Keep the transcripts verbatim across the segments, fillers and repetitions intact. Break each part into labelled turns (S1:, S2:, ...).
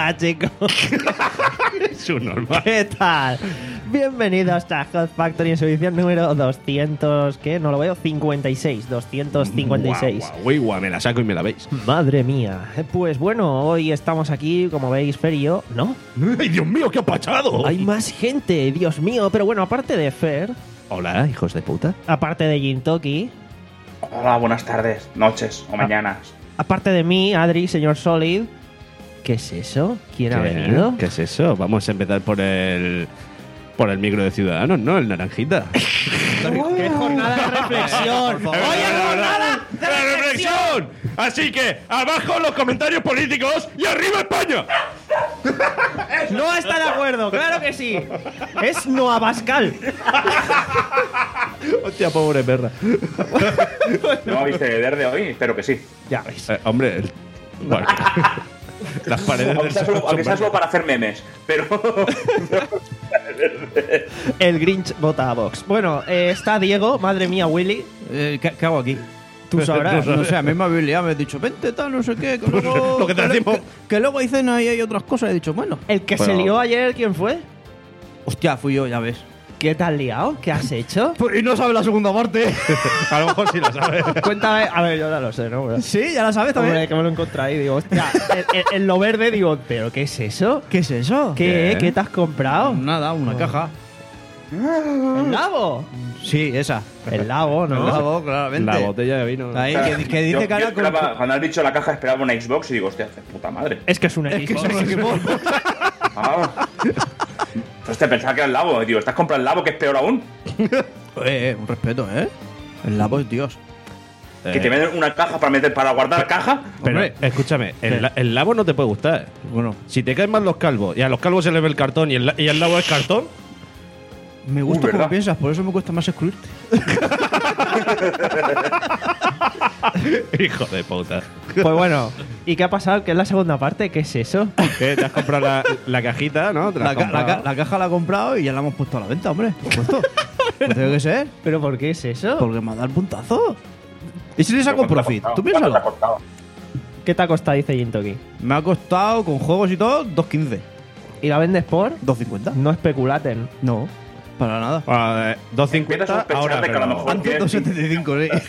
S1: Hola, chicos.
S2: Es un normal.
S1: ¿Qué tal? Bienvenidos a Hot Factory en su edición número doscientos, ¿qué? No lo veo, cincuenta y seis, doscientos cincuenta y seis.
S2: Guau, guau, guau, guau, me la saco y me la veis.
S1: Madre mía. Pues bueno, hoy estamos aquí, como veis, Fer y yo, ¿no?
S2: ¡Ay, Dios mío, qué ha pasado!
S1: Hay más gente, Dios mío. Pero bueno, aparte de Fer,
S2: Hola, hijos de puta.
S1: aparte de Jintoki,
S3: Hola, buenas tardes, noches o mañanas.
S1: aparte de mí, Adri, señor Solid, ¿qué es eso? ¿Quién ha venido?
S2: ¿Qué es eso? Vamos a empezar por el... Por el micro de Ciudadanos, ¿no? El naranjita.
S1: ¡Qué jornada de reflexión! ¡Oye, jornada de
S2: ¡La reflexión! Así que, abajo los comentarios políticos y arriba España.
S1: No está de acuerdo, claro que sí. Es Noa Pascal.
S2: Hostia, pobre perra.
S3: ¿No viste de verde hoy? Espero que sí.
S1: Ya ves.
S2: Eh, hombre, el... bueno. Las paredes
S3: Aunque
S2: del
S3: sea solo,
S2: son
S3: aunque sea
S2: verdes.
S3: solo para hacer memes, pero...
S1: El Grinch vota a Vox. Bueno, eh, está Diego, madre mía, Willy.
S4: Eh, ¿qué, qué hago aquí?
S1: Tú sabrás.
S4: No sé, a mí me habéis liado, me he dicho, vente, tal, no sé qué. Que luego,
S2: Lo que te
S4: le-
S2: decimos.
S4: que, que luego hay cena y hay otras cosas. He dicho, bueno.
S1: El que se
S2: Bueno.
S1: lió ayer, ¿quién fue?
S4: Hostia, fui yo, ya ves.
S1: ¿Qué te has liado? ¿Qué has hecho?
S4: Y no sabe la segunda parte.
S2: A lo mejor sí lo sabes.
S1: Cuéntame. A ver, yo ya lo sé, ¿no?
S4: Sí, ya la sabes
S1: Hombre,
S4: también.
S1: que me lo encontré ahí. Digo, hostia, en, en- en lo verde digo, ¿pero qué es eso?
S4: ¿Qué es eso?
S1: ¿Qué?
S2: ¿Qué?
S1: ¿Qué te has comprado?
S4: Nada, una caja.
S1: ¿El Labo?
S4: Sí, esa.
S1: El Labo,
S4: El
S1: ¿no?
S4: lavo, claramente.
S2: La botella de vino.
S4: Ahí, que, que dice
S3: Yo-
S4: que
S3: yo
S4: ahora con-
S3: esperaba- cuando has dicho la caja esperaba una Xbox y digo, hostia, de puta madre.
S1: Es que es un
S4: Es que
S1: Xbox.
S4: es un equipo.
S3: Ah. Hostia, pensaba que era el Labo. Y digo, ¿estás comprando el Labo que es peor aún?
S4: Eh, un respeto, ¿eh? El lavo es Dios.
S3: Que te venden una caja para meter para guardar caja.
S2: Pero,
S4: Hombre.
S2: escúchame, el, la- el labo no te puede gustar.
S4: Bueno,
S2: Si te caen mal los calvos y a los calvos se les ve el cartón y el, la- y el labo es cartón,
S4: me gusta
S3: Uh,
S4: como
S3: ¿verdad?
S4: piensas, por eso me cuesta más excluirte.
S2: hijo de puta.
S1: Pues bueno, ¿y qué ha pasado? ¿Qué es la segunda parte? ¿Qué es eso?
S2: ¿Qué? Te has comprado la, la cajita, ¿no? Te la
S4: La,
S2: has
S4: ca- la ca-
S2: comprado.
S4: la caja la he comprado y ya la hemos puesto a la venta, hombre. Por supuesto. Pues tiene que ser.
S1: ¿Pero por qué es eso?
S4: Porque me ha dado el puntazo. ¿Y si le saco
S3: ¿Cuánto te ha
S4: profit?
S3: costado?
S4: ¿Tú
S3: ¿Cuánto te ha
S4: piénsalo?
S3: costado?
S1: ¿Qué te ha costado, dice Jintoki?
S4: Me ha costado, con juegos y todo, dos quince.
S1: ¿Y la vendes por?
S4: dos cincuenta.
S1: No especulaten.
S4: No, para nada.
S2: Ah, eh, dos
S3: Empiezas a
S2: cincuenta
S3: sospechar
S2: ahora,
S3: de que a
S2: pero-
S3: lo mejor-
S4: Antes dos setenta y cinco, sí.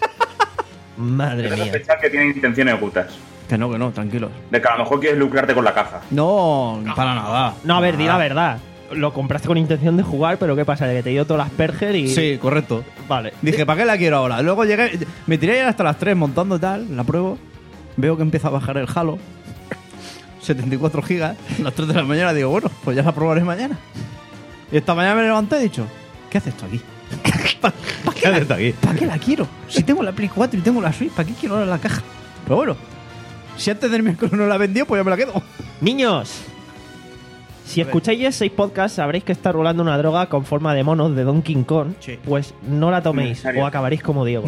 S1: Madre
S3: Empiezas a
S1: mía.
S3: pensar que tienen intenciones ocultas.
S4: Que no, que no, tranquilos.
S3: De que a lo mejor quieres lucrarte con la caja.
S4: No, para nada.
S1: No, a ver, di la verdad. Lo compraste con intención de jugar, pero ¿qué pasa? ¿De que te dio todas las Perger y...?
S4: Sí, correcto.
S1: Vale.
S4: Dije, ¿para qué la quiero ahora? Luego llegué, me tiré hasta las tres montando tal, la pruebo. Veo que empieza a bajar el Halo. setenta y cuatro gigas. A las tres de la mañana digo, bueno, pues ya la probaré mañana. Y esta mañana me levanté y he dicho, ¿qué haces esto aquí? ¿Para
S2: ¿Qué haces aquí?
S4: ¿Para qué la quiero? Si tengo la Play cuatro y tengo la Switch, ¿para qué quiero ahora la caja? Pero bueno, si antes del miércoles no la vendió, pues ya me la quedo.
S1: Niños, si escucháis seis podcasts, sabréis que está rolando una droga con forma de monos de Donkey Kong.
S4: Sí.
S1: Pues no la toméis
S3: Necesario.
S1: o acabaréis como Diego.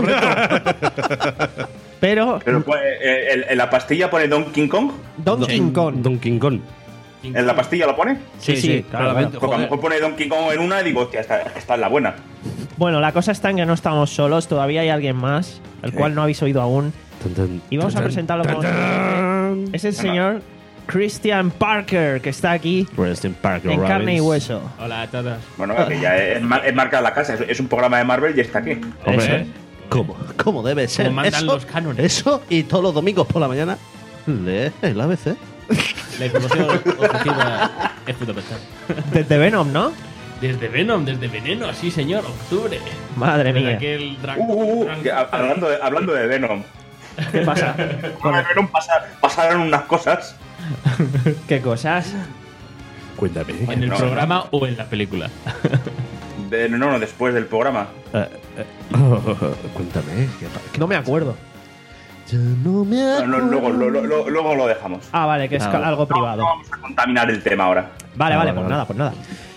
S1: Correcto. Pero
S3: Pero pues, eh, el- en la pastilla pone Donkey Kong.
S1: Donkey Kong.
S2: Donkey Kong.
S3: ¿En la pastilla lo pone?
S1: Sí, sí, claro,
S4: claramente.
S3: Porque a lo
S4: Joder.
S3: mejor pone Donkey Kong en una y digo, hostia, esta, esta es la buena.
S1: Bueno, la cosa está en que no estamos solos, todavía hay alguien más, el cual no habéis oído aún.
S2: Tun, tun,
S1: Y vamos a
S2: tun,
S1: presentarlo
S2: tun,
S1: como...
S2: tun.
S1: Es el señor Christian Parker, que está aquí
S2: Preston Parker
S1: en carne y
S2: Robbins.
S1: hueso.
S5: Hola a todos.
S3: Bueno, que ya es, mar- es marca de la casa, es, es un programa de Marvel y está aquí.
S2: Hombre,
S1: Eso.
S2: ¿eh? ¿Cómo? ¿Cómo debe ser?
S5: Como mandan
S2: eso,
S5: los cánones.
S2: eso y todos los domingos por la mañana lee el A B C.
S5: La información objetiva es fundamental.
S1: Desde Venom, ¿no?
S5: Desde Venom, desde Veneno, sí señor, octubre.
S1: Madre
S5: Desde
S1: mía.
S5: aquel drag-
S3: Uh, uh, uh,
S5: drag-
S3: que, a- hablando, de, hablando de Venom.
S1: ¿Qué pasa?
S3: Con el Venom pasa- pasaron unas cosas.
S1: ¿Qué cosas?
S2: Cuéntame.
S5: ¿En el
S3: No,
S5: programa o en la película?
S3: De, no, no, después del programa.
S2: Eh, eh, oh, cuéntame. ¿qué pa-
S1: No me acuerdo.
S2: Yo no me
S3: No, no,
S2: acuerdo.
S3: luego, lo- lo- lo- luego lo dejamos.
S1: Ah, vale, que es
S2: Ah,
S1: algo
S3: No,
S1: privado.
S3: no vamos a contaminar el tema ahora.
S1: Vale,
S2: Ah,
S1: vale,
S2: vale,
S1: pues
S2: vale.
S1: nada, pues nada.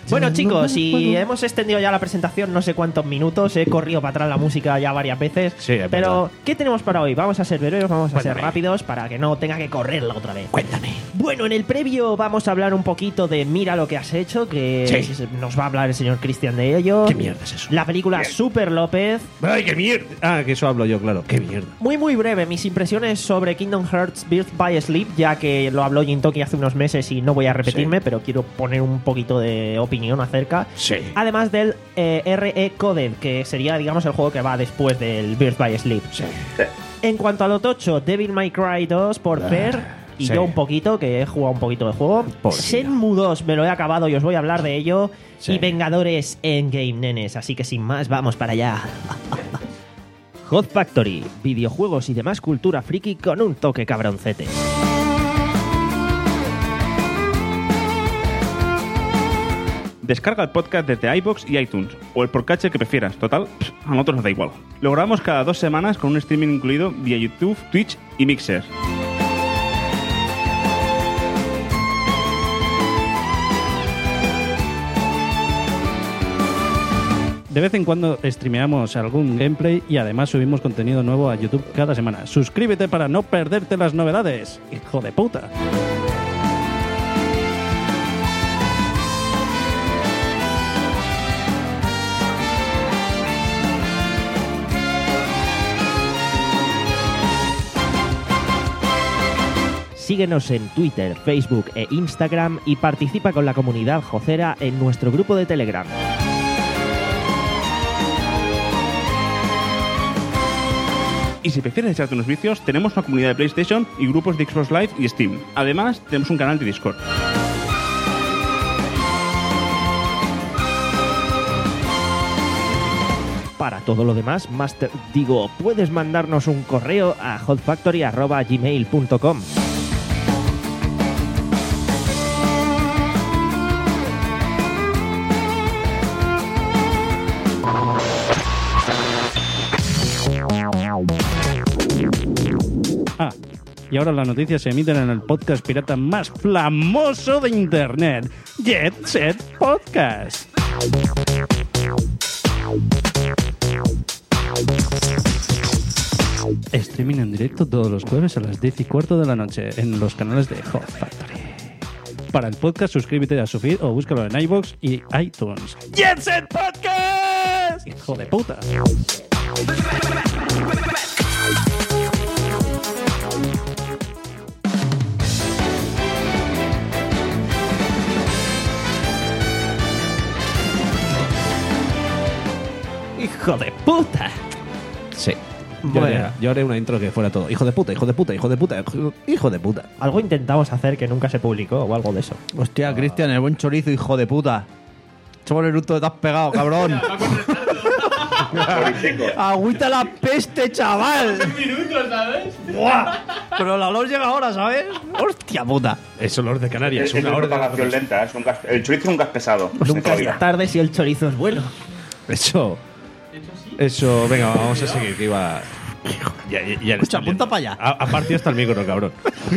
S1: Bueno, chicos, si hemos extendido ya la presentación no sé cuántos minutos, he corrido para atrás la música ya varias veces.
S5: Sí, es
S1: pero,
S5: verdad.
S1: ¿qué tenemos para hoy? Vamos a ser breves, vamos a
S5: Cuéntame.
S1: ser rápidos para que no tenga que correrla otra vez.
S5: Cuéntame.
S1: Bueno, en el previo vamos a hablar un poquito de Mira lo que has hecho, que
S5: Sí.
S1: nos va a hablar el señor Cristian de ello.
S5: ¿Qué mierda es eso?
S1: La película Super López.
S5: ¡Ay, qué mierda! Ah, que eso hablo yo, claro. ¡Qué mierda!
S1: Muy, muy breve, mis impresiones sobre Kingdom Hearts Birth by Sleep, ya que lo habló Jintoki hace unos meses y no voy a repetirme,
S5: Sí.
S1: pero quiero poner un poquito de opinión acerca.
S5: Sí.
S1: Además del eh, R E Coded, que sería, digamos, el juego que va después del Birth by Sleep.
S5: Sí.
S3: Sí.
S1: En cuanto a lo tocho, Devil May Cry dos por
S5: Ah,
S1: Fer. Y
S5: sí.
S1: yo un poquito, que he jugado un poquito de juego.
S5: Por
S1: Shenmue dos me lo he acabado y os voy a hablar de ello.
S5: Sí.
S1: Y Vengadores Endgame, nenes. Así que sin más, vamos para allá. Hot Factory, videojuegos y demás cultura friki con un toque cabroncete.
S2: Descarga el podcast desde iVoox y iTunes, o el podcatcher que prefieras. Total, pff, a nosotros nos da igual. Lo grabamos cada dos semanas con un streaming incluido vía YouTube, Twitch y Mixer.
S6: De vez en cuando streameamos algún gameplay y además subimos contenido nuevo a YouTube cada semana. Suscríbete para no perderte las novedades, hijo de puta.
S1: Síguenos en Twitter, Facebook e Instagram y participa con la comunidad jocera en nuestro grupo de Telegram.
S2: Y si prefieres echarte unos vicios, tenemos una comunidad de PlayStation y grupos de Xbox Live y Steam. Además, tenemos un canal de Discord.
S1: Para todo lo demás, Master, digo, puedes mandarnos un correo a hotfactory arroba gmail punto com.
S6: Ah, y ahora las noticias se emiten en el podcast pirata más famoso de internet, Jet Set Podcast. Streaming en directo todos los jueves a las diez y cuarto de la noche en los canales de Hot Factory. Para el podcast, suscríbete a su feed o búscalo en iVoox y iTunes. ¡Jet Set Podcast! ¡Hijo de puta!
S1: ¡Hijo de puta!
S5: Sí. Yo,
S1: Bueno.
S5: haría, yo haría una intro que fuera todo. Hijo de puta, hijo de puta, hijo de puta, hijo- hijo de puta.
S1: Algo intentamos hacer que nunca se publicó o algo de eso.
S4: Hostia, Cristian, el buen chorizo, hijo de puta. Somos el eructo que te has pegado, cabrón.
S3: Choriceco.
S4: Agüita la peste, chaval.
S7: minutos, ¿sabes?
S4: Buah. Pero el olor llega ahora, ¿sabes? Hostia puta.
S5: Es olor de Canarias,
S3: Es, es
S5: una
S3: una
S5: hora de
S3: propagación lenta. Es un gas- el chorizo es un gas pesado. de
S1: Nunca
S3: toda
S1: es
S3: vida.
S1: tarde si el chorizo es bueno.
S5: Eso. Eso, venga, vamos a seguir, que iba. Ya, ya, ya
S4: Escucha, apunta para allá.
S5: Ha, ha partido hasta el micro, cabrón.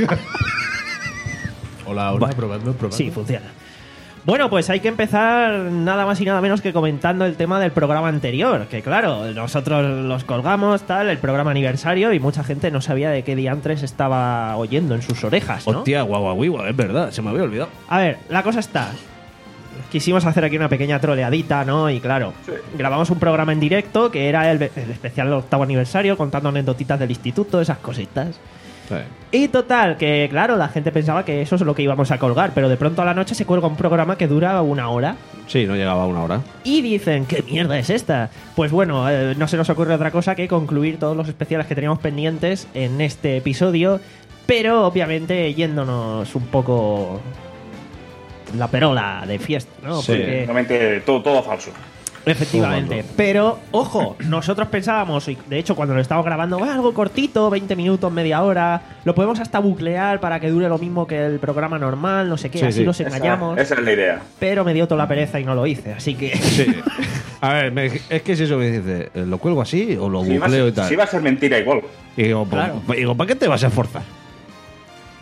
S5: Hola, hola, probando, probando.
S1: Sí, funciona. Bueno, pues hay que empezar nada más y nada menos que comentando el tema del programa anterior. Que claro, nosotros los colgamos, tal, el programa aniversario, y mucha gente no sabía de qué diantres estaba oyendo en sus orejas, ¿no?
S5: Hostia, guau, guau, guau, es verdad, se me había olvidado.
S1: A ver, la cosa está. Quisimos hacer aquí una pequeña troleadita, ¿no? Y claro,
S3: Sí.
S1: grabamos un programa en directo que era el, el especial del octavo aniversario, contando anécdotitas del instituto, esas cositas. Y total, que claro, la gente pensaba que eso es lo que íbamos a colgar, pero de pronto a la noche se cuelga un programa que dura una hora.
S5: Sí, no llegaba a una hora.
S1: Y dicen, ¿qué mierda es esta? Pues bueno, eh, no se nos ocurre otra cosa que concluir todos los especiales que teníamos pendientes en este episodio, pero obviamente yéndonos un poco la perola de fiesta, ¿no?
S5: Sí.
S1: Porque-
S3: Realmente todo, todo falso.
S1: Efectivamente. Pero, ojo, nosotros pensábamos, y de hecho cuando lo estábamos grabando, "Ah, algo cortito, veinte minutos, media hora, lo podemos hasta buclear para que dure lo mismo que el programa normal, no sé qué,
S5: Sí,
S1: así
S5: sí.
S1: nos
S3: Esa,
S1: engañamos.
S3: esa es la idea.
S1: Pero me dio toda la pereza y no lo hice, así que...
S5: Sí. A ver, me- es que es eso que dice, ¿lo cuelgo así o lo
S3: Si va, a
S5: bucleo y
S3: ser,
S5: tal?
S3: si va a ser mentira igual.
S5: Y digo,
S1: Claro.
S5: pues, digo, ¿para qué te vas a esforzar?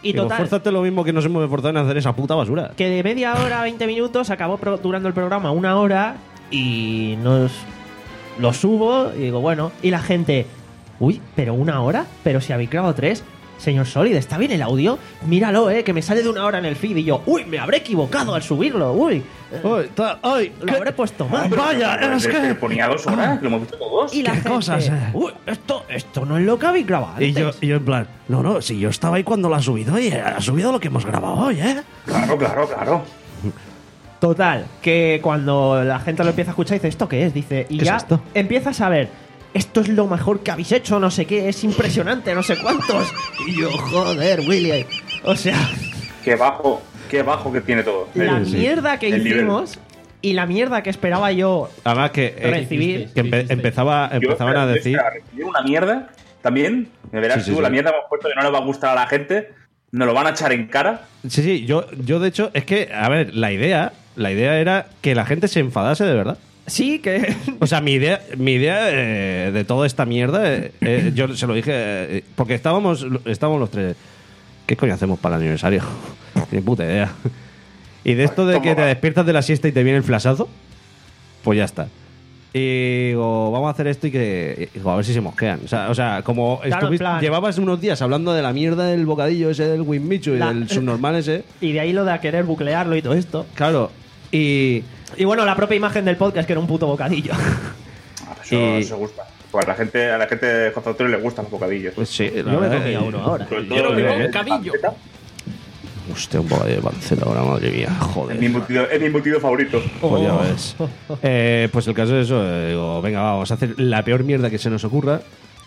S1: Y
S5: Digo,
S1: total,
S5: esfuérzate lo mismo que nos hemos esforzado en hacer esa puta basura.
S1: que de media hora a veinte minutos acabó pro- durando el programa una hora y nos lo subo y digo, bueno, y la gente, uy, pero una hora, pero si habéis grabado tres, señor Solid, ¿está bien el audio? Míralo, eh, que me sale de una hora en el feed y yo, uy, me habré equivocado al subirlo, uy, eh,
S5: Ay, ta- ay,
S1: lo
S5: ¿qué?
S1: habré puesto mal.
S5: Vaya,
S3: Pero
S5: es
S3: que
S5: que...
S3: ponía dos horas, que lo hemos visto todos.
S1: Y la
S5: qué
S1: gente,
S5: cosas, eh.
S1: uy, esto, esto no es lo que habéis grabado
S5: Y yo,
S1: antes.
S5: y yo en plan, no, no, si yo estaba ahí cuando lo ha subido y ha subido lo que hemos grabado hoy, ¿eh?
S3: Claro, claro, claro.
S1: Total, que cuando la gente lo empieza a escuchar dice, ¿esto qué es? Dice, y
S5: ¿Qué es
S1: ya
S5: esto?
S1: empiezas a ver, esto es lo mejor que habéis hecho, no sé qué, es impresionante, no sé cuántos. Y yo, joder, William. O sea,
S3: Qué bajo, qué bajo que tiene todo.
S1: la
S3: El-
S1: mierda que
S3: el nivel.
S1: hicimos y la mierda que esperaba yo.
S5: Además que, eh,
S1: Recibir.
S5: que empe- empezaba,
S3: Yo,
S5: empezaban a
S3: yo
S5: decir...
S3: esperaba recibir una mierda también. Me verás
S5: Sí, sí,
S3: tú,
S5: sí.
S3: la mierda hemos puesto que no le va a gustar a la gente. Nos lo van a echar en cara.
S5: Sí, sí, yo, yo de hecho, es que, a ver, la idea, la idea era que la gente se enfadase de verdad.
S1: Sí, que.
S5: O sea, mi idea, mi idea eh, de toda esta mierda, eh, eh, yo se lo dije, eh, porque estábamos, estábamos los tres. ¿Qué coño hacemos para el aniversario? Ni puta idea. Y de esto de
S3: ¿Cómo
S5: que te
S3: va?
S5: despiertas de la siesta y te viene el flashazo, pues ya está. Y digo, vamos a hacer esto y que. y digo, a ver si se mosquean. O sea, o sea como
S1: Claro, en
S5: estuvi-
S1: plan-
S5: llevabas unos días hablando de la mierda del bocadillo ese del Winmichu y
S1: La-
S5: del subnormal ese.
S1: Y de ahí lo de querer buclearlo y todo esto.
S5: Claro. Y.
S1: Y bueno, la propia imagen del podcast que era un puto bocadillo.
S3: Ah, Eso,
S5: Y-
S3: eso gusta. Pues a la gente, a la gente de consultorio le gustan los bocadillos.
S5: Pues sí, la
S1: Yo me
S5: verdad,
S1: comía
S5: eh,
S1: uno ahora.
S3: Sobre todo
S5: yo no
S3: el-
S5: me
S3: el
S1: bocadillo.
S3: panceta.
S5: Hostia, un bocadillo de panceta ahora, madre mía. Joder.
S3: Es mi embutido, es mi embutido favorito.
S5: Pues ya
S1: Oh.
S5: ves. Eh, pues el caso es eso. eh, digo, venga, vamos a hacer la peor mierda que se nos ocurra.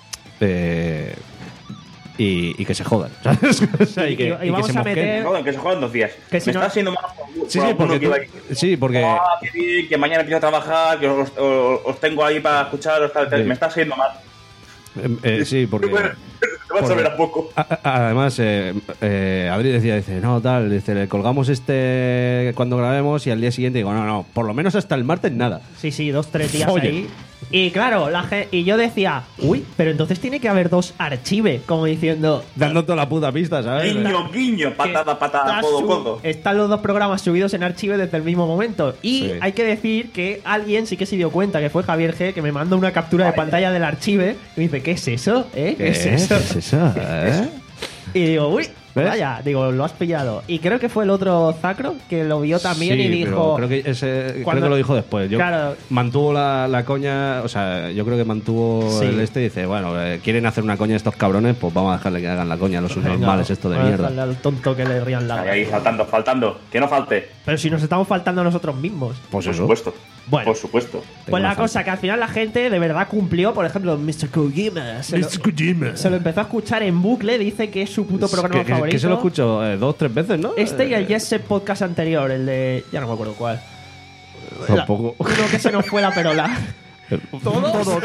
S5: Eh, y, y que se jodan. ¿Sabes? O sea, y que,
S1: Y- y
S5: y que
S1: vamos
S5: se
S1: a
S5: mosqueen.
S1: meter-
S3: Que jodan, que se jodan dos días.
S1: Que si
S3: Me
S1: no-
S3: está haciendo mal por,
S5: Sí,
S3: por
S5: sí,
S3: alguno
S5: porque,
S3: que iba
S5: tú- sí, porque
S3: Ah, que, bien, que mañana empiezo a trabajar, que os, os- os tengo ahí para escuchar. Tal, tal.
S5: Sí.
S3: Me está haciendo mal.
S5: eh, eh, sí, porque
S3: Bueno, te vas a ver a poco.
S5: a- a- además eh, eh, Adri decía, dice, no, tal, dice, le colgamos este cuando grabemos y al día siguiente digo, no, no, por lo menos hasta el martes nada.
S1: Sí, sí, dos, tres días
S5: Oye.
S1: ahí. Y claro, la ge- y yo decía, uy, pero entonces tiene que haber dos archives, como diciendo.
S5: Dando toda la puta pista, ¿sabes?
S3: Guiño, guiño, patada,
S1: que
S3: patada,
S1: está
S3: codo,
S1: su-
S3: codo.
S1: Están los dos programas subidos en archivo desde el mismo momento. Y
S5: Sí.
S1: hay que decir que alguien sí que se dio cuenta, que fue Javier G, que me mandó una captura de pantalla del archive y me dice, ¿qué es eso? ¿Eh? ¿Qué, es eso?
S5: ¿Qué es eso? ¿Eh?
S1: Y digo, uy,
S5: ¿Ves?
S1: vaya, digo, lo has pillado. Y creo que fue el otro Zacro que lo vio también
S5: Sí,
S1: y
S5: pero
S1: dijo.
S5: creo que ese creo
S1: cuando-
S5: que lo dijo después. Yo
S1: Claro.
S5: mantuvo la, la coña, o sea, yo creo que mantuvo
S1: Sí.
S5: el este y dice, bueno, eh, quieren hacer una coña estos cabrones, pues vamos a dejarle que hagan la coña a los
S1: Venga,
S5: subnormales esto de
S1: vamos a
S5: mierda.
S1: dejarle al tonto que le rían la.
S3: Ahí, ahí, faltando, faltando. Que no falte.
S1: Pero si nos estamos faltando a nosotros mismos.
S5: Pues
S3: Por
S5: eso.
S3: supuesto.
S1: Bueno.
S3: Por supuesto.
S1: Pues la
S5: una
S1: cosa, que al final la gente de verdad cumplió, por ejemplo, mister Kojima. Se, lo, se lo empezó a escuchar en bucle, dice que es su puto programa
S5: que, que-
S1: favorito.
S5: que se lo escucho eh, dos, tres veces, ¿no?
S1: Este y el
S5: Eh,
S1: Yes Set podcast anterior, el de. Ya no me acuerdo cuál.
S5: Tampoco.
S1: La- uno que se nos fue la perola. ¿Todos?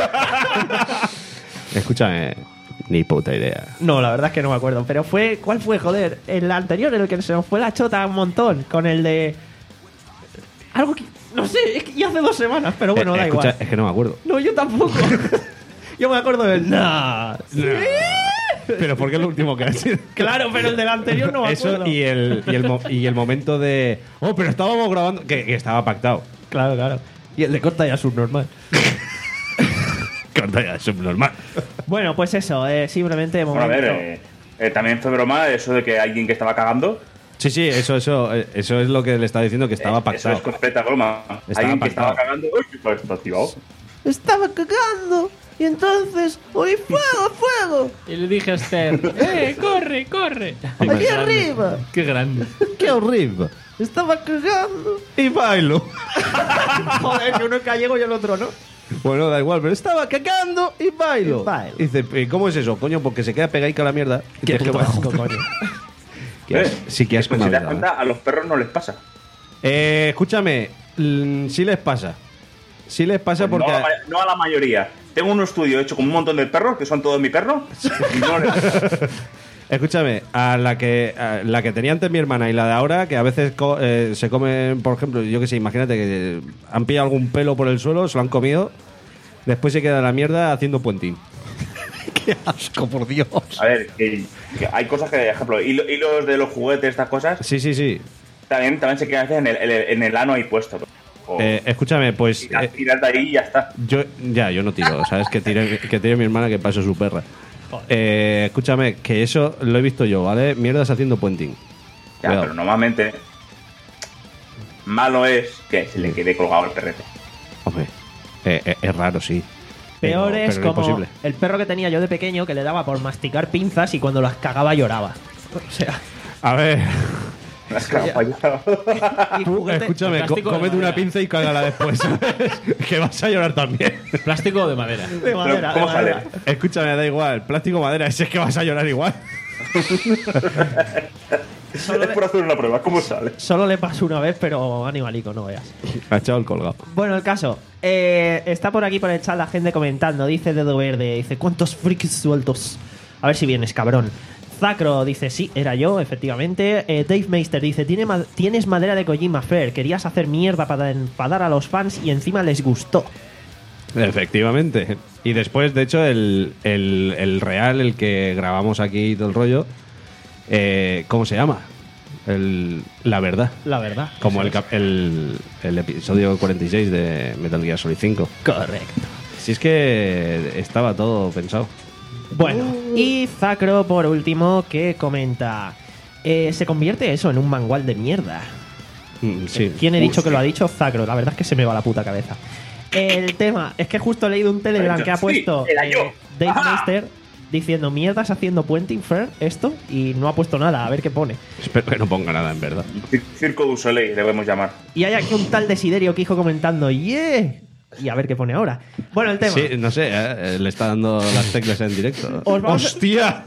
S5: Escúchame, ni puta idea.
S1: No, la verdad es que no me acuerdo. Pero fue. ¿Cuál fue, joder? El anterior, el que se nos fue la chota un montón. Con el de. Algo que. No sé, es que ya hace dos semanas, pero bueno,
S5: Eh,
S1: da
S5: escucha,
S1: igual.
S5: es que no me acuerdo.
S1: No, yo tampoco. Yo me acuerdo del. Nah.
S5: Pero ¿por qué es lo último que ha sido?
S1: Claro, pero el del anterior no me acuerdo.
S5: Eso y el, y, el mo- y el momento de. Oh, pero estábamos grabando. Que, que estaba pactado.
S1: Claro, claro. Y el de corta ya subnormal.
S5: Corta ya, subnormal.
S1: Bueno, pues eso, eh, simplemente
S3: Bueno, a
S1: momento.
S3: ver, eh, eh, también fue broma eso de que alguien que estaba cagando.
S5: Sí, sí, eso, eso, eh, eso es lo que le estaba diciendo que estaba
S3: eh, Eso
S5: pactado.
S3: es completa broma.
S5: Estaba
S3: alguien que
S5: pactado.
S3: estaba cagando. ¡Uy! Pues está activado.
S1: Estaba cagando y entonces oí fuego, fuego,
S7: Y le dije a Esther, ¡eh, corre, corre!
S1: allí arriba.
S7: ¡Qué grande!
S5: ¡Qué horrible!
S1: Estaba cagando.
S5: Y bailo.
S1: Joder, que uno es gallego y el otro no.
S5: Bueno, da igual, pero estaba cagando y bailo.
S1: Y bailo.
S5: Y dice, ¿y cómo es eso? Coño, porque se queda pegaica a la mierda. Y
S1: Qué
S5: te-
S1: puto asco, coño.
S5: Qué as-
S3: ¿Ves?
S5: Sí, que asco
S3: Pues
S5: me
S3: si te
S5: habéis
S3: das
S5: dado,
S3: cuenta, a los perros no les pasa.
S5: ¿eh? Eh, escúchame, mm, sí les pasa. Sí les pasa
S3: Pues
S5: porque...
S3: no, a la, ma- no a la mayoría. Tengo un estudio hecho con un montón de perros, que son todos mis perros. Y no les-
S5: Escúchame, a la que a la que tenía antes mi hermana y la de ahora, que a veces co- eh, se comen, por ejemplo, yo que sé, imagínate que han pillado algún pelo por el suelo, se lo han comido, después se queda la mierda haciendo puentín.
S4: Qué asco, por Dios.
S3: A ver, que, que hay cosas que, por ejemplo, hilo- hilos de los juguetes, estas cosas,
S5: Sí, sí, sí.
S3: también, también se quedan a veces en el, en el, en el ano ahí puesto. O
S5: Eh, escúchame, pues
S3: tirar,
S5: eh,
S3: tirar de ahí y ya está.
S5: yo ya yo no tiro, ¿sabes? Que tire, que tire mi hermana, que paso su perra. Eh, escúchame, que eso lo he visto yo, ¿vale? Mierdas haciendo puenting.
S3: Ya,
S5: Cuidado.
S3: pero normalmente malo es que se le quede colgado el perrete.
S5: Hombre, eh, eh, es raro, sí.
S1: Peor
S5: Pero-
S1: es
S5: pero no
S1: como
S5: imposible.
S1: el perro que tenía yo de pequeño que le daba por masticar pinzas y cuando las cagaba lloraba. O sea,
S5: A ver,
S3: Has quedado fallado.
S1: y
S5: tú,
S1: juguete-
S5: escúchame, co-
S7: plástico de
S5: cómete una
S7: madera.
S5: pinza y cágala después, ¿sabes? Que vas a llorar también.
S7: Plástico de madera.
S1: de madera,
S3: ¿Cómo
S1: de
S3: sale?
S1: madera.
S5: Escúchame, da igual, plástico madera, ese es que vas a llorar igual.
S3: Es por hacer una prueba, ¿cómo sale?
S1: Solo le pasó una vez, pero animalico, no veas.
S5: Ha echado el colgado.
S1: Bueno, el caso. eh, está por aquí por el chat la gente comentando. Dice Dedo Verde. Dice, ¿cuántos frikis sueltos? A ver si vienes, cabrón. Zacro dice, sí, era yo, efectivamente. Eh, Dave Meister dice, "Tiene ma- tienes madera de Kojima Fair. Querías hacer mierda para enfadar a los fans y encima les gustó.
S5: Efectivamente. Y después, de hecho, el, el, el real, el que grabamos aquí y todo el rollo, eh, ¿cómo se llama? El, la verdad.
S1: La verdad.
S5: Como el, cap- el, el episodio cuarenta y seis de Metal Gear Solid cinco.
S1: Correcto.
S5: Si es que estaba todo pensado.
S1: Bueno, y Zacro, por último, que comenta... eh, ¿Se convierte eso en un mangual de mierda?
S5: Mm, Sí.
S1: ¿Quién he dicho
S3: Uy,
S1: que lo ha
S3: sí.
S1: dicho? Zacro. La verdad es que se me va la puta cabeza. El tema es que justo he leído un Telegram que ha
S3: Sí,
S1: puesto
S3: era
S1: eh,
S3: yo.
S1: Dave
S3: Ah.
S1: Meister diciendo mierdas haciendo Puenting Fair esto y no ha puesto nada. A ver qué pone.
S5: Espero que no ponga nada, en verdad.
S3: Cir- Circo du Soleil, debemos llamar.
S1: Y hay aquí un tal Desiderio Quijo comentando ¡Yeah! Y a ver qué pone ahora. Bueno, el tema.
S5: Sí, no sé, eh, le está dando las teclas en directo.
S1: Os vamos a-
S5: ¡Hostia!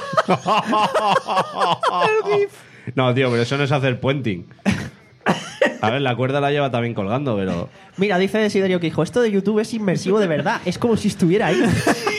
S5: No, tío, pero eso no es hacer puenting. A ver, la cuerda la lleva también colgando, pero...
S1: Mira, dice Desiderio Quijo, esto de YouTube es inmersivo de verdad. Es como si estuviera ahí.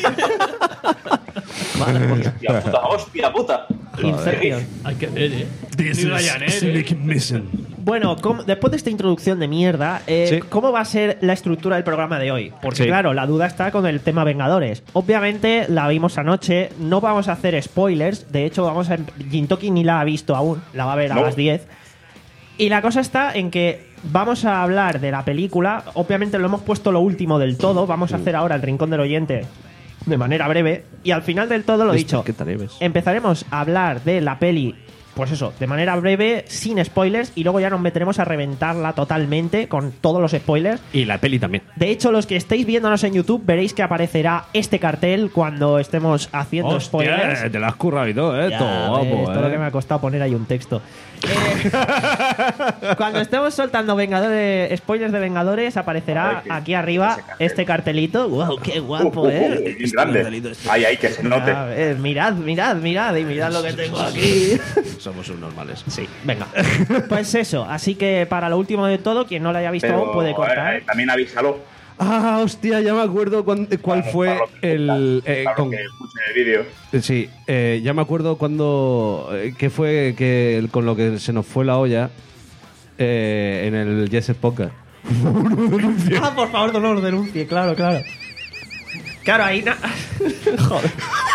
S3: Hostia puta, hostia puta.
S1: Inception.
S7: Hay que ver, eh. Ni Ryanair, eh.
S1: Bueno, ¿cómo- después de esta introducción de mierda, eh,
S5: Sí.
S1: ¿cómo va a ser la estructura del programa de hoy? Porque
S5: Sí.
S1: claro, la duda está con el tema Vengadores. Obviamente la vimos anoche, no vamos a hacer spoilers, de hecho vamos a... Gintoki ni la ha visto aún, la va a ver a
S3: No.
S1: las diez. Y la cosa está en que vamos a hablar de la película, obviamente lo hemos puesto lo último del todo, vamos a hacer ahora el Rincón del Oyente de manera breve, y al final del todo lo dicho,
S5: ¿Qué tal ves?
S1: empezaremos a hablar de la peli, pues eso, de manera breve, sin spoilers, y luego ya nos meteremos a reventarla totalmente con todos los spoilers.
S5: Y la peli también.
S1: De hecho, los que estéis viéndonos en YouTube veréis que aparecerá este cartel cuando estemos haciendo spoilers.
S5: Hostia, te la has currado y todo, ¿eh?
S1: Ya
S5: todo
S1: ves,
S5: guapo,
S1: todo lo
S5: ¿eh?
S1: que me ha costado poner ahí un texto. Eh, cuando estemos soltando Vengadores, spoilers de Vengadores,
S3: A
S1: aparecerá
S3: ver, que-
S1: aquí arriba
S3: ese cartel.
S1: este cartelito. ¡Wow, qué guapo,
S3: Uh, uh, uh,
S1: eh!
S3: bien grande. Ay, ay, que se note.
S1: A ver, mirad, mirad, mirad, y mirad lo que tengo aquí.
S5: Somos unos normales.
S1: Sí, venga. Pues eso, así que para lo último de todo, quien no lo haya visto
S3: Pero,
S1: aún puede cortar.
S3: eh, también avísalo.
S5: Ah, hostia, ya me acuerdo cuán- cuál
S3: Para-
S5: fue
S3: para los que
S5: el...
S3: escuchan,
S5: eh,
S3: para los
S5: con-
S3: que escuchen el vídeo.
S5: Sí, eh, ya me acuerdo cuando... eh, ¿Qué fue que el- con lo que se nos fue la olla eh, en el Jet Set Podcast?
S1: Ah, por favor, no lo denuncie, claro, claro. Claro, ahí na... Joder.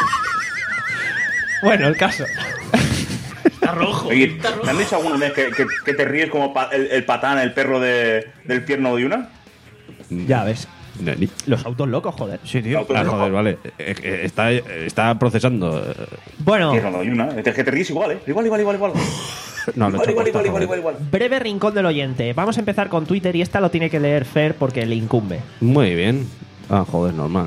S1: Bueno, el caso.
S7: Está rojo.
S3: Oye,
S7: está rojo.
S3: ¿te han dicho alguna vez que, que- que te ríes como pa- el, el patán, el perro de, del pierno de una?
S1: Ya ves.
S5: No, ni-
S1: Los autos locos, joder.
S5: Sí, tío.
S3: Autos
S5: Ah,
S3: locos.
S5: joder, vale. Eh, eh, está, está procesando. eh,
S1: Bueno,
S3: Pierno de una. Es que te ríes igual, ¿eh? Igual, igual, igual, igual.
S5: No, lo he
S3: igual,
S5: hecho
S3: igual,
S5: posta,
S3: igual, igual,
S5: joder.
S3: igual, igual.
S1: breve rincón del oyente. Vamos a empezar con Twitter y esta lo tiene que leer Fer porque le incumbe.
S5: Muy bien. Ah, joder, normal.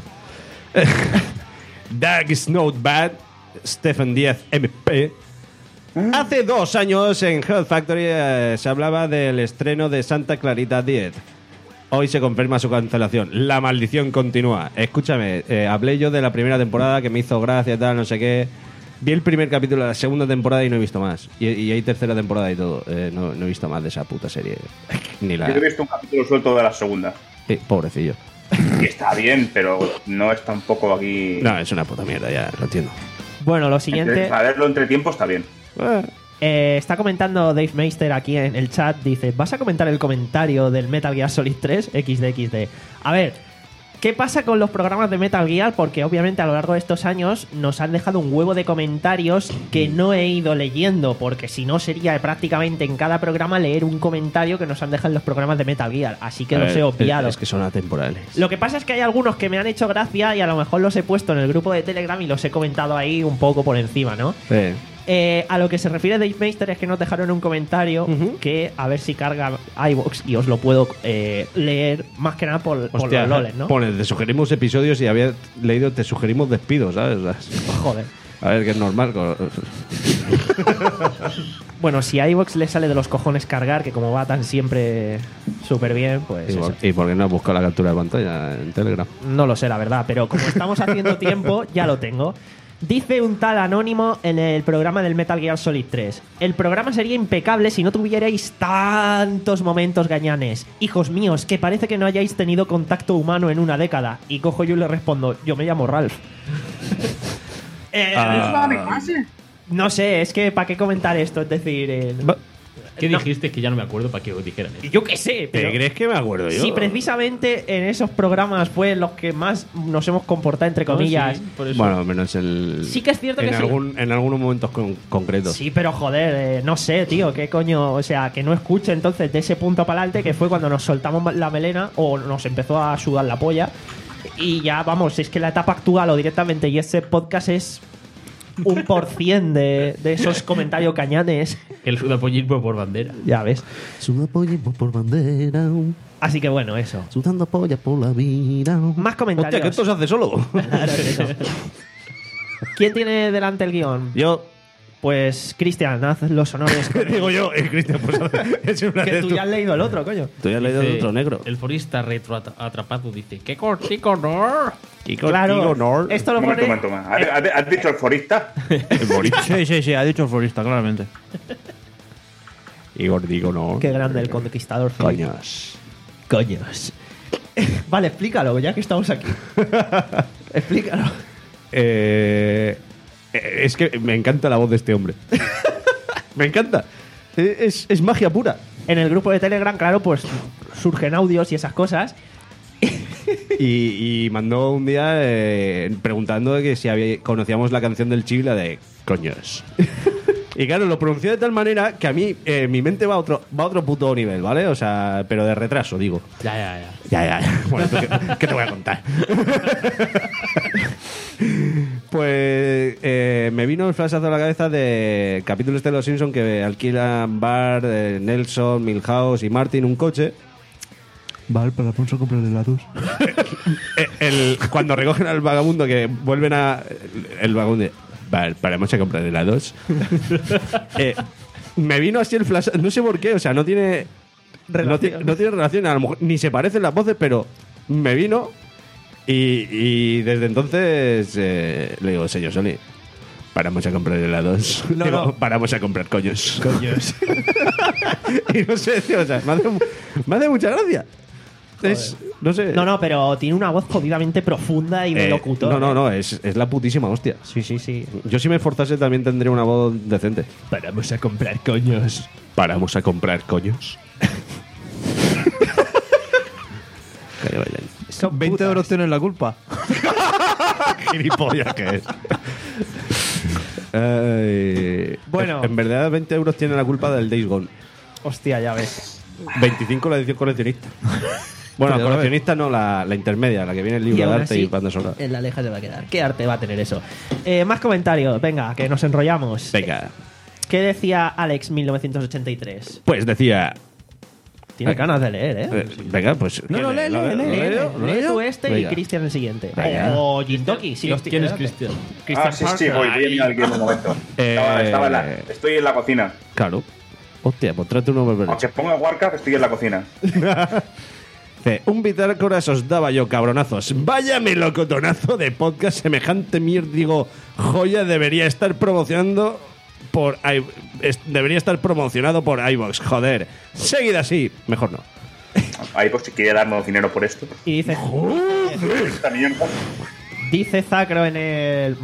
S5: Dark is not bad. Stephen Díaz, M P. Hace dos años en Health Factory eh, se hablaba del estreno de Santa Clarita Diet. Hoy se confirma su cancelación. La maldición continúa. Escúchame, eh, hablé yo de la primera temporada que me hizo gracia, tal, no sé qué. Vi el primer capítulo de la segunda temporada y no he visto más. Y, y hay tercera temporada y todo. Eh, no, no he visto más de esa puta serie. Ni la...
S3: Yo he visto un capítulo suelto de la segunda.
S5: Eh, pobrecillo.
S3: Y está bien, pero no es tampoco aquí.
S5: No, es una puta mierda, ya lo entiendo.
S1: Bueno, lo
S3: Entre-
S1: siguiente.
S3: Para verlo entre tiempo está bien.
S1: Eh, está comentando Dave Meister aquí en el chat. Dice: ¿Vas a comentar el comentario del Metal Gear Solid tres? equis de equis de. A ver, ¿Qué pasa con los programas de Metal Gear? Porque obviamente a lo largo de estos años nos han dejado un huevo de comentarios que no he ido leyendo, porque si no sería prácticamente en cada programa leer un comentario que nos han dejado en los programas de Metal Gear. Así que
S5: A
S1: los
S5: ver,
S1: he obviado.
S5: Es, es que son atemporales.
S1: Lo que pasa es que hay algunos que me han hecho gracia y a lo mejor los he puesto en el grupo de Telegram y los he comentado ahí un poco por encima, ¿no?
S5: Sí.
S1: Eh, a lo que se refiere Dave Meister es que nos dejaron un comentario
S5: Ujú.
S1: que a ver si carga iVoox y os lo puedo eh, leer más que nada por, por
S5: Hostia,
S1: los loles, ¿no?
S5: Pone, te sugerimos episodios y había leído, te sugerimos despidos, ¿sabes? O sea,
S1: Joder.
S5: a ver, que es normal. co-
S1: Bueno, si a iVoox le sale de los cojones cargar, que como va tan siempre súper bien, pues
S5: ¿Y
S1: eso.
S5: por, ¿Y por qué no has buscado la captura de pantalla en Telegram?
S1: No lo sé, la verdad, pero como estamos haciendo tiempo, ya lo tengo. Dice un tal anónimo en el programa del Metal Gear Solid tres: el programa sería impecable si no tuvierais tantos momentos gañanes. Hijos míos, que parece que no hayáis tenido contacto humano en una década. Y cojo yo y le respondo: yo me llamo Ralph. Eh, No sé, es que ¿para qué comentar esto? Es decir, eh,
S7: ¿Qué
S1: no.
S7: dijiste? Que ya no me acuerdo para que os dijeran eso.
S1: yo qué sé, pero
S5: ¿Te crees que me acuerdo yo?
S1: si precisamente en esos programas fue los que más nos hemos comportado, entre comillas.
S7: No, sí, por eso.
S5: Bueno, menos el.
S1: Sí que es cierto
S5: en
S1: que sí.
S5: algún, En algunos momentos con- concretos.
S1: Sí, pero joder, eh, no sé, tío, qué coño, o sea, que no escuche entonces de ese punto para adelante, que fue cuando nos soltamos la melena o nos empezó a sudar la polla. Y ya, vamos, es que la etapa actual o directamente y ese podcast es un por cien de, de esos comentarios cañanes.
S7: El sudapollismo por bandera.
S1: Ya ves.
S5: Suda polla por bandera,
S1: Así que bueno, eso.
S5: sudando polla por la vida.
S1: Más comentarios.
S5: Hostia, que esto se hace solo.
S1: Claro, eso. ¿Quién tiene delante el guión?
S5: Yo.
S1: Pues Cristian, haz los honores. con
S5: Digo yo, eh, Cristian, pues es una
S1: que
S5: de
S1: tú
S5: tu-
S1: ya has leído el otro, coño.
S5: Tú ya has leído el
S7: Dice,
S5: otro negro.
S7: El forista retro at- atrapado dice: ¡Qué cortico, no!
S5: Kiko,
S1: Claro,
S5: Kiko Nor.
S1: esto lo
S3: Un momento,
S1: pone...
S3: un momento más. ¿Has, has- has dicho el forista?
S4: Sí, sí, sí, ha dicho el florista, claramente.
S5: Igor Digo Nor.
S1: Qué grande el conquistador.
S5: Coños.
S1: Coños. Vale, explícalo, ya que estamos aquí. Explícalo.
S5: Eh, eh, es que me encanta la voz de este hombre. Me encanta. Eh, Es, es magia pura.
S1: En el grupo de Telegram, claro, pues surgen audios y esas cosas.
S5: Y, y mandó un día eh, preguntando de que si había- conocíamos la canción del Chibi, la de Coños. Y claro, lo pronunció de tal manera que a mí eh, mi mente va a otro va a otro puto nivel, ¿vale? O sea, pero de retraso, digo.
S7: Ya, ya, ya.
S5: Ya, ya, ya. Bueno, ¿tú ¿qué, qué te voy a contar? Pues eh, me vino el flashazo a la cabeza de capítulos de Los Simpsons que alquilan Bart, eh, Nelson, Milhouse y Martin un coche.
S4: Vale, para Alfonso comprar helados.
S5: Eh, el, cuando recogen al vagabundo que vuelven a... El, el vagabundo... Vale, paramos a comprar helados. Eh, me vino así el flash... No sé por qué, o sea, no tiene... No, ti- no tiene relación, a lo mejor ni se parecen las voces, pero me vino y, y desde entonces eh, le digo, señor Soli, paramos a comprar helados.
S1: No,
S5: Digo,
S1: no.
S5: paramos a comprar coños. Coños. Y no sé, tío, o sea, me hace, me hace mucha gracia. Es, no sé.
S1: No, no, pero tiene una voz jodidamente profunda y de
S5: Eh,
S1: locutor.
S5: No, no, no, es, es la putísima hostia.
S1: Sí, sí, sí.
S5: Yo si me esforzase también tendría una voz decente.
S1: Paramos a comprar coños.
S5: Paramos a comprar coños. Calla, bailan.
S1: Son
S4: veinte
S1: putas.
S4: euros tienen la culpa.
S5: Gilipollas que es. Ay,
S1: Bueno.
S5: En verdad, veinte euros tiene la culpa del Days Gone.
S1: Hostia, ya ves.
S5: veinticinco la edición coleccionista. Bueno, la
S4: Pero, a ver.
S5: coleccionista no, la, la intermedia, la que viene el libro
S1: Y
S5: de
S1: aún
S5: arte
S1: así,
S5: y banda sonora.
S1: en la leja se va a quedar. ¿Qué arte va a tener eso? Eh, más comentarios, venga, que nos enrollamos.
S5: Venga.
S1: ¿Qué decía Alex mil novecientos ochenta y tres?
S5: Pues decía.
S1: Tiene ganas de leer, ¿eh?
S5: eh, venga, pues.
S1: No, no, lee, lee, lee, lee,
S5: leo?
S1: lee,
S5: ¿Lo
S1: lee
S5: leo?
S1: tú este
S5: Venga.
S1: y Cristian el siguiente.
S5: Venga.
S1: O Jintoki, si los
S7: ¿Quién es
S1: tienes.
S7: Cristian?
S1: Cristian
S3: Ah, sí, sí,
S1: Parker.
S3: voy, voy a mirar el guión un momento.
S5: Eh,
S3: Estaba, estaba en la- estoy en la cocina.
S5: Claro. Hostia, pues trate uno volver.
S3: Aunque ponga Warcraft, estoy en la cocina.
S5: Dice, un bitácoras os daba yo, cabronazos. Vaya melocotonazo de podcast semejante mierdigo joya debería estar promocionando por i- es- debería estar promocionado por iVoox, joder. Seguid así, mejor no.
S3: Ahí pues si quiere darnos dinero por esto.
S1: Y dice,
S3: Esta mierda.
S1: dice Zacro en el.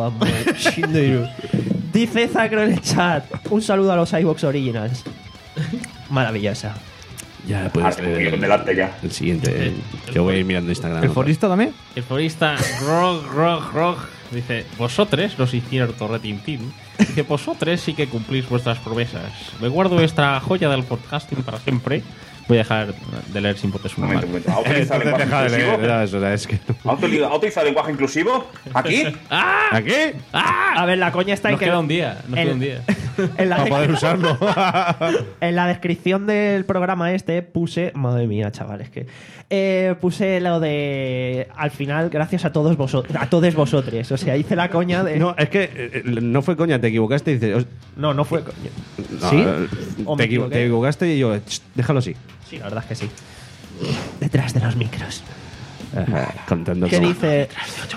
S1: Dice Zacro en el chat. Un saludo a los iVox Originals. Maravillosa.
S5: Ya, puede
S3: Ah,
S5: ser
S3: estoy
S5: el,
S3: delante ya.
S5: el siguiente. Yo voy a ir mirando Instagram.
S4: ¿El forista también?
S7: El forista Rog, Rog, Rog dice: vosotros, los inciertos retintín, dice: vosotros sí que cumplís vuestras promesas. Me guardo esta joya del podcasting para siempre. Voy a dejar de leer sin potes
S3: Un
S7: una
S3: momento, un
S7: mal.
S3: momento. ¿Ha utilizado
S5: Entonces
S3: lenguaje
S5: deja de leer.
S3: inclusivo?
S5: Ya, eso, es que...
S3: ¿Ha utili- ha utilizado lenguaje inclusivo? ¿Aquí?
S5: ¿Aquí?
S1: A ver, la coña está en
S7: Nos
S1: que.
S7: queda un día, nos
S1: el-
S7: queda un día.
S1: En la,
S5: Para poder usarlo.
S1: en la descripción del programa este puse. Madre mía, chavales, que. eh, puse lo de. Al final, gracias a todos vosotros. A todos vosotros. O sea, hice la coña de.
S5: No, es que eh, no fue coña, te equivocaste y dices. os-
S1: No, no fue coña.
S5: no,
S1: ¿Sí?
S5: eh,
S1: ¿O
S5: Te,
S1: me
S5: equivo-
S1: equivoqué?
S5: te equivocaste y yo, "Ch, déjalo así.
S1: Sí, la verdad es que sí. Detrás de los micros.
S5: Ajá, contando
S1: ¿Qué
S5: como-
S1: dice?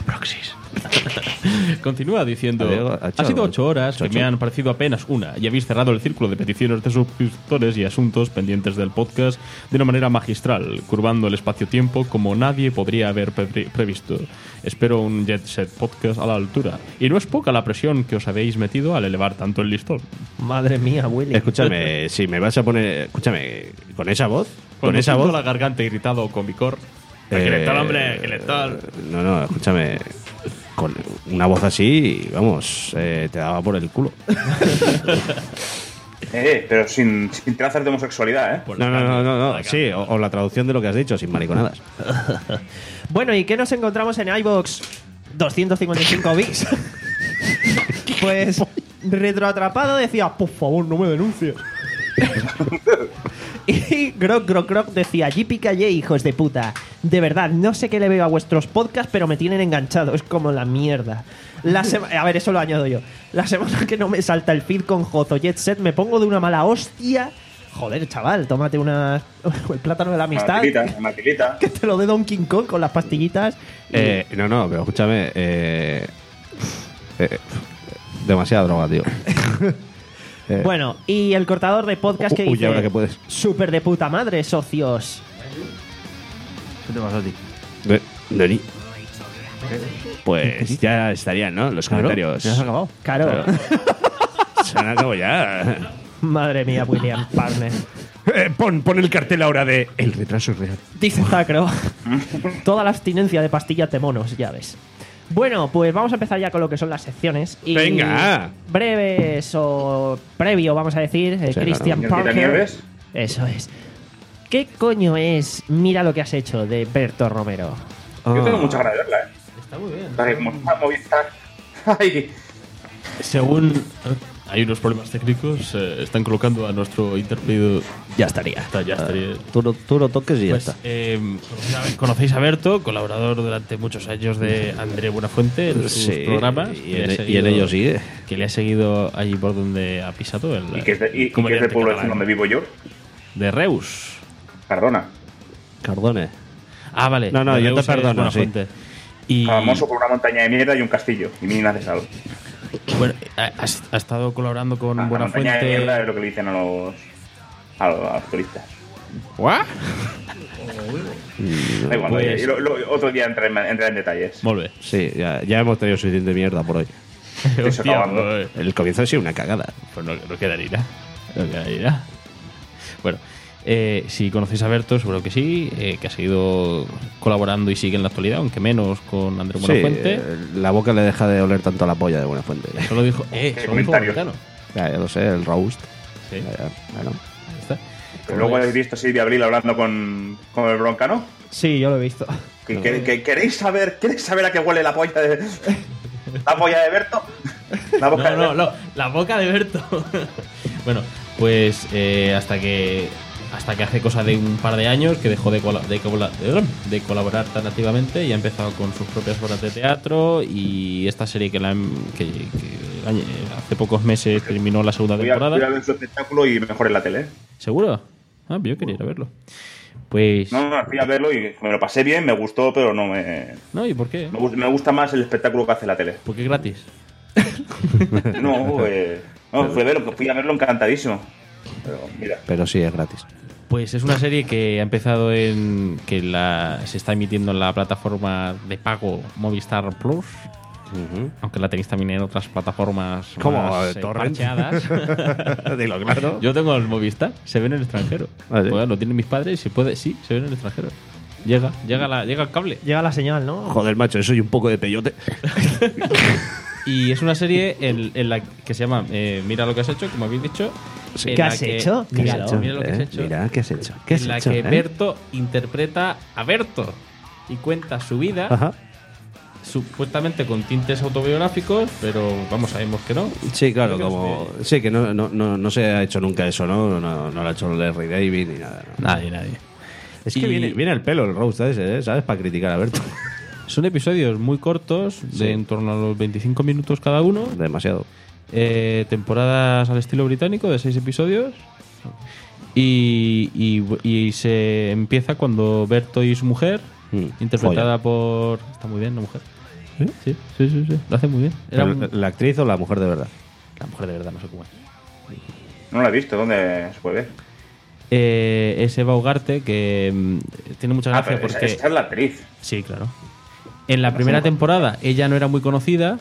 S7: Continúa diciendo:
S5: Adiós, ha hecho-
S7: ha sido ocho horas que
S5: ocho.
S7: me han parecido apenas una y habéis cerrado el círculo de peticiones de suscriptores y asuntos pendientes del podcast de una manera magistral, curvando el espacio-tiempo como nadie podría haber pre- previsto. Espero un Jet Set Podcast a la altura. Y no es poca la presión que os habéis metido al elevar tanto el listón.
S1: Madre mía, Willy.
S5: Escúchame, si me vas a poner. Escúchame, con esa voz. Con
S7: Cuando
S5: esa
S7: siento
S5: voz.
S7: la garganta irritado con Vicor.
S5: eh,
S7: ¿Qué le tal, hombre? ¿Qué le tal?
S5: No, no, escúchame. Con una voz así, vamos, eh, te daba por el culo.
S3: Eh, pero sin, sin trazas de homosexualidad, ¿eh?
S7: Por
S5: No,
S7: la
S5: no, no,
S7: carne,
S5: no,
S7: por
S5: no.
S7: la
S5: Sí, o, o la traducción de lo que has dicho, sin mariconadas.
S1: Bueno, ¿y qué nos encontramos en iVoox? doscientos cincuenta y cinco bits. Pues Retroatrapado decía, por favor, no me denuncies. Y Grok Grok Grok decía, yippee hijos de puta. De verdad, no sé qué le veo a vuestros podcasts, pero me tienen enganchado. Es como la mierda. La sema- a ver, eso lo añado yo. La semana que no me salta el feed con Jozo Jet Set, me pongo de una mala hostia. Joder, chaval, tómate una el plátano de la amistad.
S3: Matilita, matilita.
S1: Que te lo dé Donkey Kong con las pastillitas.
S5: Eh, no, no, pero escúchame. Eh, eh, demasiada droga, tío. Eh,
S1: Bueno, y el cortador de podcast que
S5: Uy,
S1: dice...
S5: ahora que puedes.
S1: Súper de puta madre, socios.
S4: ¿Qué te pasa a ti?
S5: de- Dani. Pues ya estarían, ¿no? Los comentarios.
S4: ¿Ya has acabado?
S1: Claro.
S5: Se han acabado ya.
S1: Madre mía, William Partner.
S5: Eh, pon, pon el cartel ahora de El retraso es real.
S1: Dice Zacro. Toda la abstinencia de pastillas de monos, ya ves. Bueno, pues vamos a empezar ya con lo que son las secciones. Y
S5: Venga.
S1: Breves o previo, vamos a decir. eh,
S5: Sí,
S1: Christian
S3: Señor
S1: Parker.
S3: Quitanieves.
S1: Eso es. ¿Qué coño es Mira lo que has hecho de Berto Romero?
S3: Yo tengo muchas ganas de verla, ¿eh?
S7: Está muy bien.
S3: Ay, como está Movistar. Ay,
S7: Según hay unos problemas técnicos, eh, están colocando a nuestro intérprete.
S1: Ya estaría.
S7: Está, ya estaría.
S5: Tú, lo- tú lo toques y
S7: Pues,
S5: ya está.
S7: eh, conocéis a- conocéis a Berto, colaborador durante muchos años de André Buenafuente en sus
S5: Sí,
S7: programas.
S5: y
S7: que
S5: en-
S7: le ha
S5: y en
S7: seguido-
S5: ello sigue.
S7: Que le ha seguido allí por donde ha pisado. El,
S3: y que es, de, y, y que es
S7: comediante
S3: del pueblo
S7: catalán.
S3: donde vivo yo.
S7: De Reus.
S3: Perdona.
S5: Cardone.
S7: Ah, vale.
S5: No, no,
S7: de
S5: yo te
S7: Reus es
S5: perdono,
S7: Buenafuente. Y
S3: Famoso por una montaña de mierda y un castillo. Y minas de sal.
S7: bueno, ha, ha- ha estado colaborando con
S3: Ah, la montaña de mierda es
S7: Buenafuente.
S3: lo que le dicen a los, a los, a los turistas.
S7: ¿What?
S3: Da igual,
S7: Pues-
S3: oye, y lo- lo- otro día entraré en, entraré en detalles.
S7: Molt bé.
S5: Sí, ya, ya hemos tenido suficiente mierda por hoy.
S3: Estoy acabando.
S7: pues,
S5: El comienzo ha sido una cagada.
S7: pues no, no quedaría. No quedaría. Bueno, eh, si conocéis a Berto, seguro que sí, eh, que ha seguido colaborando y sigue en la actualidad, aunque menos con André
S5: Sí,
S7: Buenafuente.
S5: eh, la boca le deja de oler tanto a la polla de Buenafuente.
S7: Solo dijo, eh,
S3: Qué
S7: solo dijo
S3: comentario.
S7: Vulcano.
S5: Ya, ya lo sé, el roast.
S7: Sí,
S5: Ya, ya, bueno.
S7: ahí está.
S3: Pero luego habéis visto a Silvia Abril hablando con, con el broncano.
S1: Sí, yo lo he visto.
S3: Que, que- que- ¿Queréis saber queréis saber a qué huele la polla de. la polla de Berto? La boca de
S7: No, no,
S3: Berto.
S7: no, la boca de Berto. Bueno, pues eh, hasta que hasta que hace cosa de un par de años que dejó de, cola- de, cola- de colaborar tan activamente y ha empezado con sus propias obras de teatro y esta serie que, la, han- que, que añe- hace pocos meses terminó la segunda
S3: Voy a,
S7: temporada.
S3: voy a ver su espectáculo y mejor en la tele. ¿eh?
S7: ¿Seguro? Ah, yo quería ir a verlo. Pues...
S3: No, no, fui a verlo y me lo pasé bien, me gustó, pero no me.
S7: No, ¿y por qué?
S3: Me gusta, me gusta más el espectáculo que hace la tele.
S7: Porque es gratis.
S3: No, pues. No, fui a verlo, fui a verlo encantadísimo. Pero mira.
S5: Pero sí, es gratis.
S7: Pues es una serie que ha empezado en. Que la, se está emitiendo en la plataforma de pago Movistar Plus.
S5: Ujú.
S7: aunque la tenéis también en otras plataformas
S5: Como
S7: más,
S5: eh,
S7: eh,
S5: Torrent.
S7: parcheadas.
S5: Dilo claro.
S7: Yo tengo el Movistar, se ve en el extranjero.
S5: Ah, ¿sí?
S7: Pues, lo tienen mis padres, si puede, sí, se ve en el extranjero. Llega, llega, la, llega el cable.
S1: Llega la señal, ¿no?
S5: Joder, macho, eso y un poco de peyote.
S7: Y es una serie en, en la que se llama eh, Mira lo que has hecho, como habéis dicho. en
S1: ¿Qué
S7: la
S1: has
S7: que-
S1: hecho?
S7: ¿Qué has
S1: Míralo.
S7: hecho? Mira lo que has
S5: Eh,
S7: hecho.
S5: Mira, ¿qué has hecho? ¿Qué has
S7: en la
S5: hecho,
S7: que
S5: eh?
S7: Berto interpreta a Berto y cuenta su vida,
S5: Ajá.
S7: supuestamente con tintes autobiográficos, pero vamos, sabemos que no.
S5: Sí, claro,
S7: Creo que
S5: como.
S7: es
S5: Sí, que no, no, no, no se ha hecho nunca eso, ¿no? No, no lo ha hecho Larry David ni nada. ¿no?
S7: Nadie, nadie.
S5: Es que
S7: Y-
S5: viene, viene el pelo el roast ese, ¿eh? ¿Sabes? Para criticar a Berto.
S7: Son episodios muy cortos, de
S5: Sí.
S7: en torno a los veinticinco minutos cada uno.
S5: Demasiado.
S7: Eh, temporadas al estilo británico de seis episodios. Y, y- y se empieza cuando Berto y su mujer,
S5: Mm,
S7: interpretada por. Está muy bien la mujer. ¿Sí? Sí, sí, sí, sí. Lo hace muy bien. Era
S5: Pero,
S7: un-
S5: ¿la actriz o la mujer de verdad?
S7: La mujer de verdad, no sé cómo es.
S3: No lo he visto, ¿dónde se puede ver?
S7: Eh, es Eva Ugarte, que mm, tiene mucha
S3: Ah,
S7: gracia
S3: pero esa,
S7: porque.
S3: esa es la actriz.
S7: Sí, claro. En la primera temporada ella no era muy conocida,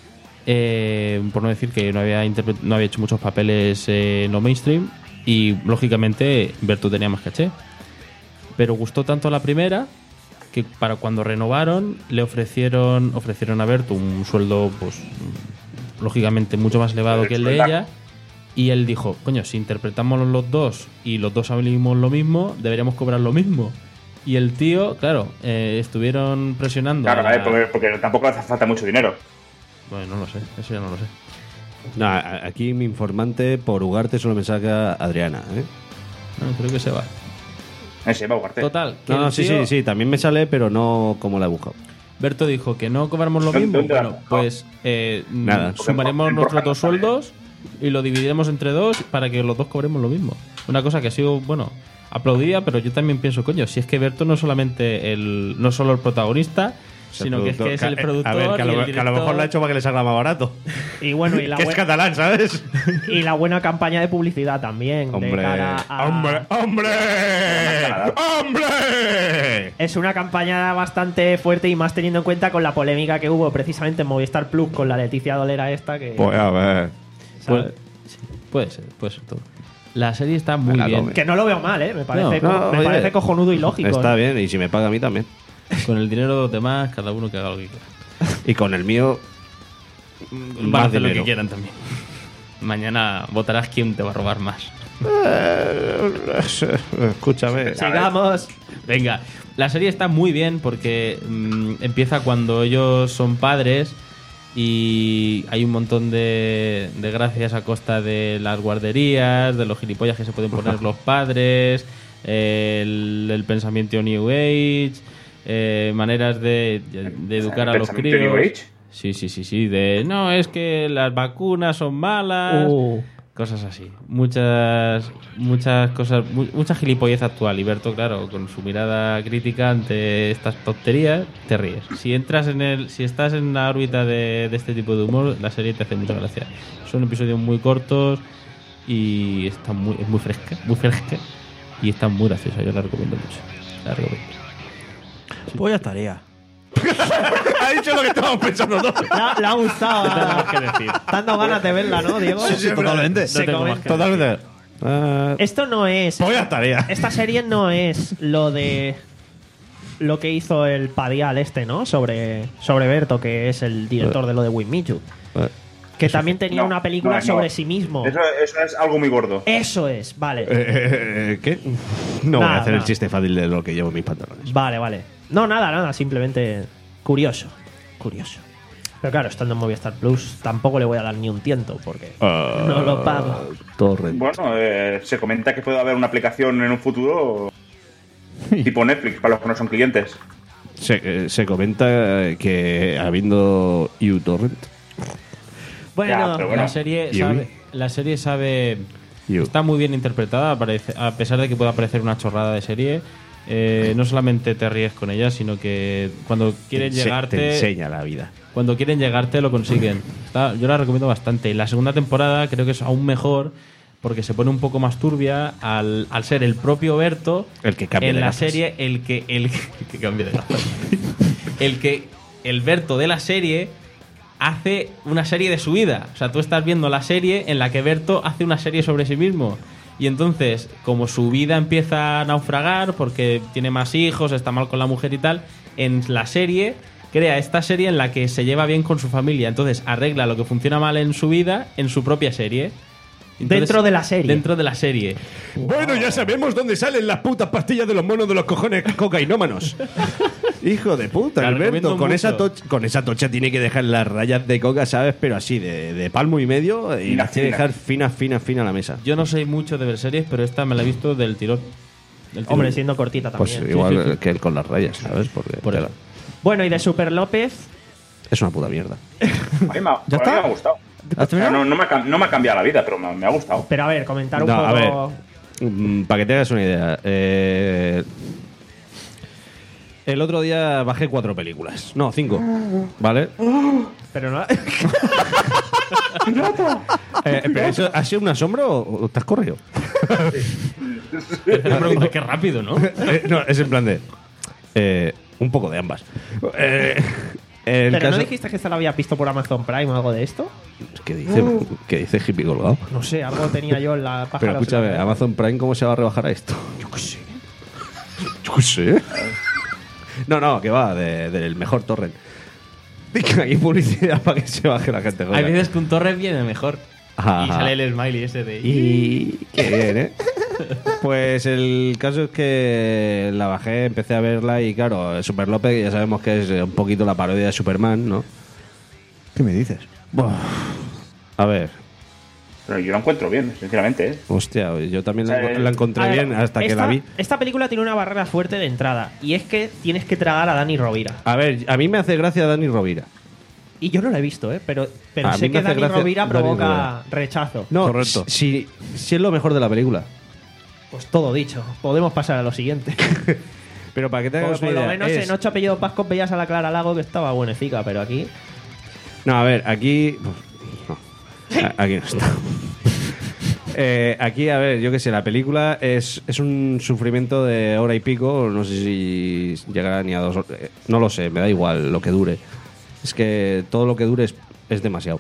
S7: eh, por no decir que no había, interpre- no había hecho muchos papeles eh, no mainstream, y lógicamente Berto tenía más caché. Pero gustó tanto la primera que para cuando renovaron le ofrecieron ofrecieron a Berto un sueldo, pues mm, lógicamente mucho más elevado que el de ella. Y él dijo, coño, si interpretamos los dos y los dos sabemos lo mismo, deberíamos cobrar lo mismo. Y el tío, claro, eh, estuvieron presionando.
S3: Claro,
S7: a la-
S3: eh, porque, porque tampoco hace falta mucho dinero.
S7: Bueno, no lo sé, eso ya no lo sé.
S5: No, a- aquí mi informante por Ugarte solo me saca Adriana, ¿eh?
S7: No, creo que se va.
S3: Ese va a Ugarte.
S7: Total, que
S5: No, no,
S7: el
S5: sí,
S7: tío-
S5: sí, sí, también me sale, pero no como la he buscado.
S7: Berto dijo que no cobramos lo
S3: ¿Dónde-
S7: mismo.
S3: dónde la
S7: Bueno,
S3: has buscado?
S7: pues eh, mm,
S5: Nada.
S7: sumaremos
S3: En- en
S7: nuestros
S3: Porja
S7: dos
S3: no sale.
S7: sueldos y lo dividiremos entre dos para que los dos cobremos lo mismo. Una cosa que ha sido, bueno, aplaudida, pero yo también pienso, coño, si es que Berto no es solamente el, no solo el protagonista, sino que es que es el productor.
S5: A ver, que a,
S7: y
S5: lo,
S7: el
S5: que a lo mejor
S7: director.
S5: lo ha hecho para que le salga más barato.
S1: Y bueno, y la,
S5: que es
S1: buen-
S5: catalán, ¿sabes?
S1: y la buena campaña de publicidad también. de
S5: Hombre.
S1: cara a-
S5: ¡Hombre! ¡Hombre! ¡Hombre!
S1: Es una campaña bastante fuerte y más teniendo en cuenta con la polémica que hubo precisamente en Movistar Plus con la Leticia Dolera esta que...
S5: Pues a ver.
S7: Puede, sí, puede ser, puede ser todo. La serie está muy
S5: Venga,
S7: bien.
S5: tome.
S1: Que no lo veo mal, ¿eh? Me parece,
S7: No,
S1: co-
S5: no,
S1: me
S5: oye,
S1: parece cojonudo y lógico.
S5: Está
S1: ¿eh?
S5: bien, y si me paga a mí también.
S7: Con el dinero de los demás, cada uno que haga lo que quiera.
S5: Y con el mío.
S7: Van a
S5: Más
S7: hacer lo
S5: dinero.
S7: que quieran también. Mañana votarás quién te va a robar más.
S5: Eh, Escúchame.
S1: Sigamos.
S7: Venga, la serie está muy bien porque mm, empieza cuando ellos son padres y hay un montón de, de gracias a costa de las guarderías, de los gilipollas que se pueden poner los padres, el, el pensamiento New Age, eh, maneras de, de educar a los
S3: ¿Pensamiento
S7: críos.
S3: New Age?
S7: Sí, sí, sí, sí. De no, es que las vacunas son malas.
S1: Uh.
S7: Cosas así. Muchas muchas cosas, mu- mucha gilipollez actual. Y Berto, claro, con su mirada crítica ante estas tonterías, te ríes. Si entras en el, si estás en la órbita de, de este tipo de humor, la serie te hace mucha gracia. Son episodios muy cortos y está muy, es muy fresca, muy fresca. Y está muy graciosa, yo la recomiendo mucho. La recomiendo.
S4: Pues ya estaría.
S5: Ha dicho lo que estábamos pensando todos.
S1: Le ha, le ha gustado.
S7: No tengo
S1: ah,
S7: más que decir.
S1: Dando ganas de verla, ¿no, Diego?
S4: Sí, sí, totalmente.
S1: Se
S7: tengo
S1: comenta.
S7: más que
S5: Totalmente. Ah,
S1: Esto no es.
S5: pues ya estaría.
S1: Esta serie no es lo de lo que hizo el Padial este, ¿no? Sobre, sobre Berto, que es el director de lo de Winmichu.
S5: Eh,
S1: Que también tenía
S3: No,
S1: una película
S3: no, no.
S1: sobre sí mismo.
S3: Eso, eso es algo muy gordo.
S1: Eso es, vale.
S5: eh, eh, ¿Qué? No voy
S1: Nada,
S5: a hacer el
S1: nada.
S5: chiste fácil de lo que llevo en mis pantalones.
S1: Vale, vale. No, nada, nada, simplemente curioso. Curioso. Pero claro, estando en Movistar Plus, tampoco le voy a dar ni un tiento, porque
S5: Ah,
S1: no lo pago.
S5: Torrent.
S3: Bueno, eh, se comenta que puede haber una aplicación en un futuro tipo Netflix para los que no son clientes.
S5: Se, eh, se comenta que habiendo uTorrent.
S1: Bueno,
S3: Ya, pero bueno.
S7: La serie
S5: ¿Y
S7: sabe,
S5: hoy?
S7: la serie sabe
S5: You.
S7: está muy bien interpretada, parece- a pesar de que pueda parecer una chorrada de serie. eh, no solamente te ríes con ella, sino que cuando quieren
S5: Te ense-
S7: llegarte,
S5: Te enseña la vida.
S7: cuando quieren llegarte lo consiguen. Está- yo la recomiendo bastante. Y la segunda temporada creo que es aún mejor porque se pone un poco más turbia al, al ser el propio Berto
S5: El que cambia
S7: en
S5: de
S7: la
S5: gafas.
S7: serie el que el que cambia de gafas. el que el Berto de la serie hace una serie de su vida. O sea, tú estás viendo la serie en la que Berto hace una serie sobre sí mismo. Y entonces, como su vida empieza a naufragar porque tiene más hijos, está mal con la mujer y tal, en la serie crea esta serie en la que se lleva bien con su familia. Entonces arregla lo que funciona mal en su vida en su propia serie. Entonces,
S1: Dentro de la serie.
S7: Dentro de la serie.
S5: Bueno, ya sabemos dónde salen las putas pastillas de los monos de los cojones cocainómanos. Hijo de puta,
S7: La
S5: Alberto.
S7: recomiendo
S5: Con
S7: mucho.
S5: esa, tocha, con esa tocha tiene que dejar las rayas de coca, ¿sabes? Pero así, de, de palmo y medio. Y
S3: Fina,
S5: las tiene que
S3: fina.
S5: dejar fina, fina, fina a la mesa.
S7: Yo no soy mucho de ver series, pero esta me la he visto del tirón. Del tirón.
S1: Hombre, siendo cortita
S5: Pues
S1: también.
S5: igual
S7: sí, sí.
S5: que él con las rayas, ¿sabes? Porque
S7: Por
S5: tela.
S7: eso.
S1: Bueno, y de Super López,
S5: Es una puta mierda.
S3: A mí me ha,
S4: ¿Ya
S3: a mí
S4: está?
S3: me ha gustado.
S4: ¿Has
S3: O sea,
S4: terminado?
S3: no, no me ha, cam- no me ha cambiado la vida, pero me, me ha gustado.
S1: pero a ver, comentar un
S5: No,
S1: poco.
S5: a ver. Mm, Para que te hagas una idea. eh, el otro día bajé cuatro películas. No, cinco. ¿Vale?
S1: Pero no.
S5: Eh, ¿Pero eso ha sido un asombro o o te has corrido?
S7: Te pregunto, qué rápido, ¿no?
S5: Eh, no, es en plan de. eh, un poco de ambas. Eh, el
S1: Pero
S5: caso-
S1: no dijiste que se lo había visto por Amazon Prime o algo de esto.
S5: ¿Qué dice, ¿Qué dice hippie colgado?
S1: No sé, algo tenía yo en la página.
S5: Pero escúchame, Amazon Prime, ¿cómo se va a rebajar a esto? Yo qué sé. Yo qué sé. No, no, que va, de- del mejor torrent. Diga, hay publicidad para que se baje la gente.
S7: Hay veces que un torre viene mejor.
S5: Ajá.
S7: Y sale el smiley ese de...
S5: Y qué bien, ¿eh? Pues el caso es que la bajé, empecé a verla y claro, Super López ya sabemos que es un poquito la parodia de Superman, ¿no?
S4: ¿Qué me dices?
S5: A ver,
S3: Pero yo lo encuentro bien, sinceramente. ¿eh?
S5: hostia, yo también la,
S3: O sea,
S5: la encontré
S1: A ver,
S5: bien hasta que
S1: esta-
S5: la vi.
S1: Esta película tiene una barrera fuerte de entrada. Y es que tienes que tragar a Dani Rovira.
S5: A ver, a mí me hace gracia Dani Rovira.
S1: Y yo no la he visto, ¿eh? Pero, pero
S5: A mí
S1: sé
S5: me
S1: que
S5: hace
S1: Dani
S5: gracia
S1: Rovira
S5: Dani
S1: provoca
S5: Rovira.
S1: rechazo.
S5: No,
S4: Correcto.
S5: Si, si es lo mejor de la película.
S1: Pues todo dicho. Podemos pasar a lo siguiente.
S5: Pero para que te
S1: Por,
S5: hagas
S1: por
S5: una
S1: lo
S5: idea,
S1: menos
S5: es-
S1: en Ocho Apellidos Vascos veías a la Clara Lago que estaba buenecica, pero aquí.
S5: No, a ver, aquí. No. A- Aquí no está. Eh, aquí, a ver, yo qué sé, la película es, es un sufrimiento de hora y pico. No sé si llegará ni a dos horas. eh, No lo sé, me da igual lo que dure. Es que todo lo que dure es, es demasiado.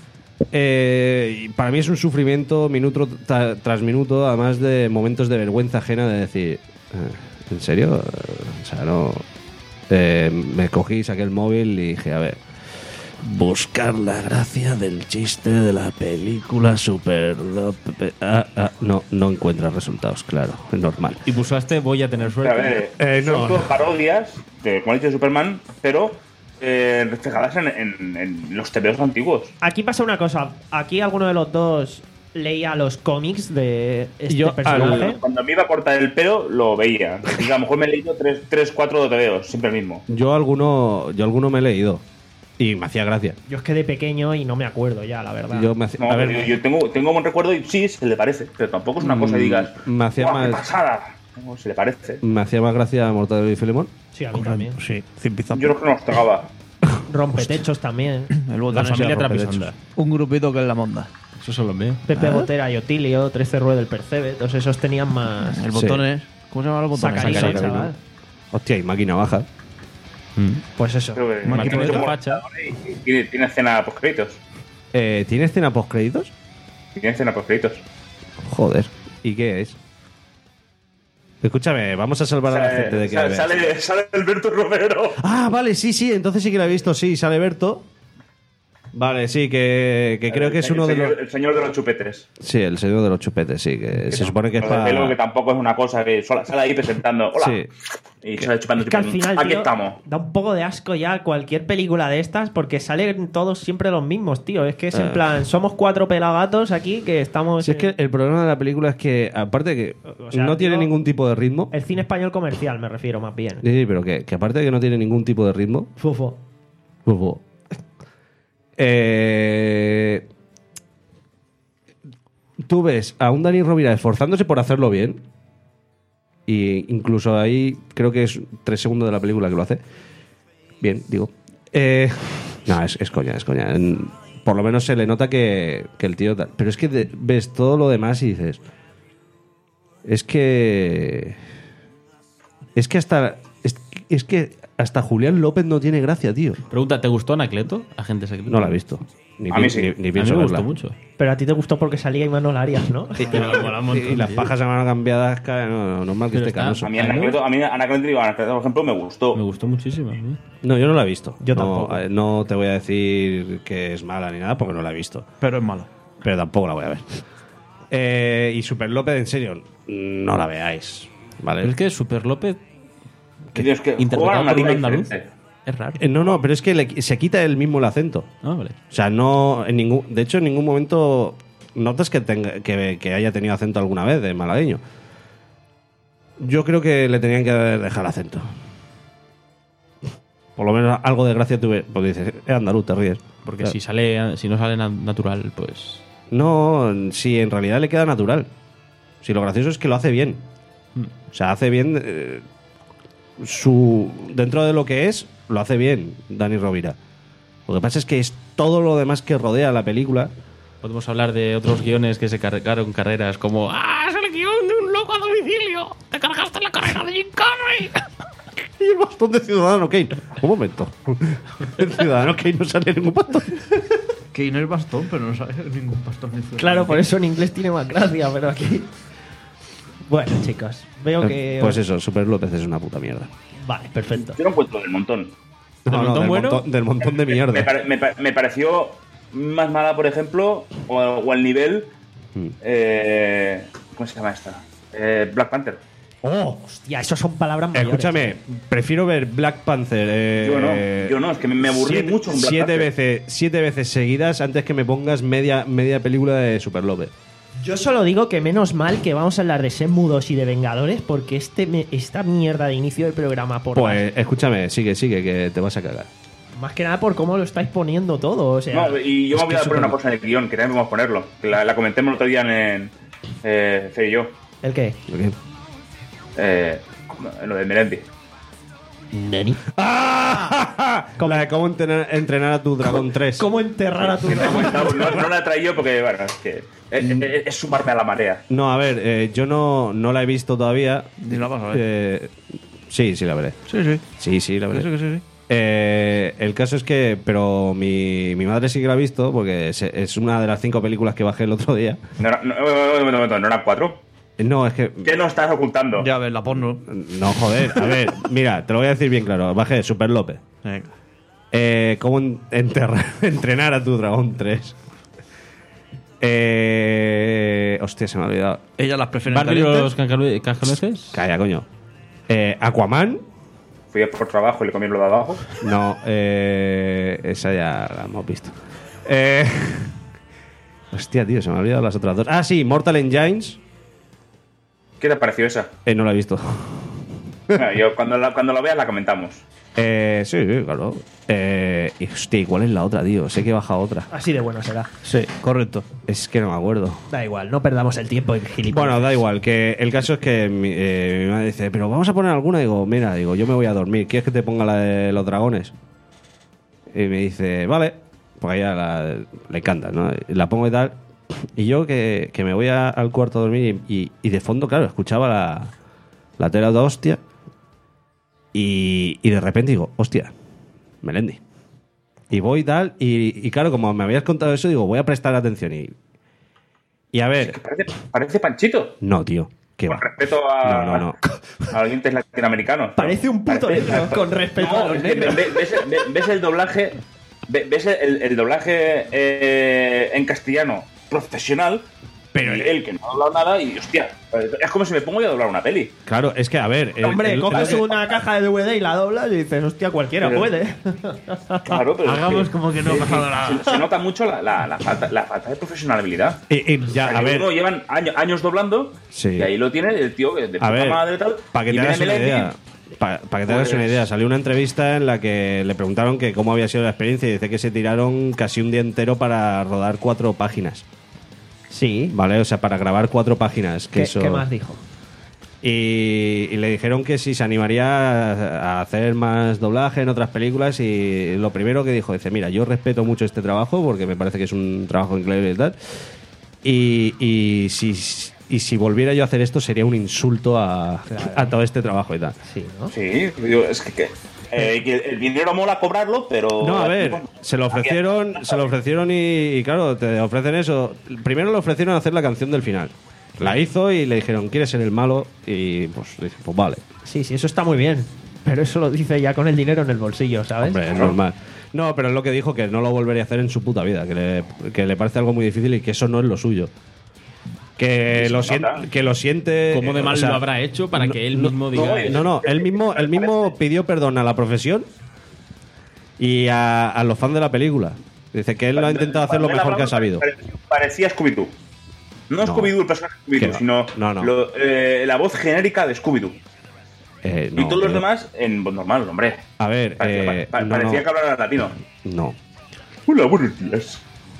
S5: Eh, y para mí es un sufrimiento minuto tra- tras minuto, además de momentos de vergüenza ajena de decir, eh, ¿en serio? Eh, O sea, no. Eh, me cogí, saqué el móvil y dije, a ver, buscar la gracia del chiste de la película Super López. Ah, ah, no, no encuentras resultados, claro, es normal.
S7: Y pulsaste voy a tener
S3: Pero, a
S7: suerte.
S3: ver,
S5: Eh, no.
S3: son todas parodias de, como he dicho, de Superman, pero eh, reflejadas en, en- en los tebeos antiguos.
S1: Aquí pasa una cosa. Aquí alguno de los dos leía los cómics de este
S5: Yo,
S1: personaje.
S5: al-
S3: Cuando me iba a cortar el pelo, lo veía. Y a lo mejor me he leído tres, tres cuatro tebeos, siempre el mismo.
S5: Yo alguno, yo alguno me he leído y me hacía gracia.
S1: Yo es que de pequeño y no me acuerdo ya, la verdad.
S5: Yo me hacía-
S3: No,
S5: a ver,
S3: pero yo, yo tengo, tengo buen recuerdo y sí, se le parece. Pero tampoco es una cosa que digas,
S5: me hacía
S3: "Guau, qué
S5: más-
S3: pasada". No, se le parece.
S5: me hacía más gracia Mortadelo y Filemón.
S1: Sí, a mí también.
S4: Sí, cien pizza.
S3: Yo creo que no los tragaba.
S1: Rompetechos también.
S4: El botón
S7: La
S4: ese
S7: familia
S4: arroz,
S7: Trapisonda.
S4: Un grupito que es la monda.
S7: Esos son los míos.
S1: Pepe Botera y Otilio, trece Rue del Percebe. Todos esos tenían más.
S4: El
S5: Sí.
S4: botón es. ¿Cómo se llama el botón?
S1: Sacarina,
S5: Sacarina.
S1: chaval.
S5: Hostia, y máquina baja.
S1: Pues eso.
S3: Creo que
S4: Marquito
S3: tiene
S4: de
S3: como-
S7: facha.
S3: y- y Tiene, tiene escena post créditos.
S5: Eh, ¿Tiene escena post créditos?
S3: Tiene escena post créditos.
S5: Joder. ¿Y qué es? Escúchame, vamos a salvar a la gente de que
S3: sale,
S5: vea.
S3: sale, sale Alberto Romero.
S5: Ah, vale, sí, sí, entonces sí que la he visto, sí, sale Berto. Vale, sí, que, que creo
S3: El
S5: que es
S3: señor-
S5: uno de
S3: el señor-
S5: los...
S3: El señor de los chupetes.
S5: Sí, el señor de los chupetes, sí, que se supone que es
S3: Pero desde luego que
S5: para...
S3: tampoco es una cosa que sola- sale ahí presentando. Hola.
S5: Sí.
S3: Y sale chupando.
S1: Es que al
S3: tipo,
S1: final,
S3: aquí
S1: tío,
S3: estamos.
S1: da un poco de asco ya cualquier película de estas porque salen todos siempre los mismos, tío. Es que es en
S5: Ah.
S1: plan, somos cuatro pelagatos aquí que estamos...
S5: Si es que
S1: en-
S5: el problema de la película es que, aparte de que
S1: O sea,
S5: no tiene
S1: yo-
S5: ningún tipo de ritmo...
S1: El cine español comercial, me refiero más bien.
S5: Sí, sí, pero que, que aparte de que no tiene ningún tipo de ritmo...
S1: Fufo.
S5: Fufo. Eh, tú ves a un Dani Rovira esforzándose por hacerlo bien. Y incluso ahí creo que es tres segundos de la película que lo hace. Bien, digo. Eh, no, es, es coña, es coña. En- por lo menos se le nota que, que el tío... tal. Pero es que de- ves todo lo demás y dices... Es que... Es que hasta... Es, es que hasta Julián López no tiene gracia, tío.
S7: Pregunta, ¿te gustó Anacleto? Agente secreto.
S5: No la he visto. Ni,
S3: A mí
S5: pi-
S3: sí.
S5: ni, ni
S7: A mí
S5: pienso
S7: me gustó
S5: verla.
S7: mucho.
S1: Pero a ti te gustó porque salía Imanol Arias, ¿no?
S5: Y, y- y las pajas se van cambiadas, ca- no, no, normal que
S7: Pero
S5: esté
S7: está-
S5: canoso.
S3: A mí Anacleto, a mí Anacleto, digo, Anacleto, por ejemplo, me gustó.
S7: Me gustó muchísimo. a mí.
S5: No, yo no la he visto.
S1: Yo
S5: no,
S1: tampoco.
S5: eh, No te voy a decir que es mala ni nada porque no la he visto.
S4: Pero es malo.
S5: Pero tampoco la voy a ver. Eh, y Super López, en serio, no la veáis. ¿Vale?
S7: Pero es que Super López,
S3: Tío, es que juegan
S7: interpretado
S3: una
S7: por un
S3: liga
S7: andaluz,
S3: diferente.
S7: es raro.
S5: Eh, no, no, pero es que le- se quita el mismo el acento.
S7: Ah, vale.
S5: O sea, no. En ningún, de hecho, en ningún momento notas que, tenga, que, que haya tenido acento alguna vez de malagueño. Yo creo que le tenían que dejar el acento. Por lo menos algo de gracia tuve. Porque dices, es andaluz, te ríes.
S7: Porque
S5: Claro.
S7: si sale si no sale na- natural, pues...
S5: No, si en realidad le queda natural. Si lo gracioso es que lo hace bien. O sea, hace bien. eh, su Dentro de lo que es, lo hace bien Dani Rovira. Lo que pasa es que es todo lo demás que rodea la película.
S7: Podemos hablar de otros guiones que se cargaron carreras como ¡Ah, es el guión de un loco a domicilio! ¡Te cargaste la carrera de Jim Carrey!
S5: Y el bastón de Ciudadano Kane. Un momento. El Ciudadano Kane no sale en ningún bastón.
S4: Que no es bastón, pero no sabe ningún bastón ni fuera.
S1: Claro, por eso en inglés tiene más gracia, pero aquí... Bueno, chicos, veo que...
S5: Pues eso, Super López es una puta mierda.
S1: Vale, perfecto.
S3: Yo no encuentro del montón.
S5: No, no,
S7: montón
S5: del,
S7: bueno?
S5: montón, del montón de
S3: Me,
S5: mierda.
S3: pare- me pa- me pareció más mala, por ejemplo, o, o al nivel.
S5: Mm.
S3: eh, ¿Cómo se llama esta? Eh, Black Panther.
S1: Oh, hostia, eso son palabras mayores.
S5: Escúchame, prefiero ver Black Panther. eh,
S3: Yo no, yo no, es que me- me aburrí
S5: siete,
S3: mucho en Black
S5: siete
S3: Panther.
S5: veces, siete veces seguidas antes que me pongas media, media película de Super López.
S1: Yo solo digo que menos mal que vamos a hablar de Shenmue y de Vengadores, porque este me- esta mierda de inicio del programa, por
S5: Pues escúchame, sigue, sigue, que te vas a cagar.
S1: las- más que nada por cómo lo estáis poniendo todo. O sea,
S3: No, y yo
S5: es
S3: me voy
S5: que
S3: a
S5: es
S3: poner una
S5: súper-
S3: cosa en el guión, que también vamos a ponerlo. Que la, la comentemos el otro día en. Eh, Fe y yo.
S1: ¿el qué?
S3: Eh, en lo de Melendi.
S5: ¡Ah! La de cómo entrenar, entrenar a tu dragón tres.
S1: ¿Cómo enterrar a tu dragón?
S3: No, no- no la he traído porque, bueno, es que. Es, es- es sumarme a la marea.
S5: No, a ver, eh, yo no, no la he visto todavía.
S4: Ni la vas a ver.
S5: Eh, sí, sí la veré.
S4: Sí, sí.
S5: Sí, sí, la veré.
S4: Sí, sí, sí, sí.
S5: Eh, el caso es que, pero mi, mi madre sí que la ha visto, porque es, es una de las cinco películas que bajé el otro día.
S3: No, era- no, no, no, no, no eran cuatro.
S5: No, es que.
S3: ¿Qué nos estás ocultando?
S4: Ya ves, la porno.
S5: No, joder, a ver, mira, te lo voy a decir bien claro. Bajé Super López.
S4: Venga.
S5: Eh, ¿Cómo en- enterrar- entrenar a tu dragón tres? Eh, hostia, se me ha olvidado.
S4: Ella las prefiere
S7: ¿Barbie y
S4: calientes.
S7: los cascanue- cascanueces?
S5: Calla, coño. Eh, Aquaman.
S3: Fui por trabajo y le comí lo de abajo.
S5: No, eh, esa ya la hemos visto. Eh, hostia, tío, se me ha olvidado las otras dos. Ah, sí, Mortal Engines.
S3: ¿Qué te pareció esa?
S5: Eh, no la he visto.
S3: Bueno, yo cuando la, cuando la veas la comentamos.
S5: Eh, sí, sí, claro. Eh, y, hostia, ¿y ¿cuál es la otra, tío? Sé que baja otra.
S1: Así de bueno será.
S4: Sí, correcto.
S5: Es que no me acuerdo.
S1: Da igual, no perdamos el tiempo en gilipollas.
S5: Bueno, da igual, que el caso es que mi, eh, mi madre dice, pero vamos a poner alguna. Digo, mira, digo, yo me voy a dormir. ¿Quieres que te ponga la de los dragones? Y me dice, vale. Pues a ella la- le encanta, ¿no? Y la pongo y tal. Y yo que, que me voy a- al cuarto a dormir y, y- y de fondo, claro, escuchaba la, la tela de hostia. Y, y de repente digo, hostia, Melendi. Y voy y tal, y, y claro, como me habías contado eso, digo, voy a prestar atención. Y, y a ver,
S3: Parece, parece Panchito.
S5: no, tío, qué
S3: Con
S5: va.
S3: respeto a,
S5: No, no, no.
S3: a los dientes latinoamericanos.
S1: Parece un puto
S3: Parece-
S1: negro, con respeto
S3: No,
S1: a los
S3: es que
S1: negros.
S3: ve- Ves, ve- ves el doblaje, ve- ves el, el doblaje eh, en castellano profesional, pero él que no ha doblado nada y hostia, es como si me pongo yo a doblar una peli.
S5: Claro, es que a ver. el-
S1: Hombre,
S5: el-
S1: coges
S5: el-
S1: una caja de D V D y la doblas y dices, hostia, cualquiera
S3: Pero-
S1: puede.
S3: Claro, pero es
S7: Hagamos
S3: que-
S7: como que no ha pasado
S3: se-
S7: nada.
S3: Se, se nota mucho la, la- la falta, la falta de profesionalidad.
S5: y- y ya,
S3: O sea,
S5: a
S3: que
S5: ver,
S3: uno llevan años, años doblando
S5: Sí.
S3: y ahí lo tiene el tío que de
S5: a
S3: puta
S5: ver,
S3: madre tal.
S5: para que
S3: y
S5: te
S3: viene
S5: hagas una
S3: Melendi,
S5: idea. Para que te hagas
S3: Pues-
S5: una idea, salió una entrevista en la que le preguntaron que cómo había sido la experiencia y dice que se tiraron casi un día entero para rodar cuatro páginas.
S1: Sí.
S5: ¿Vale? O sea, para grabar cuatro páginas. Que
S1: ¿Qué,
S5: eso...
S1: qué más dijo?
S5: Y, y le dijeron que si se animaría a a hacer más doblaje en otras películas y lo primero que dijo, dice, mira, yo respeto mucho este trabajo porque me parece que es un trabajo increíble y tal. Y, y si, y si volviera yo a hacer esto sería un insulto a, a todo este trabajo y tal.
S1: Sí, ¿no?
S3: Sí, digo, es que, que Eh, que el dinero mola cobrarlo, pero.
S5: No, a ver, se lo ofrecieron, se lo ofrecieron y, y claro, te ofrecen eso. Primero le ofrecieron hacer la canción del final. La hizo y le dijeron, ¿quieres ser el malo? Y pues dice, pues vale.
S1: Sí, sí, eso está muy bien. Pero eso lo dice ya con el dinero en el bolsillo, ¿sabes?
S5: Hombre, es normal. No, pero es lo que dijo, que no lo volvería a hacer en su puta vida, que le, que le parece algo muy difícil y que eso no es lo suyo. Que, lo, siente, que lo siente...
S7: ¿Cómo de mal
S5: o sea,
S7: lo habrá hecho para
S5: no,
S7: que él
S5: no,
S7: mismo diga
S3: no,
S7: eso?
S5: No, no, él mismo, él mismo pidió perdón a la profesión y a, a los fans de la película. Dice que él lo ha intentado hacer lo mejor que ha sabido.
S3: Parecía Scooby-Doo. No,
S5: No.
S3: Scooby-Doo el personaje de
S5: Que
S3: Scooby-Doo,
S5: va.
S3: sino
S5: No, no.
S3: lo- eh, la voz genérica de Scooby-Doo.
S5: Eh,
S3: y
S5: no,
S3: todos los
S5: tío.
S3: demás en voz normal, hombre.
S5: A ver,
S3: Parecía,
S5: eh,
S3: pa-
S5: no,
S3: parecía
S5: no,
S3: que hablara latino.
S5: no.
S3: Hola, buenos días.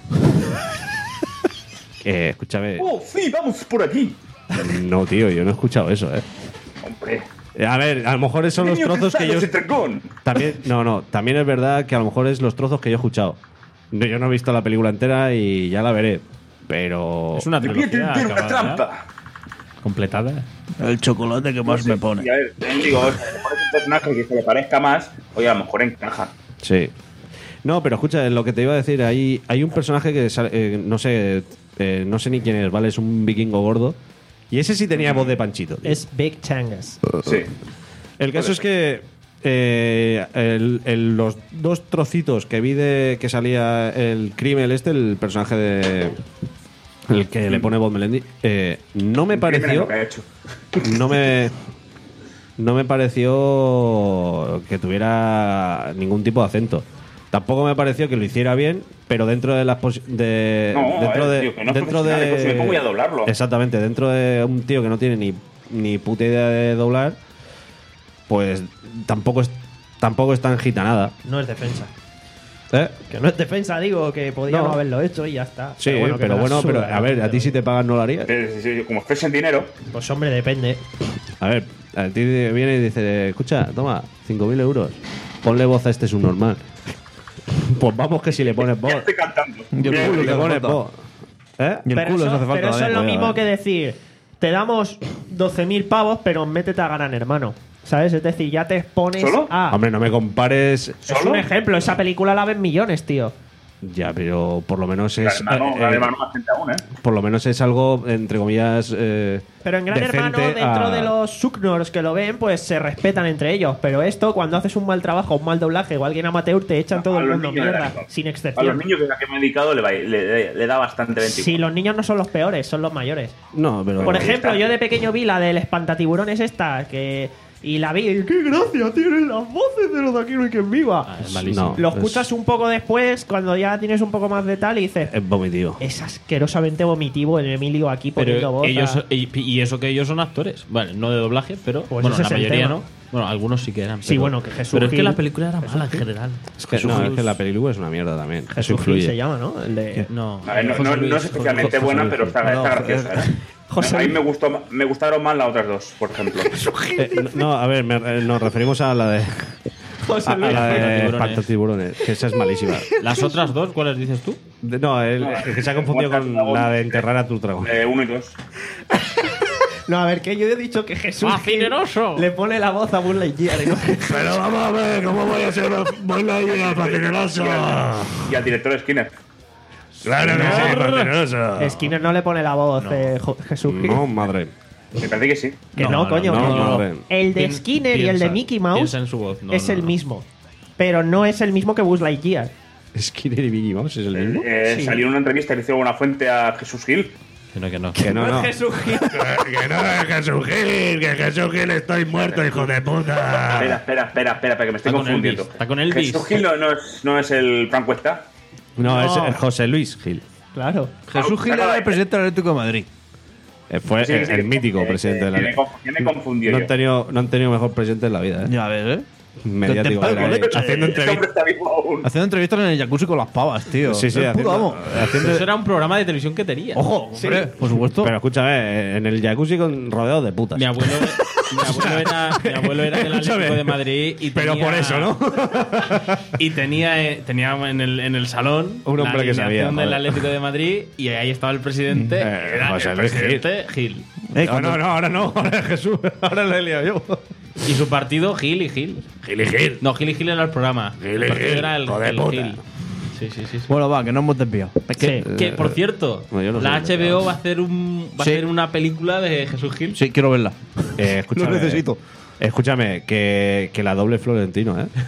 S5: Eh, escúchame.
S3: Oh, sí, vamos por aquí.
S5: No, tío, yo no he escuchado eso, eh.
S3: Hombre.
S5: Eh, A ver, a lo mejor son los
S3: Niño
S5: trozos que
S3: sale
S5: yo...
S3: ese dragón.
S5: También, no, no, también es verdad que a lo mejor es los trozos que yo he escuchado. No, yo no he visto la película entera y ya la veré, pero...
S7: Es una
S3: Te voy a
S7: trilogía
S3: tender una
S7: acabada,
S3: trampa.
S7: completada.
S4: El chocolate que más me pone.
S3: Y a ver, también digo, o sea, si pones un personaje que se le parezca más, oye, a lo mejor encaja.
S5: Sí. No, pero escucha, lo que te iba a decir, hay, hay un personaje que sale- eh, no sé eh, no sé ni quién es, ¿vale? Es un vikingo gordo. Y ese sí tenía voz de Panchito, tío.
S1: Es Big Changas.
S3: Sí.
S5: El caso es que eh, el- el- los dos trocitos que vi de que salía el crimen este, el personaje de... El que le pone voz Melendi, eh, no me
S3: Crimen es
S5: pareció...
S3: lo que ha hecho.
S5: No me... No me pareció que tuviera ningún tipo de acento. Tampoco me pareció que lo hiciera bien, pero dentro de las posi- de
S3: No,
S5: dentro
S3: eh,
S5: de
S3: tío, que no es
S5: dentro
S3: profesional,
S5: de
S3: pues si me pongo ya a doblarlo.
S5: Exactamente, dentro de un tío que no tiene ni ni puta idea de doblar, pues tampoco es tampoco es tan gitanada,
S1: No es defensa.
S5: ¿eh?
S1: Que no es defensa, digo, que podía no,
S5: No.
S1: haberlo hecho y ya está.
S5: Sí, pero bueno,
S1: que
S5: pero,
S1: me la
S5: bueno,
S1: suda,
S5: a ver,
S1: ¿no?
S5: a ti si te pagan no lo harías.
S3: Eh, sí, sí, Como estés en dinero,
S1: Pues hombre, depende.
S5: A ver, a ti viene y dice, escucha, toma, cinco mil euros, ponle voz a este subnormal. Pues vamos que si le pones voz,
S3: ya estoy cantando.
S4: Yo
S3: Bien,
S4: creo
S5: le
S4: que hace
S5: pones
S4: falta.
S5: voz. ¿Eh?
S4: Y el
S1: pero
S4: culo
S1: eso,
S4: eso hace falta
S1: pero eso es
S4: también,
S1: lo
S4: joder,
S1: mismo
S4: joder.
S1: que decir, te damos doce mil pavos, pero métete a Gran Hermano. ¿Sabes? Es decir, ya te expones
S3: ¿Solo?
S1: a...
S5: Hombre, no me compares.
S1: es
S3: ¿Solo?
S1: un ejemplo, esa película la ven millones, tío.
S5: Ya, pero por lo menos es.
S3: Hermano,
S5: eh,
S3: Gran
S5: eh,
S3: Hermano más gente aún, ¿eh?
S5: por lo menos es algo, entre comillas. eh,
S1: Pero en Gran
S5: decente
S1: Hermano, dentro
S5: a-
S1: de los Sucknors que lo ven, pues se respetan entre ellos. Pero esto, cuando haces un mal trabajo, un mal doblaje o alguien amateur, te echan todo
S3: A
S1: el
S3: los
S1: mundo
S3: niños
S1: mierda,
S3: le-
S1: sin
S3: A
S1: excepción.
S3: los niños que a que me he dedicado le, va- le, le- le da bastante veinticuatro.
S1: Si los niños no son los peores, son los mayores.
S5: No, pero.
S1: Por
S3: ahí
S1: ejemplo,
S3: está.
S1: yo de pequeño vi la del espantatiburones esta, que... Y la vi, y ¡qué gracia tienen las voces de los de Aquí no hay quien viva!
S7: Ah, es malísimo.
S5: No.
S1: Lo
S5: es-
S1: escuchas un poco después, cuando ya tienes un poco más de tal, y dices...
S5: Es vomitivo.
S1: Es asquerosamente vomitivo el Emilio aquí poniendo
S7: Pero
S1: voz.
S7: ellos,
S1: a-
S7: y, y eso que ellos son actores. Vale, no de doblaje, pero
S1: Pues
S7: bueno,
S1: ese
S7: la
S1: es el
S7: mayoría
S1: tema.
S7: no. Bueno, algunos sí que eran.
S1: Sí,
S7: pero-
S1: bueno, que Jesús
S7: Pero es que
S1: Gil-
S7: la película era mala en general.
S5: Es que, no, es que la película es una mierda también. Eso
S1: Jesús Gil
S5: influye.
S1: se llama, ¿no? El de...
S7: No,
S3: A ver, no,
S7: José
S3: no-
S7: Luis-
S3: no es especialmente
S7: José
S3: buena,
S7: Luis
S3: pero
S7: Gil.
S3: está,
S4: No,
S3: está graciosa. ¿eh?
S1: José
S3: a mí
S1: Luis.
S3: me, gustó, me gustaron más las otras dos, por ejemplo.
S5: Eh, no, a ver, me- eh, nos referimos a la de.
S1: José
S5: A, a
S1: Luis.
S5: la de
S7: Espantatiburones.
S5: Espantatiburones, que esa es malísima.
S7: Las otras dos, ¿cuáles dices tú?
S5: De- no, el, el que se ha confundido con la de enterrar a tu dragón.
S3: Eh, uno y dos.
S1: No, a ver, que yo he dicho que Jesús
S7: ¡Ah,
S1: Gil
S7: cineroso!
S1: le pone la voz a Buzz Lightyear y no
S5: Pero vamos a ver, ¿cómo voy a ser buena idea fascineroso?
S3: Y al director Skinner.
S5: Claro que sí, fascineroso.
S1: Skinner no le pone la voz eh, Jo- Jesús Gil.
S5: No, madre.
S3: Me parece que sí.
S1: Que no,
S7: No,
S1: coño.
S5: no,
S1: que
S5: no,
S1: no.
S5: madre.
S1: El de
S7: Pien-
S1: Skinner y el de
S7: piensa,
S1: Mickey Mouse
S7: piensa en su voz. No,
S1: es
S7: no,
S1: el
S7: no.
S1: mismo. Pero no es el mismo que Buzz Lightyear.
S5: Skinner y Mickey Mouse es el mismo.
S3: Eh,
S1: Sí.
S3: Salió en una entrevista que le hizo una fuente a Jesús Gil.
S7: Que no, que no.
S5: Que no, no.
S1: es Jesús Gil.
S5: Que no es Jesús Gil, que Jesús Gil estoy muerto, hijo de puta.
S3: Espera, espera, espera, espera, espera, que me estoy
S7: Está con
S3: confundiendo.
S7: Elvis, está con Elvis.
S3: Jesús Gil no, no es, no es el Frank Cuesta.
S5: No, es,
S1: No.
S5: es José Luis Gil.
S1: Claro.
S4: Jesús Gil era el presidente del Atlético de Madrid.
S5: Eh, Fue
S3: Sí,
S5: el,
S3: sí,
S5: el
S3: sí.
S5: mítico
S3: Eh,
S5: presidente de la
S3: que me conf- que me confundió
S5: no
S3: yo.
S5: han, tenido, no han tenido mejor presidente en la vida, ¿eh?
S4: Ya ves, ¿eh?
S5: Mediático.
S4: Te- te-
S5: era,
S4: te-
S5: eh,
S4: te-
S5: haciendo
S3: Este hombre
S5: entrevistas.
S3: está vivo aún.
S4: Haciendo entrevistas en el jacuzzi con las pavas, tío.
S5: Sí, sí,
S4: El puto
S5: haciendo,
S4: amo.
S5: haciendo-
S7: Eso era un programa de televisión que tenía.
S4: Ojo, hombre, por supuesto.
S5: Pero escúchame, en el jacuzzi con rodeado de putas.
S7: Mi abuelo, mi abuelo era, mi abuelo era del Atlético de Madrid y
S5: Pero
S7: tenía-
S5: por eso, ¿no?
S7: Y tenía, eh, tenía en, el, en el salón
S5: Un hombre
S7: la
S5: que sabía,
S7: alineación del
S5: joder.
S7: Atlético de Madrid y ahí estaba el presidente.
S5: Eh,
S7: era
S5: José
S7: el
S5: Luis
S7: presidente Gil.
S4: Eh,
S5: No,
S4: cuando-
S5: no, no, ahora no, ahora es Jesús, ahora le he liado yo.
S7: Y su partido, Gil y Gil.
S5: Gil y Gil.
S7: No, Gil y Gil era el programa.
S5: Gil y
S7: el partido
S5: Gil,
S7: era el,
S5: hijo de
S7: el
S5: puta.
S7: Gil. Sí, sí, sí. sí.
S4: Bueno, va, que no hemos desviado.
S7: Es que,
S1: Sí.
S7: que, por cierto,
S5: No, yo no
S7: la
S5: sé.
S7: H B O va a hacer un va a
S4: Sí.
S7: hacer una película de Jesús Gil.
S4: Sí, quiero verla.
S5: Eh, escúchame,
S4: Lo necesito.
S5: Escúchame, que, que la doble Florentino, ¿eh?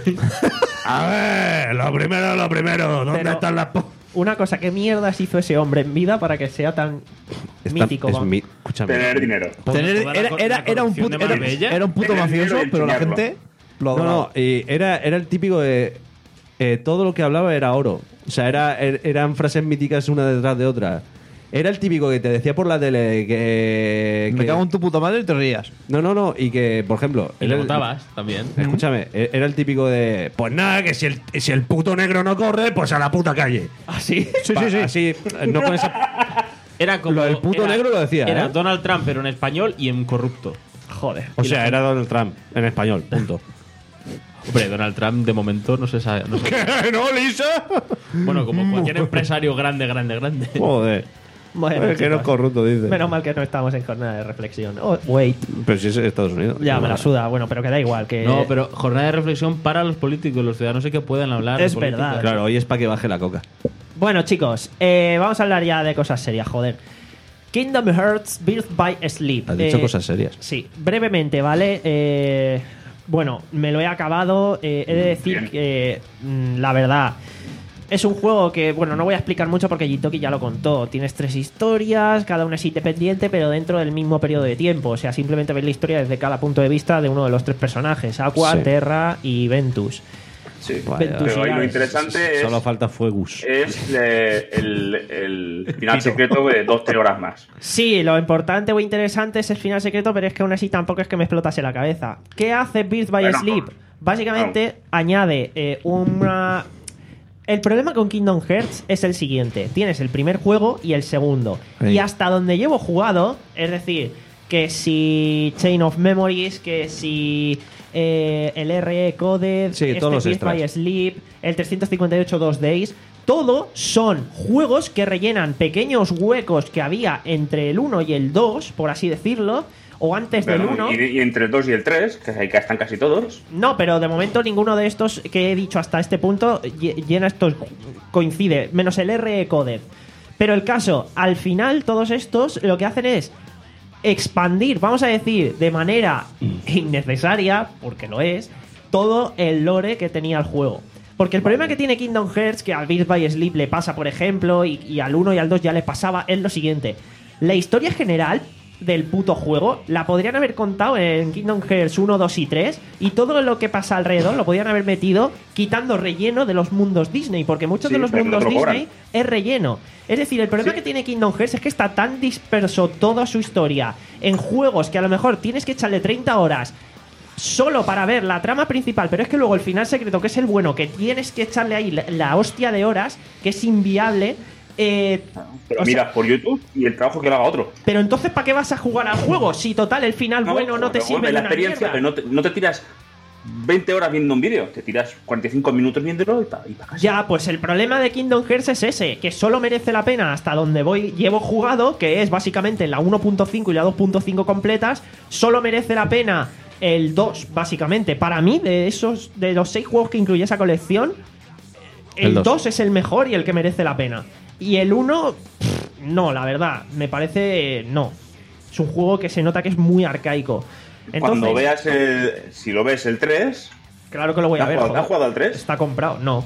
S5: A ver, lo primero, lo primero. ¿Dónde
S1: Pero-
S5: están las... po-
S1: Una cosa, ¿qué mierdas hizo ese hombre en vida para que sea tan
S5: Está-
S1: mítico?
S5: es
S1: vamos?
S5: mi- Escúchame.
S3: Tener dinero.
S4: Tener-
S7: toda la
S4: era,
S7: cor-
S4: era,
S7: la
S4: era un
S7: corrupción
S4: puto,
S7: de
S4: era,
S7: Marbella.
S4: era un puto
S3: Tener
S4: mafioso,
S3: dinero y
S4: pero la
S3: enseñarlo.
S4: gente lo
S5: No,
S4: adoraba.
S5: no, y era, era el típico de... eh, todo lo que hablaba era oro. O sea, era, er- eran frases míticas una detrás de otra. Era el típico que te decía por la tele que...
S4: Me
S5: que-
S4: cago en tu puta madre y te rías.
S5: No, no, no. Y que, por ejemplo...
S7: Y
S5: era
S7: le
S5: el-
S7: votabas también.
S5: Escúchame, e- era el típico de... Pues nada, que si el, si el puto negro no corre, pues a la puta calle.
S1: ¿Ah, sí?
S5: Sí, sí, sí. Así, no con esa...
S7: Era como
S5: Lo del puto
S7: era-
S5: negro lo decía,
S7: Era
S5: ¿eh?
S7: Donald Trump, pero en español y en corrupto.
S1: Joder.
S5: O sea, era Donald Trump, en español, punto.
S7: Hombre, Donald Trump de momento no se sabe. No se-
S5: ¿No, Lisa?
S7: Bueno, como cualquier empresario grande, grande, grande.
S5: Joder.
S1: Bueno,
S5: Es que no es
S1: chicos,
S5: corrupto, dice.
S1: menos mal que no estamos en jornada de reflexión. Oh, wait.
S5: Pero si es Estados Unidos.
S1: Ya me la suda. Bueno, pero que da igual. Que
S7: No, pero jornada de reflexión para los políticos, los ciudadanos sí que puedan hablar. de
S1: Es
S7: política.
S1: verdad.
S5: Claro, hoy es para que baje la coca.
S1: Bueno, chicos, eh, vamos a hablar ya de cosas serias, joder. Kingdom Hearts Birth by Sleep.
S5: Has dicho
S1: Eh,
S5: cosas serias.
S1: Sí, brevemente, ¿vale? Eh, bueno, me lo he acabado. eh, he de decir
S3: Bien.
S1: que, mm, la verdad, es un juego que, bueno, no voy a explicar mucho porque Jitoki ya lo contó. Tienes tres historias, cada una es independiente, pero dentro del mismo periodo de tiempo. O sea, simplemente ves la historia desde cada punto de vista de uno de los tres personajes: Aqua,
S5: Sí.
S1: Terra y Ventus.
S3: Sí.
S5: Vaya.
S3: Pero ahí lo
S1: Ventusidades.
S3: interesante es,
S5: Solo falta Fuegus.
S3: es eh, el, el final secreto de dos tres horas más.
S1: Sí, lo importante o interesante es el final secreto, pero es que aún así tampoco es que me explotase la cabeza. ¿Qué hace Birth by
S3: Bueno,
S1: Sleep? Básicamente añade eh, una... El problema con Kingdom Hearts es el siguiente. Tienes el primer juego y el segundo.
S5: Sí.
S1: Y hasta donde llevo jugado, es decir, que si Chain of Memories, que si eh, el R E Coded,
S5: Sí,
S1: este
S5: todos los
S1: Birth by
S5: extras.
S1: Sleep, el trescientos cincuenta y ocho dos Days, todo son juegos que rellenan pequeños huecos que había entre el uno y el dos, por así decirlo, o antes del
S3: Pero,
S1: uno.
S3: y, y entre el dos y el tres, que ahí están casi todos.
S1: No, pero de momento ninguno de estos que he dicho hasta este punto lle- llena estos, coincide, menos el R E Coded. Pero el caso, al final todos estos lo que hacen es expandir, vamos a decir, de manera innecesaria, porque lo es, todo el lore que tenía el juego. Porque el problema que tiene Kingdom Hearts, que al Birth by Sleep le pasa, por ejemplo, y, y al uno y al dos ya le pasaba, es lo siguiente. La historia general del puto juego la podrían haber contado en Kingdom Hearts uno, dos y tres, y todo lo que pasa alrededor lo podrían haber metido quitando relleno de los mundos Disney, porque muchos
S3: Sí,
S1: de los
S3: pero no
S1: mundos
S3: te lo cobran.
S1: Disney es relleno. Es decir, el problema
S3: Sí.
S1: que tiene Kingdom Hearts es que está tan disperso toda su historia en juegos que a lo mejor tienes que echarle treinta horas solo para ver la trama principal, pero es que luego el final secreto, que es el bueno, que tienes que echarle ahí la, la hostia de horas, que es inviable. Eh,
S3: Pero
S1: o sea,
S3: miras por YouTube y el trabajo que lo haga otro.
S1: pero entonces, ¿para qué vas a jugar al juego? Si total, el final bueno no te
S3: pero,
S1: sirve
S3: hombre,
S1: de
S3: la
S1: una
S3: experiencia,
S1: mierda.
S3: pero no te, no te tiras veinte horas viendo un vídeo, te tiras cuarenta y cinco minutos viéndolo y para pa casa.
S1: Ya, pues el problema de Kingdom Hearts es ese, que solo merece la pena hasta donde voy llevo jugado, que es básicamente la uno punto cinco y la dos punto cinco completas, solo merece la pena el dos, básicamente. Para mí, de esos de los seis juegos que incluye esa colección, el
S5: El dos.
S1: dos es el mejor y el que merece la pena. Y el uno, pff, no, la verdad, me parece no. Es un juego que se nota que es muy arcaico. Entonces,
S3: Cuando veas el, si lo ves el tres,
S1: claro que lo voy
S3: ¿te
S1: a
S3: has
S1: ver.
S3: jugado, ¿te has
S1: joder.
S3: jugado al tres?
S1: Está comprado, no.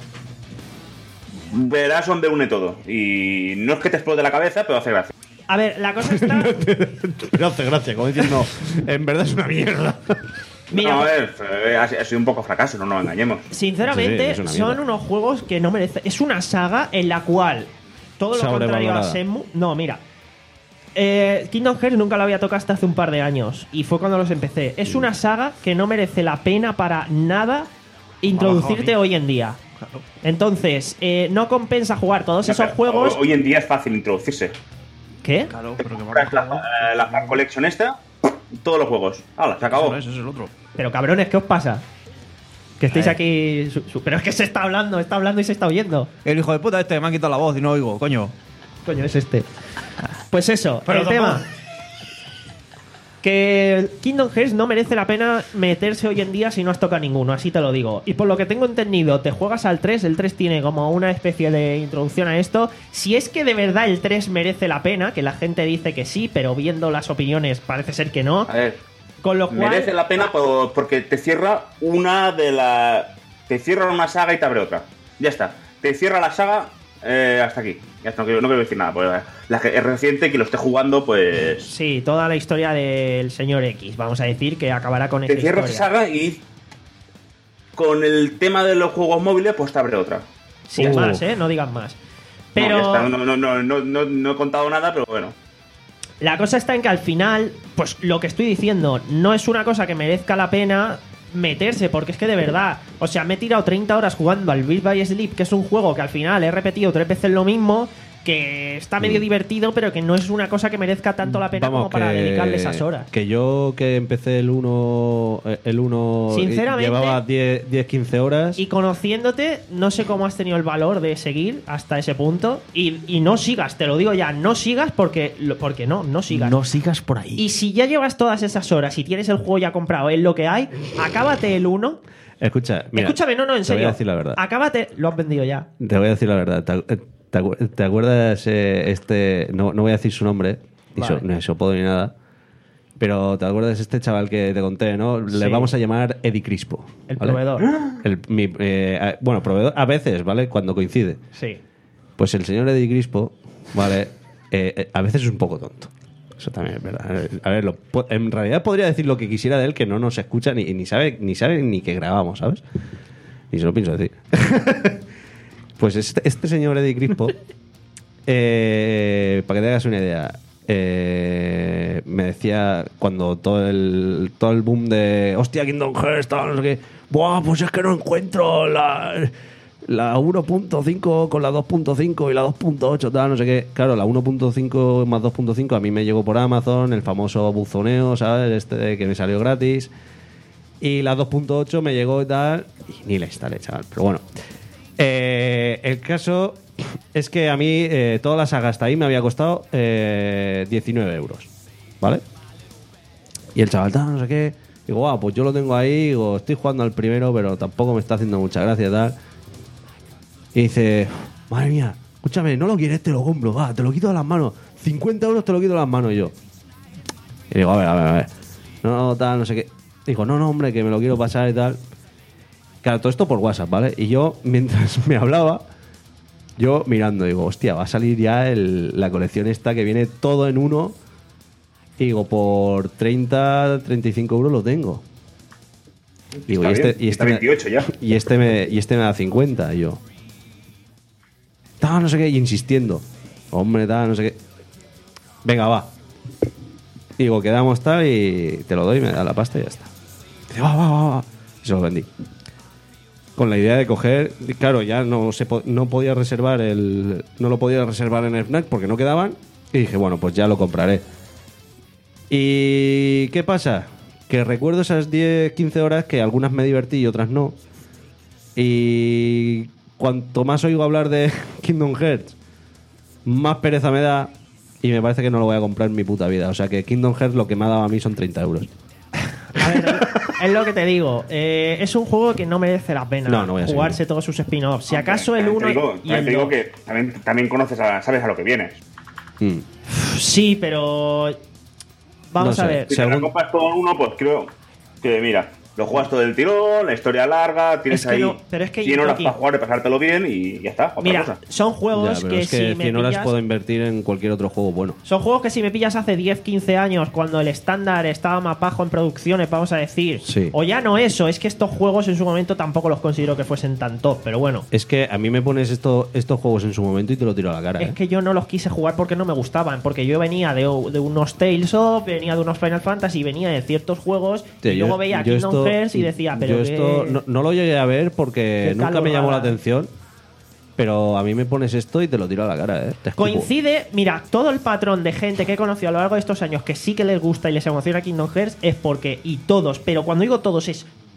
S3: Verás dónde une todo. Y no es que te explote la cabeza, pero hace gracia.
S1: A ver, la cosa está.
S5: Pero hace gracia, como diciendo, en verdad es una mierda.
S1: Mira,
S3: no, a ver, eh, ha, ha sido un poco fracaso, no nos engañemos.
S1: sinceramente,
S5: Sí, es una
S1: son
S5: mierda.
S1: unos juegos que no merecen. Es una saga en la cual todo lo contrario a
S5: Sobrevalorada.
S1: Shenmue. No, mira. Eh, Kingdom Hearts nunca lo había tocado hasta hace un par de años. Y fue cuando los empecé. Es una saga que no merece la pena para nada introducirte hoy en día. Entonces, eh, no compensa jugar todos esos
S3: Pero
S1: juegos.
S3: Hoy en día es fácil introducirse.
S1: ¿Qué?
S4: Claro, pero que
S3: Compras la, eh, la Fan Collection esta, todos los juegos. ¡Hala, se acabó!
S4: Ese es el otro.
S1: Pero cabrones, ¿qué os pasa? Que estáis
S4: Eh.
S1: aquí. su- su- pero es que se está hablando, está hablando y se está oyendo.
S4: El hijo de puta este me ha quitado la voz y no oigo, coño.
S1: Coño, es este. Pues eso,
S4: Pero
S1: el tema. Que Kingdom Hearts no merece la pena meterse hoy en día si no has tocado ninguno, así te lo digo. Y por lo que tengo entendido, te juegas al tres, el tres tiene como una especie de introducción a esto. Si es que de verdad el tres merece la pena, que la gente dice que sí, pero viendo las opiniones parece ser que no.
S3: A ver,
S1: Con lo cual,
S3: merece la pena por- porque te cierra una de las... Te cierra una saga y te abre otra. Ya está. Te cierra la saga eh, hasta aquí. Ya está, no quiero, no quiero decir nada. Porque la que es reciente, que lo esté jugando, pues...
S1: sí, toda la historia del señor X, vamos a decir, que acabará con
S3: Te
S1: esta
S3: cierra
S1: historia.
S3: esa saga y... Con el tema de los juegos móviles, pues te abre otra.
S1: Sin
S5: Uh.
S1: más, ¿eh? No digan más.
S3: No, ya
S1: Pero
S3: está. No, no, no, no, no, no he contado nada, pero bueno.
S1: la cosa está en que al final, pues lo que estoy diciendo, no es una cosa que merezca la pena meterse, porque es que de verdad, o sea, me he tirado treinta horas jugando al Beat by Sleep, que es un juego que al final he repetido tres veces lo mismo, que está medio divertido, pero que no es una cosa que merezca tanto la pena como para dedicarle esas horas.
S5: Que yo que empecé el uno el uno
S1: Sinceramente,
S5: llevaba diez, quince horas.
S1: Y conociéndote, no sé cómo has tenido el valor de seguir hasta ese punto. Y, y no sigas, te lo digo ya, no sigas porque, lo- porque no, no sigas.
S4: No sigas por ahí.
S1: Y si ya llevas todas esas horas y tienes el juego ya comprado, es lo que hay, acábate el uno.
S5: Escucha, mira,
S1: Escúchame, no, no, en
S5: te
S1: serio.
S5: voy a decir la verdad.
S1: Acábate, lo has vendido ya.
S5: Te voy a decir la verdad. ¿Te, te acu- te acuerdas eh, este? No, no voy a decir su nombre, ni
S1: Vale.
S5: so- no eso puedo ni nada. Pero ¿te acuerdas este chaval que te conté, no? Le
S1: Sí.
S5: vamos a llamar Eddie Crispo.
S1: El
S5: ¿vale?
S1: proveedor.
S5: El- mi- eh, a- bueno, proveedor a veces, ¿vale? Cuando coincide.
S1: Sí.
S5: Pues el señor Eddie Crispo, ¿vale? Eh, eh, a veces es un poco tonto. Eso también es verdad. A ver, lo po- en realidad podría decir lo que quisiera de él, que no nos escucha ni, ni sabe ni sabe ni que grabamos, ¿sabes? Ni se lo pienso decir. Pues este, este señor Eddie Crispo, eh, para que te hagas una idea, eh, me decía cuando todo el, todo el boom de hostia, Kingdom Hearts, tal, no sé qué, buah, pues es que no encuentro la, la uno punto cinco con la dos punto cinco y la dos punto ocho, tal, no sé qué. Claro, la uno punto cinco más dos punto cinco a mí me llegó por Amazon, el famoso buzoneo, ¿sabes? Este de que me salió gratis. Y la dos punto ocho me llegó y tal, y ni la instalé, chaval. Pero bueno. Eh, el caso es que a mí eh, toda la saga hasta ahí me había costado eh, diecinueve euros, ¿vale? Y el chaval, tal, no sé qué. Digo, guau, pues yo lo tengo ahí, digo, estoy jugando al primero, pero tampoco me está haciendo mucha gracia, tal. Y dice, madre mía, escúchame, no lo quieres, te lo compro, va, te lo quito de las manos. cincuenta euros te lo quito de las manos yo. Y digo, a ver, a ver, a ver. No, tal, no sé qué. Digo, no, no, hombre, que me lo quiero pasar y tal. Claro, todo esto por WhatsApp, ¿vale? Y yo, mientras me hablaba, yo mirando, digo, hostia, va a salir ya el- la colección esta que viene todo en uno. Y digo, por treinta, treinta y cinco euros lo tengo. Digo,
S3: Está
S5: y este,
S3: bien,
S5: y
S3: está
S5: este me-
S3: veintiocho ya.
S5: y este me, y este me da cincuenta. Y yo, tal, no sé qué, y insistiendo. Hombre, tal, no sé qué. Venga, va. Digo, quedamos tal y te lo doy, me da la pasta y ya está. Dice, va, va, va, va. Y se lo vendí. Con la idea de coger, claro, ya no se po- no podía reservar el no lo podía reservar en el FNAC porque no quedaban y dije, bueno, pues ya lo compraré. ¿Y qué pasa? Que recuerdo esas diez, quince horas que algunas me divertí y otras no. Y cuanto más oigo hablar de Kingdom Hearts, más pereza me da y me parece que no lo voy a comprar en mi puta vida. O sea que Kingdom Hearts lo que me ha dado a mí son treinta euros.
S1: A ver, es lo que te digo. eh, es un juego que no merece la pena
S5: No, no voy a
S1: jugarse
S5: seguir.
S1: todos sus spin-offs. Si acaso el
S3: También
S1: uno
S3: te digo,
S1: y
S3: también
S1: el
S3: te digo
S1: dos.
S3: que también, también conoces a, sabes a lo que vienes.
S5: Mm.
S1: Sí, pero. Vamos
S5: No
S1: a
S5: sé.
S1: ver.
S3: Si te
S5: Según-
S3: la compras todo en uno, pues creo que, mira, lo juegas todo del tirón, la historia larga, tienes
S1: Es que
S3: ahí
S1: no, pero es que
S3: cien horas
S1: Yuki-
S3: para jugar y pasártelo bien y ya está, otra
S1: Mira,
S3: cosa.
S1: son juegos
S5: Ya, pero
S1: que,
S5: es que
S1: si me
S5: cien horas
S1: pillas.
S5: puedo invertir en cualquier otro juego bueno.
S1: Son juegos que si me pillas hace diez, quince años, cuando el estándar estaba más bajo en producciones, vamos a decir.
S5: Sí.
S1: O ya no eso, es que estos juegos en su momento tampoco los considero que fuesen tan top, pero bueno.
S5: Es que a mí me pones esto, estos juegos en su momento y te lo tiro a la cara.
S1: Es
S5: ¿eh?
S1: que yo no los quise jugar porque no me gustaban, porque yo venía de, de unos Tales of, venía de unos Final Fantasy, venía de ciertos juegos,
S5: Tío,
S1: y
S5: yo-
S1: luego veía
S5: yo
S1: Kingdom
S5: esto-
S1: Hearts y decía, pero
S5: yo
S1: qué-
S5: esto no, no lo llegué a ver porque
S1: Qué
S5: nunca me llamó la
S1: calorada.
S5: atención. Pero a mí me pones esto y te lo tiro a la cara, ¿eh? Te escupo.
S1: Coincide, mira, todo el patrón de gente que he conocido a lo largo de estos años que sí que les gusta y les emociona Kingdom Hearts es porque, y todos, pero cuando digo todos es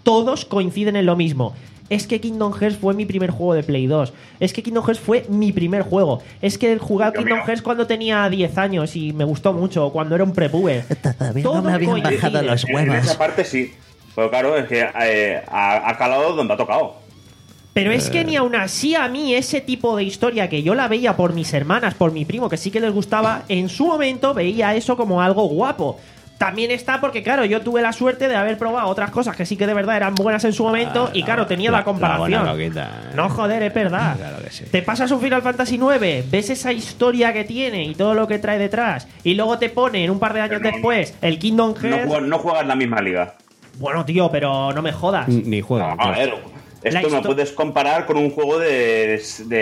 S1: todos coinciden en lo mismo. Es que Kingdom Hearts fue mi primer juego de Play dos. Es que Kingdom Hearts fue mi primer juego. Es que jugué a Kingdom Hearts cuando tenía diez años y me gustó mucho, cuando era un prepuber.
S4: Todavía
S1: Todo
S4: no me habían
S1: coincide.
S4: bajado los
S3: En
S4: huevos.
S3: esa parte sí. Pero claro, es que eh, ha, ha calado donde ha tocado.
S1: Pero es que ni aún así a mí ese tipo de historia que yo la veía por mis hermanas, por mi primo, que sí que les gustaba, en su momento veía eso como algo guapo. También está porque, claro, yo tuve la suerte de haber probado otras cosas que sí que de verdad eran buenas en su momento y, claro, tenía la, comparación. No, joder, es verdad.
S5: Claro que sí.
S1: Te pasas un Final Fantasy nueve, ves esa historia que tiene y todo lo que trae detrás, y luego te ponen un par de años
S3: Pero no,
S1: después el Kingdom
S3: No,
S1: Hearts.
S3: juega- no juegas en la misma liga.
S1: Bueno, tío, pero no me jodas.
S5: Ni juega.
S3: No, a ver,
S1: La
S3: esto no
S1: histo-
S3: puedes comparar con un juego de.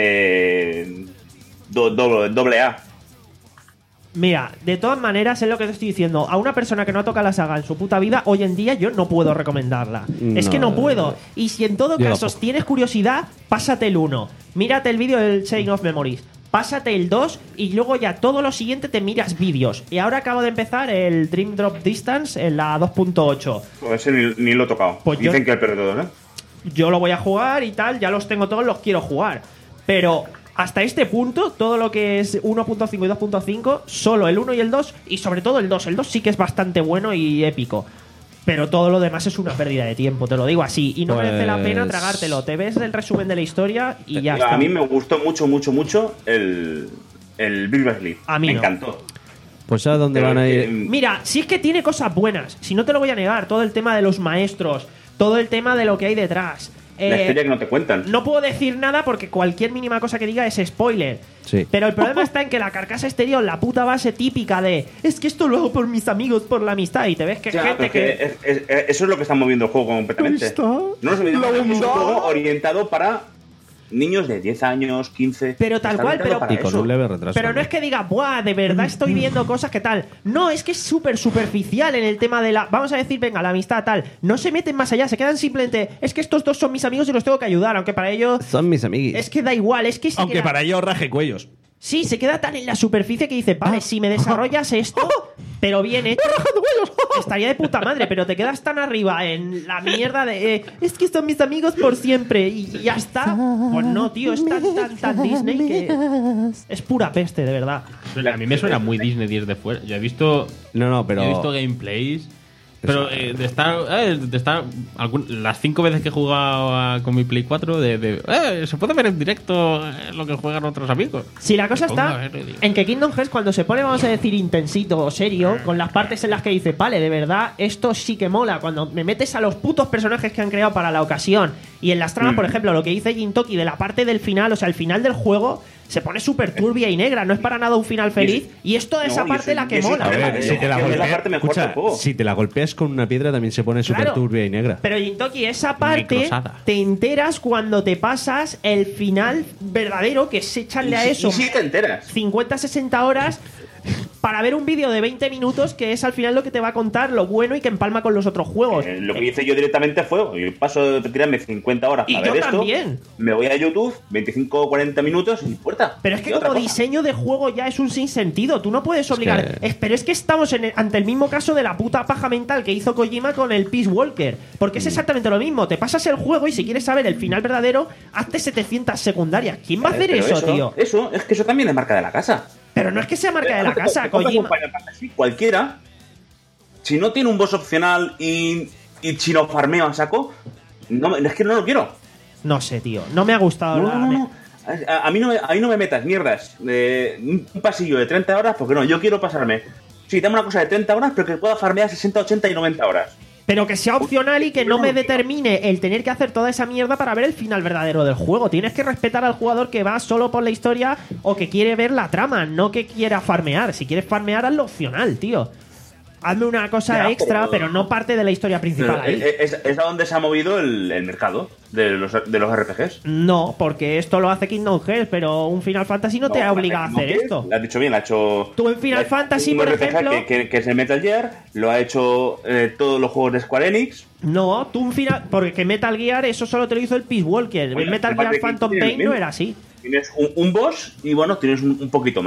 S3: de. do- do- doble A.
S1: Mira, de todas maneras es lo que te estoy diciendo. A una persona que no toca la saga en su puta vida, hoy en día yo no puedo recomendarla. Es que no
S5: No.
S1: puedo. Y si en todo
S5: Yo
S1: caso
S5: tampoco.
S1: tienes curiosidad, pásate el uno. Mírate el vídeo del Chain of Memories. Pásate el dos y luego ya todo lo siguiente te miras vídeos. Y ahora acabo de empezar el Dream Drop Distance en la dos punto ocho.
S3: Pues ese ni, ni lo he tocado.
S1: Pues yo-
S3: Dicen que el peor de todo, ¿eh?
S1: Yo lo voy a jugar y tal, ya los tengo todos, los quiero jugar. Pero hasta este punto, todo lo que es uno punto cinco y dos punto cinco, solo el uno y el dos, y sobre todo el dos. El dos sí que es bastante bueno y épico. Pero todo lo demás es una pérdida de tiempo, te lo digo así. Y no
S5: Pues-
S1: merece la pena tragártelo. Te ves el resumen de la historia y ya
S3: a
S1: está.
S3: mí me gustó mucho, mucho, mucho el. el Brilliant Sleep.
S1: A mí
S3: me
S1: no.
S3: encantó.
S5: Pues ¿sabes dónde
S3: Pero
S5: van a
S3: es
S5: ir?
S3: que, mm,
S1: Mira, si es que tiene cosas buenas, si no te lo voy a negar, todo el tema de los maestros, todo el tema de lo que hay detrás.
S3: La
S1: Eh,
S3: historia que no te cuentan.
S1: No puedo decir nada porque cualquier mínima cosa que diga es spoiler.
S5: Sí.
S1: Pero el problema está en que la carcasa exterior, la puta base típica de es que esto lo hago por mis amigos, por la amistad, y te ves que
S3: Ya,
S1: gente
S3: pero
S1: que.
S3: es que es- es- eso es lo que está moviendo el juego completamente. No es un videojuego, es un juego orientado para niños de diez años, quince.
S1: Pero tal
S3: Está
S1: cual,
S3: orientado
S1: pero-
S3: para
S5: Y con
S3: eso.
S5: un leve retraso.
S1: Pero no es que diga, buah, de verdad estoy viendo cosas que tal. No, es que es súper superficial en el tema de la. Vamos a decir, venga, la amistad tal. No se meten más allá, se quedan simplemente. Es que estos dos son mis amigos y los tengo que ayudar, aunque para ellos.
S5: Son mis amiguis.
S1: Es que da igual, es que se
S5: Aunque
S1: queda-
S5: para ellos raje cuellos.
S1: Sí, se queda tan en la superficie que dice, vale, si me desarrollas esto, pero bien hecho, estaría de puta madre, pero te quedas tan arriba en la mierda de, eh, es que son mis amigos por siempre y ya está. Pues no, tío, es tan, tan, tan Disney que es pura peste, de verdad.
S7: A mí me suena muy Disney desde fuera. Yo he visto,
S5: No, no, pero.
S7: yo he visto gameplays. Pero eh, de estar, eh, de estar algún- las cinco veces que he jugado a- con mi Play cuatro, de, de, eh, se puede ver en directo eh, lo que juegan otros amigos.
S1: Si la cosa
S7: Me pongo a
S1: está
S7: verlo y digo,
S1: en que Kingdom Hearts cuando se pone, vamos a decir, intensito o serio, con las partes en las que dice, vale, de verdad, esto sí que mola, cuando me metes a los putos personajes que han creado para la ocasión y en las tramas, por ejemplo, lo que dice Jintoki de la parte del final, o sea, el final del juego se pone súper turbia y negra, no es para nada un final feliz y es toda
S3: No,
S1: esa
S3: y
S1: parte
S3: eso-
S1: la
S3: y
S1: que
S3: eso
S1: mola.
S3: es
S5: A ver,
S3: Vale,
S5: si te la
S3: es la
S5: golpeas.
S3: parte mejor
S5: Escucha,
S3: del juego.
S5: si te la golpeas con una piedra también se pone súper
S1: Claro.
S5: turbia y negra.
S1: Pero Jintoki, esa parte
S7: Microsada.
S1: te enteras cuando te pasas el final verdadero, que es echarle a
S3: Y
S1: eso
S3: sí te enteras.
S1: cincuenta sesenta horas para ver un vídeo de veinte minutos que es al final lo que te va a contar lo bueno y que empalma con los otros juegos.
S3: Eh, lo que hice yo directamente fue, yo paso de tirarme cincuenta horas
S1: Y
S3: para
S1: yo
S3: ver esto,
S1: también.
S3: me voy a YouTube, veinticinco o cuarenta minutos y puerta.
S1: Pero es que
S3: Y otra
S1: como
S3: cosa.
S1: diseño de juego ya es un sinsentido. Tú no puedes obligar.
S5: que-
S1: Es- pero es que estamos en el- ante el mismo caso de la puta paja mental que hizo Kojima con el Peace Walker. Porque
S3: Mm.
S1: es exactamente lo mismo. Te pasas el juego y si quieres saber el final verdadero, hazte setecientas secundarias. ¿Quién va a
S3: Eh,
S1: hacer
S3: pero
S1: eso, tío?
S3: Eso, es que eso también es marca de la casa.
S1: Pero no es que sea marca de la
S3: Eh,
S1: casa,
S3: te compras un
S1: Kojima.
S3: Final Fantasy cualquiera, si no tiene un boss opcional y, y si lo farmeo a saco, no, me- es que no lo quiero.
S1: No sé, tío. No me ha gustado
S3: No,
S1: nada.
S3: no,
S1: Me-
S3: no. A, a mí no me, a mí no me metas mierdas de un pasillo de treinta horas, porque no, yo quiero pasarme. Sí, dame una cosa de treinta horas, pero que pueda farmear sesenta, ochenta y noventa horas.
S1: Pero que sea opcional y que no me determine el tener que hacer toda esa mierda para ver el final verdadero del juego. Tienes que respetar al jugador que va solo por la historia o que quiere ver la trama, no que quiera farmear. Si quieres farmear, hazlo opcional, tío. Hazme una cosa
S3: Ya,
S1: extra,
S3: pero-
S1: pero no parte de la historia principal
S3: Pero
S1: ahí.
S3: es, es- es a donde se ha movido el, el mercado de los, de los R P Gs.
S1: No, porque esto lo hace Kingdom Hearts, pero un Final Fantasy no te
S3: No,
S1: obliga a
S3: no,
S1: hacer
S3: ¿qué?
S1: esto.
S3: Lo has dicho bien, lo ha hecho.
S1: Tú en Final
S3: lo ha hecho
S1: Fantasy,
S3: un
S1: por
S3: R P G
S1: ejemplo-
S3: Que, que- que es el Metal Gear, lo ha hecho eh, todos los juegos de Square Enix.
S1: No, tú un final. Porque Metal Gear, eso solo te lo hizo el Peace Walker.
S3: Bueno,
S1: el Metal
S3: aparte
S1: Gear
S3: que
S1: Phantom
S3: tiene el
S1: Pain no
S3: mismo.
S1: era así.
S3: Tienes un, un boss y bueno, tienes un, un poquito más.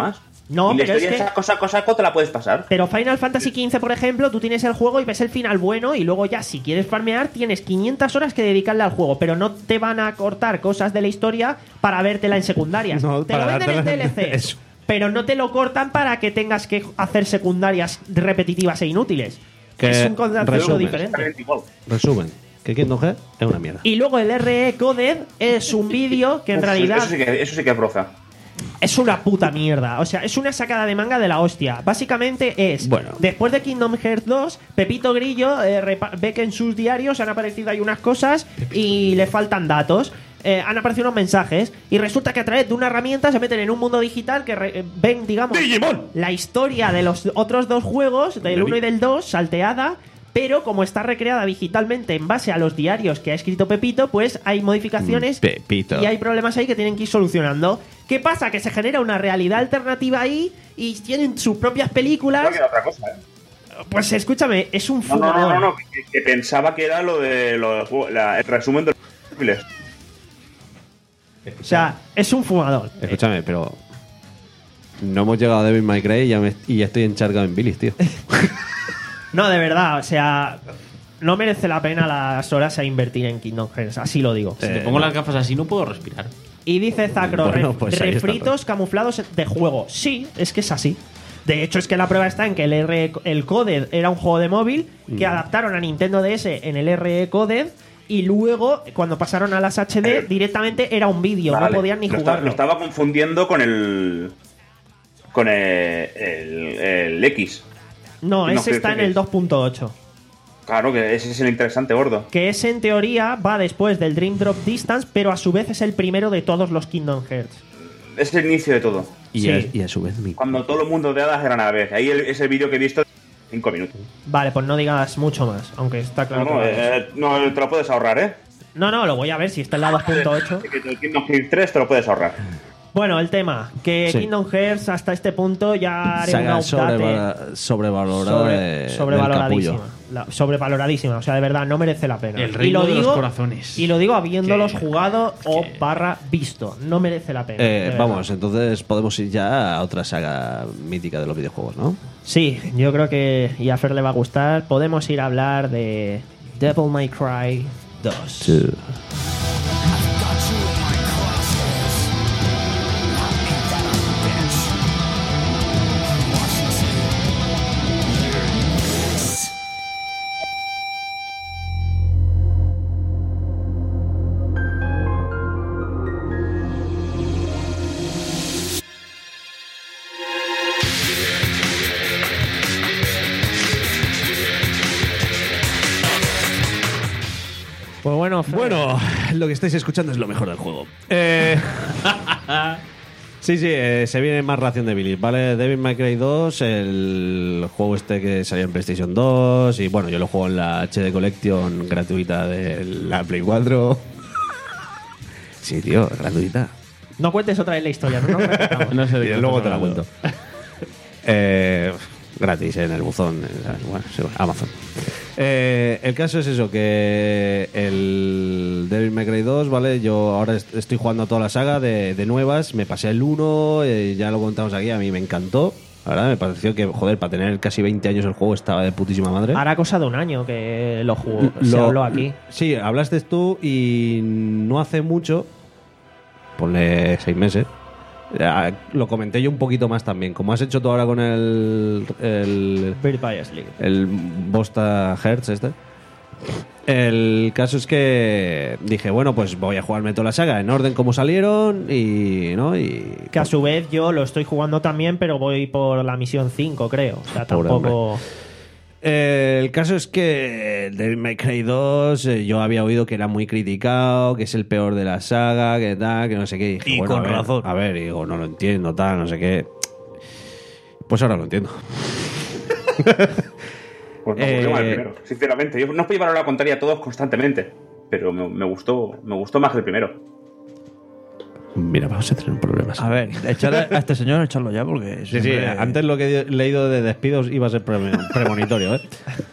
S1: No,
S3: y la
S1: pero es
S3: historia
S1: que...
S3: esa cosa cosa te la puedes pasar.
S1: Pero Final Fantasy quince, por ejemplo, tú tienes el juego y ves el final bueno y luego ya, si quieres farmear, tienes quinientas horas que dedicarle al juego, pero no te van a cortar cosas de la historia para vértela en secundarias.
S5: No,
S1: te
S5: para
S1: lo venden en
S5: dártela-
S1: D L C,
S5: Eso.
S1: pero no te lo cortan para que tengas que hacer secundarias repetitivas e inútiles.
S5: Que
S1: es un concepto
S5: resumen.
S1: diferente.
S3: Exactamente igual.
S5: Resumen, que Kingdom Hearts es una mierda.
S1: Y luego el R E Coded es un vídeo que en
S3: Uf,
S1: realidad
S3: Eso sí que, eso sí que es broza.
S1: es una puta mierda. O sea, es una sacada de manga de la hostia. Básicamente es,
S5: Bueno.
S1: después de Kingdom Hearts dos, Pepito Grillo eh, repa- ve que en sus diarios han aparecido ahí unas cosas y le faltan datos. Eh, han aparecido unos mensajes y resulta que a través de una herramienta se meten en un mundo digital que re- eh, ven, digamos, la historia de los otros dos juegos, del uno y del dos, salteada, pero como está recreada digitalmente en base a los diarios que ha escrito Pepito, pues hay modificaciones
S5: Pepito.
S1: y hay problemas ahí que tienen que ir solucionando. ¿Qué pasa? Que se genera una realidad alternativa ahí y tienen sus propias películas.
S3: No queda otra cosa, ¿eh?
S1: Pues escúchame, es un
S3: No, no,
S1: fumador.
S3: no, no, no, que, que pensaba que era lo de lo, del juego, la- el resumen de los móviles.
S1: O sea, es un fumador.
S5: Escúchame, pero no hemos llegado a Devil May Cry y ya, me- y ya estoy encharcado en Billis, tío.
S1: No, de verdad, o sea, no merece la pena las horas a invertir en Kingdom Hearts, así lo digo.
S7: Si te pongo las gafas así, no puedo respirar.
S1: Y dice Zacro,
S5: Bueno,
S1: ref-
S5: pues ahí está
S1: refritos camuflados de juego. Sí, es que es así. De hecho, es que la prueba está en que el, R el Coded era un juego de móvil que adaptaron a Nintendo D S en el R E Coded y luego, cuando pasaron a las H D, directamente era un vídeo,
S3: Vale,
S1: no podían ni
S3: lo esta-
S1: jugarlo.
S3: Lo estaba confundiendo con el. con el. el, el X.
S1: No,
S3: No,
S1: ese
S3: ¿qué-
S1: está
S3: qué
S1: en el
S3: es?
S1: dos punto ocho.
S3: Claro que ese es el interesante, gordo.
S1: Que ese en teoría va después del Dream Drop Distance, pero a su vez es el primero de todos los Kingdom Hearts.
S3: Es el inicio de todo.
S5: Y,
S1: Sí.
S5: a, y a su vez mi...
S3: Cuando todo el mundo de hadas eran a la vez. Ahí el- es el vídeo que he visto de cinco minutos.
S1: Vale, pues no digas mucho más, aunque está claro
S3: No,
S1: que
S3: no,
S1: vamos.
S3: eh, no, te lo puedes ahorrar, ¿eh?
S1: No, no, lo voy a ver si está en la dos punto ocho.
S3: Que el Kingdom Hearts tres te lo puedes ahorrar.
S1: Bueno, el tema, que
S5: Sí.
S1: Kingdom Hearts hasta este punto ya haré una
S5: Saga
S1: update
S5: sobrevala- sobrevalorada
S1: sobre-
S5: de- del
S1: sobrevaloradísima.
S5: capullo.
S1: La- sobrevaloradísima, o sea, de verdad, no merece la pena.
S7: El
S1: y
S7: reino
S1: lo
S7: de los
S1: digo,
S7: corazones.
S1: Y lo digo habiéndolos
S7: Que-
S1: jugado o
S7: que-
S1: barra visto. No merece la pena.
S5: Eh,
S1: de verdad.
S5: vamos, entonces podemos ir ya a otra saga mítica de los videojuegos, ¿no?
S1: Sí, yo creo que y a Fer le va a gustar. Podemos ir a hablar de Devil May Cry dos. Pues bueno, Fer,
S5: Bueno, lo que estáis escuchando es lo mejor del juego. Eh, sí, sí, eh, se viene más ración de Billy, ¿vale? Devil May Cry dos, el juego este que salió en PlayStation dos, y bueno, yo lo juego en la H D Collection gratuita de la Play cuatro. Sí, tío, gratuita.
S1: no cuentes otra vez la historia, no nos repitamos.
S7: No sé de
S5: Y
S7: qué
S5: luego te
S7: estás
S5: la
S7: hablando.
S5: cuento. Eh, gratis en el buzón, eh, bueno, sí, Amazon. Eh, el caso es eso, que el Devil May Cry dos, ¿vale? Yo ahora est- estoy jugando a toda la saga de, de nuevas, me pasé el uno, eh, ya lo contamos aquí, a mí me encantó. La verdad, me pareció que, joder, para tener casi veinte años el juego estaba de putísima madre.
S1: Hará cosa de un año que lo jugó, se
S5: Lo-
S1: habló aquí.
S5: Sí, hablaste tú y no hace mucho, ponle seis meses, eh, lo comenté yo un poquito más también. Como has hecho tú ahora con el, el,
S1: Bird by Sleep.
S5: el Bosta Hertz este. El caso es que dije, bueno, pues voy a jugarme toda la saga en orden como salieron y, ¿no? Y
S1: Que a su vez yo lo estoy jugando también, pero voy por la misión cinco, creo. O sea,
S5: Pobre
S1: tampoco.
S5: Eh, el caso es que el Devil May Cry dos, eh, yo había oído que era muy criticado, que es el peor de la saga, que tal, que no sé qué. Dije,
S4: Y
S5: bueno,
S4: con
S5: a ver,
S4: razón.
S5: A ver, digo, no lo entiendo, tal, no sé qué. Pues ahora lo entiendo.
S3: Pues no,
S5: Eh,
S3: yo más el primero, sinceramente. Yo no os puedo llevar a la contraria a todos constantemente, pero me, me gustó me gustó más el primero.
S5: Mira, vamos a tener problemas.
S4: A ver, echarle a este señor, echarlo ya, porque.
S5: Sí, sí,
S4: siempre-
S5: antes lo que he leído de despidos iba a ser pre- premonitorio, ¿eh?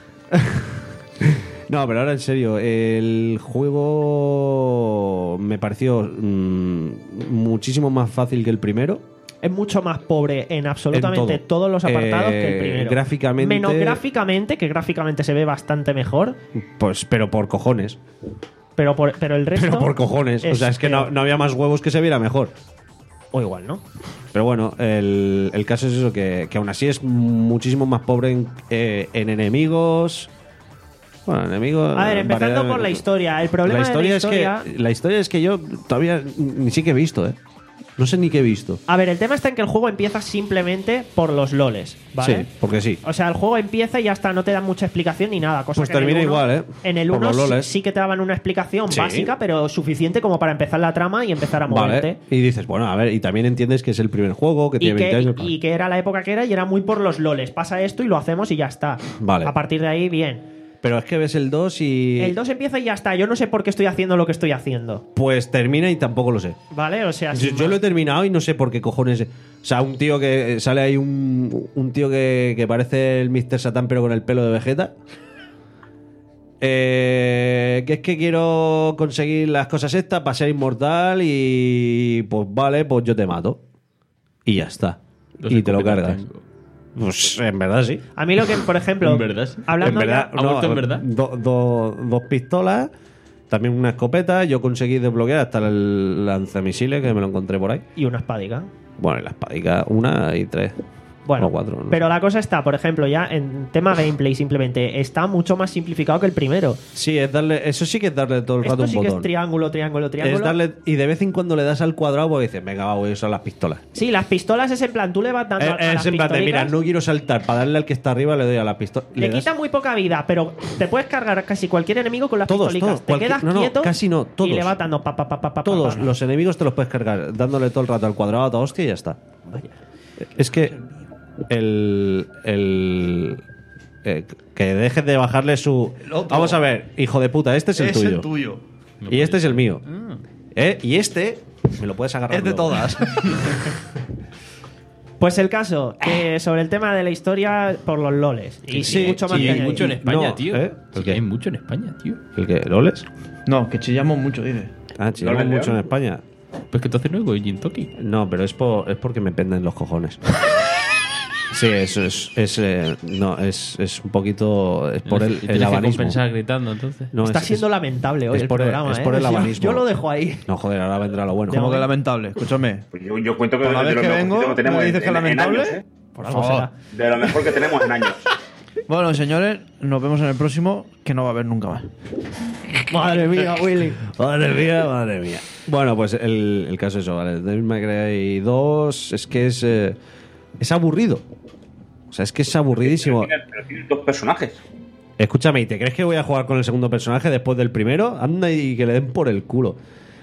S5: No, pero ahora en serio, el juego me pareció mm, muchísimo más fácil que el primero.
S1: es mucho más pobre en absolutamente
S5: En todo.
S1: todos los apartados
S5: Eh,
S1: que el primero.
S5: gráficamente-
S1: Menos gráficamente, que gráficamente se ve bastante mejor,
S5: Pues, pero por cojones.
S1: pero, por, pero el resto...
S5: Pero por cojones. O sea, es que no,
S1: peor.
S5: no había más huevos que se viera mejor.
S1: O igual, ¿no?
S5: Pero bueno, el, el caso es eso, que, que aún así es muchísimo más pobre en, eh, en enemigos. Bueno, enemigos.
S1: A ver, empezando
S5: variedad-
S1: por la historia. El problema
S5: la historia,
S1: de la historia...
S5: es que la historia es que yo todavía ni sí que he visto, ¿eh? No sé ni qué he visto.
S1: A ver, el tema está en que el juego empieza simplemente por los loles, ¿vale?
S5: Sí, porque sí.
S1: O sea, el juego empieza y ya está, no te dan mucha explicación ni nada. Cosa
S5: Pues
S1: que en el
S5: termina
S1: uno-
S5: igual, ¿eh?
S1: En el
S5: Por
S1: uno
S5: los
S1: sí,
S5: loles.
S1: sí que te daban una explicación
S5: Sí.
S1: básica, pero suficiente como para empezar la trama y empezar a moverte.
S5: Vale. Y dices, bueno, a ver, y también entiendes que es el primer juego, que
S1: Y
S5: tiene veinte
S1: que,
S5: años.
S1: y que era la época que era y era muy por los loles. Pasa esto y lo hacemos y ya está.
S5: Vale.
S1: A partir de ahí, bien.
S5: Pero es que ves el dos y.
S1: El dos empieza y ya está. Yo no sé por qué estoy haciendo lo que estoy haciendo.
S5: Pues termina y tampoco lo sé.
S1: ¿Vale? O sea,
S5: Yo,
S1: sin
S5: yo lo he
S1: más.
S5: terminado y no sé por qué cojones. O sea, un tío que. Sale ahí un, un tío que, que parece el míster Satan, pero con el pelo de Vegeta. Eh, que es que quiero conseguir las cosas estas para ser inmortal y. Pues vale, pues yo te mato. Y ya está.
S7: Dos
S5: y te lo
S7: escopetas
S5: cargas.
S7: tengo.
S5: Pues en verdad sí.
S1: A mí lo que, por ejemplo.
S7: ¿En verdad sí?
S1: Hablando
S5: en verdad,
S1: ya-
S7: ¿Ha vuelto en verdad?
S5: do- do- dos pistolas, también una escopeta. Yo conseguí desbloquear hasta el lanzamisiles, que me lo encontré por ahí.
S1: Y una espadica.
S5: Bueno, y la espadica, una y tres.
S1: Bueno,
S5: o cuatro. ¿no?
S1: pero la cosa está, por ejemplo, ya en tema gameplay simplemente, está mucho más simplificado que el primero.
S5: Sí, es darle, eso sí que es darle todo el rato
S1: Esto sí
S5: un
S1: que
S5: botón.
S1: es triángulo, triángulo, triángulo.
S5: Es darle, y de vez en cuando le das al cuadrado porque dices, venga, va, voy a usar las pistolas.
S1: Sí, las pistolas es en plan, tú le vas dando
S5: Es,
S1: a, a
S5: es
S1: las
S5: en plan de, mira,
S1: pistolicas,
S5: no quiero saltar, para darle al que está arriba le doy a la pistola.
S1: le
S5: das-
S1: quita muy poca vida, pero te puedes cargar casi cualquier enemigo con las
S5: Todos,
S1: pistolicas.
S5: todos,
S1: te
S5: cualquier-
S1: quedas
S5: no, no,
S1: quieto
S5: casi no, todos.
S1: y le vas dando pa, pa, pa, pa, pa,
S5: Todos
S1: pa, pa.
S5: los enemigos te los puedes cargar dándole todo el rato al cuadrado a toda hostia y ya está. Es que el, el eh, que dejes de bajarle su. Vamos a ver, hijo de puta, este es el
S4: Es
S5: tuyo.
S4: el tuyo.
S5: Y este es el mío. ¿Eh? Y este me lo puedes agarrar.
S4: Es de
S5: luego.
S4: todas.
S1: Pues el caso, que sobre el tema de la historia, por los loles. Y
S5: Sí,
S1: sin mucho más
S7: Sí,
S1: que
S7: hay
S1: añadir.
S7: mucho en España,
S5: No,
S7: tío.
S5: ¿eh?
S7: Sí,
S5: ¿El qué?
S7: hay mucho en España, tío.
S5: ¿El que? ¿Loles?
S4: No, que chillamos mucho, dice.
S5: Ah, chillamos
S3: ¿Loles,
S5: mucho en
S3: León?
S5: España.
S7: Pues que entonces no hay Gojin Toki.
S5: No, pero es, por, es porque me penden los cojones. Sí, eso es. es eh, no, es, es un poquito. Es por el, el
S7: Tienes que
S5: abanismo.
S7: compensar gritando, entonces.
S5: No,
S1: Está
S5: es-
S1: siendo
S5: es-
S1: lamentable hoy
S5: es
S1: el
S5: por el-
S1: programa.
S5: es
S1: ¿eh?
S5: por el
S1: Yo-
S5: abanismo.
S1: Yo lo dejo ahí.
S5: No, joder, ahora vendrá lo bueno.
S4: ¿Cómo que
S1: hoy.
S4: lamentable? Escúchame.
S3: Pues yo, yo cuento que
S4: Por la
S3: de
S4: vez
S3: lo
S4: que
S3: mejor
S4: vengo,
S3: tenemos
S4: ¿me
S3: en-
S4: dices que
S3: en- en
S4: lamentable?
S3: años, ¿eh?
S1: Por algo será.
S3: De lo mejor que tenemos en años.
S4: Bueno, señores, nos vemos en el próximo, que no va a haber nunca más.
S1: Madre mía, Willy.
S5: Madre mía, madre mía. Bueno, pues el, el caso es eso, ¿vale? Devil May Cry dos es que es. eh, es aburrido. O sea, es que es aburridísimo.
S3: Pero tiene- pero tiene dos personajes.
S5: Escúchame, ¿y te crees que voy a jugar con el segundo personaje después del primero? Anda y que le den por el culo.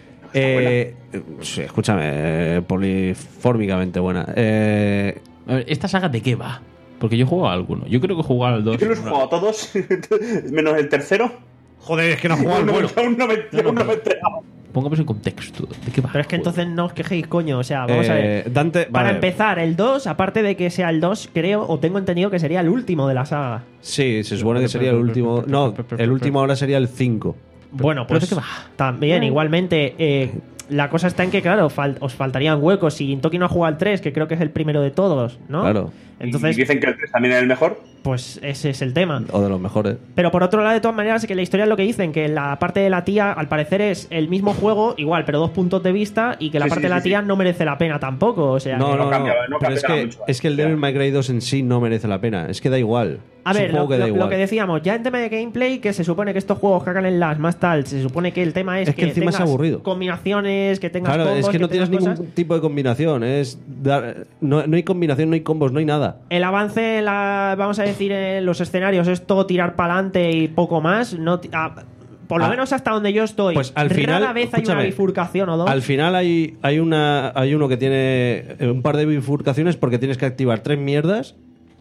S5: Eh, sí, escúchame, eh, polifórmicamente buena. Eh,
S7: A ver, ¿esta saga de qué va? Porque yo he jugado a alguno. Yo creo que he jugado al dos.
S3: Yo los he jugado a todos, menos el tercero.
S5: joder, es que no has jugado al
S3: Aún no,
S5: bueno.
S3: aún no me, aún no me he entregado.
S7: Pongamos en contexto. ¿De qué va?
S1: Pero es que
S7: el juego?
S1: entonces no os quejéis, coño. O sea, vamos a
S5: Eh,
S1: ver.
S5: Dante,
S1: Para
S5: vale.
S1: empezar, el dos, aparte de que sea el dos, creo o tengo entendido que sería el último de la saga.
S5: Sí, se supone que sería el último. No, el último ahora sería el cinco.
S1: Bueno,
S7: ¿pero
S1: pues
S7: de qué va?
S1: también, igualmente, eh, la cosa está en que, claro, fal- os faltarían huecos. Si Intoki no ha jugado al tres, que creo que es el primero de todos, ¿no?
S5: Claro.
S1: Entonces,
S3: y dicen que el tres también es el mejor.
S1: pues ese es el tema.
S5: O de los mejores.
S1: Pero por otro lado, de todas maneras, que la historia es lo que dicen, que la parte de la tía, al parecer, es el mismo juego, igual, pero dos puntos de vista, y que la
S3: Sí,
S1: parte
S3: sí,
S1: de la
S3: sí,
S1: tía
S3: sí.
S1: no merece la pena tampoco. O sea,
S5: No,
S1: que-
S5: no, no.
S3: cambia, no
S5: pero es
S3: cambia
S5: que,
S3: mucho.
S5: es que el Devil May Cry dos en sí no merece la pena. Es que da igual.
S1: A
S5: Es un
S1: ver,
S5: juego
S1: lo,
S5: que da
S1: lo- lo
S5: igual.
S1: que decíamos, ya en tema de gameplay, que se supone que estos juegos que hagan en las más tal, se supone que el tema es,
S5: Es que encima es
S1: tengas
S5: aburrido.
S1: combinaciones, que tengas
S5: Claro,
S1: combos,
S5: es que no tienes
S1: tengas
S5: ningún
S1: cosas.
S5: tipo de combinación. Es dar, no, no hay combinación, no hay combos, no hay nada.
S1: El avance, en la, vamos a decir, en los escenarios es todo tirar para adelante y poco más. No, ti- ah, por lo
S5: Ah,
S1: menos hasta donde yo estoy.
S5: pues al final,
S1: Rara vez hay una
S5: escúchame,
S1: bifurcación o dos.
S5: Al final hay, hay, una, hay uno que tiene eh, un par de bifurcaciones porque tienes que activar tres mierdas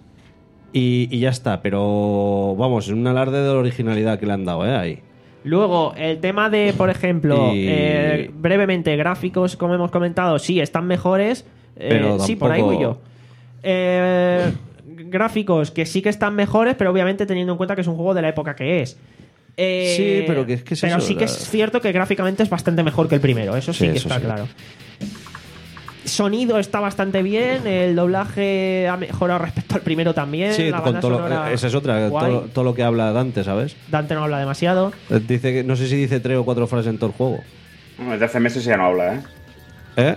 S5: y, y ya está. Pero vamos, es un alarde de la originalidad que le han dado, ¿eh? Ahí.
S1: Luego, el tema de, por ejemplo,
S5: Y-
S1: eh, brevemente, gráficos, como hemos comentado, sí, están mejores. Eh,
S5: Pero
S1: sí, por ahí
S5: tampoco-
S1: voy yo. Eh, gráficos que sí que están mejores, pero obviamente teniendo en cuenta que es un juego de la época que es. Eh,
S5: Sí, pero que es que es
S1: pero
S5: eso,
S1: sí que
S5: la-
S1: es cierto que gráficamente es bastante mejor que el primero, eso sí,
S5: Sí,
S1: que
S5: eso
S1: está
S5: sí.
S1: claro. Sonido está bastante bien, el doblaje ha mejorado respecto al primero también.
S5: Sí,
S1: la
S5: con
S1: banda
S5: todo lo-
S1: sonora
S5: esa es otra,
S1: guay.
S5: todo, todo lo que habla Dante, ¿sabes?
S1: Dante no habla demasiado.
S5: Eh, Dice que, no sé si dice tres o cuatro frases en todo el juego.
S3: Bueno, desde hace meses ya no habla, ¿eh?
S5: ¿Eh?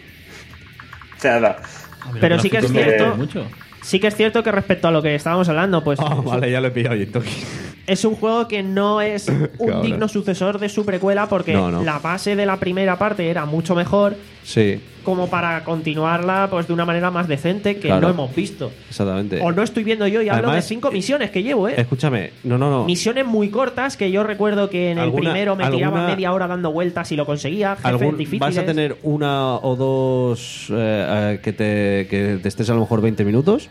S3: O sea, da.
S7: A mí
S1: Pero
S7: los
S1: sí que es
S7: gráficos me
S1: cierto.
S7: gustan mucho.
S1: Sí que es cierto que respecto a lo que estábamos hablando, pues
S5: Ah,
S1: es,
S5: vale, ya lo he pillado y entonces.
S1: es un juego que no es un
S5: Cabrón.
S1: digno sucesor de su precuela porque
S5: No, no.
S1: la base de la primera parte era mucho mejor
S5: Sí,
S1: como para continuarla pues de una manera más decente que
S5: Claro.
S1: no hemos visto.
S5: exactamente.
S1: O no estoy viendo yo y hablo de
S5: Además,
S1: cinco misiones que llevo, ¿eh?
S5: Escúchame, no, no, no.
S1: Misiones muy cortas que yo recuerdo que en el
S5: Alguna-
S1: primero me tiraba
S5: alguna-
S1: media hora dando vueltas y lo conseguía. Jefes
S5: Algún-
S1: difíciles.
S5: vas a tener una o dos eh, eh, que, te, que te estés a lo mejor veinte minutos,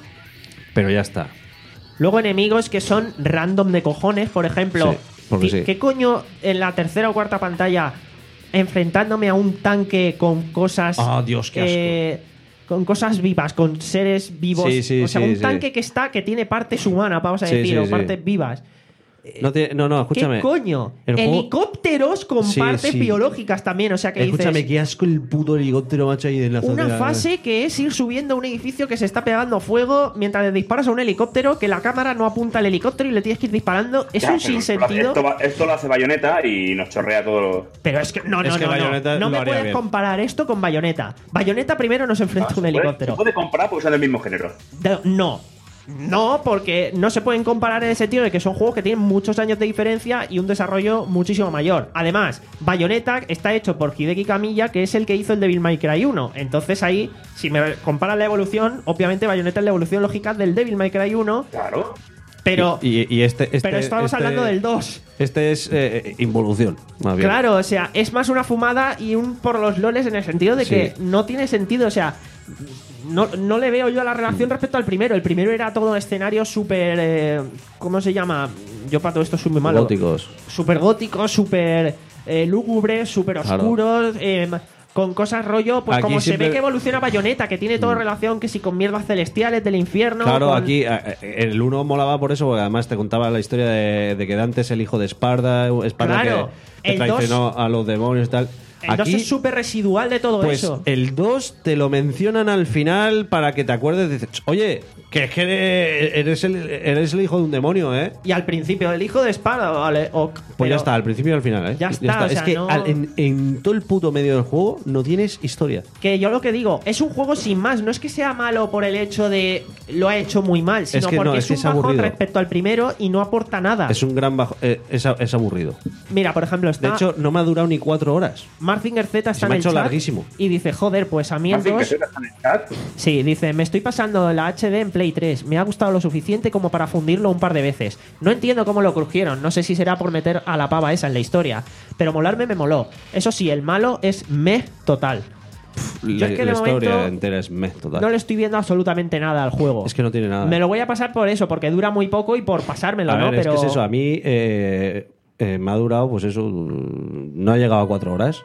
S5: pero ya está.
S1: Luego enemigos que son random de cojones, por ejemplo.
S5: Sí, porque
S1: ti-
S5: sí.
S1: ¿Qué coño en la tercera o cuarta pantalla enfrentándome a un tanque con cosas...
S5: Ah, Dios, qué asco.
S1: eh, con cosas vivas, con seres vivos.
S5: Sí, sí,
S1: o sea,
S5: sí,
S1: un
S5: sí.
S1: tanque que está, que tiene partes humanas, vamos a
S5: Sí,
S1: decir,
S5: sí,
S1: o
S5: sí.
S1: partes vivas.
S5: No, te- no, no, escúchame.
S1: ¿Qué coño?
S5: El juego-
S1: Helicópteros con
S5: Sí,
S1: partes
S5: sí.
S1: biológicas también, o sea que
S5: Escúchame,
S1: dices...
S5: qué asco el puto helicóptero, macho, ahí en la
S1: Una
S5: zona.
S1: fase que es ir subiendo a un edificio que se está pegando fuego mientras le disparas a un helicóptero, que la cámara no apunta al helicóptero y le tienes que ir disparando. Es
S3: Ya,
S1: un
S3: pero
S1: sinsentido.
S3: Esto, va- esto lo hace Bayonetta y nos chorrea todo.
S1: Pero es que no, no,
S5: Es que
S1: no, no.
S5: Bayonetta
S1: No
S5: lo
S1: me
S5: haría
S1: puedes
S5: bien.
S1: comparar esto con Bayonetta. Bayonetta primero no se enfrenta a un
S3: Se puede-
S1: helicóptero.
S3: Se puede comparar porque son del mismo género.
S1: De- no. No, porque no se pueden comparar en el sentido de que son juegos que tienen muchos años de diferencia y un desarrollo muchísimo mayor. Además, Bayonetta está hecho por Hideki Kamiya, que es el que hizo el Devil May Cry uno. Entonces ahí, si me comparas la evolución, obviamente Bayonetta es la evolución lógica del Devil May Cry uno,
S3: Claro.
S1: pero,
S5: Y, y este, este-
S1: pero estamos
S5: este-
S1: hablando del dos.
S5: Este es eh, involución, más bien.
S1: Claro, o sea, es más una fumada y un por los loles en el sentido de
S5: Sí.
S1: que no tiene sentido, o sea, no, no le veo yo la relación respecto al primero. El primero era todo escenario súper... eh, ¿Cómo se llama? Yo para todo esto soy muy malo.
S5: Góticos.
S1: Súper góticos, súper eh, lúgubres, súper
S5: Claro.
S1: oscuros, eh, con cosas rollo, pues
S5: Aquí
S1: como
S5: siempre-
S1: se ve que evoluciona Bayonetta, que tiene toda relación que si con mierdas celestiales del infierno.
S5: Claro,
S1: con-
S5: aquí eh, eh, el uno molaba por eso, porque además te contaba la historia de, de que Dante es el hijo de Esparda, Esparda
S1: Claro,
S5: que, que
S1: el
S5: traicionó a los demonios y tal.
S1: El dos
S5: Aquí,
S1: es súper residual de todo
S5: pues
S1: eso.
S5: el dos te lo mencionan al final para que te acuerdes. Dices, oye, que es que eres, eres el, eres el hijo de un demonio, ¿eh?
S1: Y al principio, el hijo de Espada, vale. ok,
S5: Pues
S1: pero-
S5: ya está, al principio y al final, ¿eh?
S1: Ya está, o
S5: Es
S1: sea,
S5: que
S1: no-
S5: al- en, en todo el puto medio del juego no tienes historia.
S1: Que yo lo que digo, es un juego sin más. No es que sea malo por el hecho de lo ha hecho muy mal, sino
S5: que no,
S1: porque
S5: es
S1: es,
S5: que
S1: un
S5: es
S1: bajón
S5: aburrido.
S1: respecto al primero y no aporta nada.
S5: Es un gran bajo. eh, es, a- es aburrido.
S1: Mira, por ejemplo, está
S5: De hecho, no me ha durado ni cuatro horas.
S1: Marzinger Z está
S5: se me ha
S1: en el
S5: hecho
S1: chat
S5: larguísimo.
S1: y dice, joder, pues a mí el
S3: Martín, que
S1: dos...
S3: se está en el chat.
S1: Sí, dice, me estoy pasando la H D en Play tres. Me ha gustado lo suficiente como para fundirlo un par de veces. No entiendo cómo lo crujieron. No sé si será por meter a la pava esa en la historia. Pero molarme me moló. Eso sí, el malo es meh total.
S5: La,
S1: es que
S5: la
S1: de
S5: historia
S1: momento
S5: entera es meh, total.
S1: No le estoy viendo absolutamente nada al juego.
S5: Es que no tiene nada.
S1: Me lo voy a pasar por eso, porque dura muy poco y por pasármelo,
S5: a
S1: ¿no?
S5: ver,
S1: Pero
S5: es que es eso. A mí eh, eh, me ha durado, pues eso, mm, no ha llegado a cuatro horas.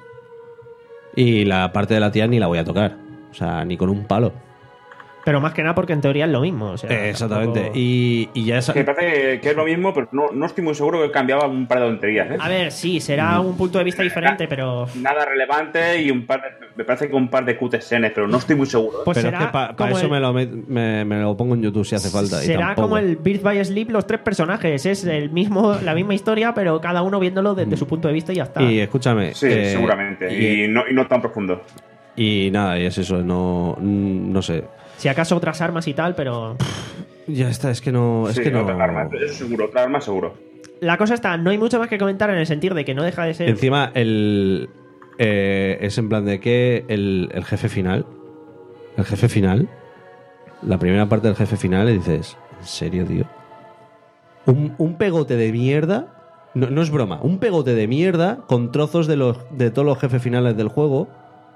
S5: Y la parte de la tía ni la voy a tocar. O sea, ni con un palo.
S1: Pero más que nada porque en teoría es lo mismo. o sea,
S5: Eh, exactamente.
S1: tampoco-
S5: Y, y ya esa-
S3: Que me parece que es lo mismo, pero no, no estoy muy seguro que cambiaba un par de tonterías. ¿eh?
S1: A ver, sí, será un punto de vista diferente, pero...
S3: Nada relevante y un par de, me parece que un par de cutscenes, pero no estoy muy seguro. ¿eh?
S1: Pues
S5: Pero
S1: será
S5: es que para
S1: como
S5: eso
S1: el-
S5: me, lo met- me, me lo pongo en YouTube si hace falta. y
S1: Será
S5: tampoco.
S1: como el Birth by Sleep, los tres personajes. Es el mismo, la misma historia, pero cada uno viéndolo desde su punto de vista y ya está.
S5: Y escúchame.
S3: Sí,
S5: eh,
S3: seguramente.
S5: Y,
S3: Y, no, y no tan profundo.
S5: y nada, y es eso. No, no sé.
S1: Si acaso otras armas y tal, pero...
S5: Ya está, es que no. Es
S3: Sí,
S5: que no.
S3: otra arma, eso seguro, otra arma seguro.
S1: La cosa está, no hay mucho más que comentar en el sentido de que no deja de ser...
S5: Encima, el. eh, es en plan de que el, el jefe final. El jefe final. La primera parte del jefe final, y dices, ¿en serio, tío? Un, un pegote de mierda. No, no es broma, un pegote de mierda con trozos de, los, de todos los jefes finales del juego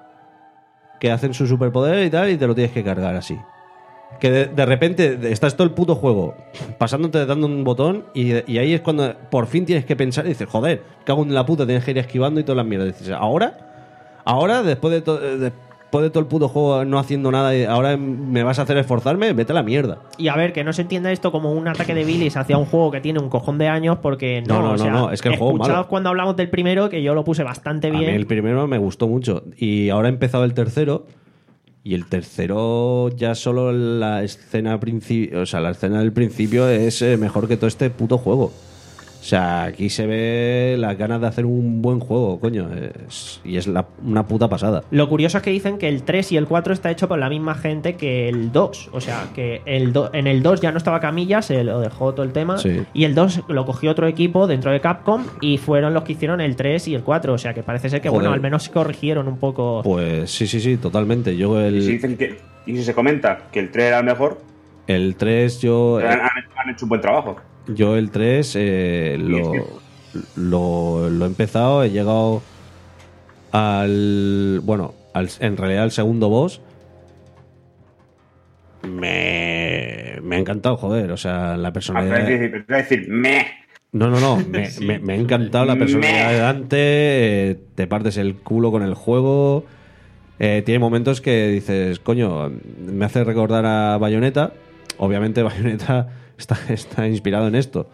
S5: que hacen su superpoder y tal, y te lo tienes que cargar así. Que de, de repente estás todo el puto juego pasándote dando un botón y, y ahí es cuando por fin tienes que pensar y dices, joder, cago en la puta, tienes que ir esquivando y todas las mierdas. Y dices, ¿ahora? ¿Ahora? Después de, to- después de todo el puto juego no haciendo nada y ahora me vas a hacer esforzarme, vete a la mierda.
S1: Y a ver, que no se entienda esto como un ataque de bilis hacia un juego que tiene un cojón de años, porque no,
S5: No, no,
S1: o
S5: no,
S1: sea,
S5: no, es que el juego es
S1: escuchaos
S5: malo.
S1: cuando hablamos del primero, que yo lo puse bastante
S5: A mí
S1: bien.
S5: el primero me gustó mucho y ahora he empezado el tercero Y el tercero, ya solo la escena princi- o sea, la escena del principio es eh, mejor que todo este puto juego. O sea, aquí se ve las ganas de hacer un buen juego, coño. Es- y es la- una puta pasada.
S1: Lo curioso es que dicen que el tres y el cuatro está hecho por la misma gente que el dos. O sea, que el do- en el dos ya no estaba Camilla, se lo dejó todo el tema.
S5: Sí.
S1: Y el dos lo cogió otro equipo dentro de Capcom y fueron los que hicieron el tres y el cuatro. O sea, que parece ser que,
S5: Joder.
S1: bueno, al menos corrigieron un poco.
S5: Pues sí, sí, sí, totalmente. Yo
S3: Y si,
S5: el,
S3: dicen que, y si se comenta que el tres era el mejor,
S5: el tres, yo...
S3: han, han- han hecho un buen trabajo.
S5: Yo el tres eh,
S3: Y
S5: lo,
S3: es
S5: lo, lo he empezado, he llegado al... Bueno, al, en realidad al segundo boss. Me, me ha encantado, joder. O sea, la
S3: Ah,
S5: personalidad...
S3: pero es decir, pero es decir, meh.
S5: No, no, no. Me, me- me ha encantado la personalidad de Dante. eh, te partes el culo con el juego. Eh, tiene momentos que dices, coño, me hace recordar a Bayonetta. Obviamente Bayonetta está, está inspirado en esto.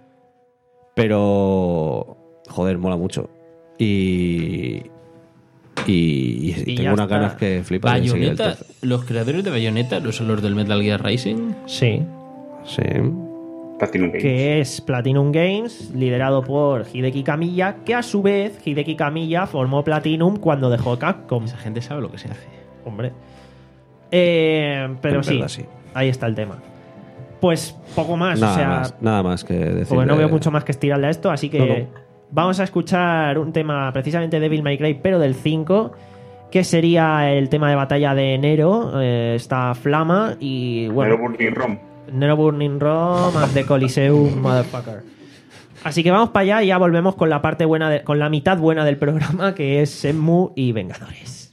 S5: Pero, joder, mola mucho. Y... Y, y
S1: Y
S5: tengo
S1: ya
S5: unas
S1: está.
S5: ganas que flipas de seguir el
S7: Bayonetta,
S5: tercer.
S7: los creadores de Bayonetta, ¿no son los del Metal Gear Rising?
S1: Sí.
S5: Sí.
S3: Platinum Games.
S1: Que es Platinum Games, liderado por Hideki Kamiya, que a su vez Hideki Kamiya formó Platinum cuando dejó Capcom.
S7: Esa gente sabe lo que se hace.
S1: Hombre. Eh, pero
S5: En
S1: sí,
S5: verdad, sí.
S1: ahí está el tema. Pues poco más,
S5: Nada
S1: o sea,
S5: más, nada más que decir.
S1: porque no
S5: de-
S1: veo mucho más que estirarle a esto, así que
S5: No, no.
S1: vamos a escuchar un tema precisamente de Devil May Cry, pero del cinco, que sería el tema de batalla de enero, eh, esta flama y bueno,
S3: Nero Burning Rom.
S1: Nero Burning Rome and the Coliseum, motherfucker. Así que vamos para allá y ya volvemos con la parte buena, de- con la mitad buena del programa, que es Shenmue y Vengadores.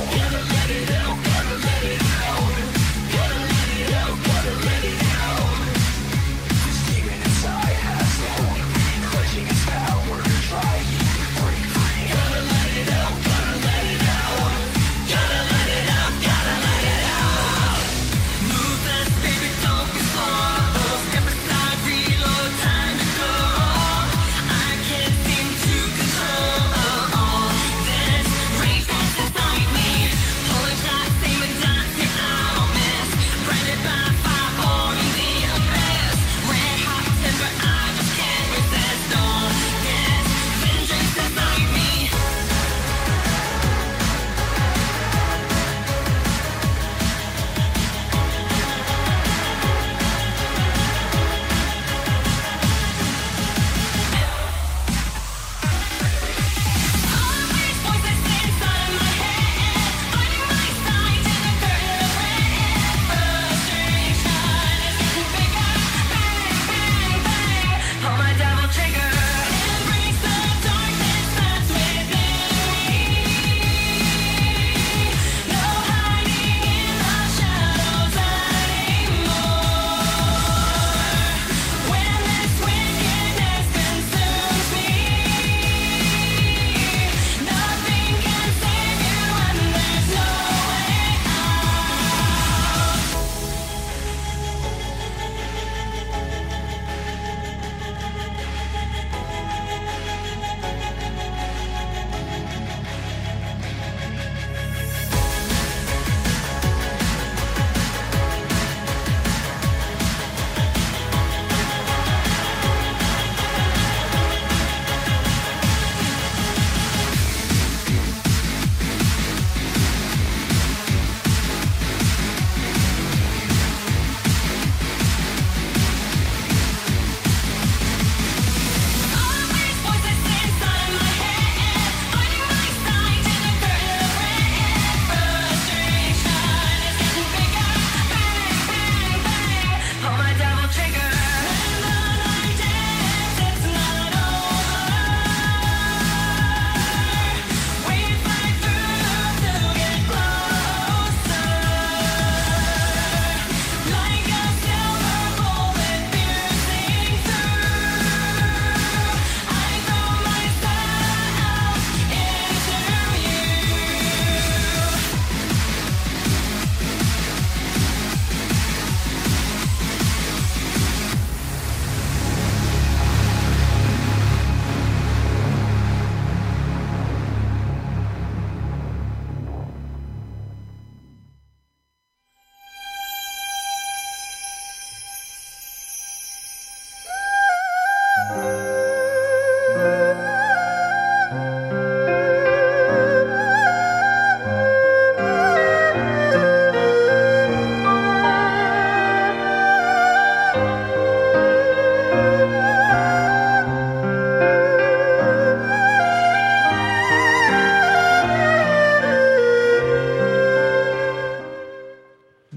S8: Gotta let it out, gotta let it out.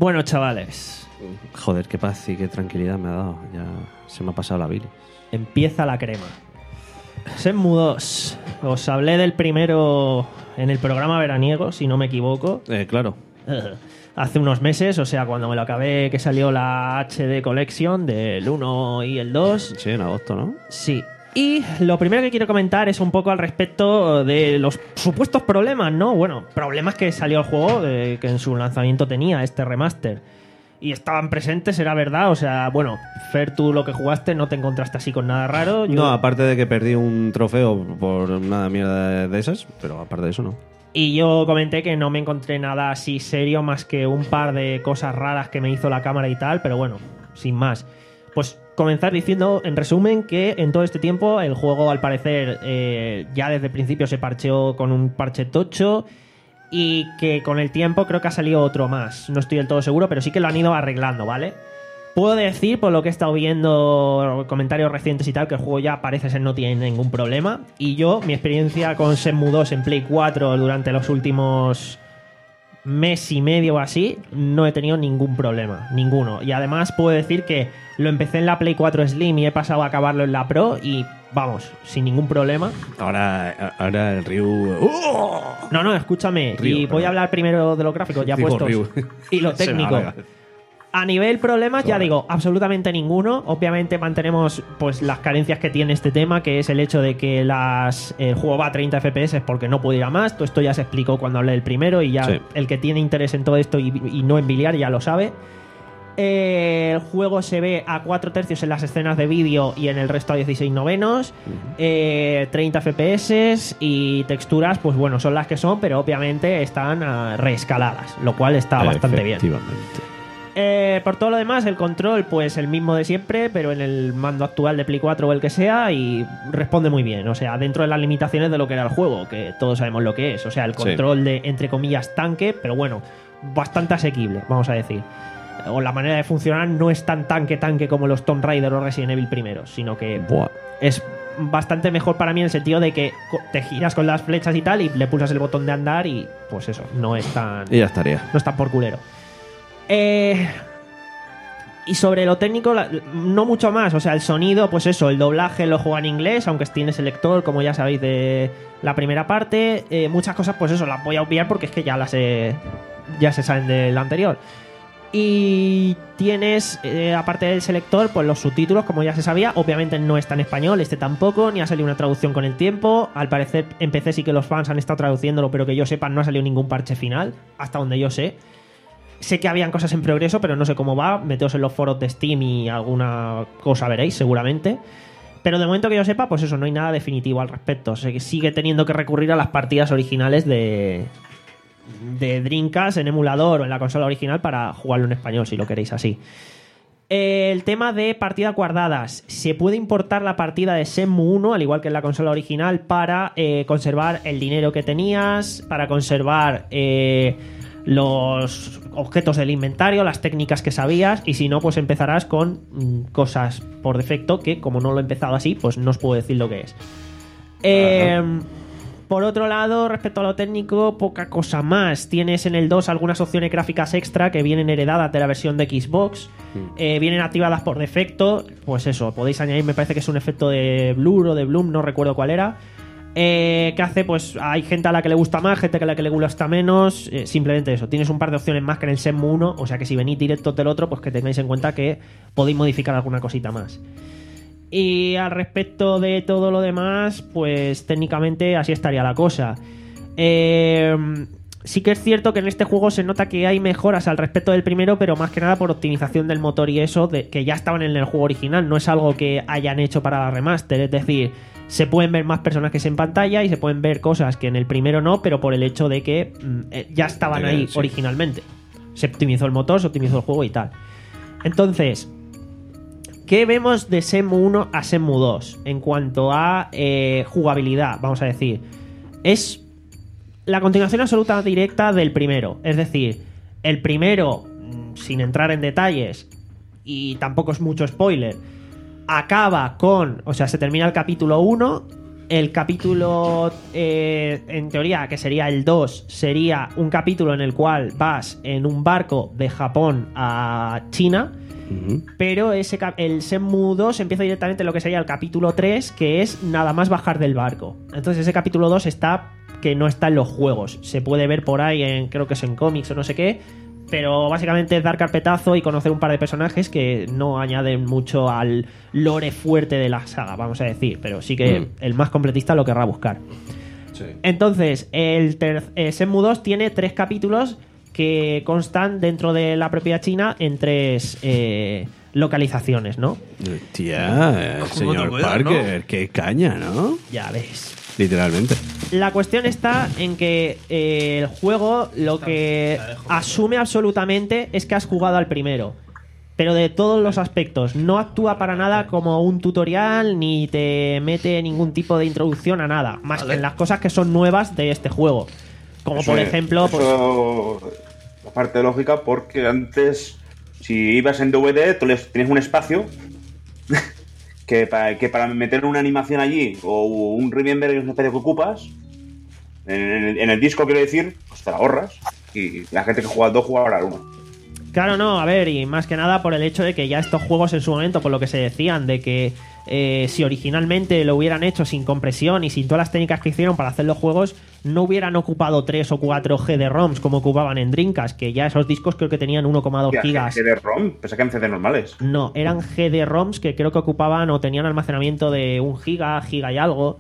S1: Bueno, chavales,
S5: Joder, qué paz y qué tranquilidad me ha dado. Ya se me ha pasado la bilis.
S1: empieza la crema. Shenmue dos. Os hablé del primero en el programa veraniego, si no me equivoco.
S5: Eh, claro.
S1: Hace unos meses, o sea, cuando me lo acabé, que salió la H D Collection del uno y el dos.
S5: Sí, en agosto, ¿no?
S1: Sí. Y lo primero que quiero comentar es un poco al respecto de los supuestos problemas, ¿no? Bueno, problemas que salió el juego, eh, que en su lanzamiento tenía este remaster. Y estaban presentes, era verdad. O sea, bueno, Fer, tú lo que jugaste no te encontraste así con nada raro. Yo-
S5: No, aparte de que perdí un trofeo por una mierda de esas, pero aparte de eso no.
S1: Y yo comenté que no me encontré nada así serio más que un par de cosas raras que me hizo la cámara y tal, pero bueno, sin más. Pues comenzar diciendo, en resumen, que en todo este tiempo el juego, al parecer, eh, ya desde el principio se parcheó con un parche tocho y que con el tiempo creo que ha salido otro más. No estoy del todo seguro, pero sí que lo han ido arreglando, ¿vale? Puedo decir, por lo que he estado viendo comentarios recientes y tal, que el juego ya parece ser no tiene ningún problema. Y yo, mi experiencia con Shenmue dos en Play cuatro durante los últimos mes y medio o así, no he tenido ningún problema, ninguno. Y además puedo decir que lo empecé en la Play cuatro Slim y he pasado a acabarlo en la Pro y, vamos, sin ningún problema.
S5: Ahora, ahora el Ryu. ¡Uh!
S1: No, no, escúchame.
S5: Ryu,
S1: y voy
S5: perdón.
S1: a hablar primero de los gráficos ya
S5: Digo
S1: puestos.
S5: Ryu.
S1: Y lo
S5: Se me
S1: técnico.
S5: alarga.
S1: A nivel problemas, ya
S5: Vale.
S1: digo, absolutamente ninguno. Obviamente mantenemos pues las carencias que tiene este tema, que es el hecho de que las, el juego va a treinta F P S porque no puede ir a más. Todo esto ya se explicó cuando hablé del primero y ya
S5: Sí.
S1: el que tiene interés en todo esto y, y no en biliar ya lo sabe. Eh, el juego se ve a cuatro tercios en las escenas de vídeo y en el resto a dieciséis novenos. Eh, treinta F P S y texturas, pues bueno, son las que son, pero obviamente están ah, reescaladas, lo cual está bastante bien.
S5: Efectivamente.
S1: Eh, por todo lo demás, el control, pues el mismo de siempre, pero en el mando actual de Play cuatro o el que sea, y responde muy bien. O sea, dentro de las limitaciones de lo que era el juego, que todos sabemos lo que es. O sea, el
S5: Sí.
S1: control de, entre comillas, tanque, pero bueno, bastante asequible, vamos a decir. O la manera de funcionar no es tan tanque-tanque como los Tomb Raider o Resident Evil primeros, sino que
S5: Buah.
S1: es bastante mejor para mí en el sentido de que co- te giras con las flechas y tal, y le pulsas el botón de andar, y pues eso, no es tan.
S5: Y ya estaría.
S1: No está por culero. Eh, y sobre lo técnico, la- no mucho más. O sea, el sonido, pues eso, el doblaje lo juega en inglés, aunque tiene selector, como ya sabéis, de la primera parte. Eh, muchas cosas, pues eso, las voy a obviar porque es que ya las he- ya se saben del anterior. Y tienes, eh, aparte del selector, pues los subtítulos, como ya se sabía. Obviamente no está en español, este tampoco, ni ha salido una traducción con el tiempo. Al parecer en P C sí que los fans han estado traduciéndolo, pero que yo sepa no ha salido ningún parche final, hasta donde yo sé. Sé que habían cosas en progreso, pero no sé cómo va. Meteos en los foros de Steam y alguna cosa veréis, seguramente. Pero de momento que yo sepa, pues eso, no hay nada definitivo al respecto. O sea, que sigue teniendo que recurrir a las partidas originales de, de Dreamcast en emulador o en la consola original para jugarlo en español, si lo queréis así. El tema de partidas guardadas. Se puede importar la partida de Shenmue uno, al igual que en la consola original, para eh, conservar el dinero que tenías, para conservar eh, los objetos del inventario, las técnicas que sabías, y si no, pues empezarás con mm, cosas por defecto que, como no lo he empezado así, pues no os puedo decir lo que es. Eh, por otro lado, respecto a lo técnico, poca cosa más. Tienes en el dos algunas opciones gráficas extra que vienen heredadas de la versión de Xbox. Eh, vienen activadas por defecto. Pues eso, podéis añadir, me parece que es un efecto de blur o de bloom, no recuerdo cuál era. Eh, ¿Qué hace? Pues hay gente a la que le gusta más, gente a la que le gusta menos. Eh, simplemente eso, tienes un par de opciones más que en el Shenmue uno. O sea que si venís directos del otro, pues que tengáis en cuenta que podéis modificar alguna cosita más. Y al respecto de todo lo demás, pues técnicamente así estaría la cosa. Eh, sí que es cierto que en este juego se nota que hay mejoras al respecto del primero, pero más que nada por optimización del motor y eso, de, que ya estaban en el juego original. No es algo que hayan hecho para la remaster, es decir, se pueden ver más personajes en pantalla y se pueden ver cosas que en el primero no, pero por el hecho de que mm, eh, ya estaban ahí
S5: Sí.
S1: originalmente. Se optimizó el motor, se optimizó el juego y tal. Entonces, ¿qué vemos de Shenmue uno a Shenmue dos en cuanto a eh, jugabilidad? Vamos a decir, es la continuación absoluta directa del primero. Es decir, el primero, mm, sin entrar en detalles, y tampoco es mucho spoiler, acaba con, o sea, se termina el capítulo uno el capítulo, eh, en teoría, que sería el dos, sería un capítulo en el cual vas en un barco de Japón a China. Uh-huh. Pero ese el Shenmue dos empieza directamente en lo que sería el capítulo tres, que es nada más bajar del barco. Entonces ese capítulo dos está, que no está en los juegos. Se puede ver por ahí, en creo que es en cómics o no sé qué. Pero básicamente es dar carpetazo y conocer un par de personajes que no añaden mucho al lore fuerte de la saga, vamos a decir. Pero sí que mm. el más completista lo querrá buscar. Sí. Entonces, el, ter- el Shenmue dos tiene tres capítulos que constan dentro de la propia China en tres eh, localizaciones, ¿no?
S5: Tía, el señor Parker, ¿no? Qué caña, ¿no?
S1: Ya ves.
S5: Literalmente.
S1: La cuestión está en que eh, el juego lo que asume absolutamente es que has jugado al primero, pero de todos los aspectos. No actúa para nada como un tutorial ni te mete ningún tipo de introducción a nada, más vale. que en las cosas que son nuevas de este juego. Como
S3: eso,
S1: por ejemplo...
S3: Eso, pues, la parte lógica, porque antes, si ibas en D V D, tú les tienes un espacio... Que para, que para meter una animación allí o un remember en un espacio que ocupas en el, en el disco, quiero decir, pues te la ahorras y la gente que juega al dos juega al uno.
S1: Claro, no, a ver, y más que nada por el hecho de que ya estos juegos en su momento, por lo que se decían, de que eh, si originalmente lo hubieran hecho sin compresión y sin todas las técnicas que hicieron para hacer los juegos, no hubieran ocupado tres o cuatro G D ROMs como ocupaban en Dreamcast, que ya esos discos creo que tenían uno coma dos gigas.
S3: ¿G D ROM? Pensé que eran C D normales.
S1: No, eran G D ROMs que creo que ocupaban o tenían almacenamiento de un giga, giga y algo.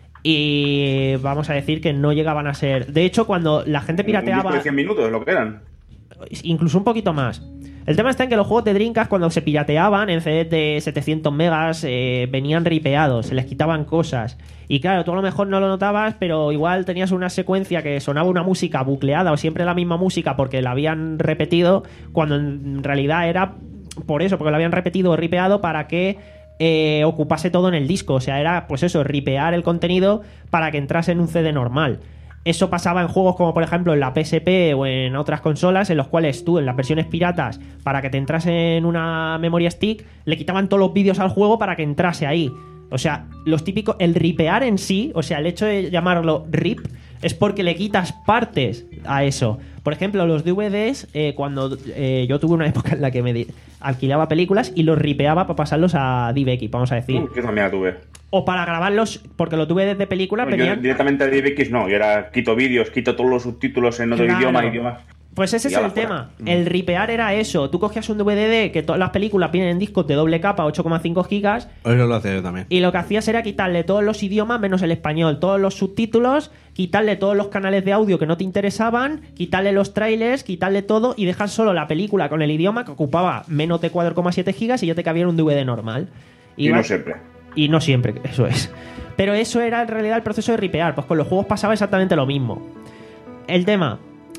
S1: Y vamos a decir que no llegaban a ser... De hecho, cuando la gente pirateaba...
S3: Un disco de cien minutos, lo que eran.
S1: Incluso un poquito más. El tema está en que los juegos de Dreamcast, cuando se pirateaban en C Ds de setecientos megas, eh, venían ripeados, se les quitaban cosas. Y claro, tú a lo mejor no lo notabas, pero igual tenías una secuencia que sonaba una música bucleada o siempre la misma música porque la habían repetido, cuando en realidad era por eso, porque lo habían repetido o ripeado para que eh, ocupase todo en el disco. O sea, era pues eso, ripear el contenido para que entrase en un C D normal. Eso pasaba en juegos como por ejemplo en la P S P o en otras consolas, en los cuales tú en las versiones piratas, para que te entrase en una memoria stick, le quitaban todos los vídeos al juego para que entrase ahí. O sea, los típicos, el ripear en sí, o sea, el hecho de llamarlo rip, es porque le quitas partes a eso. Por ejemplo, los D V Ds, eh, cuando eh, yo tuve una época en la que me alquilaba películas y los ripeaba para pasarlos a D V X, vamos a decir.
S3: Yo también la tuve.
S1: O para grabarlos, porque lo tuve desde película.
S3: No,
S1: venían...
S3: yo directamente a D V X no, yo era quito vídeos, quito todos los subtítulos en otro
S1: claro.
S3: idioma, idiomas.
S1: Pues ese es el tema. El ripear era eso. Tú cogías un D V D que todas las películas vienen en discos de doble capa, ocho coma cinco gigas.
S5: Eso lo hacía yo también.
S1: Y lo que hacías era quitarle todos los idiomas menos el español, todos los subtítulos, quitarle todos los canales de audio que no te interesaban, quitarle los trailers, quitarle todo y dejar solo la película con el idioma que ocupaba menos de cuatro coma siete gigas y ya te cabía en un D V D normal.
S3: Y, y no siempre.
S1: Y no siempre, eso es. Pero eso era en realidad el proceso de ripear. Pues con los juegos pasaba exactamente lo mismo. El tema...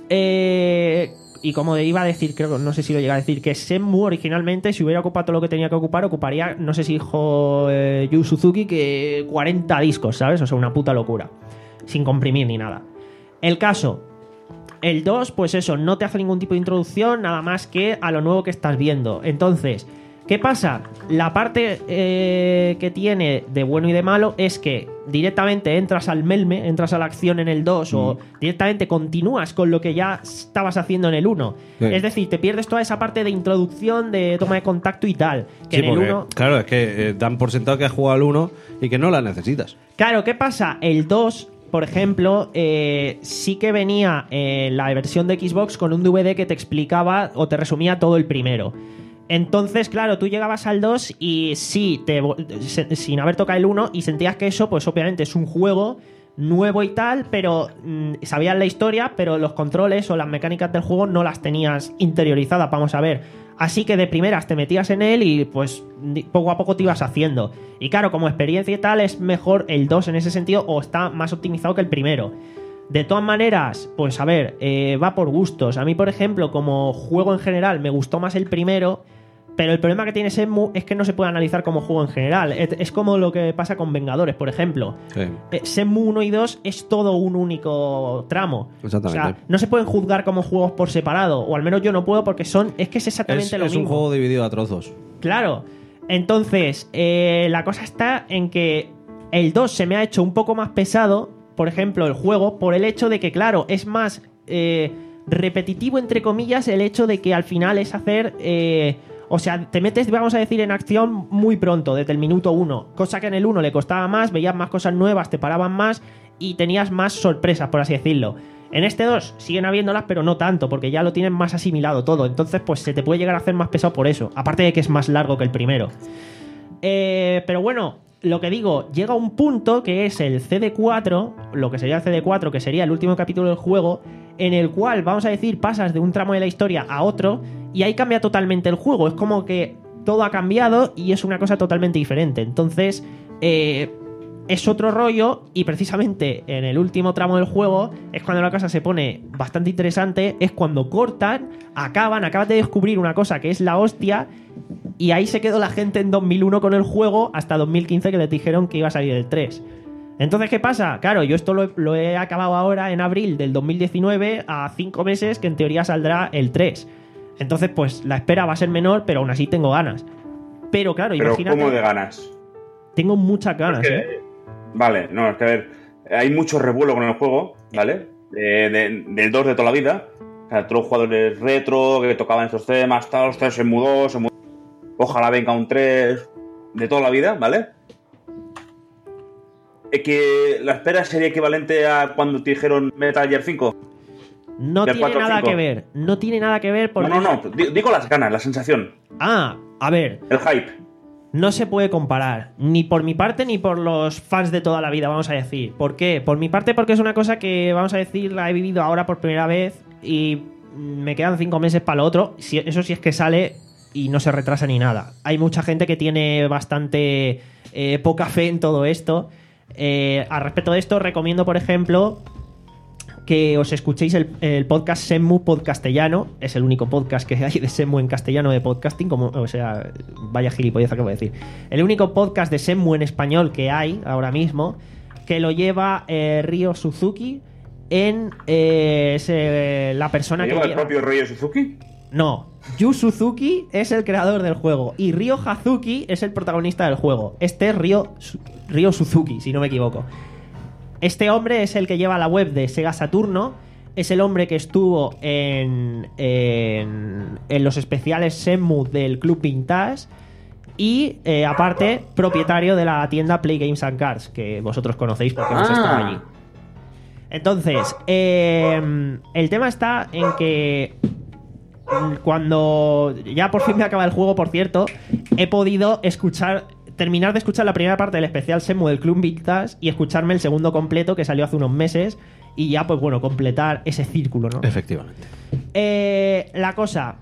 S1: Eh, y como iba a decir, creo que no sé si lo llega a decir, que Shenmue originalmente, si hubiera ocupado todo lo que tenía que ocupar, ocuparía, no sé si dijo eh, Yu Suzuki, que cuarenta discos, ¿sabes? O sea, una puta locura. Sin comprimir ni nada. El caso, el dos, pues eso, no te hace ningún tipo de introducción, nada más que a lo nuevo que estás viendo. Entonces, ¿qué pasa? La parte eh, que tiene de bueno y de malo es que directamente entras al melme, entras a la acción en el dos mm. o directamente continúas con lo que ya estabas haciendo en el uno. Sí. Es decir, te pierdes toda esa parte de introducción, de toma de contacto y tal. Que
S5: sí,
S1: en el
S5: porque,
S1: uno...
S5: claro, es que eh, dan por sentado que has jugado al uno y que no la necesitas.
S1: Claro, ¿qué pasa? El dos... Por ejemplo, eh, sí que venía eh, la versión de Xbox con un D V D que te explicaba o te resumía todo el primero. Entonces, claro, tú llegabas al dos y sí, te, sin haber tocado el uno y sentías que eso, pues obviamente es un juego nuevo y tal, pero mmm, sabías la historia, pero los controles o las mecánicas del juego no las tenías interiorizadas, vamos a ver. Así que de primeras te metías en él y pues poco a poco te ibas haciendo. Y claro, como experiencia y tal, es mejor el dos en ese sentido o está más optimizado que el primero. De todas maneras, pues a ver, eh, va por gustos. A mí, por ejemplo, como juego en general, me gustó más el primero, pero el problema que tiene Shenmue es que no se puede analizar como juego en general. Es como lo que pasa con Vengadores, por ejemplo. Sí. Eh, Shenmue uno y dos es todo un único tramo.
S5: Exactamente.
S1: O sea, no se pueden juzgar como juegos por separado, o al menos yo no puedo porque son es que es exactamente
S5: es,
S1: lo
S5: es
S1: mismo.
S5: Es un juego dividido a trozos.
S1: Claro. Entonces, eh, la cosa está en que El dos se me ha hecho un poco más pesado, por ejemplo, el juego, por el hecho de que, claro, es más eh, repetitivo, entre comillas, el hecho de que al final es hacer... Eh, o sea, te metes, vamos a decir, en acción muy pronto, desde el minuto uno. Cosa que en el uno le costaba más, veías más cosas nuevas, te paraban más y tenías más sorpresas, por así decirlo. En este dos siguen habiéndolas, pero no tanto, porque ya lo tienen más asimilado todo. Entonces, pues se te puede llegar a hacer más pesado por eso. Aparte de que es más largo que el primero. Eh, pero bueno, lo que digo, llega un punto que es el C D cuatro, lo que sería el C D cuatro, que sería el último capítulo del juego, en el cual, vamos a decir, pasas de un tramo de la historia a otro y ahí cambia totalmente el juego. Es como que todo ha cambiado y es una cosa totalmente diferente. Entonces, eh, es otro rollo y precisamente en el último tramo del juego es cuando la cosa se pone bastante interesante, es cuando cortan, acaban, acabas de descubrir una cosa que es la hostia y ahí se quedó la gente en dos mil uno con el juego hasta dos mil quince que les dijeron que iba a salir el tres. Entonces, ¿qué pasa? Claro, yo esto lo he, lo he acabado ahora en abril del dos mil diecinueve a cinco meses que en teoría saldrá el tres. Entonces, pues la espera va a ser menor, pero aún así tengo ganas. Pero claro,
S3: Pero
S1: imagínate...
S3: ¿cómo de ganas?
S1: Tengo muchas ganas,
S3: Es que-
S1: ¿eh?
S3: Vale, no, es que a ver, hay mucho revuelo con el juego, ¿vale? De- de- del dos de toda la vida. O sea, todos los jugadores retro que tocaban estos temas, tal, los tres se mudó, se mudó. Ojalá venga un tres de toda la vida, ¿vale? Eh, que la espera sería equivalente a cuando te dijeron Metal Gear cinco.
S1: No
S3: Del
S1: tiene
S3: cuatro al
S1: nada
S3: cinco.
S1: que ver. No tiene nada que ver porque...
S3: No, no, no, di- digo las ganas, la sensación,
S1: Ah, a ver,
S3: el hype.
S1: no se puede comparar. Ni por mi parte ni por los fans de toda la vida, vamos a decir. ¿Por qué? Por mi parte porque es una cosa que, vamos a decir, la he vivido ahora por primera vez y me quedan cinco meses para lo otro. Si- Eso sí es que sale y no se retrasa ni nada. Hay mucha gente que tiene bastante eh, poca fe en todo esto. Eh, al respecto de esto, recomiendo, por ejemplo, que os escuchéis el, el podcast Shenmue Podcastellano. Es el único podcast que hay de Shenmue en castellano de podcasting, como, o sea, vaya gilipollez que voy a decir. El único podcast de Shenmue en español que hay ahora mismo, que lo lleva eh, Ryo Suzuki en eh, es, eh, la persona
S3: ¿Me
S1: que
S3: lleva el
S1: lleva...
S3: propio Ryo Suzuki?
S1: No, Yu Suzuki es el creador del juego y Ryo Hazuki es el protagonista del juego. Este es Ryo, Su- Ryo Suzuki, si no me equivoco. Este hombre es el que lleva la web de Sega Saturno, es el hombre que estuvo en, en, en los especiales Shenmue del Club Vintage y, eh, aparte, propietario de la tienda Play Games and Cards, que vosotros conocéis porque hemos
S3: Ah.
S1: estado allí. Entonces, eh, el tema está en que cuando ya por fin me acaba el juego, por cierto, he podido escuchar, terminar de escuchar la primera parte del especial Shenmue del Club Vintage y escucharme el segundo completo que salió hace unos meses y ya, pues bueno, completar ese círculo, ¿no?
S5: Efectivamente.
S1: Eh, la cosa,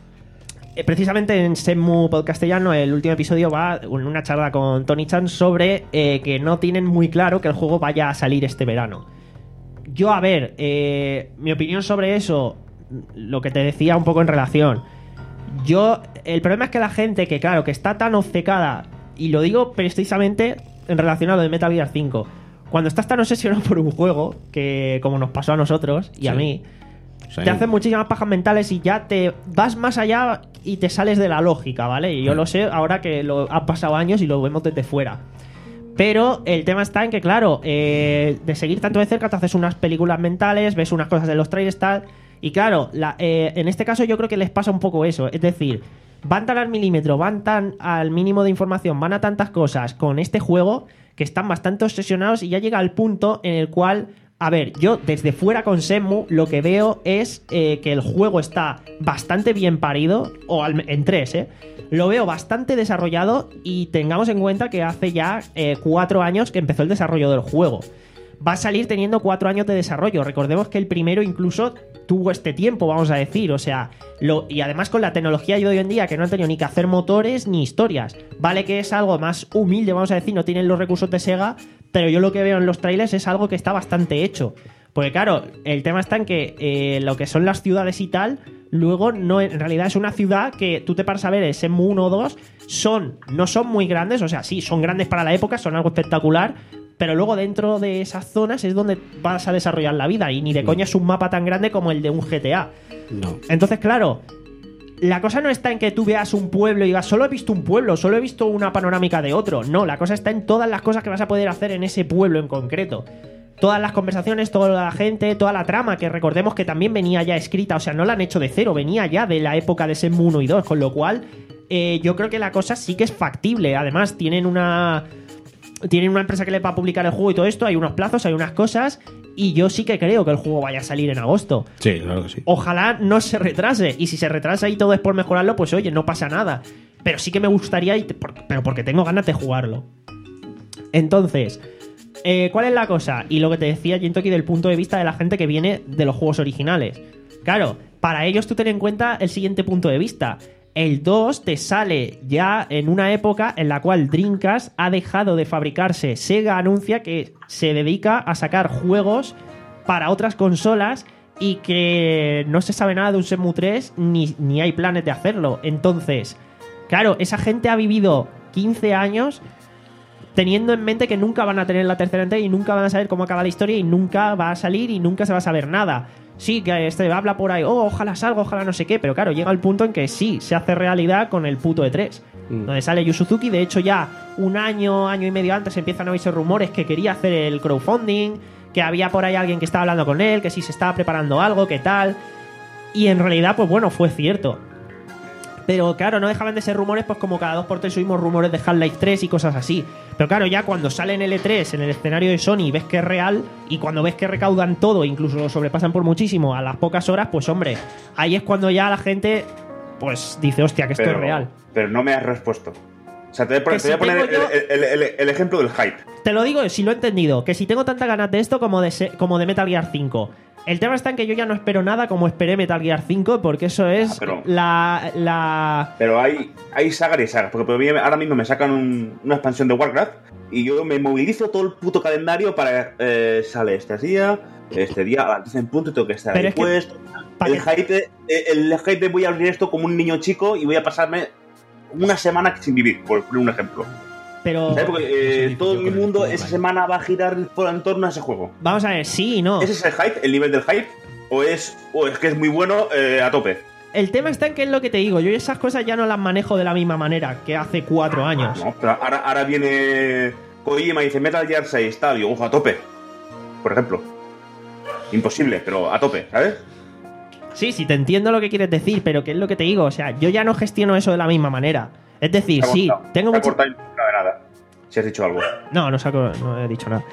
S1: eh, precisamente en Shenmue Podcastellano, el último episodio va en una charla con Tony Chan sobre eh, que no tienen muy claro que el juego vaya a salir este verano. Yo, a ver, eh, mi opinión sobre eso, lo que te decía un poco en relación. Yo, el problema es que la gente que, claro, que está tan obcecada, y lo digo precisamente en relación a lo de Metal Gear cinco, cuando estás tan obsesionado por un juego, que como nos pasó a nosotros y a
S5: Sí.
S1: mí,
S5: Sí.
S1: te hacen muchísimas pajas mentales y ya te vas más allá y te sales de la lógica, ¿vale? Y yo lo sé ahora que lo han pasado años y lo vemos desde fuera. Pero el tema está en que, claro, eh, de seguir tanto de cerca te haces unas películas mentales, ves unas cosas de los trailers, tal. Y claro, la, eh, en este caso yo creo que les pasa un poco eso. Es decir, van tan al milímetro, van tan al mínimo de información, van a tantas cosas con este juego que están bastante obsesionados y ya llega al punto en el cual, a ver, yo desde fuera con Shenmue lo que veo es eh, que el juego está bastante bien parido, o al, en tres, ¿eh? Lo veo bastante desarrollado y tengamos en cuenta que hace ya eh, cuatro años que empezó el desarrollo del juego. Va a salir teniendo cuatro años de desarrollo. Recordemos que el primero incluso tuvo este tiempo, vamos a decir. O sea, lo, y además con la tecnología de hoy en día, que no han tenido ni que hacer motores ni historias. Vale que es algo más humilde, vamos a decir, no tienen los recursos de Sega, pero yo lo que veo en los trailers es algo que está bastante hecho. Porque claro, el tema está en que eh, lo que son las ciudades y tal, luego no, en realidad es una ciudad que tú te paras a ver el Shenmue uno o dos, son, no son muy grandes, o sea, sí, son grandes para la época, son algo espectacular, pero luego dentro de esas zonas es donde vas a desarrollar la vida y ni de coña es un mapa tan grande como el de un G T A.
S5: No.
S1: Entonces, claro, la cosa no está en que tú veas un pueblo y digas, solo he visto un pueblo, solo he visto una panorámica de otro. No, la cosa está en todas las cosas que vas a poder hacer en ese pueblo en concreto. Todas las conversaciones, toda la gente, toda la trama, que recordemos que también venía ya escrita, o sea, no la han hecho de cero, venía ya de la época de Shenmue uno y dos, con lo cual eh, yo creo que la cosa sí que es factible. Además, tienen una... Tienen una empresa que les va a publicar el juego y todo esto, hay unos plazos, hay unas cosas, y yo sí que creo que el juego vaya a salir en agosto.
S5: Sí, claro que sí.
S1: Ojalá no se retrase, y si se retrasa y todo es por mejorarlo, pues oye, no pasa nada. Pero sí que me gustaría, y te- por- pero porque tengo ganas de jugarlo. Entonces, eh, ¿cuál es la cosa? Y lo que te decía Jintoki del punto de vista de la gente que viene de los juegos originales. Claro, para ellos tú ten en cuenta el siguiente punto de vista. El dos te sale ya en una época en la cual Dreamcast ha dejado de fabricarse. Sega anuncia que se dedica a sacar juegos para otras consolas y que no se sabe nada de un Shenmue tres ni, ni hay planes de hacerlo. Entonces, claro, esa gente ha vivido quince años teniendo en mente que nunca van a tener la tercera entrega y nunca van a saber cómo acaba la historia y nunca va a salir y nunca se va a saber nada. Sí, que este habla por ahí, oh, ojalá salga, ojalá no sé qué, pero claro, llega el punto en que sí, se hace realidad con el puto E tres,
S5: Mm.
S1: donde sale Yu Suzuki. De hecho, ya un año, año y medio antes empiezan a oírse rumores que quería hacer el crowdfunding, que había por ahí alguien que estaba hablando con él, que sí se estaba preparando algo, que tal. Y en realidad, pues bueno, fue cierto. Pero claro, no dejaban de ser rumores, pues como cada dos por tres oímos rumores de Half-Life tres y cosas así. Pero claro, ya cuando sale en el E tres, en el escenario de Sony, ves que es real, y cuando ves que recaudan todo, incluso lo sobrepasan por muchísimo a las pocas horas, pues hombre, ahí es cuando ya la gente pues dice, hostia, que esto
S3: pero,
S1: es real.
S3: Pero no me has respuesto. O sea, te voy a poner,
S1: Que
S3: te voy a
S1: si
S3: poner
S1: tengo
S3: el, el- el- el- el ejemplo del hype.
S1: Te lo digo, si lo he entendido, que si tengo tantas ganas de esto como de, se- como de Metal Gear cinco. El tema está en que yo ya no espero nada como esperé Metal Gear cinco, porque eso es
S3: Ah, pero-
S1: la, la...
S3: Pero hay, hay sagas y sagas. Porque por mí ahora mismo me sacan un- una expansión de Warcraft y yo me movilizo todo el puto calendario para... Eh, sale este día, este día, a las diez en punto y tengo que estar
S1: Pero
S3: ahí
S1: es que-
S3: puesto.
S1: pa'
S3: El
S1: que-
S3: hype, eh, el hype de voy a abrir esto como un niño chico y voy a pasarme una semana sin vivir, por poner un ejemplo.
S1: Pero
S3: ¿Sabes? Porque eh,
S7: Eso
S3: todo
S7: digo yo
S3: el
S7: con el
S3: mundo
S7: juego,
S3: esa
S7: vale.
S3: semana va a girar por en torno a ese juego.
S1: vamos a ver, sí y no.
S3: ¿Ese es el hype, el nivel del hype? ¿O es, o es que es muy bueno eh, a tope?
S1: El tema está en que es lo que te digo, yo esas cosas ya no las manejo de la misma manera que hace cuatro años.
S3: No, pero ahora, ahora viene Kojima y dice Metal Gear seis, tal, y ojo, a tope. Por ejemplo. Imposible, pero a tope, ¿sabes?
S1: Sí, sí, te entiendo lo que quieres decir, pero ¿qué es lo que te digo? O sea, yo ya no gestiono eso de la misma manera. Es decir,
S3: Te ha
S1: sí,
S3: cortado,
S1: tengo
S3: te ha
S1: mucho...
S3: cortado y no sabe nada. Si has dicho algo.
S1: No, no, saco, no he dicho nada.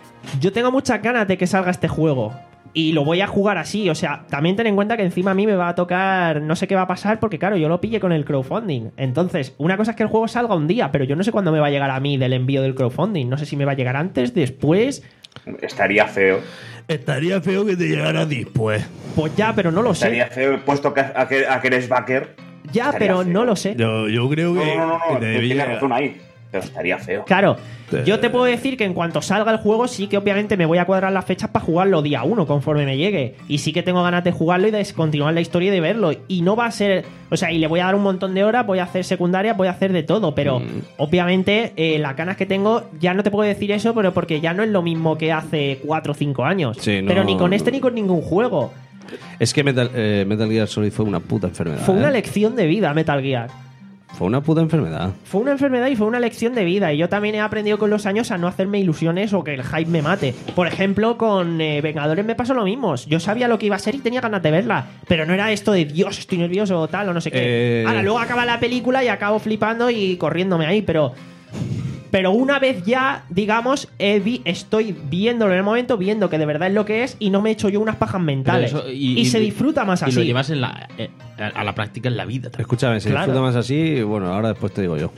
S1: Yo tengo muchas ganas de que salga este juego. Y lo voy a jugar así. O sea, también ten en cuenta que encima a mí me va a tocar... No sé qué va a pasar porque, claro, yo lo pille con el crowdfunding. Entonces, una cosa es que el juego salga un día, pero yo no sé cuándo me va a llegar a mí del envío del crowdfunding. No sé si me va a llegar antes, después...
S3: Estaría feo.
S5: Estaría feo que te llegara después.
S1: Pues ya, pero no lo
S3: Estaría
S1: sé.
S3: feo, puesto que, a, que, a que eres backer.
S1: Ya,
S3: estaría
S1: pero
S3: feo.
S1: no lo sé.
S5: Yo, yo creo
S3: No,
S5: que,
S3: no, no, no,
S5: que te
S3: tienes
S5: debía-
S3: razón ahí. Pero estaría feo.
S1: Claro, yo te puedo decir que en cuanto salga el juego, sí que obviamente me voy a cuadrar las fechas para jugarlo día uno conforme me llegue. Y sí que tengo ganas de jugarlo y de continuar la historia y de verlo. Y no va a ser. O sea, y le voy a dar un montón de horas, voy a hacer secundarias, voy a hacer de todo. Pero
S5: Mm.
S1: obviamente, eh, las ganas que tengo, ya no te puedo decir eso, pero porque ya no es lo mismo que hace cuatro o cinco años.
S5: Sí, no-
S1: pero ni con este ni con ningún juego.
S5: Es que Metal, eh, Metal Gear Solid fue una puta enfermedad.
S1: Fue una
S5: ¿eh?
S1: lección de vida, Metal Gear.
S5: Fue una puta enfermedad.
S1: Fue una enfermedad y fue una lección de vida. Y yo también he aprendido con los años a no hacerme ilusiones o que el hype me mate. Por ejemplo, con eh, Vengadores me pasó lo mismo. Yo sabía lo que iba a ser y tenía ganas de verla. Pero no era esto de Dios, estoy nervioso o tal o no sé qué.
S5: Eh.
S1: Ahora, luego acaba la película y acabo flipando y corriéndome ahí. Pero. Pero una vez ya, digamos, he vi- estoy viéndolo en el momento, viendo que de verdad es lo que es y no me he hecho yo unas pajas mentales.
S7: Pero eso-
S1: y, se disfruta más
S7: y
S1: así.
S7: lo llevas en la, eh, a la práctica en la vida también.
S5: Escúchame, se
S1: Claro.
S5: disfruta más así. Bueno, ahora después te digo yo.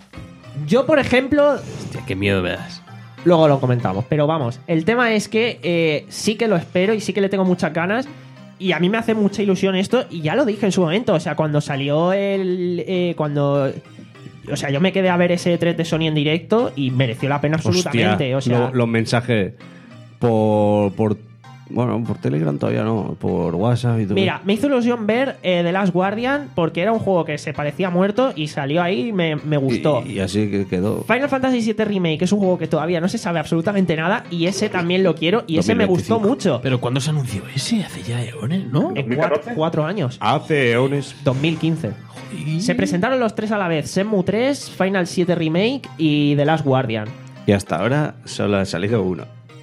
S1: Yo, por ejemplo,
S7: Hostia, qué miedo me das.
S1: luego lo comentamos. Pero vamos, el tema es que eh, sí que lo espero y sí que le tengo muchas ganas. Y a mí me hace mucha ilusión esto. Y ya lo dije en su momento. O sea, cuando salió el. eh, cuando. O sea, yo me quedé a ver ese E tres de Sony en directo y mereció la pena absolutamente.
S5: Hostia,
S1: o sea,
S5: lo- los mensajes por, por Bueno, por Telegram todavía no, por WhatsApp y todo.
S1: Mira, me hizo ilusión ver eh, The Last Guardian porque era un juego que se parecía muerto y salió ahí y me, me gustó.
S5: Y, y así que quedó.
S1: Final Fantasy siete Remake es un juego que todavía no se sabe absolutamente nada y ese también lo quiero y ese me gustó
S5: dos mil veinticinco.
S1: mucho.
S7: Pero ¿cuándo se anunció ese? Hace ya eones, ¿no?
S1: En
S3: ¿dos mil
S1: cuatro,
S3: catorce?
S1: cuatro años.
S5: Hace eones.
S1: dos mil quince. Se presentaron los tres a la vez: Shenmue tres, Final siete Remake y The Last Guardian.
S5: Y hasta ahora solo ha salido uno.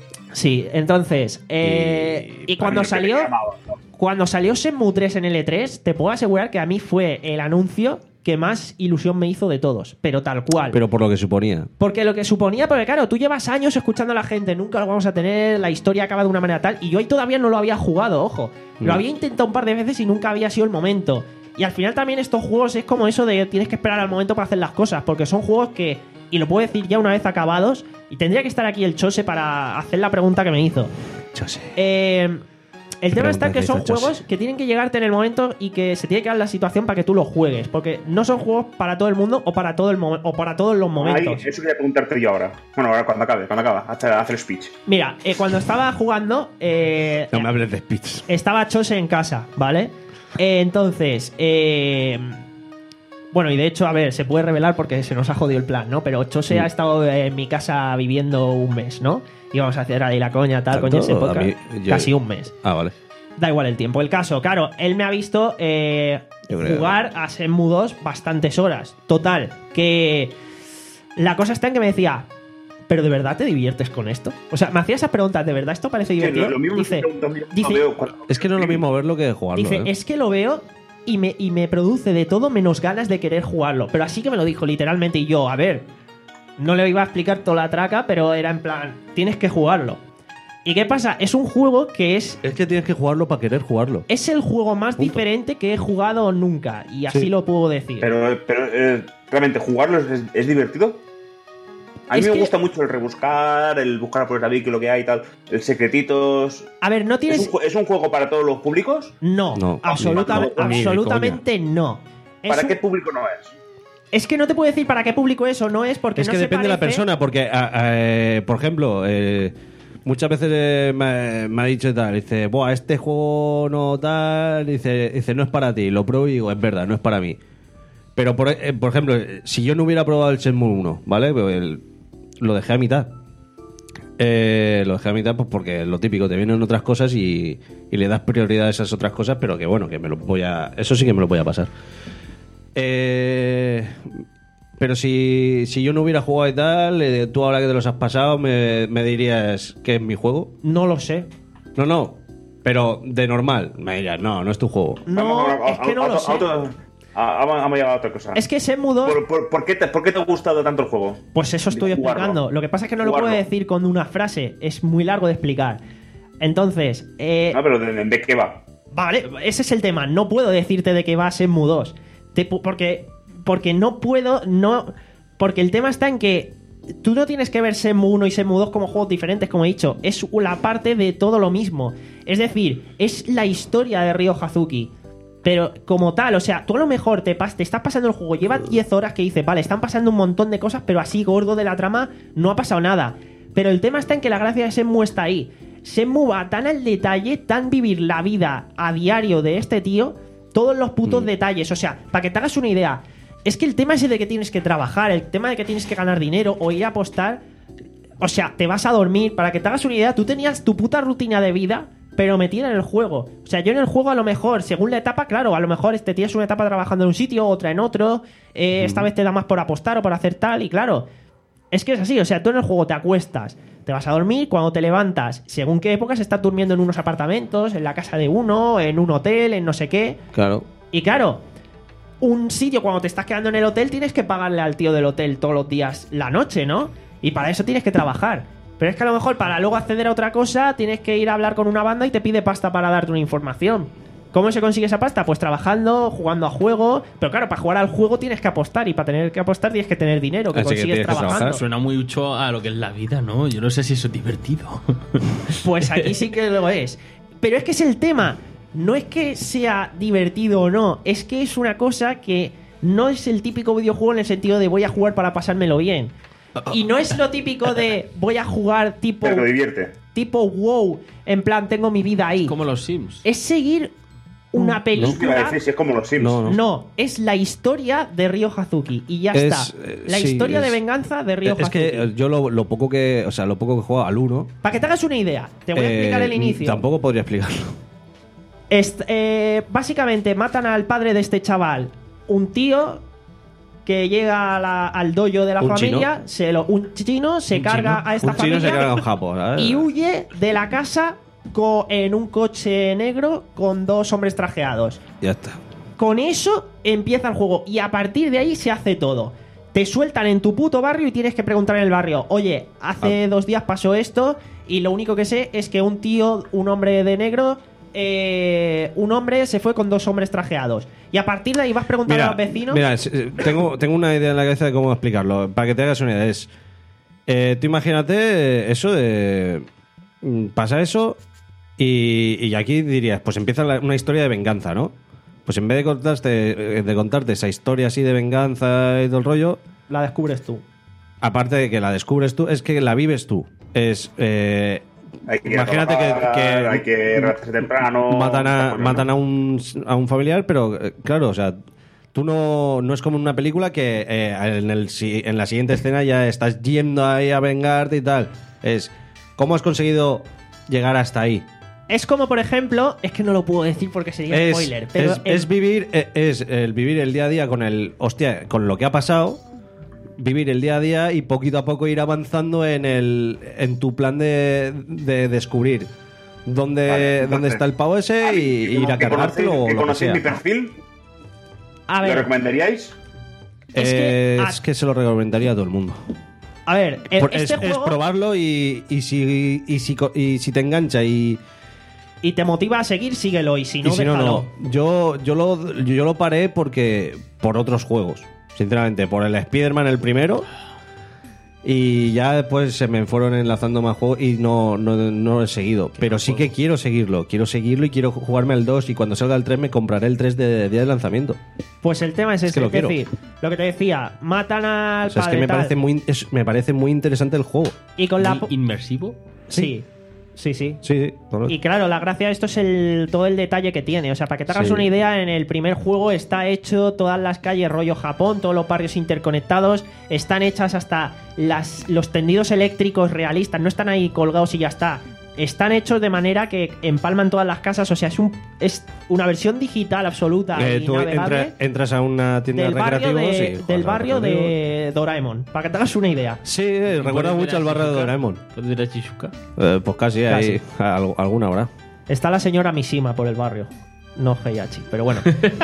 S1: Sí, entonces, eh, y, cuando
S3: Para mí,
S1: salió,
S3: que me llamaba, ¿no?
S1: cuando salió Shenmue tres en el E tres, te puedo asegurar que a mí fue el anuncio que más ilusión me hizo de todos, pero tal cual.
S5: Pero por lo que suponía.
S1: Porque lo que suponía, porque claro, tú llevas años escuchando a la gente, nunca lo vamos a tener, la historia acaba de una manera tal, y yo ahí todavía no lo había jugado, ojo. Lo
S5: Mm.
S1: había intentado un par de veces y nunca había sido el momento. Y al final también estos juegos es como eso de tienes que esperar al momento para hacer las cosas, porque son juegos que, y lo puedo decir ya una vez acabados, y tendría que estar aquí el Chose para hacer la pregunta que me hizo.
S5: Yo sé.
S1: Eh, el tema
S5: Pregunta
S1: está en que
S5: que
S1: son
S5: hizo Chose.
S1: juegos que tienen que llegarte en el momento y que se tiene que dar la situación para que tú los juegues, porque no son juegos para todo el mundo o para todo el momen- o para todos los
S3: Ahí,
S1: momentos.
S3: eso quería preguntarte yo ahora. Bueno, ahora cuando acabe, cuando acabe, hace, hace el speech.
S1: Mira, eh, cuando estaba jugando, eh,
S5: No me hables de speech.
S1: estaba Chose en casa, ¿vale? Eh, entonces, eh, bueno, y de hecho, a ver, se puede revelar porque se nos ha jodido el plan, ¿no? Pero Chose
S5: Mm.
S1: ha estado en mi casa viviendo un mes, ¿no? Íbamos a hacer ahí la coña, tal,
S5: ¿Tanto?
S1: coño, ese
S5: A
S1: podcast.
S5: mí- yo-
S1: Casi un mes.
S5: Ah, vale.
S1: Da igual el tiempo. El caso, claro, él me ha visto eh,
S5: Yo creo.
S1: jugar a Shenmue dos bastantes horas. Total, que la cosa está en que me decía, ¿pero de verdad te diviertes con esto? O sea, me hacía esas preguntas, ¿de verdad esto parece
S3: Sí,
S1: divertido?
S3: lo, lo mismo
S1: dice,
S3: me pregunto a mí cuando
S1: dice-
S3: veo cuando-
S5: Es que no es lo mismo verlo que jugarlo.
S1: dice,
S5: ¿eh?
S1: es que lo veo y me, y me produce de todo menos ganas de querer jugarlo. Pero así que me lo dijo literalmente y yo, a ver, no le iba a explicar toda la traca, pero era en plan, tienes que jugarlo. ¿Y qué pasa? Es un juego que es
S5: Es que tienes que jugarlo para querer jugarlo.
S1: Es el juego más
S5: Punto.
S1: diferente que he jugado nunca. Y así
S5: Sí.
S1: lo puedo decir.
S3: Pero, pero eh, realmente, ¿jugarlo es, es divertido? A mí
S1: Es
S3: me
S1: que-
S3: gusta mucho el rebuscar, el buscar por el tabique lo que hay y tal, el secretitos.
S1: A ver, no
S3: ¿Es
S1: tienes.
S3: un, ju- ¿Es un juego para todos los públicos?
S1: No,
S5: No.
S1: absoluta-
S3: Ni de coña.
S1: absolutamente no. Es,
S3: ¿Para
S1: un-
S3: qué público no es?
S1: es que no te puedo decir para qué público es o no es, porque
S5: Es
S1: no
S5: que
S1: se
S5: depende de la
S1: parece-
S5: persona, porque, a- a- eh, por ejemplo, eh, muchas veces eh, me, me ha dicho tal, dice, buah, este juego no tal, dice, dice, no es para ti, lo pruebo y digo, es verdad, no es para mí. Pero, por, eh, por ejemplo, eh, si yo no hubiera probado el Shenmue uno, ¿vale? Pues el- lo dejé a mitad. Eh, lo dejé a mitad pues porque es lo típico, te vienen otras cosas y, y le das prioridad a esas otras cosas, pero que bueno, que me lo voy a... Eso sí que me lo voy a pasar. Eh, pero si, si yo no hubiera jugado y tal, eh, tú ahora que te los has pasado, me, me dirías que es mi juego.
S1: No lo sé.
S5: No, no, pero de normal, me dirías, no, no es tu juego.
S1: No,
S3: Vamos, a-
S1: es que
S3: a-
S1: no
S3: a-
S1: lo
S3: a-
S1: sé.
S3: a- a- a- Vamos a llegar a otra cosa.
S1: Es que Shenmue dos,
S3: ¿Por, por, por qué te, ¿Por qué te ha gustado tanto el juego?
S1: pues eso estoy
S3: Jugarlo.
S1: explicando. Lo que pasa es que no lo puedo
S3: Jugarlo.
S1: decir con una frase. Es muy largo de explicar. Entonces, eh,
S3: No, pero ¿de, de qué va?
S1: Vale, ese es el tema. No puedo decirte de qué va Shenmue dos. Te pu- porque, porque no puedo. No, porque el tema está en que tú no tienes que ver Shenmue uno y Shenmue dos como juegos diferentes, como he dicho. Es la parte de todo lo mismo. Es decir, es la historia de Ryo Hazuki. Pero como tal, o sea, tú a lo mejor te, pas- te estás pasando el juego, lleva diez horas que dices, vale, están pasando un montón de cosas, pero así gordo de la trama no ha pasado nada. Pero el tema está en que la gracia de Shenmue está ahí. Shenmue va tan al detalle, tan vivir la vida a diario de este tío, todos los putos
S5: Mm.
S1: detalles. O sea, para que te hagas una idea, es que el tema ese de que tienes que trabajar, el tema de que tienes que ganar dinero o ir a apostar, o sea, te vas a dormir. Para que te hagas una idea, tú tenías tu puta rutina de vida, pero metida en el juego. O sea, yo en el juego a lo mejor, según la etapa, claro, a lo mejor este tienes una etapa trabajando en un sitio, otra en otro, eh, esta vez te da más por apostar o por hacer tal, y claro, es que es así, o sea, tú en el juego te acuestas, te vas a dormir, cuando te levantas, según qué épocas estás durmiendo en unos apartamentos, en la casa de uno, en un hotel, en no sé qué.
S5: Claro.
S1: Y claro, un sitio cuando te estás quedando en el hotel tienes que pagarle al tío del hotel todos los días la noche, ¿no? Y para eso tienes que trabajar. Pero es que a lo mejor para luego acceder a otra cosa tienes que ir a hablar con una banda y te pide pasta para darte una información. ¿Cómo se consigue esa pasta? Pues trabajando, jugando a juego. Pero claro, para jugar al juego tienes que apostar. Y para tener que apostar tienes que tener dinero que
S5: Así que
S1: consigues
S5: tienes que
S1: trabajando.
S5: trabajar.
S7: Suena mucho a lo que es la vida, ¿no? Yo no sé si eso es divertido.
S1: Pues aquí sí que lo es. Pero es que es el tema. No es que sea divertido o no. Es que es una cosa que no es el típico videojuego en el sentido de voy a jugar para pasármelo bien. Y no es lo típico de voy a jugar tipo,
S3: Pero te divierte.
S1: tipo wow, en plan tengo mi vida ahí.
S7: Como los Sims.
S1: Es seguir una
S3: Eso te iba a
S1: película.
S3: decir, si es como los Sims.
S5: No, no.
S1: No, es la historia de Ryo Hazuki y ya
S5: Es,
S1: está.
S5: eh,
S1: La
S5: sí,
S1: historia de
S5: es-
S1: venganza de Ryo
S5: Es
S1: Hazuki.
S5: que eh, yo lo, lo poco que, o sea, lo poco que juego al uno,
S1: Para que te hagas una idea, te voy a explicar
S5: eh,
S1: el inicio.
S5: Tampoco podría explicarlo.
S1: Est- eh, básicamente matan al padre de este chaval, un tío que llega a la- al dojo de la
S5: Un
S1: familia,
S5: chino.
S1: se lo, un chino se
S7: Un
S1: carga
S7: chino.
S1: a esta
S5: Un chino
S1: familia
S5: se carga a un japo, ¿sabes?
S1: y huye de la casa co- en un coche negro con dos hombres trajeados.
S5: Ya está.
S1: Con eso empieza el juego y a partir de ahí se hace todo. Te sueltan en tu puto barrio y tienes que preguntar en el barrio, oye, hace
S5: Ah.
S1: dos días pasó esto y lo único que sé es que un tío, un hombre de negro, eh, un hombre se fue con dos hombres trajeados. Y a partir de ahí vas preguntando a los vecinos.
S5: mira, es- eh, tengo, tengo una idea en la cabeza de cómo explicarlo. Para que te hagas una idea, es. Eh, tú imagínate eh, eso de. mm, Pasa eso y, y aquí dirías, pues empieza la- una historia de venganza, ¿no? Pues en vez de contarte, eh, de contarte esa historia así de venganza y todo el rollo,
S1: La descubres tú.
S5: aparte de que la descubres tú, es que la vives tú. Es. eh,
S3: Hay que ir
S5: Imagínate
S3: a
S5: que-
S3: trabajar,
S5: que-
S3: hay que levantarse temprano.
S5: matan a,
S3: Bueno,
S5: matan a un, a un familiar, pero eh, claro, o sea, tú no, no es como en una película que eh, en, el, si- en la siguiente escena ya estás yendo ahí a vengarte y tal. Es, ¿cómo has conseguido llegar hasta ahí?
S1: Es como, por ejemplo, es que no lo puedo decir porque sería
S5: Es,
S1: spoiler, pero
S5: es,
S1: en-
S5: es vivir eh, es el vivir el día a día con el hostia, con lo que ha pasado, vivir el día a día y poquito a poco ir avanzando en el en tu plan de, de descubrir dónde,
S3: Vale,
S5: dónde
S3: entonces,
S5: está el pavo ese y
S3: ¿que
S5: ir a
S3: conocéis-
S5: cargártelo o
S3: que
S5: lo que
S3: conocéis
S5: sea.
S3: mi perfil?
S1: a
S3: ¿Lo
S1: ver,
S3: recomendaríais?
S1: es que-
S5: Eh,
S1: a-
S5: es que se lo recomendaría a todo el mundo.
S1: a ver, eh,
S5: Por-
S1: este
S5: es, es
S1: juego
S5: probarlo y, y si y si co- y si te engancha y,
S1: y te motiva a seguir, síguelo y si no,
S5: y si no
S1: déjalo.
S5: no. Yo yo lo yo lo paré porque por otros juegos, sinceramente, por el Spider-Man el primero. Y ya después se me fueron enlazando más juegos y no, no, no lo he seguido. Pero sí que quiero seguirlo. Quiero seguirlo y quiero jugarme el dos. Y cuando salga el tres me compraré el tres de día de lanzamiento.
S1: Pues el tema es
S5: Es
S1: ese,
S5: que lo
S1: es
S5: quiero.
S1: decir, lo que te decía, matan al
S5: O sea, es
S1: padre
S5: que me
S1: tal,
S5: parece, muy, es- me parece muy interesante el juego.
S1: y con la
S7: Muy inmersivo.
S1: sí, sí, sí.
S5: Sí, sí. todo-
S1: Y claro, la gracia de esto es el, todo el detalle que tiene. O sea, para que te hagas
S5: Sí.
S1: una idea, en el primer juego está hecho todas las calles rollo Japón, todos los barrios interconectados, están hechas hasta las, los tendidos eléctricos realistas, no están ahí colgados y ya está. Están hechos de manera que empalman todas las casas, o sea, es, un, es una versión digital absoluta
S5: Eh,
S1: y
S5: tú
S1: navegable
S5: entra- entras a una tienda
S1: del
S5: de
S1: barrio,
S5: recreativos
S1: de,
S5: y juegas
S1: del
S5: al
S1: barrio
S5: recreativo.
S1: de Doraemon, para que te hagas una idea.
S5: Sí, eh, recuerda
S7: ¿Puedes
S5: mucho
S7: ver
S5: al
S7: a
S5: barrio de
S7: Shizuka?
S5: Doraemon.
S7: ¿Puedes ver a Shizuka?
S5: Eh, pues casi,
S1: Casi.
S5: Hay, al- alguna habrá.
S1: Está la señora Mishima por el barrio. No Heihachi, pero bueno.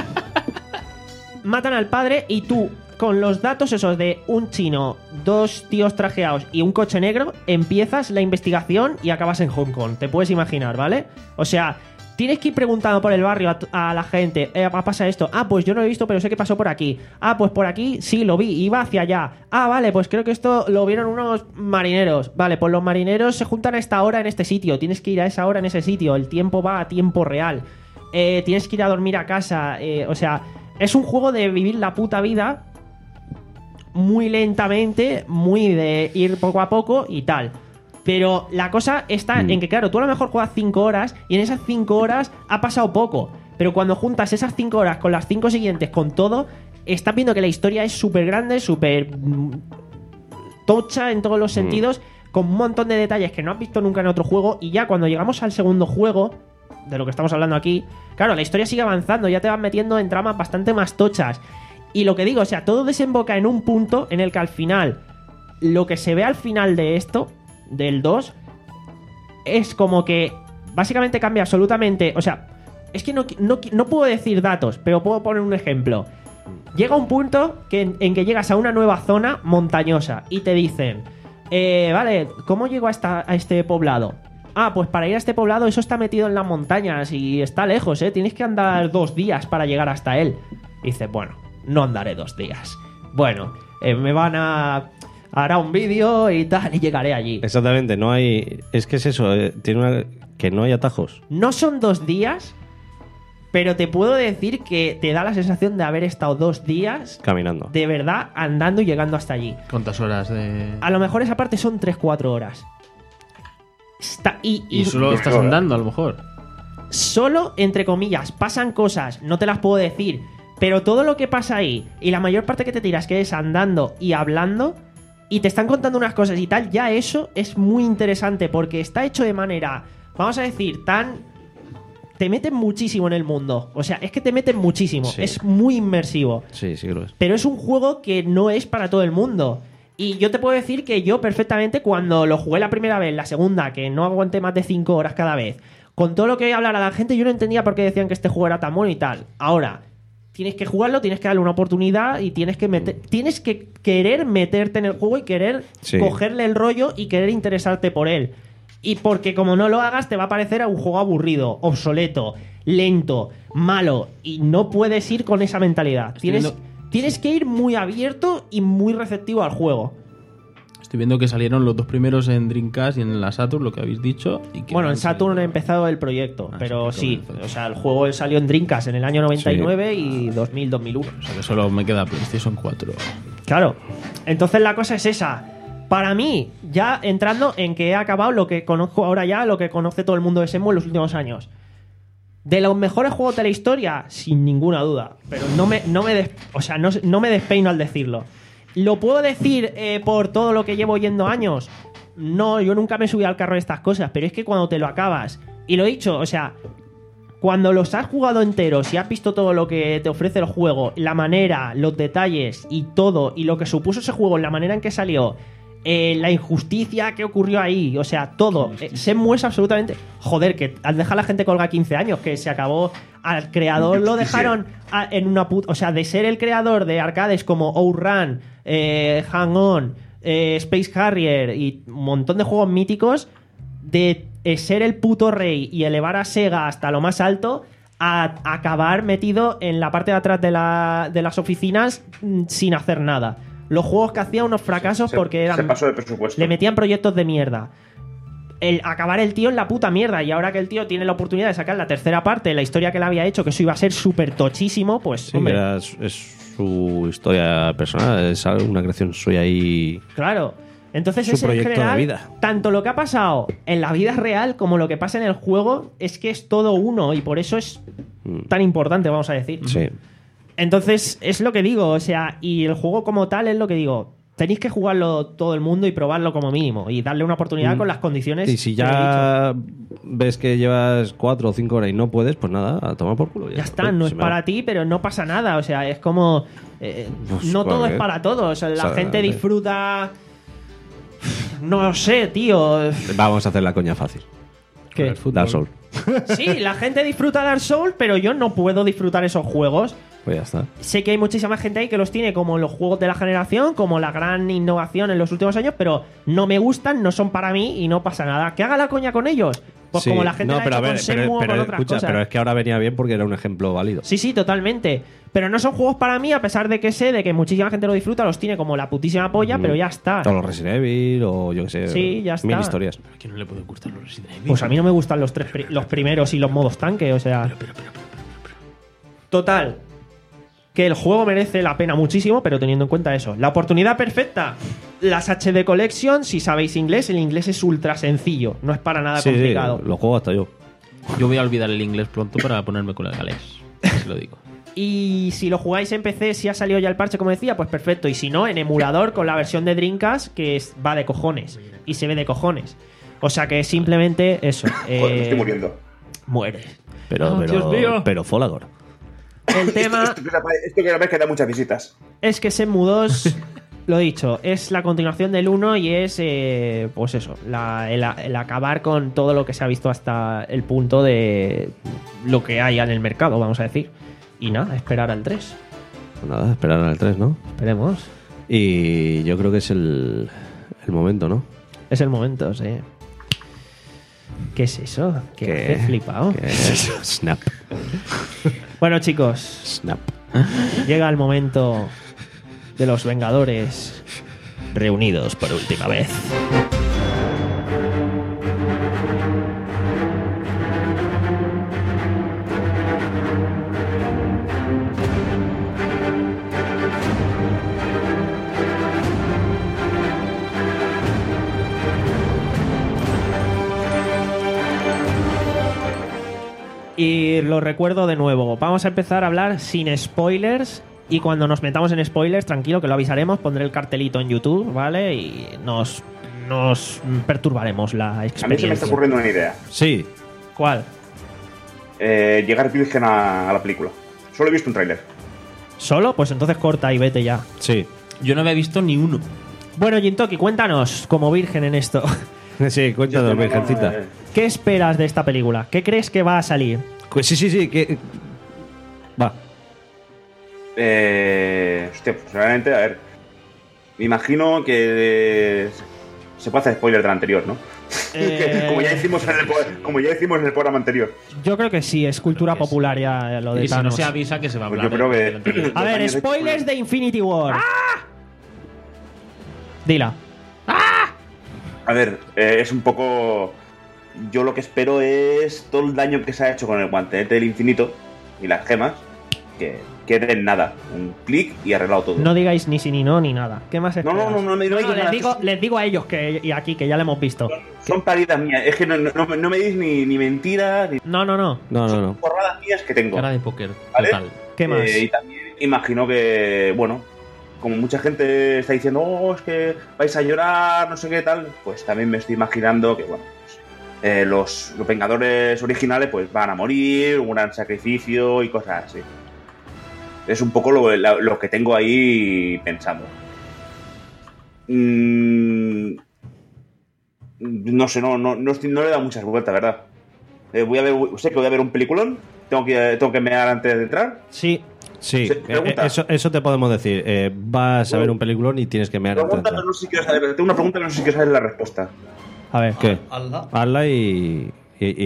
S1: Matan al padre y tú, con los datos esos de un chino, dos tíos trajeados y un coche negro, empiezas la investigación y acabas en Hong Kong. Te puedes imaginar, ¿vale? O sea, tienes que ir preguntando por el barrio a, t- a la gente, eh, pasa esto. Ah, pues yo no lo he visto, pero sé que pasó por aquí. Ah, pues por aquí sí lo vi, iba hacia allá. Ah, vale, pues creo que esto lo vieron unos marineros. Vale, pues los marineros se juntan a esta hora en este sitio. Tienes que ir a esa hora en ese sitio. El tiempo va a tiempo real. Eh, tienes que ir a dormir a casa. eh, o sea, es un juego de vivir la puta vida muy lentamente, muy de ir poco a poco y tal. Pero la cosa está
S5: Mm.
S1: en que, claro, tú a lo mejor juegas cinco horas y en esas cinco horas ha pasado poco. Pero cuando juntas esas cinco horas con las cinco siguientes, con todo, estás viendo que la historia es súper grande, súper mm, tocha en todos los sentidos, con un montón de detalles que no has visto nunca en otro juego. Y ya cuando llegamos al segundo juego, de lo que estamos hablando aquí, claro, la historia sigue avanzando, ya te vas metiendo en tramas bastante más tochas. Y lo que digo, o sea, todo desemboca en un punto en el que al final, lo que se ve al final de esto, del dos, es como que básicamente cambia absolutamente. O sea, es que no, no, no puedo decir datos, pero puedo poner un ejemplo. Llega un punto que en, en que llegas a una nueva zona montañosa y te dicen, eh, vale, ¿cómo llego a, esta, a este poblado? Ah, pues para ir a este poblado eso está metido en las montañas y está lejos, ¿eh? Tienes que andar dos días para llegar hasta él. Y dices, bueno, no andaré dos días. Bueno, eh, me van a... hará un vídeo y tal y llegaré allí.
S5: Exactamente, no hay. Es que es eso, eh, tiene una, que no hay atajos.
S1: No son dos días, pero te puedo decir que te da la sensación de haber estado dos días
S5: Caminando.
S1: de verdad andando y llegando hasta allí.
S7: ¿Cuántas horas de...?
S1: A lo mejor esa parte son tres cuatro horas. Está, y,
S7: Y solo estás
S3: horas.
S7: andando, a lo mejor.
S1: Solo, entre comillas, pasan cosas, no te las puedo decir, pero todo lo que pasa ahí y la mayor parte que te tiras, que es andando y hablando, y te están contando unas cosas y tal, ya eso es muy interesante porque está hecho de manera, vamos a decir, tan... Te meten muchísimo en el mundo. O sea, es que te meten muchísimo.
S5: Sí.
S1: Es muy inmersivo.
S5: Sí, sí que lo es.
S1: Pero es un juego que no es para todo el mundo. Y yo te puedo decir que yo perfectamente cuando lo jugué la primera vez, la segunda, que no aguanté más de cinco horas cada vez, con todo lo que hablara la gente, yo no entendía por qué decían que este juego era tan bueno y tal. Ahora, tienes que jugarlo, tienes que darle una oportunidad y tienes que meter, tienes que querer meterte en el juego y querer
S5: Sí.
S1: cogerle el rollo y querer interesarte por él. Y porque como no lo hagas te va a parecer a un juego aburrido, obsoleto, lento, malo, y no puedes ir con esa mentalidad. Tienes,
S7: viendo-
S1: tienes que ir muy abierto y muy receptivo al juego.
S7: Estoy viendo que salieron los dos primeros en Dreamcast y en la Saturn, lo que habéis dicho. Y que
S1: Bueno,
S7: han
S1: en Saturn ha
S7: salido-
S1: empezado el proyecto,
S7: Ah,
S1: pero
S7: sí,
S1: sí,
S7: claro,
S1: o sea, el juego salió en Dreamcast en el año noventa y nueve
S5: Sí.
S1: y dos mil, dos mil uno.
S7: O sea, que solo me queda PlayStation cuatro.
S1: Claro. Entonces la cosa es esa. Para mí, ya entrando en que he acabado lo que conozco ahora ya, lo que conoce todo el mundo de Shenmue en los últimos años. De los mejores juegos de la historia, sin ninguna duda. Pero no me, no me, des- o sea, no, no me despeino al decirlo. ¿Lo puedo decir eh, por todo lo que llevo yendo años? No, yo nunca me subí al carro de estas cosas, pero es que cuando te lo acabas, y lo he dicho, o sea, cuando los has jugado enteros y has visto todo lo que te ofrece el juego, la manera, los detalles y todo, y lo que supuso ese juego, la manera en que salió, eh, la injusticia que ocurrió ahí, o sea, todo, eh, se muestra absolutamente. Joder, que al dejar a la gente colga quince años, que se acabó. Al creador lo dejaron a- en una puta. O sea, de ser el creador de arcades como Outrun, eh, Hang On, eh, Space Harrier y un montón de juegos míticos, de eh, ser el puto rey y elevar a Sega hasta lo más alto, a, a acabar metido en la parte de atrás de, la- de las oficinas mm, sin hacer nada. Los juegos que hacía unos fracasos
S3: Se-
S1: porque eran.
S3: se pasó de presupuesto.
S1: Le metían proyectos de mierda. El acabar el tío en la puta mierda. Y ahora que el tío tiene la oportunidad de sacar la tercera parte, la historia que le había hecho, que eso iba a ser súper tochísimo, pues,
S5: Sí,
S1: hombre,
S5: era- es, es su historia personal, es algo- una creación suya ahí.
S1: claro. Entonces
S5: Su
S1: es en
S5: proyecto de
S1: general,
S5: vida.
S1: tanto lo que ha pasado en la vida real como lo que pasa en el juego, es que es todo uno. Y por eso es
S5: Mm.
S1: tan importante, vamos a decir.
S5: Sí.
S1: Entonces, es lo que digo, o sea, y el juego como tal es lo que digo. Tenéis que jugarlo todo el mundo y probarlo como mínimo. Y darle una oportunidad
S5: Mm.
S1: con las condiciones.
S5: Y si
S1: que he dicho.
S5: ya ves que llevas cuatro o cinco horas y no puedes, pues nada, a tomar por culo.
S1: Ya está,
S5: Pues,
S1: no
S5: se
S1: es
S5: me
S1: para
S5: va.
S1: ti, pero no pasa nada. O sea, es como. eh,
S5: Pues,
S1: no todo
S5: ¿para
S1: es
S5: qué?
S1: para todos. La gente
S5: Exactamente.
S1: disfruta. No sé, tío.
S5: Vamos a hacer la coña fácil.
S1: ¿Qué?
S7: el fútbol.
S5: Dark Souls.
S1: Sí, la gente disfruta Dark Souls, pero yo no puedo disfrutar esos juegos.
S5: Pues ya está.
S1: Sé que hay muchísima gente ahí que los tiene como los juegos de la generación, como la gran innovación en los últimos años, pero no me gustan, no son para mí y no pasa nada. ¿Que haga la coña con ellos? Pues
S5: Sí.
S1: como la gente
S5: no,
S1: la ha
S5: pero
S1: hecho
S5: a ver,
S1: con Shenmue
S5: pero,
S1: o
S5: pero
S1: con otras
S5: escucha,
S1: cosas.
S5: pero es que ahora venía bien porque era un ejemplo válido.
S1: Sí, sí, totalmente. Pero no son juegos para mí, a pesar de que sé de que muchísima gente lo disfruta, los tiene como la putísima polla,
S5: Mm.
S1: pero ya está.
S5: O los Resident Evil, o yo qué sé.
S1: Sí, ya está.
S5: Mil historias.
S7: ¿A quién no le puede gustar los Resident Evil?
S1: Pues a mí no me gustan los tres pri- los primeros y los modos tanque, o sea. Total. Que el juego merece la pena muchísimo, pero teniendo en cuenta eso. La oportunidad perfecta. Las H D Collection, si sabéis inglés, el inglés es ultra sencillo. No es para nada
S5: Sí, sí,
S1: complicado.
S5: lo juego hasta yo.
S7: Yo voy a olvidar el inglés pronto para ponerme con el galés. Así lo digo.
S1: Y si lo jugáis en P C, si ha salido ya el parche, como decía, pues perfecto. Y si no, en emulador con la versión de Dreamcast, que es- va de cojones. Y se ve de cojones. O sea que simplemente eso.
S3: Joder, me
S1: eh,
S3: estoy muriendo.
S1: muere.
S5: Pero,
S7: Oh,
S5: pero,
S7: Dios mío.
S5: pero Folagor.
S1: El tema
S3: Esto, esto, esto que ves que da muchas visitas.
S1: es que Shenmue dos, lo he dicho, es la continuación del uno y es, eh, pues eso, la- el, el acabar con todo lo que se ha visto hasta el punto de lo que hay en el mercado, vamos a decir. Y nada, esperar al tres.
S5: Pues nada, esperar al tres, ¿no?
S1: Esperemos.
S5: Y yo creo que es el, el momento, ¿no?
S1: Es el momento, sí. ¿Qué es eso? ¿Qué
S5: Que-
S1: hace flipado?
S5: que- Snap.
S1: Bueno, chicos,
S5: Snap.
S1: llega el momento de los Vengadores reunidos por última vez. Y lo recuerdo de nuevo. Vamos a empezar a hablar sin spoilers. Y cuando nos metamos en spoilers, tranquilo que lo avisaremos. Pondré el cartelito en YouTube, ¿vale? Y nos, nos perturbaremos la experiencia.
S3: A mí se me está ocurriendo una idea.
S5: Sí.
S1: ¿Cuál?
S3: Eh, llegar virgen a, a la película. Solo he visto un tráiler.
S1: ¿Solo? Pues entonces corta y vete ya.
S5: Sí.
S7: Yo no había visto ni uno.
S1: Bueno, Jintoki, cuéntanos, como virgen en esto.
S5: Sí, cuéntanos,
S3: No, no,
S5: virgencita.
S3: eh,
S1: ¿Qué esperas de esta película? ¿Qué crees que va a salir?
S5: Pues sí, sí, sí. Que... Va.
S3: Eh, hostia, pues realmente, a ver. Me imagino que eh, se puede hacer spoiler del anterior, ¿no?
S1: Eh,
S3: como, ya hicimos en el, como ya hicimos en el programa anterior.
S1: Yo creo que sí, es cultura popular ya lo de
S7: Y si no
S1: Thanos.
S7: se avisa que se va a
S3: Pues
S7: hablar.
S3: yo creo
S7: del-
S3: que-
S7: del anterior.
S1: A ver,
S3: Los años de-
S1: spoilers de Infinity War. Dila.
S3: A ver, eh, es un poco. Yo lo que espero es todo el daño que se ha hecho con el guantelete del infinito y las gemas, que quede en nada. Un clic y arreglado todo.
S1: No digáis ni sí ni no ni nada. ¿Qué más
S3: No,
S1: esperas?
S3: no, no, no me digáis
S1: les,
S3: nada.
S1: digo, les digo a ellos que y aquí que ya lo hemos visto.
S3: Son paridas mías. Es que no, no, no- no me dices ni, ni mentiras, ni
S1: No, no, no.
S5: No, no, no.
S3: porradas mías que tengo.
S7: Cara de póker.
S3: ¿Vale?
S7: Total.
S1: ¿Qué más?
S3: Eh, y también imagino que, bueno, como mucha gente está diciendo, oh, es que vais a llorar, no sé qué tal, pues también me estoy imaginando que, bueno, pues, eh, los, los Vengadores originales pues van a morir, un gran sacrificio y cosas así. Es un poco lo, la- lo que tengo ahí pensando. Mm, no sé, no, no, no, estoy- no le he dado muchas vueltas, ¿verdad? Eh, voy a ver, sé que voy a ver un peliculón, tengo que, tengo que mear antes de entrar.
S1: Sí.
S5: Sí,
S3: Se-
S5: eh,
S3: pregunta.
S5: eso, eso te podemos decir. Eh, vas a ver un peliculón y tienes que mear antes de
S3: Pregunta,
S5: entrar.
S3: pero no sé si quiero saber, tengo una pregunta que no sé si quiero saber la respuesta.
S1: A ver.
S5: ¿Qué?
S4: Hazla.
S5: Hazla y. y- y-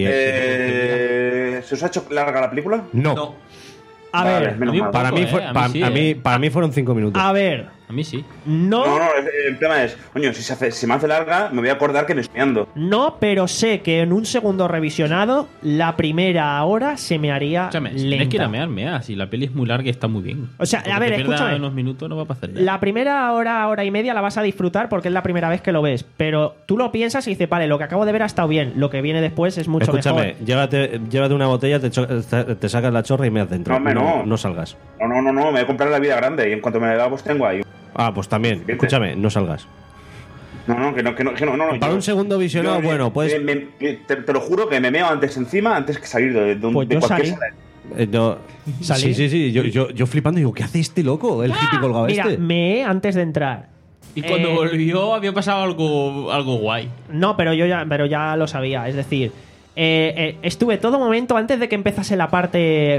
S3: Eh, ¿Se os ha hecho larga la película?
S5: No.
S1: A
S3: Vale,
S1: ver.
S3: menos
S7: a mí
S3: mal.
S5: Para
S7: Poco,
S5: mí, fue,
S7: eh, a mí
S5: pa-
S7: sí,
S5: a mí-
S7: eh.
S5: para mí fueron cinco minutos.
S1: A ver.
S7: A mí sí.
S1: No.
S3: No, no, el, el tema es, coño, si se, hace, si me hace larga, me voy a acordar que me estoy meando.
S1: No, pero sé que en un segundo revisionado, la primera hora se me haría
S7: Escúchame, si tienes
S1: lenta.
S7: que ir a mear, mea. Si la peli es muy larga y está muy bien.
S1: O sea,
S7: Porque
S1: a ver,
S7: te pierdas
S1: escúchame.
S7: unos minutos no va a pasar nada.
S1: La primera hora, hora y media la vas a disfrutar porque es la primera vez que lo ves. Pero tú lo piensas y dices, vale, lo que acabo de ver ha estado bien. Lo que viene después es mucho
S5: Escúchame,
S1: mejor.
S5: llévate, llévate una botella, te, cho- te- te sacas la chorra y me dentro.
S3: No, hombre, no.
S5: no salgas.
S3: No, no, no, no, me voy a comprar la vida grande y en cuanto me la da, pues tengo ahí.
S5: Ah, pues también.
S3: Fíjate.
S5: Escúchame, no salgas.
S3: No, no, que no, que no, que no, no.
S5: Para
S3: yo-
S5: un segundo visionado,
S3: yo,
S5: bueno, pues.
S3: eh, me- me- te, te lo juro que me meo antes encima, antes que salir de, de, un-
S1: Pues
S3: de
S1: yo
S3: cualquier
S1: salí.
S3: sala.
S5: eh, no-
S1: Salí.
S5: Sí, sí, sí. Yo, yo, yo flipando digo, ¿qué hace este loco? El hippie colgado
S1: Mira,
S5: este.
S1: me antes de entrar.
S7: Y cuando
S1: Eh,
S7: volvió había pasado algo, algo guay.
S1: No, pero yo ya, pero ya lo sabía. Es decir, eh, eh, estuve todo momento antes de que empezase la parte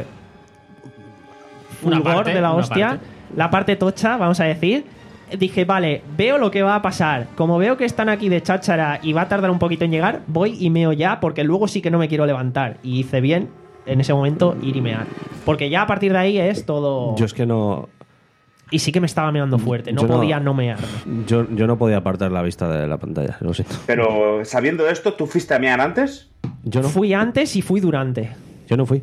S7: Una
S1: fulgor
S7: parte,
S1: de la
S7: una
S1: hostia,
S7: parte.
S1: la parte tocha, vamos a decir. Dije, vale, veo lo que va a pasar. Como veo que están aquí de cháchara y va a tardar un poquito en llegar, voy y meo ya, porque luego sí que no me quiero levantar. Y hice bien en ese momento ir y mear. Porque ya a partir de ahí es todo.
S5: Yo es que no.
S1: Y sí que me estaba meando fuerte, no
S5: Yo no-
S1: podía no mear.
S5: Yo, yo no podía apartar la vista de la pantalla, lo siento.
S3: Pero sabiendo esto, ¿tú fuiste a mear antes?
S5: Yo no.
S1: Fui antes y fui durante.
S5: Yo no fui.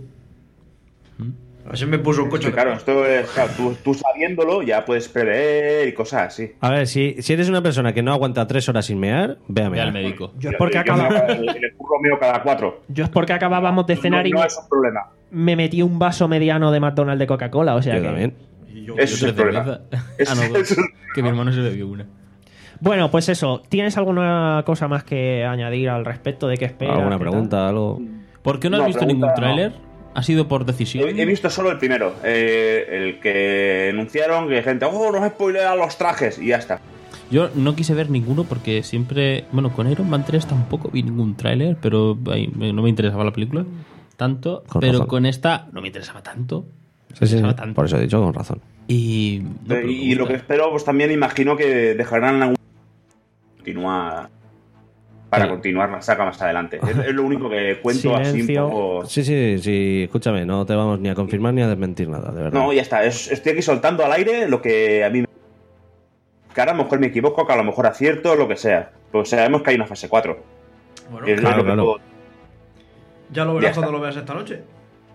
S4: Así me puso un coche.
S3: Porque, claro, esto es, claro, tú, tú sabiéndolo ya puedes prever y cosas así.
S5: A ver, si, si eres una persona que no aguanta tres horas sin mear, ve a
S7: Ve
S5: mear.
S7: al médico.
S1: Yo es porque
S3: Yo- yo
S1: acaba-
S3: meo cada- el curro mío cada cuatro.
S1: Yo es porque acabábamos de cenar
S3: no,
S1: y
S3: no
S1: me,
S3: es un problema.
S1: me metí un vaso mediano de McDonald's de Coca-Cola, o sea
S5: Yo
S1: que...
S5: también.
S3: Eso es el
S7: Otra
S3: problema.
S7: cerveza.
S3: Eso-
S7: Ah, no, dos.
S3: eso-
S7: Que mi hermano se bebió una.
S1: Bueno, pues eso. ¿Tienes alguna cosa más que añadir al respecto de qué esperas?
S5: ¿Alguna
S1: qué tal?
S5: pregunta? ¿Algo?
S7: ¿Por qué no has
S3: No,
S7: visto
S3: pregunta,
S7: ningún tráiler? ¿Ha sido por decisión?
S3: He, he visto solo el primero, eh, el que anunciaron que gente, oh, nos spoilean los trajes y ya está.
S7: Yo no quise ver ninguno porque siempre... Bueno, con Iron Man tres tampoco vi ningún tráiler, pero ahí, eh, no me interesaba la película tanto.
S5: Con
S7: pero
S5: razón.
S7: con esta no me interesaba tanto.
S5: Sí, sí, sí.
S7: Interesaba tanto.
S5: Por eso he dicho con razón.
S7: Y, no, pero me
S3: y lo que
S7: gusta.
S3: espero, pues también imagino que dejarán algún... continuar para
S5: Eh.
S3: continuar la saga más adelante. Es, es lo único que cuento así
S1: Silencio.
S3: un poco...
S5: Sí, sí, sí. Escúchame, no te vamos ni a confirmar ni a desmentir nada, de verdad.
S3: No, ya está. Es- estoy aquí soltando al aire lo que a mí me... Que ahora a lo mejor me equivoco, que a lo mejor acierto, lo que sea. Pues sabemos que hay una fase cuatro.
S4: Bueno,
S3: Es
S5: claro,
S3: lo que
S5: claro.
S3: puedo-
S4: ya lo
S3: Ya
S4: verás
S3: está.
S4: cuando lo veas esta noche.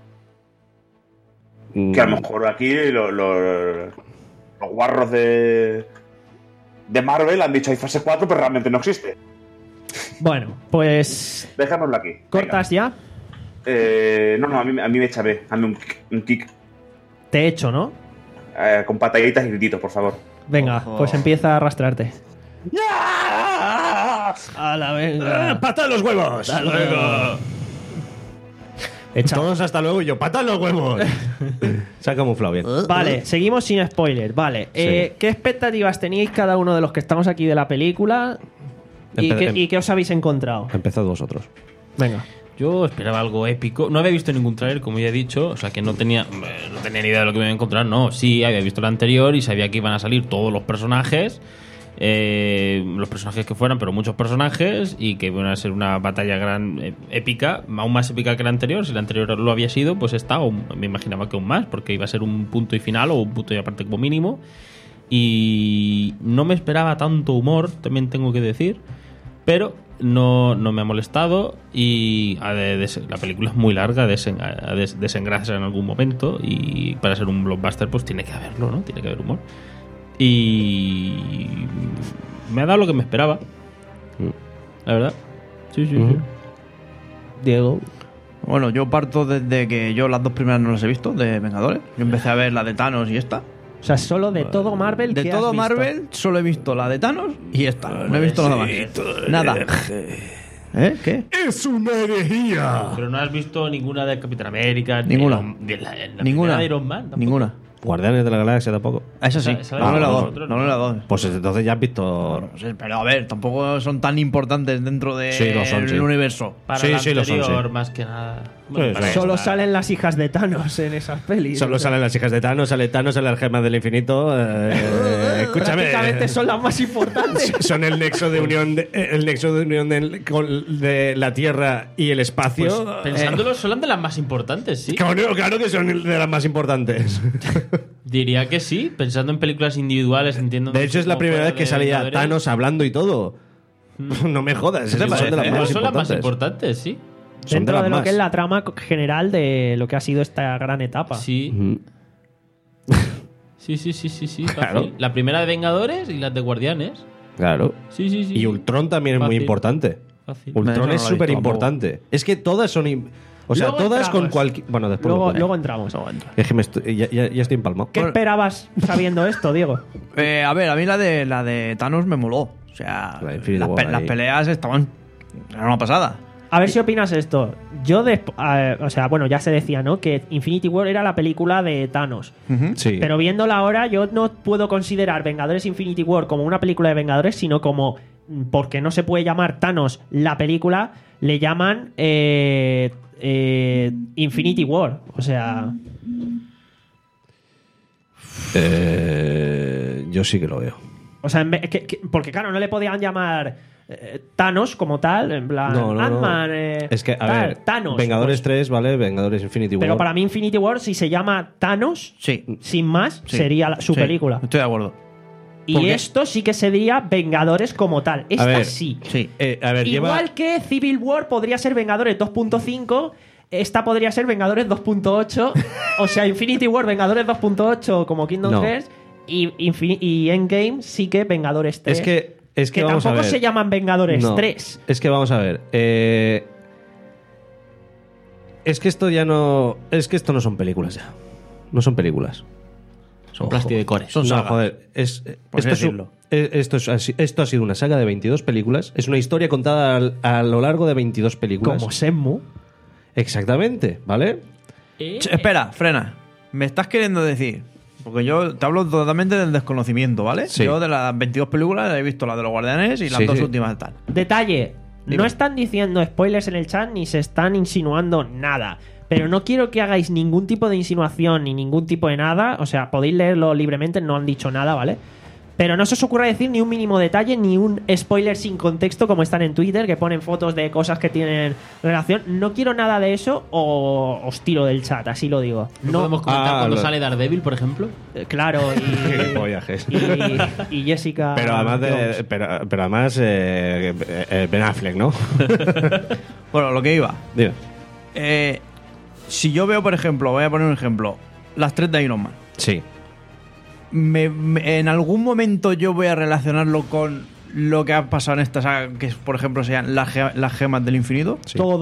S5: Mm,
S3: Que a lo mejor aquí lo- lo- los guarros de... de Marvel han dicho hay fase cuatro, pero realmente no existe.
S1: Bueno, pues...
S3: Dejémoslo aquí.
S1: ¿Cortas ya?
S3: Eh, no, no, a mí, a mí me echa B. Hazme un kick. Un kick.
S1: Te echo, ¿no?
S3: Eh, con pataditas y grititos, por favor.
S1: Venga,
S4: Ojo.
S1: pues empieza a arrastrarte. A la venga.
S5: ¡Pata en los huevos!
S1: Hasta luego. Echa.
S5: Todos hasta luego y yo, ¡pata en los huevos! Se ha camuflado bien.
S1: Vale, seguimos sin spoiler. Vale, eh, ¿qué expectativas teníais cada uno de los que estamos aquí de la película? ¿Y,
S5: Empe-
S1: qué,
S5: em-
S1: y qué os habéis encontrado?
S5: Empezad vosotros.
S1: Venga.
S7: Yo esperaba algo épico. No había visto ningún tráiler, como ya he dicho. O sea, que no tenía, eh, no tenía ni idea de lo que me iba a encontrar. No, sí, había visto el anterior y sabía que iban a salir todos los personajes. Eh, los personajes que fueran, pero muchos personajes. Y que iban a ser una batalla gran eh, épica. Aún más épica que la anterior. Si la anterior lo había sido, pues esta aún- me imaginaba que aún más. Porque iba a ser un punto y final o un punto y aparte como mínimo. Y no me esperaba tanto humor, también tengo que decir. Pero no, no me ha molestado y a de- des- la película es muy larga, desen, a des- desengrasa en algún momento y para ser un blockbuster pues tiene que haberlo, ¿no? Tiene que haber humor. Y me ha dado lo que me esperaba, la verdad. Sí, sí, sí.
S1: Diego.
S4: Bueno, yo parto desde que yo las dos primeras no las he visto, de Vengadores. Yo empecé a ver la de Thanos y esta.
S1: O sea, solo de todo Marvel.
S4: De
S1: ¿qué
S4: todo
S1: has visto?
S4: Marvel solo he visto la de Thanos y esta. No he visto nada más. Nada. ¿Eh? ¿Qué?
S5: ¡Es una herejía!
S7: Pero no has visto ninguna de Capitán América, ni
S4: Ninguna.
S7: Iron- de la, la
S4: Ninguna.
S7: primera de Iron Man, tampoco.
S4: Ninguna.
S5: Guardianes de la Galaxia tampoco.
S4: Esa sí.
S7: Esa- esa
S4: no
S7: la
S4: es la
S7: vimos
S4: dos.
S7: nosotros,
S4: No
S7: ¿no?
S4: es la dos.
S5: Pues entonces ya has visto.
S4: No sé, pero a ver, tampoco son tan importantes dentro del
S5: Sí, lo son, sí.
S4: universo.
S7: Para
S5: Sí,
S7: la
S5: sí, lo son,
S7: anterior,
S5: sí.
S7: más que nada.
S5: Sí,
S7: para
S5: sí.
S1: Solo
S7: esta-
S1: salen las hijas de Thanos en esas pelis.
S5: Solo
S1: O sea,
S5: salen las hijas de Thanos, sale Thanos, sale las gemas del infinito. eh, escúchame.
S1: Prácticamente son las más importantes.
S5: Son el nexo de unión de, el nexo de unión de, con- de la Tierra y el espacio.
S7: Pues, pensándolo, son de las más importantes, sí.
S5: Claro, claro que son de las más importantes.
S7: Diría que sí, pensando en películas individuales, entiendo.
S5: De hecho, es la
S7: como
S5: primera
S7: fuera
S5: vez que
S7: de
S5: salía
S7: Vengadores.
S5: Thanos hablando y todo. No me jodas, es que son de las
S7: Eh,
S5: más
S7: son las más
S5: importantes.
S7: importantes, sí.
S5: Son
S1: Dentro
S5: las
S1: de lo
S5: más.
S1: que es la trama general de lo que ha sido esta gran etapa.
S7: Sí.
S5: Ujú.
S7: Sí, sí, sí, sí, sí.
S5: Claro.
S7: fácil. La primera de Vengadores y las de Guardianes.
S5: Claro.
S7: Sí, sí, sí.
S5: Y Ultron también es muy
S7: Fácil.
S5: importante.
S7: Fácil.
S5: Ultron
S4: Eso no
S5: es
S4: lo he visto
S5: súper importante. Es que todas son. im- O sea,
S1: Luego
S5: todas con
S1: entramos.
S5: cualquier. Bueno, después.
S1: Luego,
S5: lo pongo.
S1: luego entramos.
S5: Es que me estoy- ya, ya- ya estoy empalmado.
S1: ¿Qué esperabas sabiendo esto, Diego?
S4: Eh, a ver, a mí la de la de Thanos me moló. O sea,
S5: La de Infinity
S4: las,
S5: War
S4: pe- las
S5: ahí.
S4: peleas estaban. Era una pasada.
S1: A ver si opinas esto. Yo, desp- eh, o sea, bueno, ya se decía, ¿no? Que Infinity War era la película de Thanos.
S5: Sí.
S1: Pero viéndola ahora, yo no puedo considerar Vengadores Infinity War como una película de Vengadores, sino como, mm, porque no se puede llamar Thanos la película, le llaman eh, eh, Infinity War. O sea,
S5: Eh, yo sí que lo veo.
S1: o sea en vez- que- que- porque claro, no le podían llamar eh, Thanos como tal, en plan
S5: No, no, no.
S1: Ant-Man. eh,
S5: Es que, a
S1: tal,
S5: ver,
S1: Thanos.
S5: Vengadores
S1: pues,
S5: tres, ¿vale? Vengadores Infinity War.
S1: pero para mí Infinity War, si se llama Thanos,
S4: Sí.
S1: sin más,
S4: Sí.
S1: sería la- su
S4: Sí,
S1: película.
S4: Estoy de acuerdo.
S1: Y
S4: ¿Por qué?
S1: esto sí que sería Vengadores como tal. Esta
S5: ver,
S1: sí.
S4: Sí.
S5: Eh, a ver,
S1: Igual
S5: lleva.
S1: que Civil War podría ser Vengadores dos punto cinco, esta podría ser Vengadores dos punto ocho. O sea, Infinity War, Vengadores dos punto ocho como Kingdom
S5: No.
S1: Hearts. Y, Infin- y Endgame sí que Vengadores tres.
S5: Es que. Es que,
S1: que
S5: vamos a
S1: tampoco
S5: ver.
S1: se llaman Vengadores
S5: No,
S1: tres.
S5: Es que vamos a ver. eh, es que esto ya no. Es que esto no son películas ya. No son películas.
S7: Son plastidecores.
S4: Son
S5: no,
S4: sagas.
S5: joder. Es,
S4: Por
S5: esto,
S4: así
S5: es un-
S4: decirlo.
S5: eh, esto, es así- esto ha sido una saga de veintidós películas. Es una historia contada al- a lo largo de veintidós películas.
S1: Como Senmu.
S5: Exactamente, ¿vale?
S7: Eh,
S4: Ch- espera, frena. Me estás queriendo decir. Porque yo te hablo totalmente del desconocimiento, ¿vale?
S5: Sí.
S4: Yo de las veintidós películas he visto la de los Guardianes y las
S5: Sí,
S4: dos
S5: sí.
S4: últimas tal.
S1: Detalle.
S4: Dime.
S1: No están diciendo spoilers en el chat ni se están insinuando nada. Pero no quiero que hagáis ningún tipo de insinuación ni ningún tipo de nada. O sea, podéis leerlo libremente, no han dicho nada, ¿vale? Pero no se os ocurra decir ni un mínimo detalle, ni un spoiler sin contexto, como están en Twitter, que ponen fotos de cosas que tienen relación. No quiero nada de eso o os tiro del chat, así lo digo.
S7: ¿No,
S1: No,
S7: podemos comentar
S5: Ah,
S7: cuando
S5: lo-
S7: sale Daredevil, por ejemplo?
S1: eh, claro,
S5: Viajes.
S1: y, y, y Jessica.
S5: Pero además, de,
S1: Jones.
S5: pero, pero además eh, eh, Ben Affleck, ¿no?
S4: Bueno, lo que iba.
S5: Dime.
S4: Eh, si yo veo, por ejemplo, voy a poner un ejemplo, las tres de Iron Man.
S5: Sí.
S4: Me- me- en algún momento yo voy a relacionarlo con lo que ha pasado en esta saga, que por ejemplo sean las, ge- las gemas del infinito.
S5: Sí.
S1: Todo.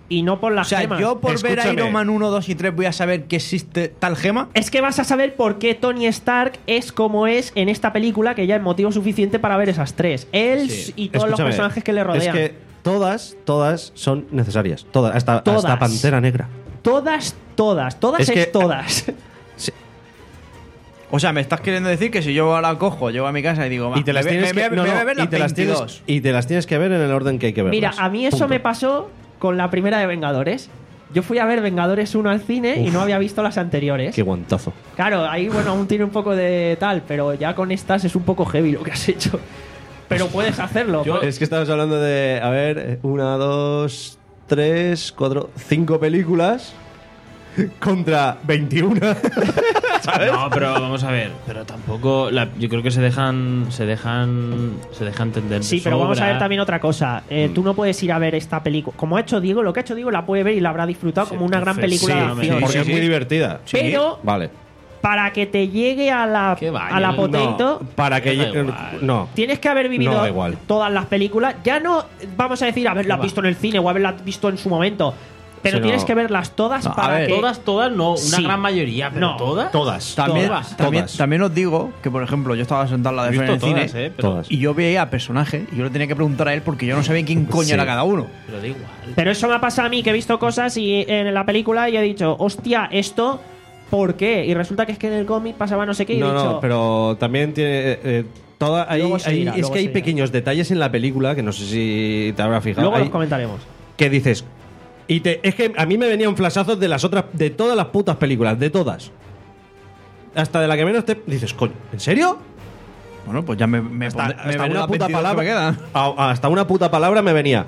S1: y no por las
S4: O sea,
S1: gemas.
S4: yo por ver
S5: Escúchame.
S4: Iron Man uno, dos y tres voy a saber que existe tal gema.
S1: Es que vas a saber por qué Tony Stark es como es en esta película, que ya es motivo suficiente para ver esas tres. Él
S5: Sí.
S1: y todos
S5: Escúchame,
S1: los personajes que le rodean.
S5: Es que todas, todas son necesarias. Todas, hasta,
S1: Todas.
S5: hasta Pantera Negra.
S1: Todas, todas, todas
S5: Es
S1: es,
S5: que-
S1: todas.
S5: Sí.
S4: O sea, me estás queriendo decir que si yo ahora cojo, llego a mi casa y digo, va,
S5: Y te las
S4: me,
S5: tienes
S4: me-
S5: que
S4: me-
S5: no,
S4: me voy
S5: no,
S4: a ver
S5: y
S4: las
S5: te las tienes
S4: veintidós.
S5: y te las tienes que ver en el orden que hay que verlas.
S1: Mira, a mí eso
S5: Punto.
S1: me pasó con la primera de Vengadores. Yo fui a ver Vengadores uno al cine y no había visto las anteriores.
S5: Qué guantazo.
S1: Claro, ahí bueno, aún tiene un poco de tal, pero ya con estas es un poco heavy lo que has hecho. Pero puedes hacerlo.
S7: Yo-
S5: Es que estabas hablando de, a ver, una, dos, tres, cuatro, cinco películas contra veintiuna.
S7: No, pero vamos a ver, pero tampoco la- yo creo que se dejan se dejan se dejan entender de
S1: Sí, pero vamos a
S7: sobra.
S1: ver también otra cosa. Eh,
S5: Mm.
S1: Tú no puedes ir a ver esta película. Como ha hecho Diego, lo que ha hecho Diego la puede ver y la habrá disfrutado como una gran película de
S7: perfectamente.
S1: acción.
S5: Porque
S4: Sí,
S5: es
S4: sí.
S5: muy divertida.
S1: Pero
S5: Vale.
S1: para que te llegue a la,
S7: Que vaya,
S1: a la
S7: no,
S1: potato,
S5: No, para que
S7: Da
S5: lle-
S7: igual.
S5: no.
S1: tienes que haber vivido
S5: No, da igual.
S1: todas las películas. Ya no vamos a decir haberla
S7: Va.
S1: visto en el cine o haberla visto en su momento. Pero
S5: Sí,
S1: tienes
S5: no.
S1: que verlas todas
S4: No, a
S1: para
S4: ver,
S1: que.
S7: Todas, todas, no, una
S1: Sí.
S7: gran mayoría, pero
S1: No,
S7: todas.
S5: Todas.
S4: También,
S7: Todas.
S4: también,
S5: Todas.
S4: también os digo que, por ejemplo, yo estaba sentado en la
S7: He
S4: de Fer en el
S7: visto todas,
S4: cine
S7: eh, pero,
S5: Todas.
S4: y yo veía personajes y yo le tenía que preguntar a él porque yo no sabía quién coño
S5: Sí.
S4: era cada uno.
S7: pero da igual.
S1: Pero eso me ha pasado a mí, que he visto cosas y en la película y he dicho, hostia, esto, ¿por qué? Y resulta que es que en el cómic pasaba no sé qué y he
S5: No,
S1: dicho.
S5: no, pero también tiene. eh, eh, toda, hay,
S1: Luego se
S5: hay-
S1: dirá,
S5: es
S1: luego
S5: que hay
S1: se dirá.
S5: pequeños detalles en la película que no sé si te habrá fijado.
S1: Luego
S5: hay-
S1: los comentaremos.
S5: que dices. Y te, es que a mí me venían flashazos de las otras. De todas las putas películas, de todas. Hasta de la que menos te. Dices, coño, ¿en serio?
S4: Bueno, pues ya me, me,
S5: Hasta,
S4: pondré- me
S5: hasta
S4: veré
S5: una
S4: las
S5: puta
S4: veintidós que me
S5: palabra.
S4: quedan.
S5: a- hasta una puta palabra me venía.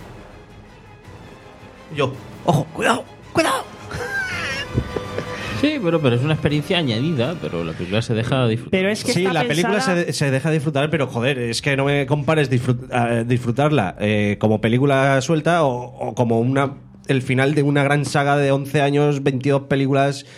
S5: Yo.
S4: Ojo, cuidado, cuidado.
S7: Sí, pero, pero es una experiencia añadida, pero la película se deja disfrutar.
S1: Pero es que
S5: Sí,
S1: está
S5: la película
S1: pensada-
S5: se, de- se deja disfrutar, pero joder, es que no me compares disfrut- eh, disfrutarla eh, como película suelta o, o como una el final de una gran saga de once años, veintidós películas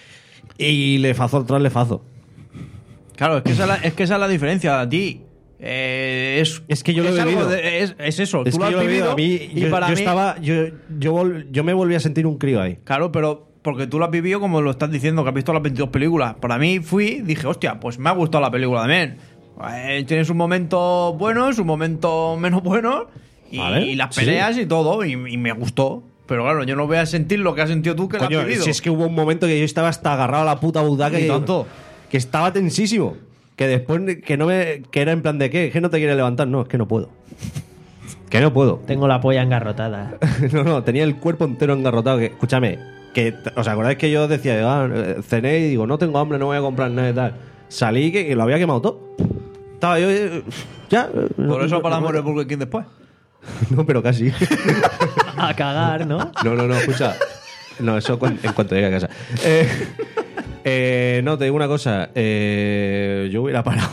S5: y lefazo tras lefazo.
S4: Claro, es que esa es la, es que esa es la diferencia a ti. Eh, es,
S5: Es que yo lo
S4: es
S5: he
S4: algo
S5: vivido.
S4: de- es, es eso,
S5: Es
S4: tú
S5: que
S4: lo has
S5: yo lo he
S4: vivido
S5: vivido, a mí,
S4: y
S5: yo,
S4: para
S5: yo
S4: mí-
S5: estaba, yo, yo, vol- yo me volví a sentir un crío ahí.
S4: Claro, pero porque tú lo has vivido como lo estás diciendo, que has visto las veintidós películas. Para mí fui, dije, hostia, pues me ha gustado la película también. Eh, tiene sus momentos buenos, sus momentos menos buenos, y,
S5: Vale,
S4: y las
S5: sí.
S4: peleas y todo, y, y me gustó. Pero claro, yo no voy a sentir lo que has sentido tú que lo
S5: Coño,
S4: has vivido.
S5: si es que hubo un momento que yo estaba hasta agarrado a la puta butaca
S4: Ni
S5: y
S4: tanto.
S5: que estaba tensísimo. Que después que no me que era en plan de qué, que no te quiere levantar, no, es que no puedo. Que no puedo.
S1: Tengo la polla engarrotada.
S5: No, no, tenía el cuerpo entero engarrotado. Que, escúchame, que, ¿os acordáis que yo decía, ah, eh, cené y digo, no tengo hambre, no voy a comprar nada y tal? Salí que, que lo había quemado todo. Estaba yo, eh, ya. eh,
S4: Por
S5: no-
S4: eso
S5: no-
S4: paramos
S5: no-
S4: el Burger King después.
S5: No, pero casi.
S1: A cagar, ¿no?
S5: No, no, no, escucha. No, eso cuan- en cuanto llegue a casa. Eh, eh, no, te digo una cosa. Eh, yo hubiera parado.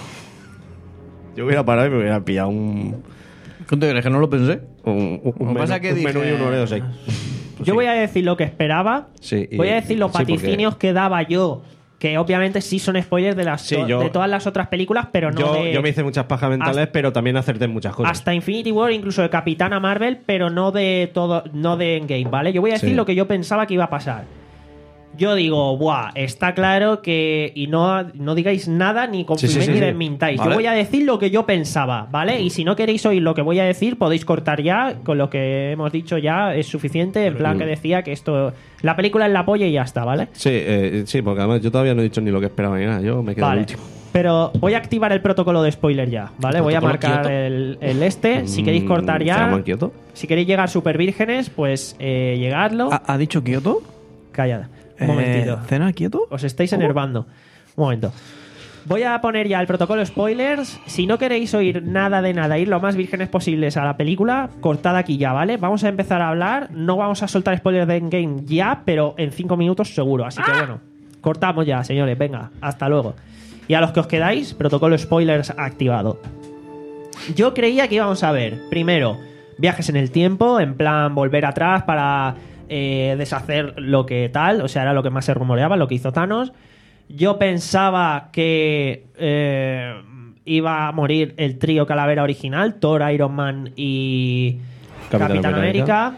S5: Yo hubiera parado y me hubiera pillado un.
S4: ¿Qué te crees? ¿Que no lo pensé?
S5: Un, un,
S4: Lo que
S5: menú,
S4: pasa que
S5: un menú
S4: dije-
S5: y un Oreo seis.
S1: Yo voy a decir lo que esperaba.
S5: Sí, y-
S1: voy a decir los
S5: sí, porque-
S1: vaticinios que daba yo. Que obviamente sí son spoilers de, las
S5: Sí,
S1: to-
S5: yo-
S1: de todas las otras películas, pero no
S5: yo,
S1: de.
S5: yo me hice muchas pajas mentales,
S1: hasta-
S5: pero también acerté en muchas cosas.
S1: Hasta Infinity War, incluso de Capitana Marvel, pero no de todo, no de Endgame, ¿vale? Yo voy a decir
S5: Sí.
S1: lo que yo pensaba que iba a pasar. Yo digo, buah, está claro que. Y no, no digáis nada, ni confirméis
S5: Sí, sí, sí,
S1: ni
S5: sí.
S1: desmintáis.
S4: Vale.
S1: Yo voy a decir lo que yo pensaba, ¿vale? Y si no queréis oír lo que voy a decir, podéis cortar ya. Con lo que hemos dicho ya es suficiente. En plan que decía que esto. La película es la polla y ya está, ¿vale?
S5: Sí, eh, sí, porque además yo todavía no he dicho ni lo que esperaba ni nada. Yo me quedo al
S1: Vale.
S5: último.
S1: Pero voy a activar el protocolo de spoiler ya, ¿vale? Voy a
S5: ¿Protocolo
S1: marcar
S5: Kioto?
S1: el, el este. Si queréis cortar
S5: Mm,
S1: ya.
S5: ¿se llaman Kioto?
S1: Si queréis llegar super vírgenes, pues eh, llegadlo.
S4: ¿Ha, ha dicho Kioto?
S1: Callad. Un momentito.
S4: Eh, ¿Cena Kioto?
S1: Os estáis enervando. Un momento. Voy a poner ya el protocolo spoilers. Si no queréis oír nada de nada, ir lo más vírgenes posibles a la película, cortad aquí ya, ¿vale? Vamos a empezar a hablar. No vamos a soltar spoilers de Endgame ya, pero en cinco minutos seguro. Así que bueno, cortamos ya, señores. Venga, hasta luego. Y a los que os quedáis, protocolo spoilers activado. Yo creía que íbamos a ver, primero, viajes en el tiempo, en plan volver atrás para eh, deshacer lo que tal, o sea, era lo que más se rumoreaba, lo que hizo Thanos. Yo pensaba que eh, iba a morir el trío Calavera original, Thor, Iron Man y
S5: Capitán
S1: Capitán,
S5: América.
S1: América.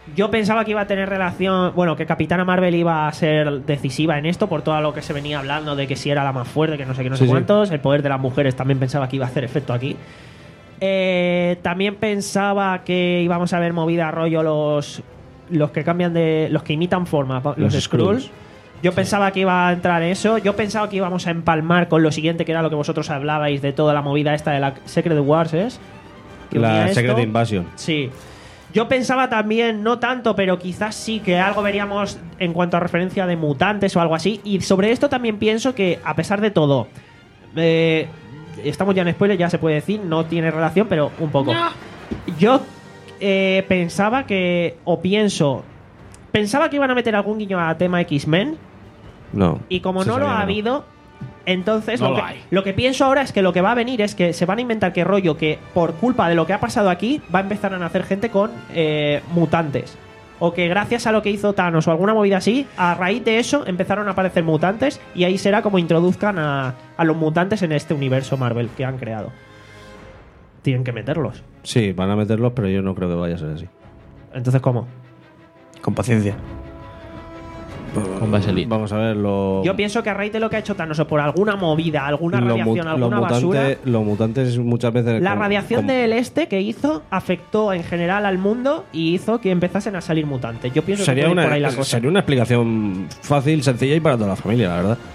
S1: Yo pensaba que iba a tener relación, bueno, que Capitana Marvel iba a ser decisiva en esto por todo lo que se venía hablando de que si era la más fuerte, que no sé qué, no
S5: Sí,
S1: sé
S5: sí.
S1: cuántos. El poder de las mujeres también pensaba que iba a hacer efecto aquí. Eh, también pensaba que íbamos a ver movida rollo los los que cambian de los que imitan forma, los,
S5: Los
S1: Skrulls.
S5: Skrulls.
S1: Yo pensaba que iba a entrar eso. Yo pensaba que íbamos a empalmar con lo siguiente, que era lo que vosotros hablabais de toda la movida esta de la Secret Wars, ¿es? Que unía
S5: La
S1: esto.
S5: Secret Invasion.
S1: Sí. Yo pensaba también, no tanto, pero quizás sí que algo veríamos en cuanto a referencia de mutantes o algo así. Y sobre esto también pienso que, a pesar de todo, eh, estamos ya en spoiler, ya se puede decir, no tiene relación, pero un poco. Yo eh, pensaba que, o pienso, pensaba que iban a meter algún guiño a tema X-Men.
S5: No.
S1: Y como
S5: se
S1: no lo
S5: sabía
S1: ha
S5: que no.
S1: habido, entonces
S7: No
S1: lo,
S7: lo
S1: que,
S7: hay.
S1: lo que pienso ahora es que lo que va a venir es que se van a inventar que rollo que por culpa de lo que ha pasado aquí va a empezar a nacer gente con eh, mutantes. O que gracias a lo que hizo Thanos o alguna movida así, a raíz de eso empezaron a aparecer mutantes y ahí será como introduzcan a, a los mutantes en este universo Marvel que han creado. Tienen que meterlos.
S5: Sí, van a meterlos, pero yo no creo que vaya a ser así.
S1: Entonces, ¿cómo?
S4: Con paciencia.
S7: Con Vaseline.
S5: Vamos a ver, lo,
S1: Yo pienso que a raíz de lo que ha hecho Thanos o por alguna movida, alguna
S5: lo
S1: radiación,
S5: mut-
S1: alguna
S5: los
S1: basura...
S5: mutantes, los mutantes muchas veces...
S1: La
S5: con-
S1: radiación
S5: con-
S1: del este que hizo afectó en general al mundo y hizo que empezasen a salir mutantes. Yo pienso
S5: Sería
S1: que puede ir
S5: una,
S1: por ahí la cosa.
S5: sería una explicación fácil, sencilla y para toda la familia, la verdad.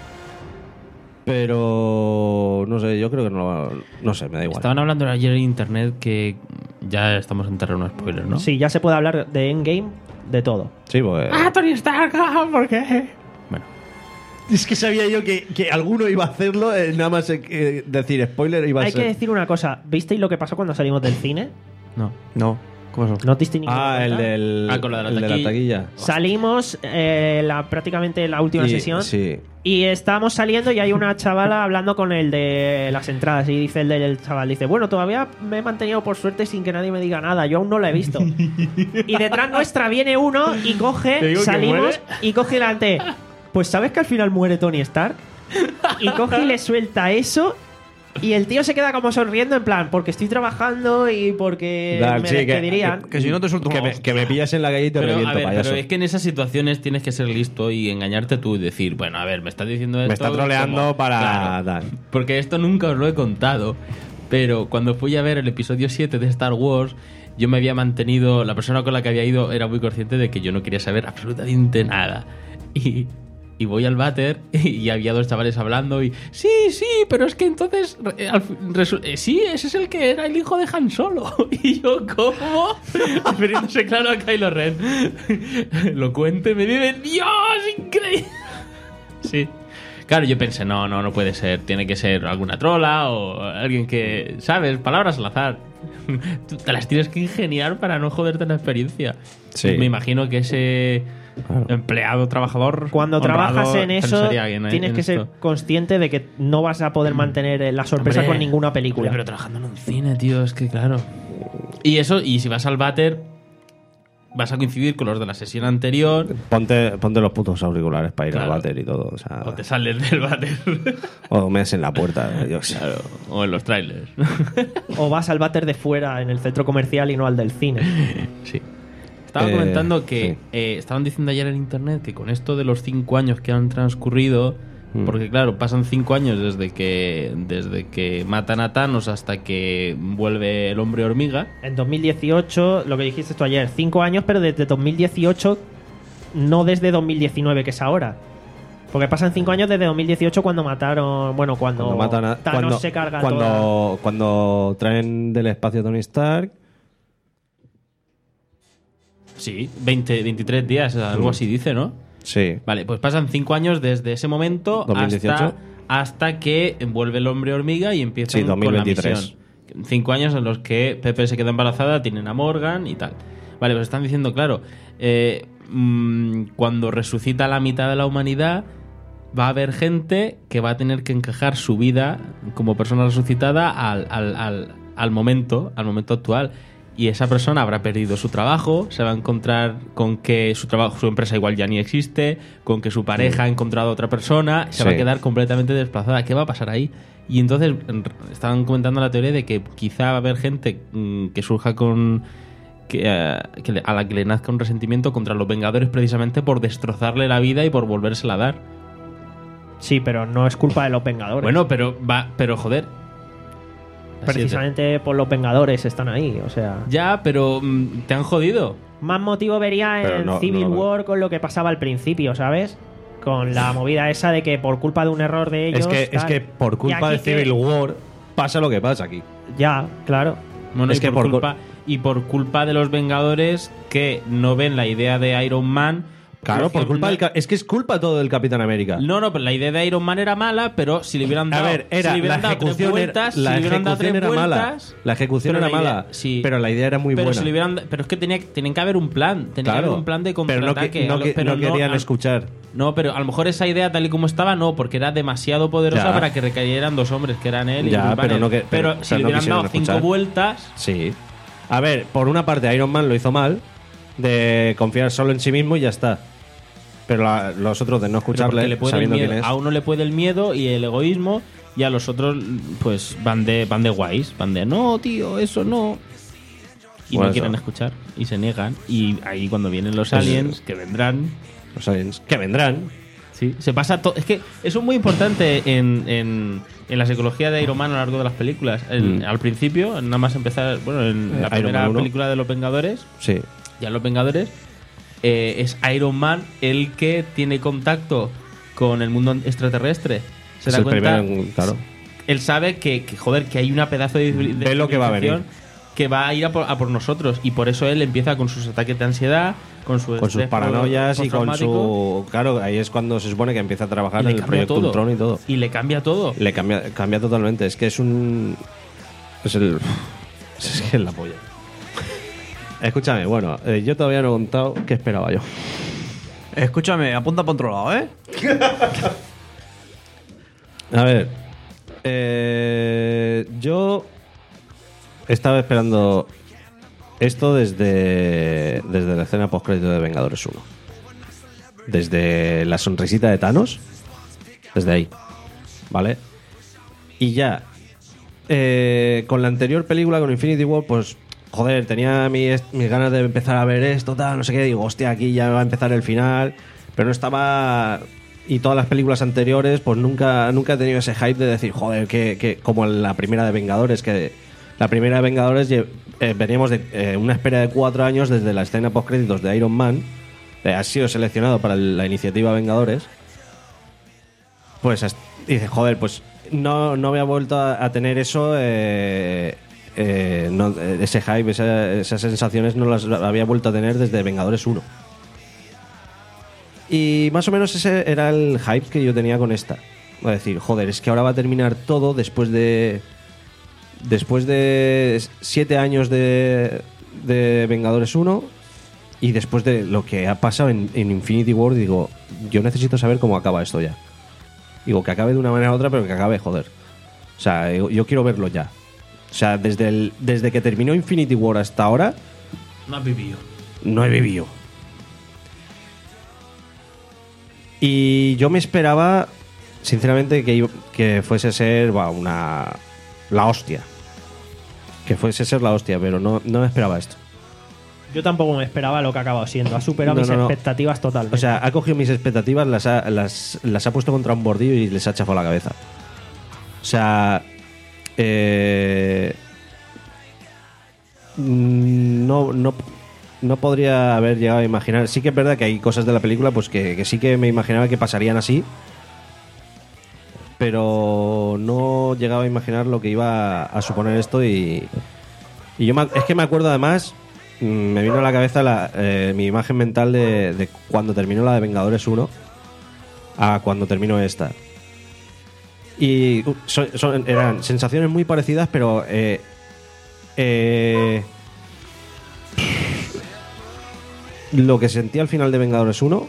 S5: Pero no sé, yo creo que no va- no sé, me da igual.
S7: Estaban hablando ayer en internet que ya estamos en terreno spoiler, ¿no?
S1: Sí, ya se puede hablar de Endgame, de todo.
S5: Sí, pues
S4: ¡Ah, Tony Stark! ah, ¿Por qué?
S7: Bueno,
S4: Es que sabía yo que, que alguno iba a hacerlo, eh, nada más eh, eh, decir spoiler iba a
S1: Hay
S4: ser.
S1: que decir una cosa. ¿Visteis lo que pasó cuando salimos del cine?
S7: no.
S4: No, ¿cómo es?
S1: ¿No disteis ninguna
S5: Ah, el
S1: cuenta?
S5: del
S7: Ah, con la de la
S5: el de la
S7: taquilla.
S5: taquilla.
S1: Salimos eh, la, prácticamente la última
S5: Y-
S1: sesión
S5: Sí.
S1: y estábamos saliendo y hay una chavala hablando con el de las entradas y dice el del chaval, dice, bueno, todavía me he mantenido por suerte sin que nadie me diga nada, yo aún no la he visto. Y detrás nuestra viene uno y
S7: ¿Te
S1: coge,
S7: digo que
S1: salimos
S7: muere?
S1: y coge delante, pues ¿sabes que al final muere Tony Stark? Y coge y le suelta eso y el tío se queda como sonriendo en plan, porque estoy trabajando y porque
S5: Claro,
S1: me
S5: sí, que-
S1: despedirían.
S4: Que si no te suelto
S5: Que
S4: una
S5: me, que me pillas en la calle y te
S7: Pero,
S5: reviento,
S7: a ver,
S5: payaso.
S7: pero es que en esas situaciones tienes que ser listo y engañarte tú y decir, bueno, a ver, me estás diciendo esto.
S5: Me está troleando
S7: como-
S5: para
S7: Claro,
S5: dar.
S7: porque esto nunca os lo he contado. Pero cuando fui a ver el episodio siete de Star Wars, yo me había mantenido. La persona con la que había ido era muy consciente de que yo no quería saber absolutamente nada. Y. Y voy al váter y había dos chavales hablando y sí, sí, pero es que entonces eh, al fi- resu- eh, sí, ese es el que era el hijo de Han Solo. Y yo, ¿cómo? Refiriéndose claro a Kylo Ren. Lo cuento y me dice, ¡Dios, increíble! Sí. Claro, yo pensé, no, no, no puede ser. Tiene que ser alguna trola o alguien que, ¿sabes? Palabras al azar. Tú te las tienes que ingeniar para no joderte la experiencia.
S5: Sí.
S7: Me imagino que ese
S5: Claro.
S7: empleado, trabajador.
S1: Cuando
S7: honrado,
S1: trabajas en eso,
S7: pensaría bien, ¿eh?
S1: tienes
S7: en
S1: que ser
S7: esto.
S1: consciente de que no vas a poder mantener eh, la sorpresa
S7: Hombre,
S1: con ninguna película.
S7: hombre, pero trabajando en un cine, tío, es que claro. Y eso, y si vas al váter, vas a coincidir con los de la sesión anterior.
S5: Ponte, ponte los putos auriculares para ir
S7: Claro.
S5: al váter y todo. O, sea,
S7: O te sales del váter.
S5: o me en la puerta. Yo qué sé.
S7: Claro, o en los trailers.
S1: O vas al váter de fuera en el centro comercial y no al del cine.
S7: Sí. Estaba
S5: Eh,
S7: comentando que
S5: sí.
S7: eh, estaban diciendo ayer en internet que con esto de los cinco años que han transcurrido,
S5: Mm.
S7: porque claro, pasan cinco años desde que desde que matan a Thanos hasta que vuelve el hombre hormiga.
S1: En dos mil dieciocho, lo que dijiste tú ayer, cinco años, pero desde dos mil dieciocho, no desde dos mil diecinueve, que es ahora. Porque pasan cinco años desde dos mil dieciocho cuando mataron. Bueno, cuando,
S5: Cuando matan a-
S1: Thanos
S5: cuando,
S1: se carga
S5: cuando,
S1: toda-
S5: cuando traen del espacio a Tony Stark.
S7: Sí, veinte, veintitrés días, algo
S5: Mm.
S7: así dice, ¿no?
S5: Sí.
S7: Vale, pues pasan cinco años desde ese momento
S5: dos mil dieciocho.
S7: hasta, hasta que vuelve el hombre hormiga y empieza
S5: Sí,
S7: con
S5: dos mil
S7: la
S5: veintitrés.
S7: misión. Cinco años en los que Pepe se queda embarazada, tienen a Morgan y tal. Vale, pues están diciendo, claro, eh, mm, cuando resucita la mitad de la humanidad, va a haber gente que va a tener que encajar su vida como persona resucitada al, al, al, al momento, al momento actual. Y esa persona habrá perdido su trabajo, se va a encontrar con que su trabajo, su empresa igual ya ni existe, con que su pareja ha encontrado a otra persona, se va a
S5: Sí.
S7: quedar completamente desplazada. ¿Qué va a pasar ahí? Y entonces en- estaban comentando la teoría de que quizá va a haber gente mm, que surja con que, eh, que le- a la que le nazca un resentimiento contra los Vengadores precisamente por destrozarle la vida y por volvérsela a dar.
S1: Sí, pero no es culpa de los Vengadores.
S7: Bueno, pero va, pero joder. Así es.
S1: precisamente por los Vengadores están ahí, o sea.
S7: Ya, pero mm, te han jodido.
S1: Más motivo vería
S5: Pero
S1: en
S5: no-
S1: Civil
S5: no lo veo.
S1: War con lo que pasaba al principio, ¿sabes? Con la movida esa de que por culpa de un error de ellos.
S5: Es que, es
S1: tal.
S5: que por
S1: Y
S5: culpa
S1: aquí
S5: de
S1: que-
S5: Civil War pasa lo que pasa aquí.
S1: Ya, claro.
S7: Bueno,
S5: Es
S7: y
S5: que
S7: por
S5: por
S7: culpa y por culpa de los Vengadores que no ven la idea de Iron Man.
S5: Claro, por culpa
S7: no,
S5: del ca- es que es culpa todo del Capitán América.
S7: No, no, pero la idea de Iron Man era mala, pero si le hubieran
S5: A
S7: dado,
S5: ver, era
S7: si le hubieran
S5: la
S7: dado tres
S5: ejecución, era,
S7: vueltas,
S5: la
S7: si le hubieran dado
S5: ejecución
S7: tres
S5: era mala.
S7: vueltas,
S5: La ejecución
S7: pero
S5: era
S7: la idea-
S5: mala,
S7: sí.
S5: pero la idea era muy
S7: pero
S5: buena.
S7: si le hubieran, pero es que tenía, tenían que haber un plan, tenía que
S5: Claro,
S7: haber un plan de
S5: pero no,
S7: contraataque.
S5: que- no
S7: a lo-
S5: que-
S7: pero
S5: no querían
S7: a-
S5: escuchar.
S7: No, pero a lo mejor esa idea tal y como estaba, no, porque era demasiado poderosa
S5: Ya.
S7: para que recayeran dos hombres, que eran él y
S5: Ya,
S7: Bruce
S5: pero
S7: Banner.
S5: no que- pero,
S7: Pero
S5: o
S7: si
S5: sea,
S7: le
S5: no
S7: hubieran
S5: quisieron
S7: dado cinco
S5: escuchar.
S7: vueltas,
S5: Sí. A ver, por una parte Iron Man lo hizo mal, de confiar solo en sí mismo y ya está. Pero la- los otros de no
S7: pero
S5: escucharle,
S7: porque le puede el
S5: sabiendo
S7: miedo.
S5: quién es.
S7: A uno le puede el miedo y el egoísmo, y a los otros, pues van de, van de guays, van de no, tío, eso no. Y
S5: Bueno,
S7: no quieren
S5: eso.
S7: escuchar, y se niegan. Y ahí cuando vienen los
S5: Pues-
S7: aliens, que vendrán.
S5: Los aliens que vendrán.
S7: Sí, se pasa todo. Es que eso es muy importante en, en, en la psicología de Iron Man a lo largo de las películas. El-
S5: Mm.
S7: Al principio, nada más empezar, bueno, en
S5: Eh,
S7: la
S5: Iron
S7: primera
S5: Man uno.
S7: película de los Vengadores,
S5: Sí.
S7: ya los Vengadores, eh, es Iron Man el que tiene contacto con el mundo extraterrestre. Se
S5: Es
S7: da
S5: el
S7: cuenta.
S5: primero en- claro.
S7: Él sabe que, que, joder, que hay una pedazo de, de
S5: Ve lo que va a venir.
S7: civilización que va a ir a por, a por nosotros. Y por eso él empieza con sus ataques de ansiedad, con, su
S5: Con sus
S7: estrés
S5: paranoias y con
S7: postraumático,
S5: su. Claro, ahí es cuando se supone que empieza a trabajar
S7: y le
S5: en el
S7: cambia
S5: proyecto
S7: todo.
S5: Ultron y todo.
S7: Y le cambia todo.
S5: Le cambia, cambia totalmente. Es que es un. Es el. Es que es la polla. Escúchame, bueno, eh, yo todavía no he contado qué esperaba yo.
S4: Escúchame, apunta para otro lado, ¿eh?
S5: A ver. eh, yo estaba esperando esto desde, desde la escena postcrédito de Vengadores uno. Desde la sonrisita de Thanos. Desde ahí. ¿Vale? Y ya. eh, con la anterior película, con Infinity War, pues. Joder, tenía mis, mis ganas de empezar a ver esto, tal, no sé qué. Digo, hostia, aquí ya va a empezar el final. Pero no estaba. Y todas las películas anteriores, pues nunca, nunca he tenido ese hype de decir, joder, que, que como en la primera de Vengadores, que la primera de Vengadores lle- eh, veníamos de eh, una espera de cuatro años desde la escena postcréditos de Iron Man. Eh, ha sido seleccionado para la iniciativa Vengadores. Pues hasta- dice, joder, pues no, no había vuelto a, a tener eso. Eh, eh, no, eh, ese hype, esa- esas sensaciones no las había vuelto a tener desde Vengadores uno. Y más o menos ese era el hype que yo tenía con esta. Va a decir, joder, es que ahora va a terminar todo después de. Después de siete años de, de Vengadores uno y después de lo que ha pasado en, en Infinity War, digo, yo necesito saber cómo acaba esto ya. Digo, que acabe de una manera u otra, pero que acabe, joder. O sea, yo, yo quiero verlo ya. O sea, desde, el, desde que terminó Infinity War hasta ahora,
S7: No has vivido.
S5: no he vivido. Y yo me esperaba, sinceramente, que, iba- que fuese a ser bah, una. La hostia. Que fuese a ser la hostia, pero no, no me esperaba esto.
S1: Yo tampoco me esperaba lo que ha acabado siendo. Ha superado
S5: No,
S1: mis
S5: no, no.
S1: expectativas totalmente.
S5: O sea, ha cogido mis expectativas, las ha, las, las ha puesto contra un bordillo y les ha chafado la cabeza. O sea. Eh, mm, no, no, no podría haber llegado a imaginar. Sí que es verdad que hay cosas de la película pues que, que sí que me imaginaba que pasarían así. Pero no llegaba a imaginar lo que iba a suponer esto y. Y yo me- es que me acuerdo además. mm, Me vino a la cabeza la, eh, mi imagen mental de, de cuando terminó la de Vengadores uno a cuando terminó esta. Y uh, son- son- eran sensaciones muy parecidas, pero eh, eh, lo que sentí al final de Vengadores uno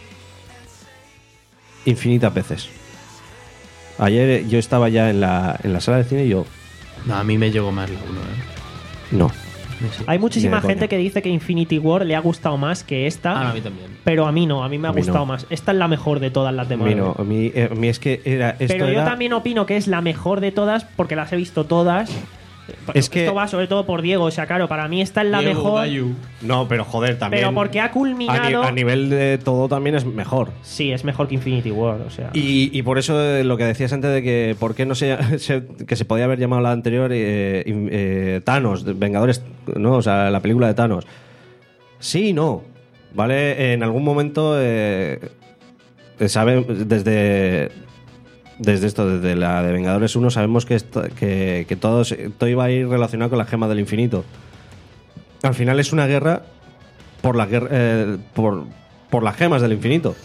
S5: infinitas veces. Ayer eh, yo estaba ya en la, en la sala de cine y yo,
S7: No, a mí me llegó más la uno, ¿eh?
S5: no.
S1: Hay muchísima
S5: Ni de coña.
S1: gente que dice que Infinity War le ha gustado más que esta.
S7: Ah, a mí también.
S1: Pero a mí no, a mí me ha
S5: A mí
S1: gustado
S5: no.
S1: más. Esta es la mejor de todas las
S5: A
S1: demás.
S5: mí no, a mí, eh, a mí es que era esto
S1: Pero yo
S5: era-
S1: también opino que es la mejor de todas porque las he visto todas.
S5: Es que-
S1: Esto va sobre todo por Diego, o sea, claro, para mí esta es la
S7: Diego
S1: mejor.
S7: Bayu.
S5: No, pero joder, también.
S1: Pero porque ha
S5: a, ni-
S1: culminado.
S5: a nivel de todo también es mejor.
S1: Sí, es mejor que Infinity War, o sea.
S5: Y, y por eso eh, lo que decías antes de que por qué no se, se- que se podía haber llamado la anterior eh, in- eh, Thanos, de Vengadores, no, o sea, la película de Thanos. Sí y no, ¿vale? En algún momento eh, sabe, desde desde esto, desde la de Vengadores uno sabemos que esto- que, que todo, se- todo iba a ir relacionado con la gema del infinito. Al final es una guerra por la guerra, eh, por por las gemas del infinito.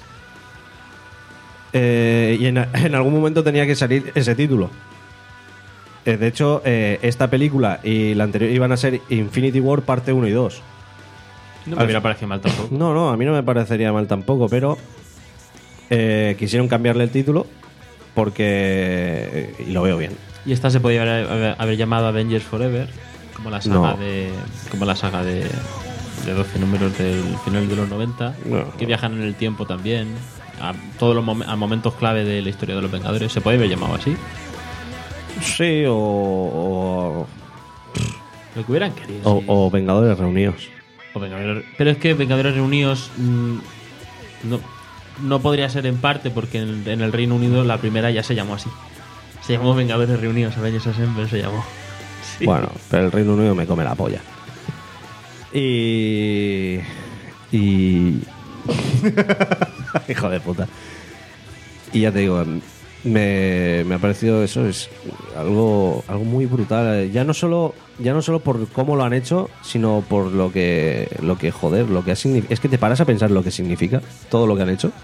S5: Eh, y en, en algún momento tenía que salir ese título. Eh, de hecho, eh, esta película y la anterior iban a ser Infinity War parte uno y dos.
S7: No me hubiera parecido mal tampoco.
S5: No, no, a mí no me parecería mal tampoco, pero eh, quisieron cambiarle el título porque... y lo veo bien.
S7: Y esta se podía haber, haber- haber llamado Avengers Forever, como la saga
S5: No.
S7: de como la saga de, de doce números del final de los noventa,
S5: No.
S7: que viajan en el tiempo también, a todos los mom- a momentos clave de la historia de los Vengadores. Se puede haber llamado así.
S5: Sí, o, o,
S7: Lo que hubieran querido.
S5: o-
S7: sí.
S5: o Vengadores Reunidos.
S7: O Vengadores- Pero es que Vengadores Reunidos mm, no, no podría ser en parte porque en, en el Reino Unido la primera ya se llamó así. Se llamó Vengadores Reunidos, Avengers Assemble se llamó. Sí.
S5: Bueno, pero el Reino Unido me come la polla. Y... Y... Hijo de puta. Y ya te digo, me, me ha parecido eso, es algo, algo muy brutal. Ya no solo, ya no solo por cómo lo han hecho, sino por lo que, lo que joder, lo que ha significado. Es que te paras a pensar lo que significa todo lo que han hecho.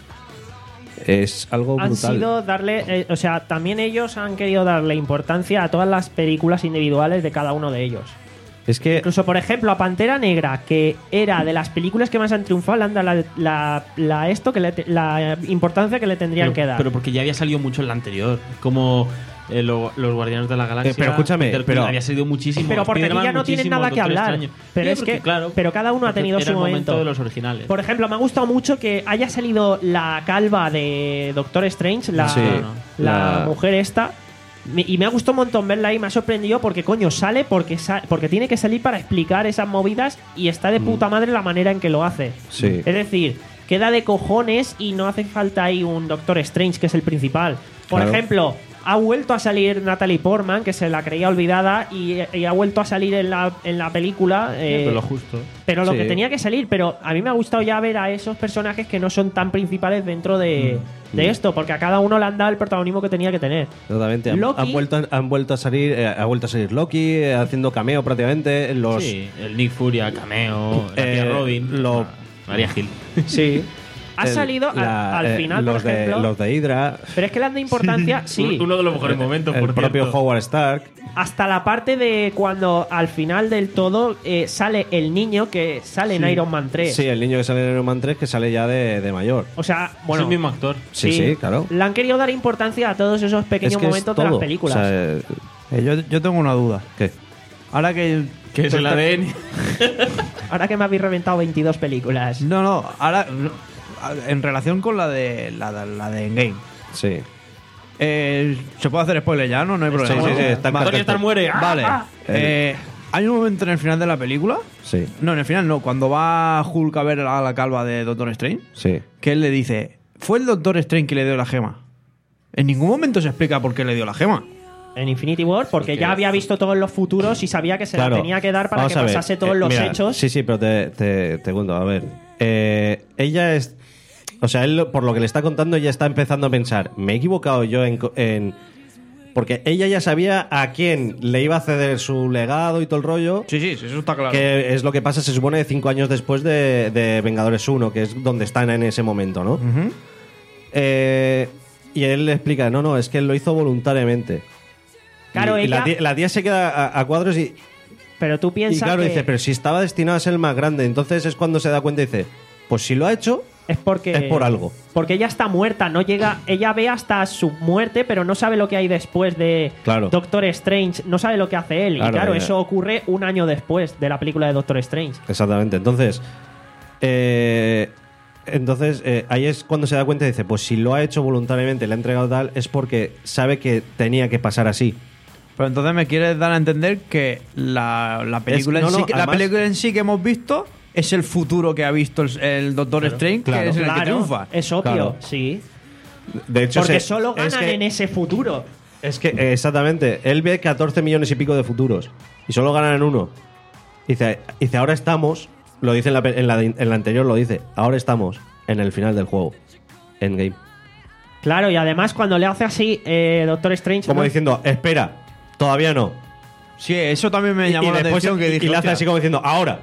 S5: Es algo
S1: Han
S5: brutal.
S1: sido darle, eh, o sea, también ellos han querido darle importancia a todas las películas individuales de cada uno de ellos.
S5: Es que
S1: Incluso, por ejemplo, a Pantera Negra, que era de las películas que más han triunfado, le han dado la, la, la esto que le te- la importancia que le tendrían
S7: pero,
S1: que dar.
S7: pero porque ya había salido mucho en la anterior. Como eh, lo- los Guardianes de la Galaxia.
S5: Eh, pero escúchame,
S7: Peter
S5: pero-
S7: Quill había salido muchísimo.
S1: Pero porque aquí
S7: Spider-Man
S1: ya no tienen
S7: muchísimo,
S1: nada que
S7: Doctor
S1: hablar.
S7: Extraño.
S1: Pero
S7: Sí,
S1: es
S7: porque,
S1: que-
S7: claro,
S1: pero cada uno ha
S7: porque
S1: tenido
S7: era
S1: su
S7: el
S1: momento.
S7: de los originales.
S1: Por ejemplo, me ha gustado mucho que haya salido la calva de Doctor Strange, la,
S5: Sí,
S1: la
S5: la-
S1: mujer esta. Me- Y me ha gustado un montón verla ahí, me ha sorprendido porque, coño, sale porque, sa- porque tiene que salir para explicar esas movidas y está de puta madre la manera en que lo hace.
S5: Sí.
S1: Es decir, queda de cojones y no hace falta ahí un Doctor Strange que es el principal. Por
S5: Claro.
S1: ejemplo, ha vuelto a salir Natalie Portman, que se la creía olvidada, y, y ha vuelto a salir en la, en la película. eh,
S7: pero lo justo.
S1: pero lo
S5: Sí.
S1: que tenía que salir, pero a mí me ha gustado ya ver a esos personajes que no son tan principales dentro de,
S5: Mm.
S1: de esto, porque a cada uno le han dado el protagonismo que tenía que tener.
S5: Totalmente. Han,
S1: Loki-
S5: han vuelto, han vuelto a salir, eh, ha vuelto a salir Loki eh, haciendo cameo prácticamente. Los,
S7: Sí, el Nick Furia, cameo, la
S5: Eh,
S7: tía Robin,
S5: lo-
S7: ah, María Gil.
S1: Sí. Ha
S5: el-
S1: salido al-
S5: la-
S1: al,
S5: eh,
S1: final,
S5: los
S1: por ejemplo.
S5: de los de Hydra,
S1: Pero es que le han dado importancia, sí,
S7: Uno de los mejores momentos,
S5: el
S7: por
S5: propio
S7: cierto.
S5: Howard Stark.
S1: hasta la parte de cuando al final del todo eh, sale el niño que sale en Iron Man tres.
S5: Sí, el niño que sale en Iron Man tres que sale ya de, de mayor.
S1: O sea,
S7: Es
S1: bueno,
S7: el mismo actor.
S5: Sí, sí, claro.
S1: Le han querido dar importancia a todos esos pequeños
S5: Es que es
S1: momentos de las
S5: todo.
S1: películas.
S5: O sea, eh,
S4: Eh, yo, yo tengo una duda.
S5: ¿qué?
S4: Ahora que.
S7: Que es el A D N.
S1: Ahora que me habéis reventado veintidós películas.
S4: No, no, ahora. En relación con la de la, de- la de Endgame.
S5: Sí.
S4: Eh, ¿Se puede hacer spoiler ya? No, no hay problema.
S5: sí, sí,
S4: ¿no?
S5: está en
S4: Vale.
S7: Tony Stark muere. ¡Ah!
S4: Vale.
S1: Ah.
S4: Eh, hay un momento en el final de la película.
S5: Sí,
S4: No, en el final no. Cuando va Hulk a ver a la calva de Doctor Strange.
S5: sí.
S4: Que él le dice: fue el Doctor Strange que le dio la gema. En ningún momento se explica por qué le dio la gema.
S1: En Infinity War, porque ya había visto todos los futuros y sabía que se
S5: Claro.
S1: la tenía que dar para
S5: Vamos
S1: que
S5: a ver.
S1: pasase todos
S5: Eh,
S1: los
S5: mira,
S1: hechos.
S5: Sí, sí, pero te, te, te cuento. A ver. Eh, ella es. O sea, él, por lo que le está contando, ya está empezando a pensar: ¿me he equivocado yo en, co- en. Porque ella ya sabía a quién le iba a ceder su legado y todo el rollo.
S4: Sí, sí, eso está claro.
S5: Que es lo que pasa, se supone, cinco años después de, de Vengadores uno, que es donde están en ese momento, ¿no?
S4: Ujú.
S5: Eh, y él le explica: no, no, es que él lo hizo voluntariamente.
S1: Claro,
S5: y, y la,
S1: ella-
S5: tía, la tía se queda a, a cuadros y,
S1: Pero tú
S5: y
S1: piensas
S5: claro,
S1: que
S5: dice, pero si estaba destinado a ser el más grande. Entonces es cuando se da cuenta y dice, pues si lo ha hecho,
S1: es porque
S5: es por algo.
S1: Porque ella está muerta, no llega, ella ve hasta su muerte, pero no sabe lo que hay después de
S5: Claro.
S1: Doctor Strange, no sabe lo que hace él.
S5: Claro,
S1: y claro,
S5: ya.
S1: eso ocurre un año después de la película de Doctor Strange.
S5: Exactamente. Entonces, eh, entonces eh, ahí es cuando se da cuenta y dice, pues si lo ha hecho voluntariamente, le ha entregado tal, es porque sabe que tenía que pasar así.
S4: Pero entonces me quieres dar a entender que la, la, película,
S5: Es- no,
S4: en sí,
S5: no,
S4: que-
S5: además-
S4: la película en sí que hemos visto es el futuro que ha visto el, el Doctor Strange,
S5: claro.
S4: que es el que
S1: Claro,
S4: triunfa.
S1: es obvio,
S5: Claro.
S1: sí.
S5: De hecho,
S1: Porque
S5: se-
S1: solo ganan
S5: es que,
S1: en ese futuro.
S5: Es que, eh, exactamente, él ve catorce millones y pico de futuros y solo ganan en uno. Dice, dice ahora estamos, lo dice en la, pe- en, la, de- en la anterior, lo dice, ahora estamos en el final del juego, Endgame.
S1: Claro, y además cuando le hace así eh, Doctor Strange.
S5: Como
S1: ¿no?
S5: diciendo, espera, todavía no.
S4: Sí, eso también me
S5: Y-
S4: llamó
S5: y
S4: la
S5: después
S4: atención. Que
S5: y-
S4: dije,
S5: y le hace
S4: hostia,
S5: así como diciendo, ahora.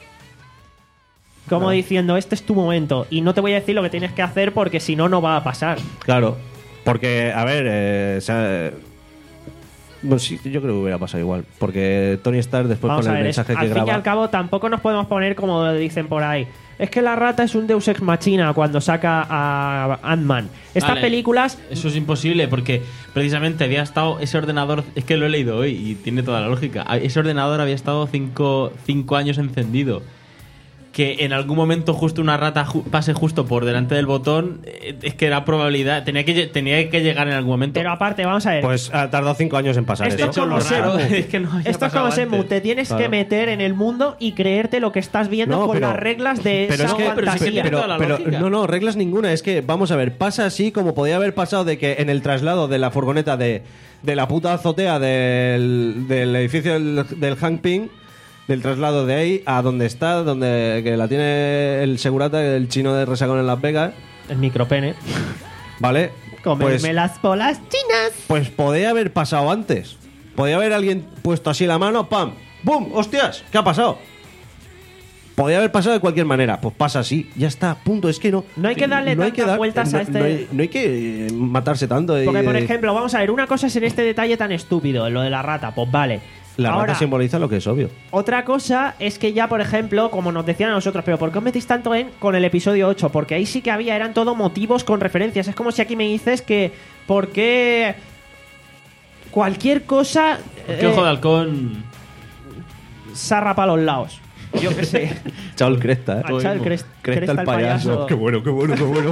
S1: Como diciendo, este es tu momento. Y no te voy a decir lo que tienes que hacer porque si no, no va a pasar.
S5: Claro, porque, a ver, eh, o sea, bueno, sí, yo creo que hubiera pasado igual. Porque Tony Stark después
S1: Vamos
S5: con
S1: a
S5: el
S1: ver, es-
S5: mensaje
S1: al
S5: que
S1: fin y
S5: graba.
S1: al cabo tampoco nos podemos poner como dicen por ahí. Es que la rata es un Deus Ex Machina cuando saca a Ant-Man. Estas
S7: Vale,
S1: películas.
S7: Eso es imposible porque precisamente había estado ese ordenador. Es que lo he leído hoy y tiene toda la lógica. Ese ordenador había estado cinco, cinco años encendido. Que en algún momento justo una rata ju- pase justo por delante del botón. eh, Es que era probabilidad. Tenía que, lle- tenía que llegar en algún momento.
S1: Pero aparte, vamos a ver.
S5: Pues ha tardado cinco años en pasar
S1: Esto
S5: eso.
S1: es como
S7: lo raro
S1: Shenmue.
S7: es que no había
S1: Esto es
S7: pasado
S1: como Shenmue.
S7: antes.
S1: Te tienes
S5: Claro.
S1: que meter en el mundo y creerte lo que estás viendo
S5: No,
S1: con
S5: pero-
S1: las reglas de
S5: Pero
S1: esa
S5: es que,
S7: pero sí que
S1: fantasía.
S7: tiene
S5: pero-
S7: toda la
S5: pero-
S7: lógica.
S5: no, no, reglas ninguna. Es que, vamos a ver, pasa así como podía haber pasado de que en el traslado de la furgoneta de, de la puta azotea del, del edificio del, del Hank Ping, del traslado de ahí a donde está, donde que la tiene el segurata, el chino de Resacón en Las Vegas,
S1: El micropene.
S5: ¿vale?
S1: Comerme
S5: Pues,
S1: las bolas chinas.
S5: pues podía haber pasado antes. Podía haber alguien puesto así la mano, ¡pam! ¡Bum! ¡Hostias! ¿Qué ha pasado? Podía haber pasado de cualquier manera. Pues pasa así, ya está, punto. Es que no.
S1: No hay que darle
S5: no hay
S1: tantas
S5: dar-
S1: vueltas
S5: no-
S1: a este-
S5: No hay, no hay que eh, matarse tanto. y-
S1: Porque, por ejemplo, vamos a ver, una cosa es en este detalle tan estúpido, lo de la rata, pues vale.
S5: La
S1: Ahora,
S5: rata simboliza lo que es obvio.
S1: otra cosa es que ya, por ejemplo, como nos decían a nosotros, pero ¿por qué os metís tanto en con el episodio ocho? Porque ahí sí que había, eran todo motivos con referencias. Es como si aquí me dices que, ¿por qué cualquier cosa
S7: ¿Qué
S1: eh,
S7: ojo de halcón?
S1: zarra para los lados? Yo qué sé.
S5: Chao el cresta, ¿eh?
S1: A echar el crest- cresta el payaso.
S5: Qué bueno, qué bueno, qué bueno.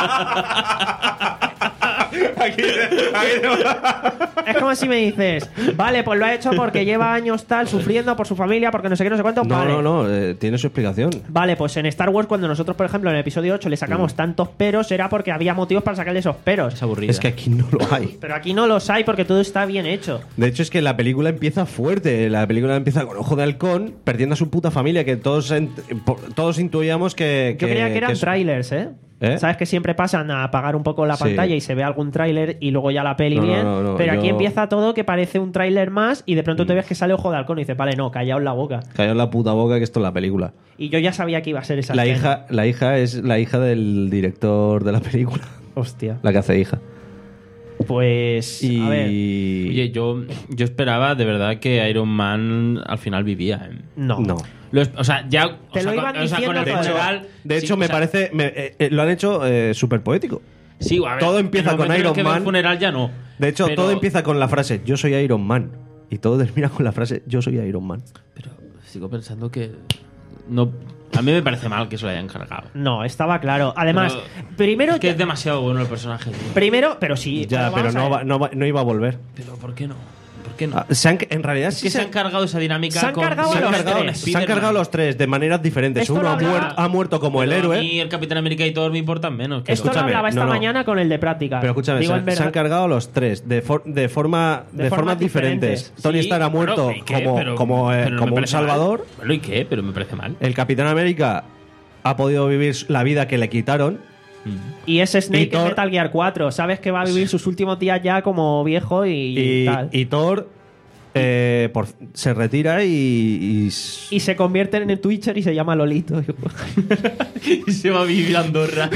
S1: Es como si me dices, vale, pues lo ha hecho porque lleva años tal sufriendo por su familia, porque no sé qué, no sé cuánto.
S5: No,
S1: vale.
S5: no, no, eh, tiene su explicación.
S1: Vale, pues en Star Wars, cuando nosotros, por ejemplo, en el episodio ocho le sacamos tantos peros, era porque había motivos para sacarle esos peros.
S7: Es aburrida.
S5: Es que aquí no lo hay.
S1: Pero aquí no los hay porque todo está bien hecho.
S5: De hecho, es que la película empieza fuerte. La película empieza con Ojo de Halcón, perdiendo a su puta familia, que todos, ent- por- todos intuíamos que.
S1: Yo creía que eran
S5: es-
S1: trailers, ¿eh?
S5: ¿Eh?
S1: Sabes que siempre pasan a apagar un poco la
S5: Sí.
S1: pantalla y se ve algún tráiler y luego ya la peli
S5: No, no,
S1: bien.
S5: no, no,
S1: pero aquí
S5: yo- Mm.
S1: empieza todo que parece un tráiler más y de pronto te ves que sale Ojo de Halcón y dices, vale, no, callaos la boca.
S5: Cayó en la puta boca que esto es la película.
S1: Y yo ya sabía que iba a ser esa
S5: La
S1: escena.
S5: hija, la hija es la hija del director de la película.
S1: Hostia.
S5: La que hace hija.
S1: Pues.
S5: Y.
S1: A ver.
S7: Oye, yo, yo esperaba de verdad que Iron Man al final vivía. ¿eh?
S1: No.
S5: No.
S7: Lo es- o sea, ya.
S1: Te
S7: o
S1: lo
S7: sea,
S1: iban
S7: con, o sea,
S1: diciendo
S7: con el
S1: todo.
S7: funeral.
S5: De hecho,
S7: sí,
S5: me
S7: o sea,
S5: parece. me- eh, eh, lo han hecho eh, súper poético.
S7: Sí, a ver,
S5: todo empieza
S7: en el
S5: con
S7: momento en el
S5: Iron
S7: que ve el
S5: Man.
S7: funeral ya no.
S5: De hecho,
S7: Pero-
S5: todo empieza con la frase Yo soy Iron Man. Y todo termina con la frase Yo soy Iron Man.
S7: Pero sigo pensando que. No. A mí me parece mal que se lo hayan cargado.
S1: No, estaba claro. Además,
S7: Pero-
S1: primero.
S7: Es que es demasiado bueno el personaje. tío.
S1: Primero, pero sí.
S5: Ya, pero
S1: vamos a
S5: no,
S1: ver.
S5: va- no, va- no iba a volver.
S7: Pero ¿por qué no? ¿Por qué no?
S5: Ah, se han- en realidad
S7: es
S5: sí
S7: que
S5: se,
S7: se han cargado esa dinámica
S1: Se han
S7: con.
S1: cargado
S5: se han
S1: los
S5: cargado,
S1: tres.
S5: se han cargado los tres de maneras diferentes.
S1: Esto
S5: Uno
S1: lo
S5: ha,
S1: hablaba-
S5: muerto, ha muerto como el
S7: Pero
S5: héroe.
S7: A mí el Capitán América y Thor me importan menos. que
S1: Esto
S7: los-
S1: lo
S5: Escúchame,
S1: hablaba esta
S5: no, no.
S1: mañana con el de práctica.
S5: Pero escúchame,
S1: Digo,
S5: se,
S1: en
S5: han-
S1: verdad-
S5: se han cargado los tres de, for- de forma
S1: De
S5: de,
S1: formas
S5: formas diferentes.
S1: diferentes.
S5: Tony
S7: Sí,
S5: Stark ha muerto
S7: bueno, ¿y qué?
S5: como,
S7: Pero-
S5: como, eh,
S7: pero no me
S5: como un
S7: parece mal.
S5: salvador.
S7: Bueno, ¿y qué? Pero me parece mal.
S5: El Capitán América ha podido vivir la vida que le quitaron.
S1: Y ese Snake
S5: Y Thor-
S1: en Metal Gear cuatro. Sabes que va a vivir sus últimos días ya como viejo y,
S5: Y,
S1: tal.
S5: y Thor eh, por- se retira y, y s-
S1: Y se convierte en el Twitcher y se llama Lolito.
S7: Y se va a vivir a Andorra.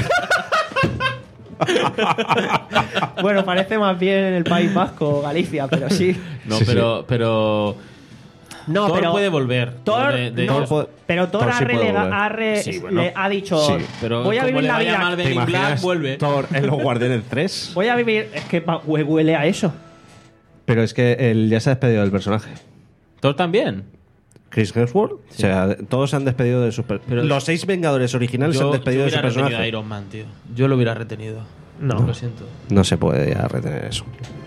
S1: Bueno, parece más bien en el País Vasco o Galicia, pero sí.
S7: No,
S5: Sí,
S7: pero. pero
S1: No,
S7: Thor
S1: pero
S7: puede volver.
S1: Thor,
S7: De- de-
S1: no,
S5: Thor puede-
S1: pero Thor,
S5: Thor
S1: ha,
S5: sí puede
S1: relega-
S5: volver.
S1: ha re-
S7: Sí, bueno.
S1: le ha dicho,
S5: Sí,
S7: pero
S1: voy a
S7: como
S1: vivir
S7: le
S1: la
S7: vaya
S1: vida.
S7: mal
S5: ¿Te
S7: Ben in Black,
S5: imaginas
S7: vuelve.
S5: Thor en los Guardianes tres?
S1: Voy a vivir, es que pa- hue- huele a eso.
S5: Pero es que él ya se ha despedido del personaje.
S7: Thor también.
S5: Chris Hemsworth, o sea, todos se han despedido de sus per-
S7: Pero-
S5: Los seis Vengadores originales se han
S7: Yo, yo
S5: despedido de su
S7: hubiera retenido a
S5: personaje.
S7: Iron Man, tío. Yo lo hubiera retenido.
S1: No.
S7: Lo siento.
S5: No se puede ya retener eso.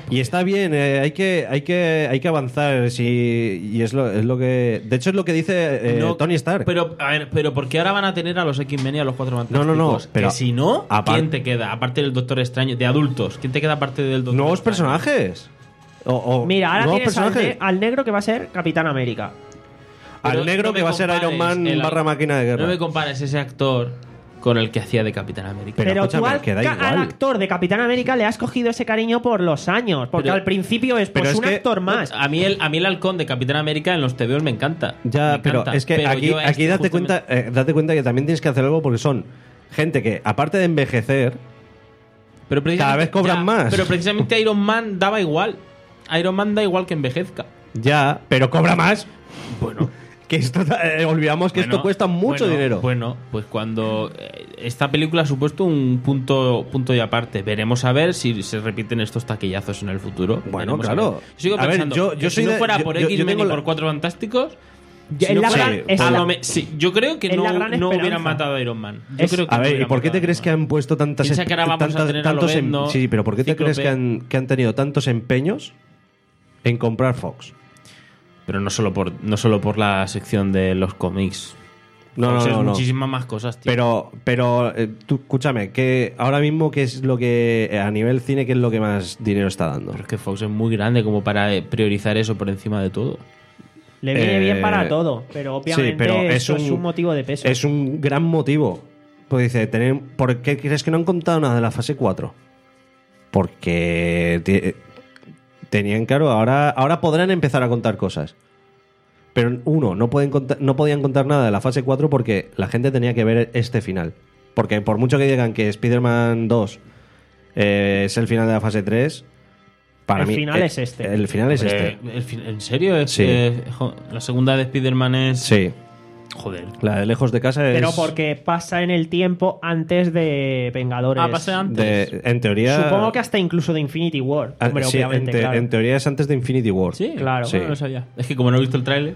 S5: Y está bien, eh, hay, que, hay, que, hay que avanzar. Sí, y es lo, es lo que. De hecho, es lo que dice eh,
S7: No,
S5: Tony Stark.
S7: Pero, a ver, pero ¿por qué ahora van a tener a los X-Men y a los Cuatro
S5: No,
S7: Fantásticos?
S5: no, no, pero
S7: que si no,
S5: apar-
S7: ¿quién te queda? Aparte del Doctor Extraño, de adultos, ¿quién te queda aparte del Doctor
S5: Nuevos
S7: Extraño?
S5: personajes. O, o
S1: Mira, ahora
S5: nuevos
S1: tienes al,
S5: personajes.
S1: ne- al negro que va a ser Capitán América.
S5: Al
S7: Pero
S5: negro
S7: no me
S5: que va a ser
S7: compares
S5: Iron Man
S7: el-
S5: barra máquina de guerra.
S7: No me compares ese actor con el que hacía de Capitán América.
S5: Pero
S1: Pero, tú
S5: escúchame,
S1: al,
S5: que da
S1: ca- al
S5: igual.
S1: actor de Capitán América le has cogido ese cariño por los años. Porque
S7: Pero-
S1: al principio es
S5: pero
S1: pues
S5: es
S1: un
S5: que-
S1: actor más.
S7: A mí, el, a mí el halcón de Capitán América en los T V Os me encanta.
S5: Ya,
S7: Me
S5: pero
S7: encanta.
S5: es que
S7: Pero
S5: aquí,
S7: yo a
S5: aquí
S7: este
S5: date,
S7: justamente-
S5: cuenta, eh, date cuenta que también tienes que hacer algo porque son gente que, aparte de envejecer,
S7: Pero precisamente-
S5: cada vez cobran
S7: ya,
S5: más.
S7: Pero precisamente Iron Man daba igual. Iron Man da igual que envejezca.
S5: ya, pero cobra más. Bueno, que esto, eh, olvidamos que esto
S7: Bueno,
S5: cuesta mucho
S7: bueno,
S5: dinero.
S7: Bueno, pues cuando eh, esta película ha supuesto un punto, punto y aparte. Veremos a ver si se repiten estos taquillazos en el futuro.
S5: Bueno,
S7: Veremos a
S5: claro.
S7: ver. Yo sigo
S5: A ver,
S7: pensando
S5: yo-
S7: que
S5: yo
S7: si
S5: soy
S7: no
S5: de-
S7: fuera
S5: yo-
S7: por
S5: yo- yo
S7: X-Men
S5: tengo
S7: y
S5: la-
S7: por Cuatro Fantásticos.
S1: Ya,
S7: si
S1: es
S7: no
S1: la
S7: fuera-
S1: gran- es
S7: a
S1: la-
S7: lo me- sí, yo creo que
S1: es
S7: no,
S1: la gran
S7: no
S1: esperanza.
S7: hubieran matado a Iron Man. Yo
S1: Es-
S7: creo que
S5: A
S7: no
S5: ver, ¿y
S7: hubieran
S5: por qué
S7: matado
S5: te
S7: a
S5: crees
S7: Iron
S5: que
S7: Man.
S5: han puesto tantas
S7: Piensa que ahora vamos a
S5: tantas-
S7: tener a
S5: tantos em-
S7: Lobezno,
S5: sí, pero ¿por qué te crees
S7: Cíclope?
S5: que han, que han tenido tantos empeños en comprar Fox?
S7: Pero no solo por no solo por la sección de los cómics.
S5: No,
S7: Fox
S5: no,
S7: es
S5: no, no.
S7: muchísimas más cosas, tío.
S5: Pero, pero eh, tú escúchame, que ahora mismo qué es lo que eh, a nivel cine qué es lo que más dinero está dando.
S7: Pero es que Fox es muy grande como para eh, priorizar eso por encima de todo.
S1: Le viene
S5: Eh,
S1: bien para todo. Pero obviamente
S5: sí, pero es
S1: eso
S5: un,
S1: es un motivo de peso.
S5: Es un gran motivo. Pues dice, tener, ¿por qué crees que no han contado nada de la fase cuatro? Porque te- tenían claro, ahora, ahora podrán empezar a contar cosas. Pero uno, no, pueden contar- no podían contar nada de la fase cuatro porque la gente tenía que ver este final. Porque por mucho que digan que Spider-Man dos eh, es el final de la fase tres, para
S1: El
S5: mí
S1: final
S5: eh,
S1: es este.
S5: El final es
S7: Hombre,
S5: este.
S7: el fin- ¿En serio? Es,
S5: Sí.
S7: eh, jo- la segunda de Spider-Man es...
S5: Sí.
S7: Joder.
S5: La de lejos de casa es.
S1: Pero porque pasa en el tiempo antes de Vengadores.
S7: Ah, pasa antes.
S5: de- en teoría.
S1: Supongo que hasta incluso de Infinity War.
S5: Ah,
S1: Hombre,
S5: sí,
S1: obviamente,
S5: en, te-
S1: claro.
S5: en teoría es antes de Infinity War.
S7: Sí,
S1: Claro.
S5: Sí.
S7: bueno, no lo sabía. Es que como no he visto el tráiler...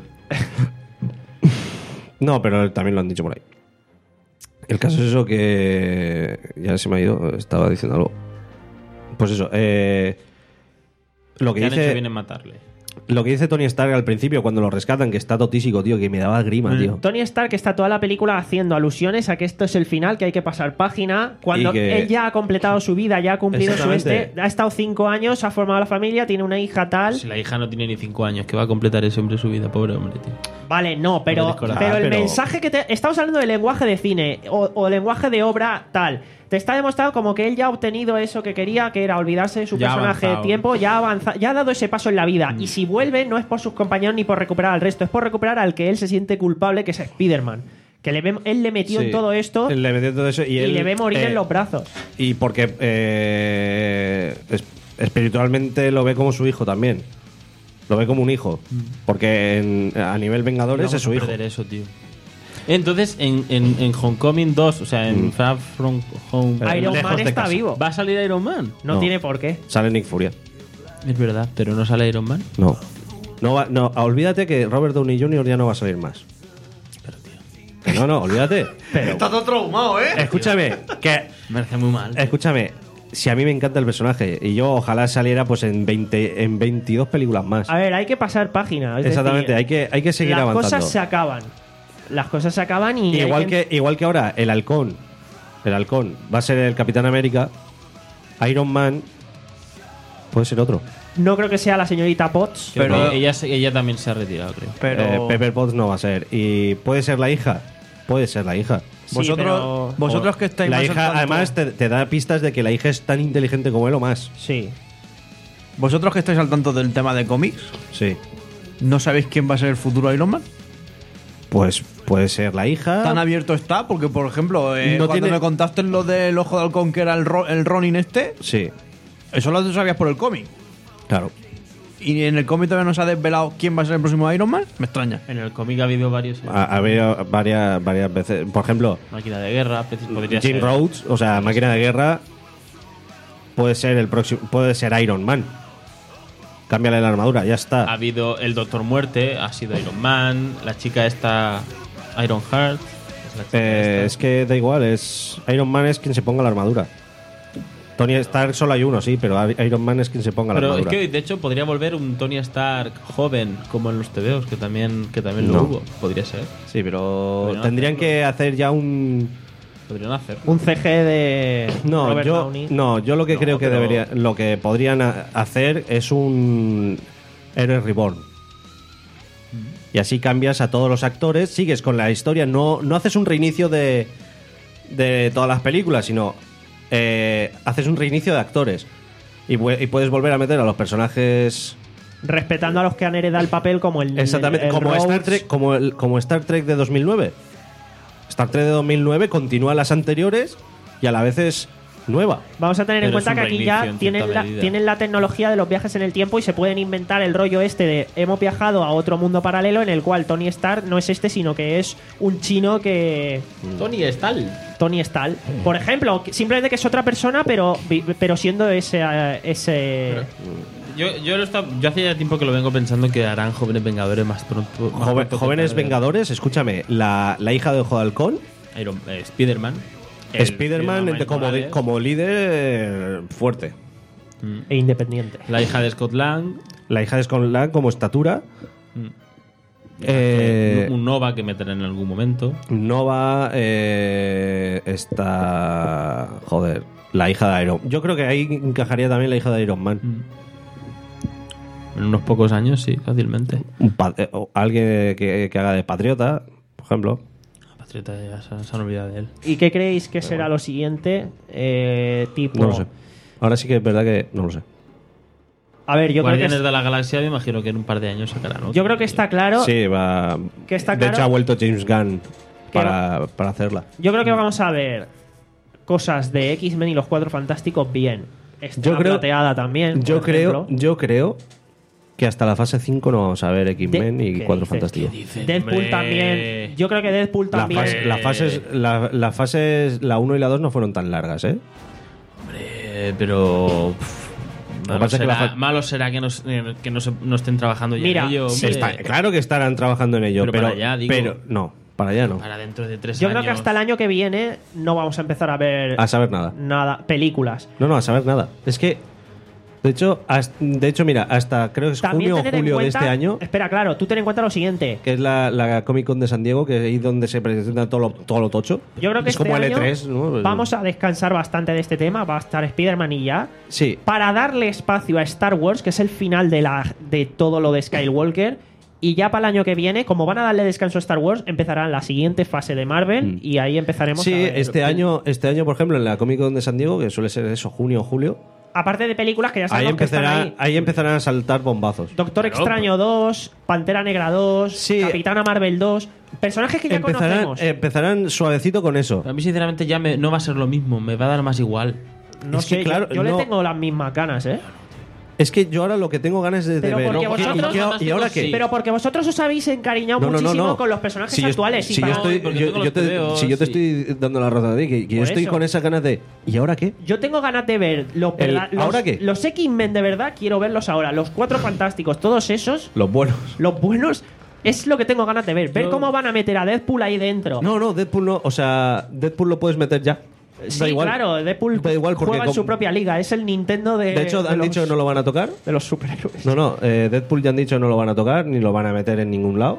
S5: No, pero también lo han dicho por ahí. El caso es eso que. Ya se me ha ido, estaba diciendo algo. Pues eso, eh. Lo que
S7: Que han hecho
S5: dice.
S7: bien en matarle.
S5: Lo que dice Tony Stark al principio cuando lo rescatan, que está totísico, tío, que me daba grima, tío.
S1: Tony Stark está toda la película haciendo alusiones a que esto es el final, que hay que pasar página. Cuando
S5: Y que-
S1: él ya ha completado su vida, ya ha cumplido su
S5: Exactamente.
S1: este, ha estado cinco años, ha formado la familia, tiene una hija tal.
S7: Si la hija no tiene ni cinco años, que va a completar ese hombre su vida, pobre hombre, tío.
S1: Vale, no, pero,
S7: Pobre corazón.
S1: pero el
S5: Ah, pero-
S1: mensaje que te. Estamos hablando de lenguaje de cine o, o lenguaje de obra tal. Te está demostrado como que él ya ha obtenido eso que quería, que era olvidarse de su
S7: Ya ha
S1: personaje de
S7: avanzado.
S1: tiempo, ya ha avanzado, ya ha dado ese paso en la vida. Y si vuelve, no es por sus compañeros ni por recuperar al resto, es por recuperar al que él se siente culpable, que es Spider-Man. Que le ve- él le metió
S5: Sí.
S1: en todo esto
S5: Él le metió todo eso y,
S1: y
S5: él,
S1: le ve morir
S5: eh,
S1: en los brazos.
S5: Y porque eh, es- espiritualmente lo ve como su hijo también. Lo ve como un hijo. Porque en- a nivel Vengadores
S7: Vamos
S5: es su
S7: a
S5: hijo.
S7: perder eso, tío. Entonces, en, en, en Homecoming dos, o sea, en
S5: Mm.
S7: Far From Home,
S5: Eh,
S1: Iron
S5: lejos
S1: Man
S5: de
S1: está
S5: casa.
S1: vivo.
S7: ¿va a salir Iron Man?
S1: No,
S5: No.
S1: tiene por qué.
S5: Sale Nick Furia.
S7: Es verdad, pero no sale Iron Man.
S5: No. No, va- no, olvídate que Robert Downey junior ya no va a salir más. Que no, no, olvídate.
S4: Está todo traumado, ¿eh?
S5: Escúchame, que
S7: Me parece muy mal.
S5: escúchame, si a mí me encanta el personaje y yo ojalá saliera pues en veinte en veintidós películas más.
S1: A ver, hay que pasar página. es
S5: Exactamente,
S1: decir,
S5: hay que hay que seguir
S1: las
S5: avanzando.
S1: cosas se acaban. Las cosas se acaban y. hay
S5: Igual que igual que ahora el halcón, el halcón va a ser el Capitán América, Iron Man puede ser otro.
S1: No creo que sea la señorita Potts.
S7: Creo
S4: pero-
S7: que ella, se- ella también se ha retirado, creo.
S4: Pero
S5: Eh, Pepper Potts no va a ser y puede ser la hija, puede ser la hija.
S1: Sí,
S4: vosotros,
S1: pero-
S4: vosotros que estáis
S5: La
S4: más
S5: hija
S4: al tanto-
S5: además te, te da pistas de que la hija es tan inteligente como él o más.
S1: Sí.
S4: Vosotros que estáis al tanto del tema de cómics,
S5: Sí.
S4: ¿no sabéis quién va a ser el futuro Iron Man?
S5: Pues puede ser la hija.
S4: Tan abierto está, porque por ejemplo, eh,
S5: No
S4: cuando
S5: tiene-
S4: me contaste lo del ojo de halcón que era el, Ro- el Ronin este,
S5: Sí,
S4: eso lo sabías por el cómic.
S5: claro.
S4: Y en el cómic todavía no se ha desvelado quién va a ser el próximo Iron Man. Me extraña.
S7: En el cómic ha habido varios. eh,
S5: Ha, ha habido varias, varias veces. Por ejemplo,
S7: Máquina de guerra, precis- podría
S5: Jim
S7: ser.
S5: Rhodes, o sea, máquina de guerra, puede ser el próximo, puede ser Iron Man. Cámbiale la armadura, ya
S7: Ha
S5: está.
S7: habido el Doctor Muerte, ha sido Iron Man, la chica esta Iron Heart. Es, la chica
S5: Eh,
S7: esta.
S5: es que da igual, es Iron Man es quien se ponga la armadura. Tony Stark solo hay uno, sí, pero Iron Man es quien se ponga la
S7: Pero es
S5: armadura.
S7: que de hecho podría volver un Tony Stark joven, como en los tebeos, que también, que también lo
S5: No.
S7: hubo. Podría ser.
S5: Sí, pero
S7: Podrían
S5: tendrían
S7: hacerlo.
S5: que hacer ya un...
S7: Podrían hacer.
S1: Un C G de
S5: No,
S1: Robert
S5: yo,
S1: Downey.
S5: no, yo lo que
S7: No,
S5: creo que
S7: pero-
S5: debería, lo que podrían a- hacer es un Héroe Reborn. Y así cambias a todos los actores, sigues con la historia, no, no haces un reinicio de, de todas las películas, sino eh, haces un reinicio de actores. Y, pu- y puedes volver a meter a los personajes
S1: Respetando a los que han heredado el papel como el
S5: exactamente
S1: el
S5: como
S1: Rhodes.
S5: Star Trek, como, el, como Star Trek de dos mil nueve. Star Trek de dos mil nueve continúa las anteriores y a la vez es nueva.
S1: Vamos a tener en
S7: Pero es
S1: cuenta
S7: un
S1: que aquí
S7: reinicio
S1: ya
S7: en
S1: tienen
S7: cierta
S1: la,
S7: medida.
S1: tienen la tecnología de los viajes en el tiempo y se pueden inventar el rollo este de hemos viajado a otro mundo paralelo en el cual Tony Stark no es este, sino que es un chino que...
S7: Tony Stark.
S1: Tony Stark. Por ejemplo, que- simplemente que es otra persona, pero, vi- pero siendo ese... eh, ese
S7: Yo, yo, lo estaba- yo hace ya tiempo que lo vengo pensando que harán jóvenes vengadores más pronto. más
S5: Joven-
S7: pronto que
S5: jóvenes
S7: tarde.
S5: Vengadores, escúchame, la, la hija de Ojo de Halcón,
S7: Iron, eh, Spider-Man. El
S5: Spider-Man
S7: Miles
S5: como,
S7: Morales.
S5: como líder eh, fuerte.
S1: e independiente.
S7: La hija de Scott Lang.
S5: La hija de Scott Lang como estatura.
S7: Mm.
S5: Eh,
S7: un Nova que meterán en algún momento.
S5: Nova eh, está... Joder, la hija de Iron Man. Yo creo que ahí encajaría también la hija de Iron Man.
S7: En unos pocos años, sí, fácilmente.
S5: Un pa- eh, o alguien que, que haga de patriota, por ejemplo.
S7: La Patriota ya se, se han olvidado de él.
S1: ¿Y qué creéis que será lo siguiente? Eh, tipo...
S5: No lo sé. Ahora sí que es verdad que no lo sé.
S1: A ver, yo creo, que
S7: Guardianes
S1: es-
S7: de la Galaxia, me imagino que en un par de años sacarán otro.
S1: yo creo que está claro...
S5: Sí, va...
S1: Que está
S5: de
S1: claro-
S5: hecho ha vuelto James Gunn
S1: Que
S5: para, para hacerla.
S1: Yo creo que vamos a ver cosas de X-Men y los Cuatro Fantásticos bien. Estrella
S5: Yo creo-
S1: Plateada también.
S5: Yo
S1: por
S5: creo,
S1: ejemplo.
S5: yo creo que hasta la fase cinco no vamos a ver X-Men
S1: De-
S5: y
S1: ¿qué
S5: Cuatro
S1: dices?
S5: Fantásticos.
S7: ¿Qué dices,
S1: Deadpool
S7: hombre?
S1: también. Yo creo que Deadpool
S5: La
S1: también.
S5: fase- la fases, la, la fases, la uno y la dos no fueron tan largas, ¿eh?
S7: Hombre, pero. pff,
S5: Lo que
S7: malo,
S5: pasa es que
S7: será,
S5: la fa-
S7: malo será que, no, que no, se- no estén trabajando ya
S1: Mira,
S7: en ello.
S1: sí.
S7: hombre.
S5: Está- claro que estarán trabajando en ello,
S7: Pero
S5: pero,
S7: para allá, digo.
S5: pero no, para allá no.
S7: Para dentro de tres
S1: Yo
S7: años.
S1: creo que hasta el año que viene no vamos a empezar a ver
S5: A saber nada.
S1: nada, películas.
S5: No, no, a saber nada. Es que, de hecho, has- de hecho, mira, hasta creo que es
S1: También
S5: junio o
S1: tener en
S5: julio de
S1: cuenta-
S5: este año,
S1: Espera, claro, tú ten en cuenta lo siguiente.
S5: que es la, la Comic Con de San Diego, que es ahí donde se presenta todo lo, todo lo tocho.
S1: Yo creo que
S5: es
S1: este
S5: como el
S1: año
S5: E tres, ¿no?
S1: vamos a descansar bastante de este tema. Va a estar Spider-Man y ya.
S5: Sí,
S1: Para darle espacio a Star Wars, que es el final de, la, de todo lo de Skywalker. Y ya para el año que viene, como van a darle descanso a Star Wars, empezará la siguiente fase de Marvel
S5: Mm.
S1: y ahí empezaremos
S5: sí,
S1: a ver.
S5: este año, este año, por ejemplo, en la Comic Con de San Diego, que suele ser eso, junio o julio,
S1: Aparte de películas que ya
S5: ahí,
S1: sabemos que están
S5: empezará,
S1: ahí.
S5: ahí empezarán a saltar bombazos.
S1: Doctor Extraño dos, Pantera Negra dos,
S5: Sí.
S1: Capitana Marvel dos. Personajes que ya
S5: Empezarán,
S1: conocemos.
S5: empezarán suavecito con eso.
S7: A mí, sinceramente, ya me- no va a ser lo mismo. Me va a dar más igual.
S1: no
S5: es que,
S1: sé, yo-
S5: claro,
S1: yo,
S5: no-
S1: le tengo las mismas ganas, ¿eh?
S5: Es que yo ahora lo que tengo ganas es de
S1: Pero
S5: ver.
S1: porque
S5: ¿Y-
S1: vosotros-
S5: y, qué- y ahora qué?
S7: Sí.
S1: Pero porque vosotros os habéis encariñado
S5: No, no, no,
S1: muchísimo
S5: no.
S1: con los personajes
S5: Si yo-
S1: actuales.
S5: Si
S1: y
S5: yo
S1: para-
S5: estoy,
S7: porque
S5: yo-
S7: tengo
S5: yo
S7: los
S5: te-
S7: tebeos,
S5: si yo te
S7: sí.
S5: estoy dando la razón a ti, que, que yo
S1: Por
S5: estoy
S1: eso.
S5: con esa ganas de. ¿Y ahora qué?
S1: Yo tengo ganas de ver los,
S5: El-
S1: verda- los,
S5: ¿ahora qué?
S1: los X-Men de verdad, quiero verlos ahora. Los Cuatro Fantásticos, todos esos,
S5: Los buenos.
S1: los buenos, es lo que tengo ganas de ver. Ver
S7: Yo-
S1: cómo van a meter a Deadpool ahí dentro.
S5: No, no, Deadpool no. O sea, Deadpool lo puedes meter ya.
S1: sí,
S5: da igual.
S1: claro, Deadpool
S5: Da igual porque
S1: juega en
S5: com-
S1: su propia liga. Es el Nintendo de.
S5: De hecho,
S1: de
S5: han
S1: los-
S5: dicho que no lo van a tocar.
S1: de los superhéroes.
S5: No, no, eh, Deadpool ya han dicho que no lo van a tocar, ni lo van a meter en ningún lado.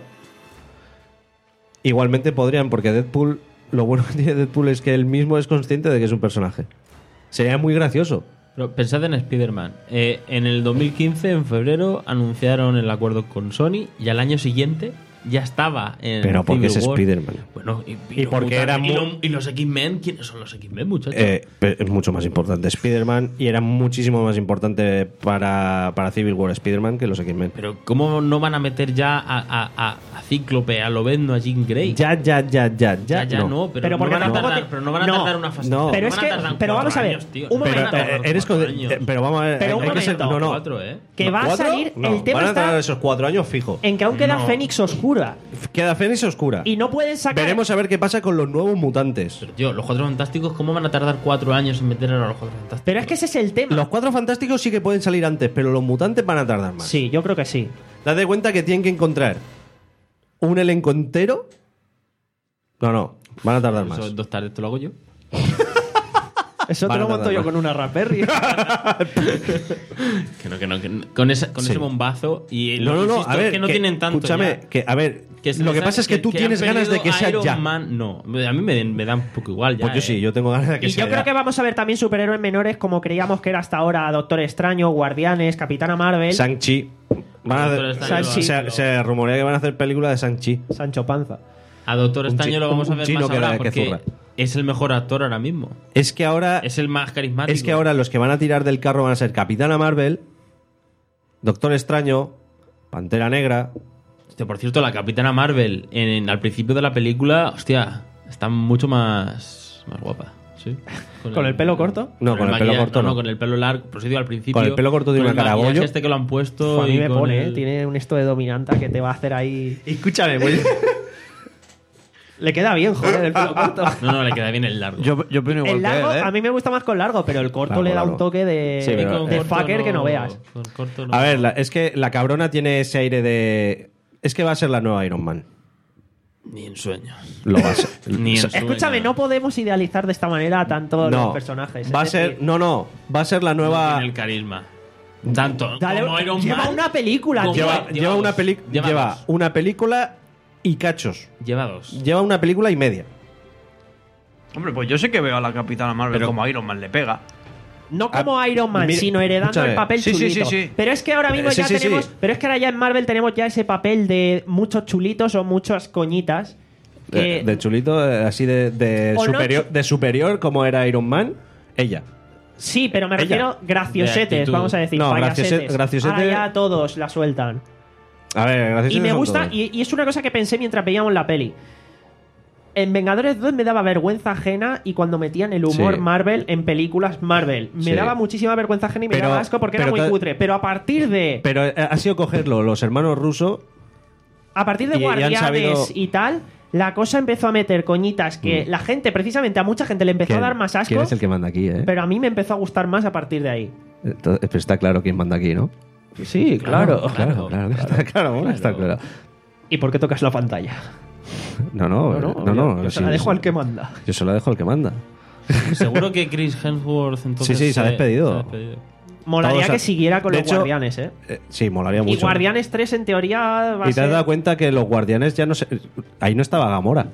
S5: Igualmente podrían, porque Deadpool, lo bueno que tiene Deadpool es que él mismo es consciente de que es un personaje. Sería muy gracioso.
S7: Pero pensad en Spider-Man. Eh, en el dos mil quince, en febrero, anunciaron el acuerdo con Sony y al año siguiente ya estaba en
S5: Pero porque
S7: Civil
S5: es
S7: War.
S5: Spider-Man.
S7: Bueno, y,
S5: Y
S7: los
S5: porque era
S7: mutantes- y,
S5: mu-
S7: lo- y los X-Men, ¿quiénes son los X-Men, muchachos?
S5: Eh, pe- es mucho más importante Spider-Man y era muchísimo más importante para, para Civil War Spider-Man que los X-Men.
S7: Pero ¿cómo no van a meter ya a, a, a, a Cíclope, a Lobezno, a Jean Grey?
S5: Ya, ya, ya, ya, ya,
S7: ya, ya no,
S5: no.
S7: pero,
S1: Pero
S7: no
S1: porque
S7: van a
S1: tampoco
S7: tardar,
S1: te-
S7: pero no van a
S1: no.
S7: tardar una fase.
S5: No.
S1: Pero
S7: van
S1: es
S7: a
S1: que-
S7: tardar
S1: pero
S7: cuatro
S1: vamos a ver,
S7: años, tío.
S1: un
S7: No van a
S1: momento.
S7: tardar
S5: Eh, eres
S7: cuatro
S5: con-
S7: años.
S5: eh, pero vamos a ver,
S1: Pero
S5: hay,
S1: un
S5: hay que ser-
S1: momento.
S5: no, no.
S7: Cuatro, ¿eh?
S1: Que va a
S5: ¿Cuatro?
S1: salir.
S5: No,
S1: el tema
S5: van a
S1: está
S5: tardar esos cuatro años fijo.
S1: en que aún queda
S7: No.
S1: Fénix Oscura.
S5: Queda Fénix Oscura.
S1: Y no pueden sacar.
S5: Veremos a ver qué pasa con los nuevos mutantes.
S7: Pero, tío, los Cuatro Fantásticos, ¿cómo van a tardar cuatro años en meter a los Cuatro Fantásticos?
S1: Pero es que ese es el tema.
S5: Los cuatro fantásticos sí que pueden salir antes, pero los mutantes van a tardar más.
S1: Sí, yo creo que sí.
S5: Date cuenta que tienen que encontrar un elenco entero. No, no, van a tardar
S7: Eso
S5: más.
S7: en dos tardes te lo hago yo.
S1: Eso te
S5: Van a
S1: lo monto
S5: tardar
S1: yo
S5: más.
S1: con una Raspberry.
S7: Que no, que no, que no. Con, esa, con
S5: Sí.
S7: ese bombazo. Y
S5: No,
S7: lo
S5: no, no,
S7: insisto,
S5: a ver,
S7: es que no tienen tanto.
S5: Escúchame,
S7: ya.
S5: que a ver,
S7: Que se
S5: lo
S7: les
S5: que
S7: han-
S5: pasa es que tú
S7: han
S5: tienes ganas de que
S7: perdido
S5: sea
S7: Iron
S5: ya.
S7: Man, no, a mí me, me da un poco igual ya.
S5: Pues yo sí,
S7: eh.
S5: yo tengo ganas de que
S1: Y
S5: sea
S1: yo creo
S5: ya.
S1: que vamos a ver también superhéroes menores como creíamos que era hasta ahora Doctor Extraño, Guardianes, Capitana Marvel,
S5: Shang-Chi. Van a
S7: Doctor
S5: hacer-
S7: Extraño
S5: se,
S7: lo-
S5: se- se rumorea que van a hacer película de Shang-Chi.
S1: Sancho Panza.
S7: A Doctor
S5: Un
S7: Extraño
S5: chi-
S7: lo vamos a
S5: un
S7: ver
S5: chino
S7: más
S5: que
S7: ahora
S5: da- que
S7: porque
S5: zurra.
S7: es el mejor actor ahora mismo.
S5: Es que ahora
S7: Es el más carismático.
S5: es que ahora los que van a tirar del carro van a ser Capitana Marvel, Doctor Extraño, Pantera Negra.
S7: Hostia, por cierto, la Capitana Marvel en, al principio de la película, hostia, está mucho más, más guapa. ¿Sí?
S1: ¿Con el pelo corto?
S5: No, con el pelo
S7: maquillaje-
S5: corto
S7: no,
S5: no.
S7: con el pelo largo. Por eso digo al principio.
S5: Con el pelo corto tiene
S7: con
S5: una
S7: el
S5: cara
S7: maquillaje
S5: bollo.
S7: este que lo han puesto.
S1: Pues a mí
S7: y
S1: me
S7: con
S1: pone,
S7: el-
S1: ¿eh? Tiene un esto de dominanta que te va a hacer ahí...
S5: Escúchame, güey.
S1: Le queda bien, joder, el pelo corto.
S7: No, no, le queda bien el largo.
S4: Yo, yo opino igual
S1: El largo,
S4: que él, ¿eh?
S1: a mí me gusta más con largo, pero el corto
S5: Largo,
S1: le da un
S5: largo.
S1: toque de,
S5: Sí, pero-
S7: Con
S1: de
S7: corto
S1: fucker que no veas.
S7: con corto no.
S5: A ver, la- es que la cabrona tiene ese aire de. Es que va a ser la nueva Iron Man.
S7: Ni en sueños.
S5: Lo va a ser.
S7: Ni en sueños.
S1: Escúchame, no podemos idealizar de esta manera a tanto
S5: No,
S1: los personajes.
S5: va a
S1: es
S5: ser.
S1: decir,
S5: No, no. Va a ser la
S7: No
S5: nueva.
S7: tiene el carisma. Tanto
S1: dale-
S7: como Iron
S1: lleva
S7: Man.
S1: una película,
S7: como-
S1: tío.
S5: Lleva, lleva una
S7: dos.
S5: peli-
S7: Lleva,
S5: lleva
S7: dos.
S5: una película y cachos.
S7: Lleva dos.
S5: Lleva una película y media.
S4: Hombre, pues yo sé que veo a la Capitana Marvel
S5: Pero-
S4: como Iron Man le pega.
S1: No como Iron Man,
S5: mira,
S1: sino heredando
S5: escúchame.
S1: el papel
S4: Sí, sí,
S1: chulito.
S4: sí, sí.
S1: Pero es que ahora mismo
S5: Eh, sí,
S1: ya
S5: sí,
S1: tenemos.
S5: sí.
S1: Pero es que ahora ya en Marvel tenemos ya ese papel de muchos chulitos o muchas coñitas. Que,
S5: De, de chulito, eh, así de, de
S1: O no
S5: superior,
S1: chu-
S5: de superior, como era Iron Man. Ella.
S1: Sí, pero me
S5: Ella.
S1: refiero
S7: De
S1: graciosetes,
S7: actitud.
S1: vamos a decir.
S5: No,
S1: payasetes.
S5: graciose- graciosete-
S1: Ahora ya todos la sueltan.
S5: A ver, gracias.
S1: Y me gusta, y, y es una cosa que pensé mientras veíamos la peli. En Vengadores dos me daba vergüenza ajena y cuando metían el humor
S5: Sí.
S1: Marvel en películas Marvel. Me
S5: Sí.
S1: daba muchísima vergüenza ajena y me
S5: Pero-
S1: daba asco porque era
S5: pero
S1: muy
S5: te-
S1: cutre. Pero a partir de.
S5: Pero eh, ha sido cogerlo los hermanos rusos.
S1: A partir de
S5: Y- y han
S1: Guardianes
S5: sabido-
S1: y tal, la cosa empezó a meter coñitas que
S5: Mm.
S1: la gente, precisamente a mucha gente le empezó a
S5: ¿Quién-
S1: dar más asco.
S5: ¿Quién es el que manda aquí, eh?
S1: Pero a mí me empezó a gustar más a partir de ahí.
S5: Entonces, pero está claro quién manda aquí, ¿no?
S1: Sí,
S5: Claro, claro, claro, que está claro, bueno, está claro.
S1: ¿Y por qué tocas la pantalla?
S5: No, no, no, no.
S1: yo, yo se
S5: sí,
S1: la dejo
S5: sí.
S1: al que manda.
S5: Yo se la dejo al que manda.
S7: Seguro que Chris Hemsworth entonces.
S5: Sí, sí, se ha despedido.
S7: se ha despedido.
S1: Molaría
S5: Todos a-
S1: que siguiera con
S5: de
S1: los
S5: hecho,
S1: Guardianes, ¿eh?
S5: Eh, sí, molaría
S1: Y
S5: mucho.
S1: Guardianes tres, en teoría, va a
S5: ¿Y te has
S1: ser...
S5: dado cuenta que los guardianes ya no se... Ahí no estaba Gamora.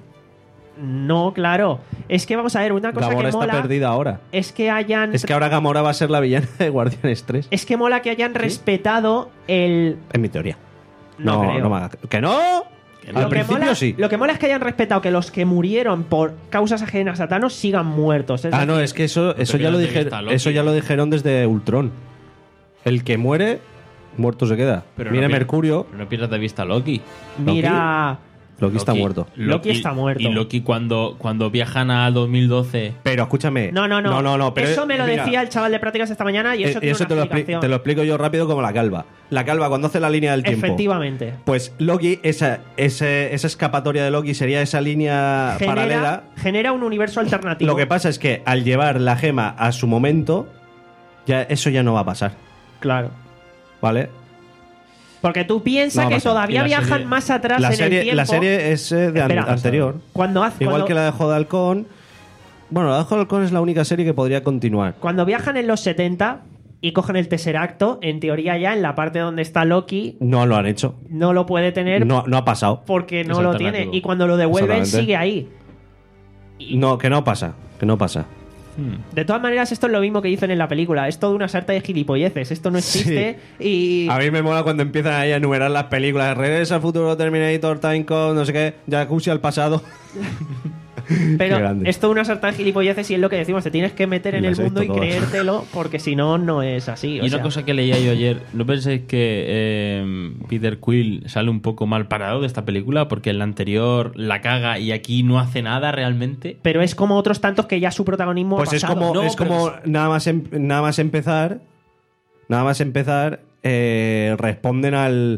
S1: No, claro. Es que vamos a ver, una cosa
S5: Gamora
S1: que
S5: está
S1: mola
S5: perdida ahora.
S1: es que hayan...
S5: Es que ahora Gamora va a ser la villana de Guardianes tres.
S1: Es que mola que hayan respetado el...
S5: En mi teoría.
S1: No
S5: No,
S1: creo.
S5: no me haga... ¿Que no? Al
S1: Lo que
S5: principio
S1: mola-
S5: sí.
S1: Lo que mola es que hayan respetado que los que murieron por causas ajenas a Thanos sigan muertos. Es
S5: Ah, no,
S1: decir,
S5: es que eso, eso,
S7: que
S5: ya
S7: no
S5: lo
S7: te
S5: dijeron,
S7: vista Loki.
S5: eso ya lo dijeron desde Ultron. El que muere, muerto se queda.
S7: Pero
S5: Mira
S7: no pier-
S5: Mercurio,
S7: Pero no pierdas de vista a Loki.
S1: Mira...
S5: Loki está muerto.
S1: Loki está muerto.
S7: Y Loki cuando, cuando viajan a dos mil doce.
S5: Pero escúchame.
S1: No, no, no.
S5: No, no, no, pero,
S1: eso me lo
S5: mira,
S1: decía el chaval de prácticas esta mañana y eso
S5: eh,
S1: tiene
S5: eso
S1: una
S5: te lo, expli-
S1: explicación.
S5: te lo explico yo rápido como la calva. La calva, cuando hace la línea del tiempo.
S1: Efectivamente.
S5: Pues Loki, esa, ese- esa escapatoria de Loki sería esa línea
S1: Genera,
S5: paralela.
S1: genera un universo alternativo.
S5: Lo que pasa es que al llevar la gema a su momento, ya eso ya no va a pasar.
S1: Claro.
S5: ¿Vale?
S1: Porque tú piensas
S5: No va a
S1: que
S5: pasar.
S1: todavía
S7: Y la
S1: viajan
S7: serie-
S1: más atrás
S5: La
S1: en el
S5: serie,
S1: tiempo.
S5: la serie es eh, de an-
S1: Espera,
S5: anterior.
S1: Cuando, haz-
S5: Igual
S1: cuando-
S5: que la de Joe Halcón. Bueno, la de Joe Halcón es la única serie que podría continuar.
S1: cuando viajan en los setenta y cogen el Tesseracto, en teoría ya en la parte donde está Loki
S5: No lo han hecho.
S1: no lo puede tener
S5: No, no ha pasado.
S1: porque no
S7: Es
S1: lo
S7: alternativo.
S1: tiene. Y cuando lo devuelven
S5: Exactamente.
S1: sigue ahí.
S5: No, que no pasa. Que no pasa.
S1: De todas maneras, esto es lo mismo que dicen en la película. Es toda una sarta de gilipolleces. Esto no existe y...
S5: A mí me mola cuando empiezan ahí a enumerar las películas. Regresa al futuro, Terminator, Time Code, no sé qué. Jacuzzi al pasado.
S1: Pero
S5: Qué grande.
S1: es toda una sarta de gilipolleces y es lo que decimos. Te tienes que meter en
S5: Las
S1: el
S5: he
S1: mundo y
S5: visto todas.
S1: creértelo porque si no, no es así.
S7: Y
S1: o
S7: una
S1: sea,
S7: cosa que leía yo ayer, ¿no pensáis que eh, Peter Quill sale un poco mal parado de esta película? Porque en la anterior la caga y aquí no hace nada realmente.
S1: Pero es como otros tantos que ya su protagonismo
S5: Pues
S1: ha
S5: es
S1: pasado.
S5: como,
S7: No,
S5: es
S7: pero
S5: como nada, más em- nada más empezar. Nada más empezar. eh, responden al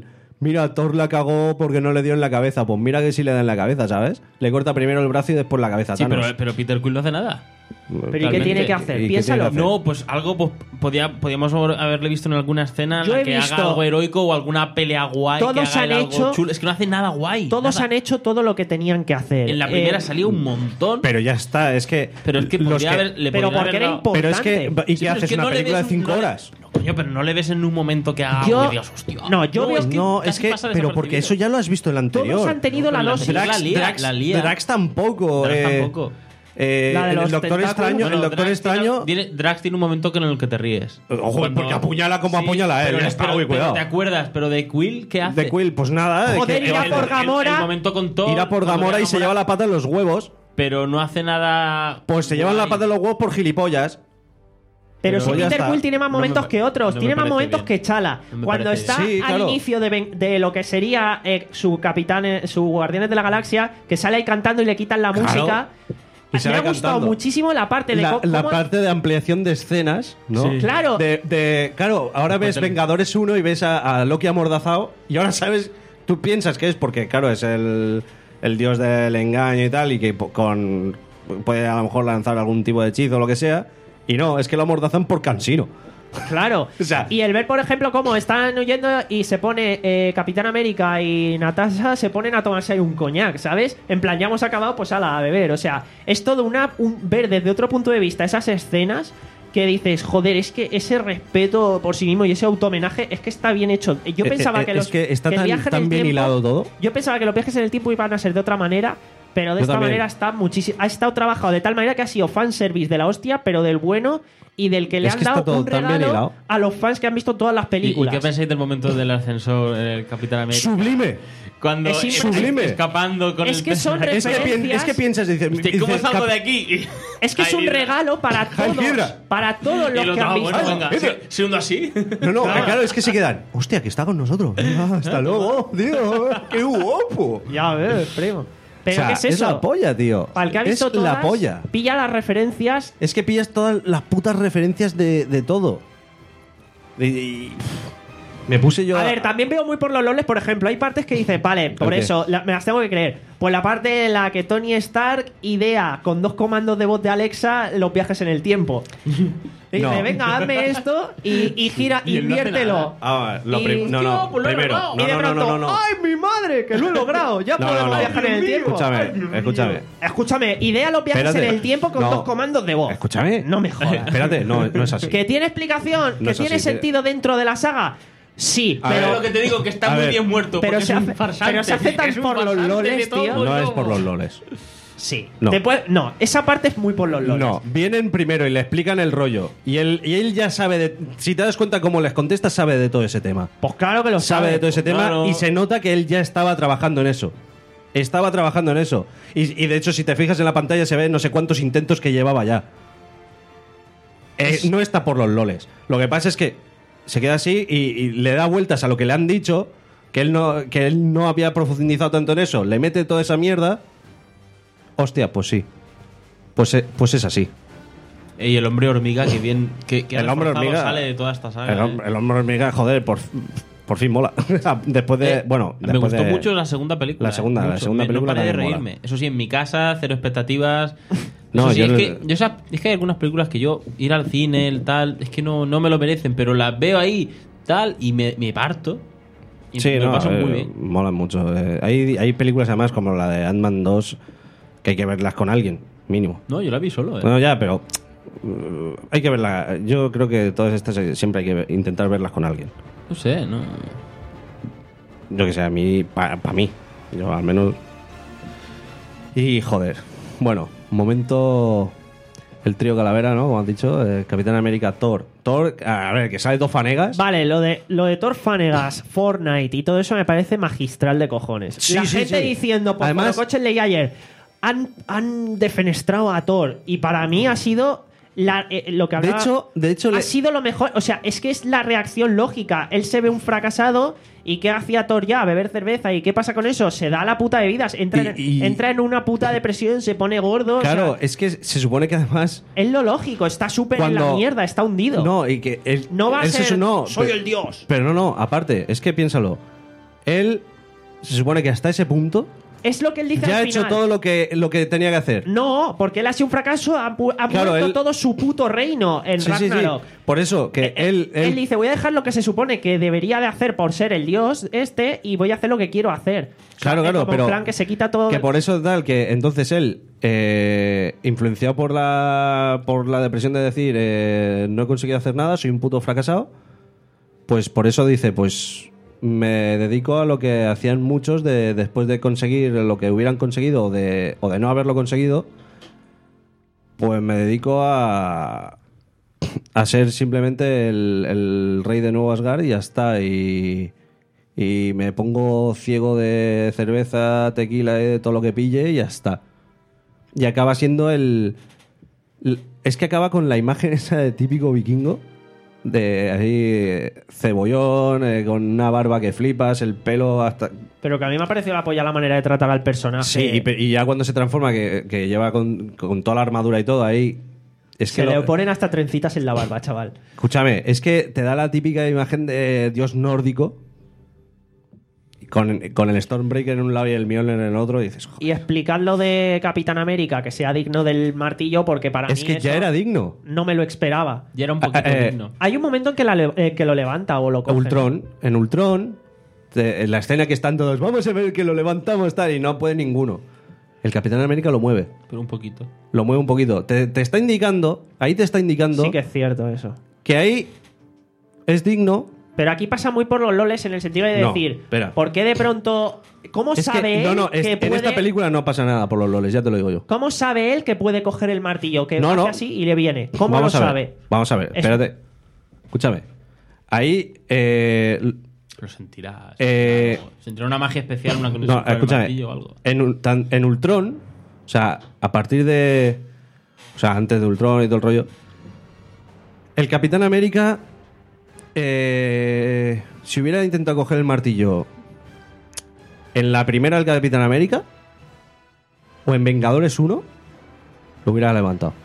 S5: mira, Thor la cagó porque no le dio en la cabeza. Pues mira que sí le da en la cabeza, ¿sabes? Le corta primero el brazo y después la cabeza a
S7: Sí,
S5: Thanos.
S7: pero, pero Peter Quill no hace nada.
S1: ¿Pero y qué
S7: Realmente.
S1: tiene que
S5: ¿Y
S1: hacer?
S5: qué
S1: Piénsalo.
S5: tiene que hacer?
S7: No, pues algo pues, podía, podíamos haberle visto en alguna escena en
S1: Yo
S7: la
S1: he
S7: que
S1: visto-
S7: haga algo heroico o alguna pelea guay. que
S1: Todos
S7: haga
S1: han
S7: él algo
S1: hecho-
S7: chulo. Es que no hace nada guay.
S1: Todos
S7: nada.
S1: han hecho todo lo que tenían que hacer.
S7: En la primera
S1: Eh,
S7: salió un montón.
S5: Pero ya está, es que.
S7: Pero es que
S5: los
S7: podría
S5: que-
S7: haber, le
S1: Pero
S7: podrían
S1: porque
S7: haber
S1: era
S7: dado-
S1: importante.
S5: Pero es que. ¿Y
S7: Sí,
S5: qué
S7: pero es
S5: haces?
S7: que
S5: ¿Una
S7: no le
S5: película de
S7: ves un-
S5: cinco
S7: no le-
S5: horas?
S7: No, coño, pero no le ves en un momento que haga
S1: Yo-
S7: algo y digas, hostia.
S1: no, yo veo-
S5: No,
S7: casi
S5: es que.
S7: pasa
S5: Pero porque eso
S7: desapercibido.
S5: ya lo has visto en la anterior.
S1: Todos han tenido la
S7: Pero la
S1: dosis.
S7: anterior
S5: Drax,
S7: la lía,
S5: Drax,
S7: la lía.
S5: Drax tampoco.
S7: Drax
S5: eh,
S7: tampoco.
S5: eh,
S1: La de
S5: el
S1: los
S5: Doctor
S1: tentáculos.
S5: Extraño.
S7: Bueno,
S5: el Doctor
S7: Drax
S5: Extraño.
S7: Tiene, tiene- Drax tiene un momento que en el que te ríes.
S5: Ojo,
S7: Cuando-
S5: porque apuñala como apuñala él.
S7: pero,
S5: Ya está,
S7: pero-
S5: uy,
S7: pero
S5: cuidado.
S7: ¿te acuerdas? Pero de Quill, ¿qué hace?
S5: De Quill, pues nada. de
S1: Joder,
S5: que-
S1: irá
S5: el-
S1: por
S5: el-
S1: Gamora.
S7: El momento con Thor,
S5: Ir a por
S7: cuando
S5: Gamora y se lleva la pata en los huevos.
S7: Pero no hace nada.
S5: Pues se llevan la
S7: guay.
S5: pata en los huevos por gilipollas.
S1: Pero,
S5: Pero
S1: si
S5: ya
S1: Peter
S5: está.
S1: Quill tiene más
S7: No me
S1: momentos
S7: pa-
S1: que otros,
S7: no me
S1: tiene más
S7: parece
S1: momentos
S7: bien.
S1: que Chala.
S7: No me
S1: Cuando
S7: parece
S1: está
S5: bien. Sí,
S1: al
S5: claro.
S1: inicio de, ven- de lo que sería eh, su capitán, eh, su Guardianes de la Galaxia, que sale ahí cantando y le quitan la
S5: Claro.
S1: música.
S5: Y
S1: Me
S5: sale
S1: ha gustado
S5: cantando.
S1: muchísimo la parte de
S5: La,
S1: co-
S5: la
S1: cómo-
S5: parte de ampliación de escenas, ¿no?
S7: Sí.
S1: Claro.
S5: De, de- claro, ahora ves
S7: Cuéntale.
S5: Vengadores uno y ves a, a Loki amordazado y ahora sabes, tú piensas que es porque, claro, es el, el dios del engaño y tal y que po- con puede a lo mejor lanzar algún tipo de hechizo o lo que sea y no, es que lo amordazan por cansino.
S1: Claro.
S5: O sea-
S1: y el ver, por ejemplo, cómo están huyendo y se pone eh, Capitán América y Natasha se ponen a tomarse ahí un coñac, ¿sabes? En plan, ya hemos acabado, pues ala, a beber. O sea, es todo una, un, ver desde otro punto de vista esas escenas que dices, joder, es que ese respeto por sí mismo y ese autohomenaje es que está bien hecho. Yo
S5: Eh,
S1: pensaba
S5: eh,
S1: que
S5: es
S1: los
S5: que está
S1: el
S5: tan-
S1: viaje en
S5: tan
S1: el
S5: bien
S1: tiempo-
S5: hilado todo.
S1: Yo pensaba que los viajes en el tiempo iban a ser de otra manera. Pero de
S5: Yo
S1: esta
S5: también.
S1: manera está muchísimo. Ha estado trabajado de tal manera que ha sido fanservice de la hostia, pero del bueno y del que le
S5: Es
S1: han
S5: que está
S1: dado
S5: todo
S1: un
S5: tan bien
S1: regalo
S5: hilado.
S1: a los fans que han visto todas las
S7: ¿Y, y
S1: películas.
S7: qué pensáis del momento del ascensor en el Capitán América?
S5: ¡Sublime!
S7: Cuando
S1: Es
S7: es
S5: sublime.
S7: escapando con
S1: Es
S7: el
S1: que son
S7: personaje.
S5: Es que, pi-
S1: Referencias.
S5: es que piensas, dices,
S7: Hostia, ¿cómo
S5: dices,
S7: salgo
S5: cap-
S7: de aquí?
S1: Es que es
S7: Ay,
S1: un
S7: Hydra.
S1: regalo para
S5: Heil
S1: todos.
S5: Hydra.
S1: Para todos
S7: Y
S1: los
S7: el
S1: que
S7: otro,
S1: han
S7: ah,
S1: visto.
S7: bueno, venga,
S5: Hydra.
S7: si- siendo así.
S5: No, no, claro, es que se quedan. Hostia, que está con nosotros. Venga, hasta luego, tío. ¡Qué guapo!
S1: Ya ves, primo. Pero
S5: O sea,
S1: ¿qué es eso?
S5: la polla, tío.
S1: Para el que ha visto
S5: es
S1: todas,
S5: la polla.
S1: pilla las referencias.
S5: Es que pillas todas las putas referencias de, de todo. Y, y- me puse yo
S1: A ver, también veo muy por los loles, por ejemplo, hay partes que dices, vale, por
S5: ¿El qué?
S1: eso la- me las tengo que creer. Pues la parte en la que Tony Stark idea con dos comandos de voz de Alexa los viajes en el tiempo. Y dice,
S5: No.
S1: venga, hazme esto y, y gira,
S7: Y él no hace
S1: inviértelo.
S7: nada.
S5: Ah, lo
S1: Y,
S5: prim- no,
S1: hostia,
S5: no,
S1: pues lo he
S5: primero.
S1: logrado.
S5: No,
S1: y de
S5: no, no,
S1: pronto,
S5: no, no, no.
S1: ¡ay, mi madre! ¡Que lo he logrado! Ya
S5: No,
S1: podemos
S5: no, no.
S1: viajar en el tiempo.
S5: Escúchame, escúchame.
S1: Escúchame, idea los viajes
S5: Espérate.
S1: en el tiempo con
S5: No.
S1: dos comandos de voz.
S5: Escúchame.
S1: No me jodas.
S5: Espérate, no, no es así.
S1: ¿Que tiene explicación?
S5: No
S1: ¿Que
S5: es
S1: tiene
S5: así, que-
S1: sentido dentro de la saga? Sí,
S5: A
S7: Pero
S1: pero,
S7: lo que te digo, que está
S5: A
S7: muy
S5: ver.
S7: bien muerto.
S1: pero
S7: porque
S1: se
S7: es un
S1: hace-
S7: farsante.
S1: pero se hace tan
S7: Es un
S1: por los
S7: farsante
S1: loles,
S7: de todo,
S1: tío.
S5: No es
S7: luego.
S5: por los loles.
S1: sí.
S5: No.
S1: Te puede- no, esa parte es muy por los loles.
S5: No, vienen primero y le explican el rollo. Y él, y él ya sabe de. Si te das cuenta cómo les contesta, sabe de todo ese tema.
S1: Pues claro que lo
S5: Sabe
S1: sabe.
S5: de todo ese tema
S7: claro.
S5: y se nota que él ya estaba trabajando en eso. Estaba trabajando en eso. Y, y de hecho, si te fijas en la pantalla, se ve no sé cuántos intentos que llevaba ya. Eh, no está por los loles. Lo que pasa es que se queda así y, y le da vueltas a lo que le han dicho, que él no, que él no había profundizado tanto en eso. Le mete toda esa mierda. Hostia, pues sí. Pues, eh, pues es así.
S7: Y el hombre hormiga, que bien. Que, que
S5: El hombre
S7: reforzado
S5: hormiga-
S7: sale de toda esta saga.
S5: El,
S7: ¿eh?
S5: hom- el hombre hormiga, joder, por, por fin mola. Después de.
S7: Eh,
S5: bueno,
S7: me
S5: después
S7: gustó
S5: de-
S7: mucho la segunda película.
S5: La segunda,
S7: eh,
S5: la
S7: mucho.
S5: segunda
S7: Me-
S5: película
S7: No paré de
S5: también mola.
S7: reírme. Eso sí, en mi casa, cero expectativas.
S5: No,
S7: Eso sí,
S5: yo
S7: es,
S5: no-
S7: que, yo esa- es que hay algunas películas que yo ir al cine, el tal, es que no, no me lo merecen, pero las veo ahí, tal, y me, me parto. Y
S5: Sí,
S7: me lo
S5: no,
S7: paso
S5: eh,
S7: muy bien.
S5: molan mucho. Eh, hay, hay películas además como la de Ant-Man dos que hay que verlas con alguien, mínimo.
S7: No, yo la vi solo, eh.
S5: No, ya, pero uh, hay que verla. Yo creo que todas estas eh, siempre hay que ver- intentar verlas con alguien.
S7: No sé, no.
S5: Yo que sé, a mí, para mí, yo al menos. Y joder, bueno, momento. El trío Calavera, ¿no? Como has dicho, eh, Capitán América, Thor. Thor, a ver, que sale dos fanegas.
S1: Vale, lo de, lo de Thor Fanegas, Fortnite y todo eso me parece magistral de cojones.
S5: Sí,
S1: la
S5: sí,
S1: gente
S5: sí.
S1: diciendo, por
S5: Además-
S1: los coches leí ayer, han, han defenestrado a Thor. Y para mí ha sido la- eh, lo que
S5: De
S1: hablaba-
S5: hecho, de hecho
S1: ha
S5: le-
S1: sido lo mejor. O sea, es que es la reacción lógica. Él se ve un fracasado. ¿Y qué hacía Thor ya? Beber cerveza. ¿Y qué pasa con eso? Se da la puta bebidas. Entra, en,
S5: Y- y-
S1: entra en una puta depresión, se pone gordo. o
S5: Claro,
S1: sea,
S5: es que se supone que además.
S1: es lo lógico. Está súper en la
S5: Cuando-
S1: mierda. Está hundido.
S5: No, y que. el-
S1: No va a
S5: es
S1: ser,
S5: eso, no,
S1: "Soy
S5: pero-
S1: el dios".
S5: Pero no, no, aparte, es que piénsalo. él se supone que hasta ese punto
S1: Es lo que él dice
S5: ya ha
S1: al
S5: hecho
S1: final.
S5: todo lo que, lo que tenía que hacer.
S1: No, porque él ha sido un fracaso, ha, pu- ha
S5: Claro,
S1: muerto
S5: él-
S1: todo su puto reino en
S5: Sí, sí, sí.
S1: Ragnarok.
S5: Por eso, que
S1: Eh,
S5: él,
S1: él,
S5: él-
S1: dice, voy a dejar lo que se supone que debería de hacer por ser el dios este y voy a hacer lo que quiero hacer. O sea,
S5: Claro,
S1: es
S5: claro,
S1: como
S5: pero
S1: en plan que se quita todo.
S5: que por eso tal que entonces él, eh, influenciado por la por la depresión de decir eh, no he conseguido hacer nada, soy un puto fracasado, pues por eso dice, pues me dedico a lo que hacían muchos de después de conseguir lo que hubieran conseguido o de, o de no haberlo conseguido, pues me dedico a a ser simplemente el, el rey de Nuevo Asgard y ya está. Y, y me pongo ciego de cerveza, tequila y de todo lo que pille y ya está. Y acaba siendo el... el- es que acaba con la imagen esa de típico vikingo, de ahí cebollón, eh, con una barba que flipas, el pelo hasta...
S1: Pero que a mí me ha parecido la polla la manera de tratar al personaje.
S5: Sí, y, pe- y ya cuando se transforma, que, que lleva con, con toda la armadura y todo ahí... Es que
S1: Se le
S5: lo-
S1: ponen hasta trencitas en la barba, chaval.
S5: Escúchame, es que te da la típica imagen de dios nórdico con, con el Stormbreaker en un lado y el Mjolnir en el otro y dices, joder,
S1: Y explicad lo de Capitán América, que sea digno del martillo, porque para
S5: es
S1: mí
S5: que
S1: eso
S5: ya era digno.
S1: no me lo esperaba.
S7: Ya era un poquito
S5: Ah, eh,
S7: digno.
S1: Hay un momento en que, la le- eh, que lo levanta o lo coge.
S5: Ultron, en Ultron, te- en la escena que están todos, vamos a ver que lo levantamos tal, y no puede ninguno. El Capitán América lo mueve,
S7: Pero un poquito.
S5: lo mueve un poquito. Te, te está indicando, ahí te está indicando
S1: Sí que es cierto eso.
S5: que ahí es digno.
S1: Pero aquí pasa muy por los loles en el sentido de
S5: No,
S1: decir,
S5: espera.
S1: ¿por qué de pronto... ¿Cómo
S5: Es
S1: sabe
S5: que,
S1: él
S5: no, no, es-
S1: que
S5: en
S1: puede...
S5: esta película no pasa nada por los loles, ya te lo digo yo.
S1: ¿Cómo sabe él que puede coger el martillo? Que
S5: No,
S1: hace
S5: no.
S1: así y le viene. ¿Cómo
S5: Vamos
S1: lo
S5: a ver,
S1: sabe?
S5: Vamos a ver,
S1: Eso.
S5: espérate. Escúchame. Ahí, eh,
S7: Pero sentirá.
S5: Eh,
S7: sentirá, sentirá una magia especial, una conexión
S5: no,
S7: con el
S5: escúchame.
S7: martillo o algo.
S5: En, Ul- tan- en Ultron, o sea, a partir de. O sea, antes de Ultron y todo el rollo. El Capitán América. eh, si hubiera intentado coger el martillo en la primera del Capitán América o en Vengadores uno, lo hubiera levantado.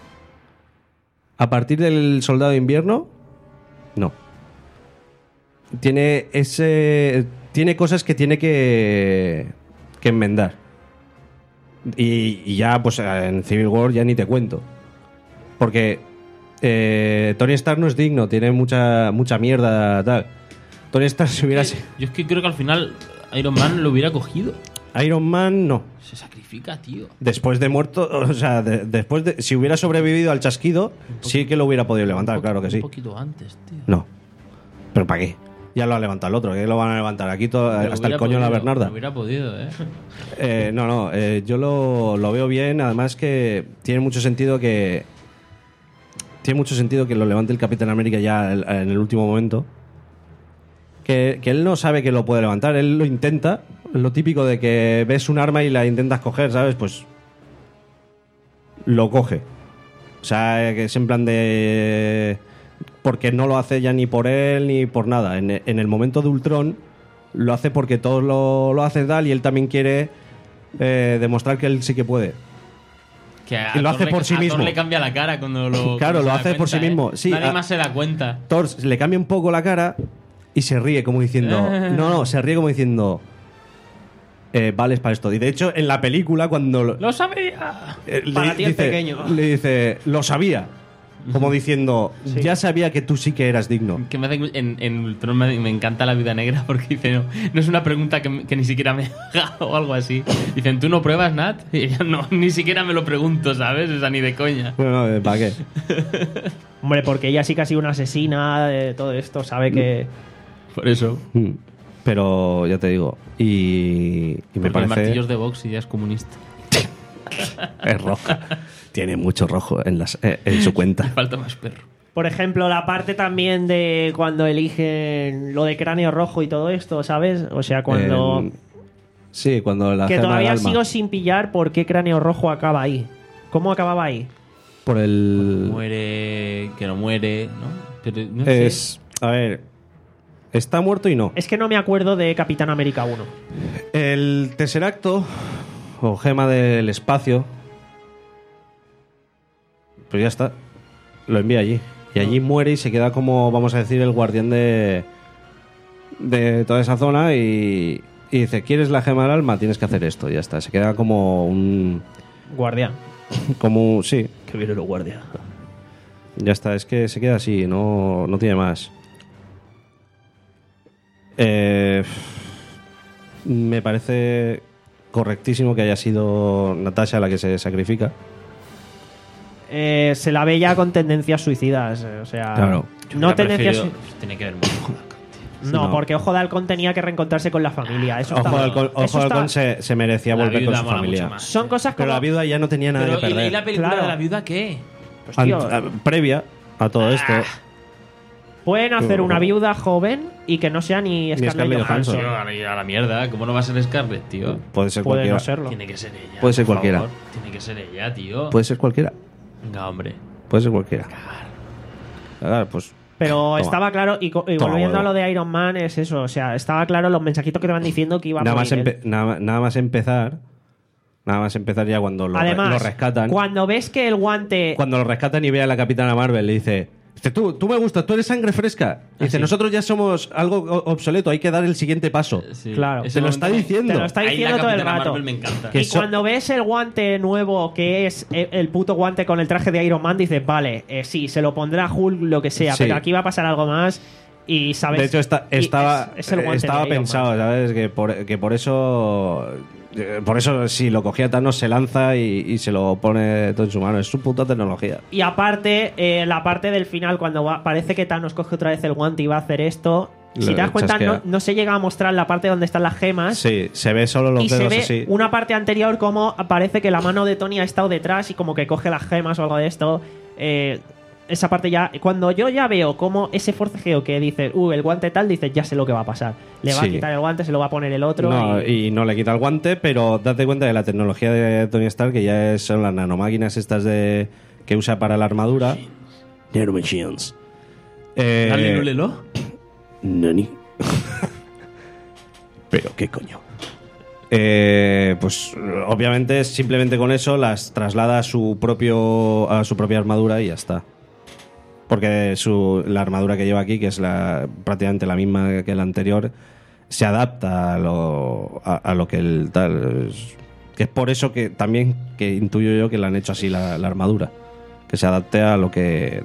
S5: A partir del Soldado de Invierno, no. Tiene ese. Tiene cosas que tiene que. que enmendar. Y, y ya, pues en Civil War ya ni te cuento. Porque eh, Tony Stark no es digno, tiene mucha, mucha mierda, tal. Tony Stark si hubiera sido.
S7: Yo es que creo que al final Iron Man lo hubiera cogido.
S5: Iron Man, no.
S7: Se sacrifica, tío.
S5: Después de muerto, o sea, de- después de. Si hubiera sobrevivido al chasquido, sí que lo hubiera podido levantar,
S7: Un po-
S5: claro que sí.
S7: Un poquito antes, tío.
S5: No. ¿Pero para qué? Ya lo ha levantado el otro, ¿qué lo van a levantar? Aquí todo,
S7: Pero
S5: hasta el
S7: hubiera
S5: coño de la
S7: podido,
S5: Bernarda.
S7: pero Hubiera podido, ¿eh?
S5: Eh, no, no, eh, yo lo, lo veo bien, además que tiene mucho sentido que. Tiene mucho sentido que lo levante el Capitán América ya el- en el último momento. Que, que él no sabe que lo puede levantar, él lo intenta. Lo típico de que ves un arma y la intentas coger, ¿sabes? Pues. Lo coge. O sea, que es en plan de. Porque no lo hace ya ni por él ni por nada. En, en el momento de Ultron lo hace porque todos lo, lo hacen tal y él también quiere eh, demostrar que él sí que puede.
S7: Que a
S5: Y lo
S7: Thor
S5: hace
S7: le-
S5: por sí
S7: a Thor
S5: mismo.
S7: le cambia la cara cuando lo.
S5: Claro,
S7: cuando
S5: lo
S7: se da
S5: hace por sí
S7: cuenta, ¿eh?
S5: mismo. Sí,
S7: Nadie
S5: a-
S7: más se da cuenta.
S5: Thor le cambia un poco la cara y se ríe como diciendo... No, no, se ríe como diciendo... Eh, vales para esto. Y de hecho, en la película, cuando... lo-
S7: ¡Lo sabía!
S5: eh, le
S1: Para ti el
S5: dice-
S1: pequeño.
S5: Le dice, lo sabía. Como diciendo, ya sabía que tú sí que eras digno.
S7: Que me hace, en, en Ultron me, me encanta la vida negra porque dice, no, no es una pregunta que, que ni siquiera me haga o algo así. Dicen, ¿tú no pruebas, Nat? Y ella, no, ni siquiera me lo pregunto, ¿sabes? O sea, ni de coña.
S5: Bueno, no, ¿para qué?
S1: Hombre, porque ella sí que ha sido una asesina de todo esto, sabe que...
S7: Por eso.
S5: Mm. Pero ya te digo. Y, y me
S7: Porque el
S5: parece...
S7: martillo es de Vox y ya es comunista.
S5: Es roja. Tiene mucho rojo en, las, eh, en su cuenta.
S7: Falta más perro.
S1: Por ejemplo, la parte también de cuando eligen lo de cráneo rojo y todo esto, ¿sabes? O sea, cuando...
S5: Eh, sí, cuando la
S1: que
S5: gema del
S1: todavía
S5: alma.
S1: sigo sin pillar por qué cráneo rojo acaba ahí. ¿Cómo acababa ahí?
S5: Por el...
S7: Muere, que no muere, ¿no? Pero no sé.
S5: Es... A ver... Está muerto y no.
S1: Es que no me acuerdo de Capitán América uno.
S5: El tercer acto, o gema del espacio, pues ya está. Lo envía allí. Y allí muere y se queda como, vamos a decir, el guardián de... de toda esa zona y, y dice, ¿quieres la gema del alma? Tienes que hacer esto, y ya está. Se queda como un...
S1: Guardián.
S5: Como un... Sí,
S1: Que viene los guardias.
S5: ya está. Es que se queda así, no, no tiene más. Eh, me parece correctísimo que haya sido Natasha la que se sacrifica.
S1: Eh, se la ve ya con tendencias suicidas. eh, O sea,
S5: Claro.
S1: no
S7: Yo
S1: tendencias.
S7: prefiero- Tiene que ver mucho con la
S1: No,
S5: No.
S1: porque Ojo de Halcón tenía que reencontrarse con la familia. Eso
S5: Ojo
S1: está-
S5: de Halcón,
S1: eso
S5: Ojo de
S1: está-
S5: Halcón se, se merecía
S7: La
S5: volver con
S7: viuda
S5: su
S7: mola
S5: familia.
S7: mucho más.
S1: Son cosas como.
S5: Pero la viuda ya no tenía nada
S7: Pero,
S5: que
S7: ¿y,
S5: perder.
S7: y la película
S1: Claro.
S7: de la viuda qué?
S1: Pues, tío,
S5: Ant- a- previa a todo esto.
S1: pueden hacer
S5: Pero-
S1: una viuda joven y que no sea ni Scarlett,
S5: Scarlett
S1: Johansson.
S5: Johansson.
S7: Tío, a la- a la mierda. ¿Cómo no va a ser Scarlett, tío?
S5: Puede ser
S1: Puede
S5: cualquiera.
S1: no serlo.
S7: Tiene que ser ella.
S5: Puede ser
S7: por
S5: cualquiera.
S7: favor. Tiene que ser ella, tío.
S5: Puede ser cualquiera.
S7: Venga, hombre.
S5: Puede ser cualquiera. Cagar, pues.
S1: Pero
S5: Toma.
S1: estaba claro, y, co- y
S5: Toma,
S1: volviendo
S5: huevo.
S1: a lo de Iron Man, es eso. O sea, estaba claro los mensajitos que te van diciendo que iba a
S5: Nada más,
S1: morir él.
S5: empe- nada, nada más empezar. Nada más empezar ya cuando lo, re-
S1: Además,
S5: lo rescatan.
S1: cuando ves que el guante.
S5: Cuando lo rescatan y ve a la Capitana Marvel, le dice: dice, tú, tú me gustas, tú eres sangre fresca. Dice,
S7: sí.
S5: nosotros ya somos algo o- obsoleto, hay que dar el siguiente paso.
S7: Sí.
S1: Claro.
S7: Ese
S5: Te lo
S7: momento-
S5: está diciendo.
S1: Te lo está
S7: Ahí
S1: diciendo
S7: la
S1: todo el
S7: Capitana
S1: rato.
S7: Marvel me encanta.
S5: Que
S1: Y
S5: so-
S1: cuando ves el guante nuevo, que es el, el puto guante con el traje de Iron Man, dices, vale, eh, sí, se lo pondrá Hulk, lo que sea,
S5: Sí.
S1: pero aquí va a pasar algo más y sabes.
S5: De hecho, está-
S1: y
S5: estaba,
S1: es- es el guante
S5: estaba
S1: de Iron
S5: pensado,
S1: Man.
S5: ¿sabes? Que por, que por eso. eh, Por eso, si lo cogía Thanos, se lanza y, y se lo pone todo en su mano. Es su puta tecnología.
S1: Y aparte, eh, la parte del final, cuando va- parece que Thanos coge otra vez el guante y va a hacer esto, si
S5: Lo
S1: te das cuenta,
S5: chasquea.
S1: no, no se llega a mostrar la parte donde están las gemas.
S5: Sí, se ve solo los
S1: Y se
S5: dedos
S1: ve
S5: así.
S1: una parte anterior como parece que la mano de Tony ha estado detrás y como que coge las gemas o algo de esto. Eh, esa parte ya... Cuando yo ya veo como ese forcejeo que dice, uh, el guante tal, dices, ya sé lo que va a pasar. Le va
S5: Sí.
S1: a quitar el guante, se lo va a poner el otro.
S5: No,
S1: y-
S5: y no le quita el guante, pero date cuenta de la tecnología de Tony Stark, que ya es- son las nanomáquinas estas de que usa para la armadura. Nanomachines. Eh,
S7: Dale, lúlelo.
S5: Nani. Pero qué coño. Eh, pues obviamente simplemente con eso las traslada a su propio a su propia armadura y ya está. Porque su, la armadura que lleva aquí, que es la, prácticamente la misma que la anterior, se adapta a lo, a, a lo que el tal. Es, que es por eso que también que intuyo yo que le han hecho así la, la armadura. Que se adapte a lo que.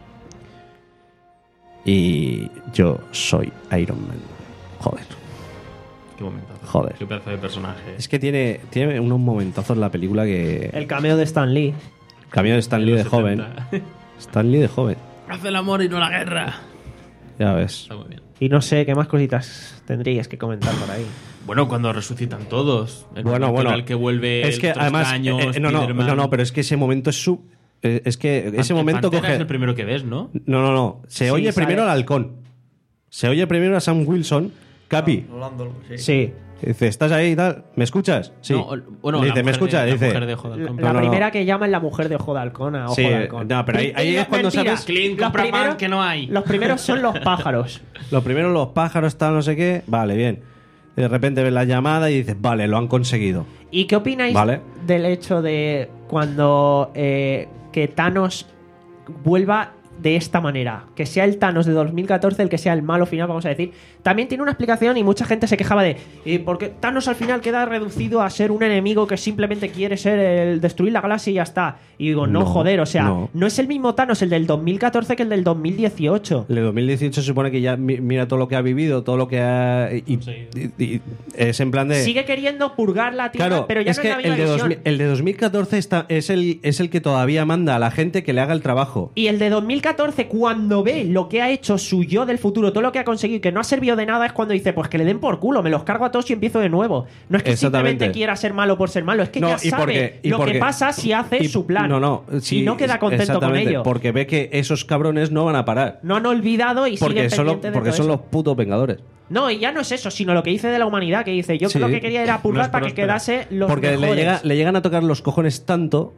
S5: Y yo soy Iron Man. Joder.
S7: Qué momento.
S5: Joder.
S7: Qué pedazo de personaje.
S5: Es que tiene, tiene unos momentazos la película que.
S1: El cameo de Stan Lee.
S5: Cambio de Stan Lee de joven. Stan Lee de joven.
S7: Hace el amor y no la guerra.
S5: Ya ves.
S7: Está muy bien.
S1: Y no sé qué más cositas tendrías que comentar por ahí.
S7: Bueno, cuando resucitan todos. El
S5: Bueno,
S7: momento
S5: bueno.
S7: en el que vuelve
S5: Es que
S7: el
S5: además.
S7: Trostaño,
S5: eh, eh, no, no,
S7: Spiderman.
S5: no, no, pero es que ese momento es su. eh, Es que ese
S7: El
S5: momento
S7: Pantera
S5: coge.
S7: es el primero que ves, ¿no?
S5: No, no, no. Se
S1: Sí,
S5: oye
S1: sale.
S5: primero al halcón. Se oye primero a Sam Wilson. Capi.
S1: Sí.
S5: Dice, ¿estás ahí y tal? ¿Me escuchas? Sí.
S7: No, el- bueno,
S5: Le
S7: la
S5: dice, ¿me
S7: mujer de-
S5: escuchas?
S7: la
S5: Dice.
S7: mujer de Ojo de Halcón.
S1: La
S5: No, no,
S1: primera
S5: no.
S1: que llama es la mujer de Ojo de Halcón a Ojo
S5: Sí,
S1: de Halcón.
S5: no, pero ahí- ahí es cuando
S1: Mentira.
S5: sabes-
S7: Clint,
S1: Los
S7: compra pan
S1: primeros-
S7: que no hay.
S1: Los primeros son los pájaros.
S5: Lo primero, los pájaros, tal, no sé qué. Vale, bien. Y de repente ves la llamada y dices, vale, lo han conseguido.
S1: ¿Y qué opináis
S5: Vale.
S1: del hecho de cuando eh, que Thanos vuelva de esta manera? Que sea el Thanos de dos mil catorce el que sea el malo final, vamos a decir. También tiene una explicación y mucha gente se quejaba de eh, porque Thanos al final queda reducido a ser un enemigo que simplemente quiere ser el destruir la galaxia y ya está. Y digo, no,
S5: No,
S1: joder, o sea, no.
S5: no.
S1: es el mismo Thanos el del dos mil catorce que el del dos mil dieciocho.
S5: El de dos mil dieciocho se supone que ya mi- mira todo lo que ha vivido, todo lo que ha. Y, y- y es en plan de.
S1: Sigue queriendo purgar la tierra,
S5: Claro,
S1: pero ya
S5: es
S1: no
S5: que
S1: es la misma
S5: el de, dos
S1: visión.
S5: mil, el de dos mil catorce está, es, el, es el que todavía manda a la gente que le haga el trabajo.
S1: Y el de dos mil catorce, cuando ve lo que ha hecho su yo del futuro, todo lo que ha conseguido y que no ha servido de nada, es cuando dice, pues que le den por culo, me los cargo a todos y empiezo de nuevo. No es que
S5: Exactamente.
S1: simplemente quiera ser malo por ser malo, es que
S5: No,
S1: ya
S5: y
S1: sabe
S5: porque- y
S1: lo
S5: porque-
S1: que pasa si hace
S5: y-
S1: su plan.
S5: No, no. sí,
S1: y no queda contento con
S5: exactamente,
S1: ello.
S5: Porque ve que esos cabrones no van a parar.
S1: No han olvidado y
S5: Porque
S1: siguen
S5: son, los,
S1: pendientes de
S5: porque
S1: todo
S5: son
S1: eso.
S5: los putos vengadores.
S1: No, y ya no es eso, sino lo que dice de la humanidad, que dice, yo
S5: Sí.
S1: lo que quería era
S7: No
S1: purgar
S7: es
S1: para que
S7: próspera.
S1: quedase los
S5: Porque le,
S1: mejores.
S5: llega, le llegan a tocar los cojones tanto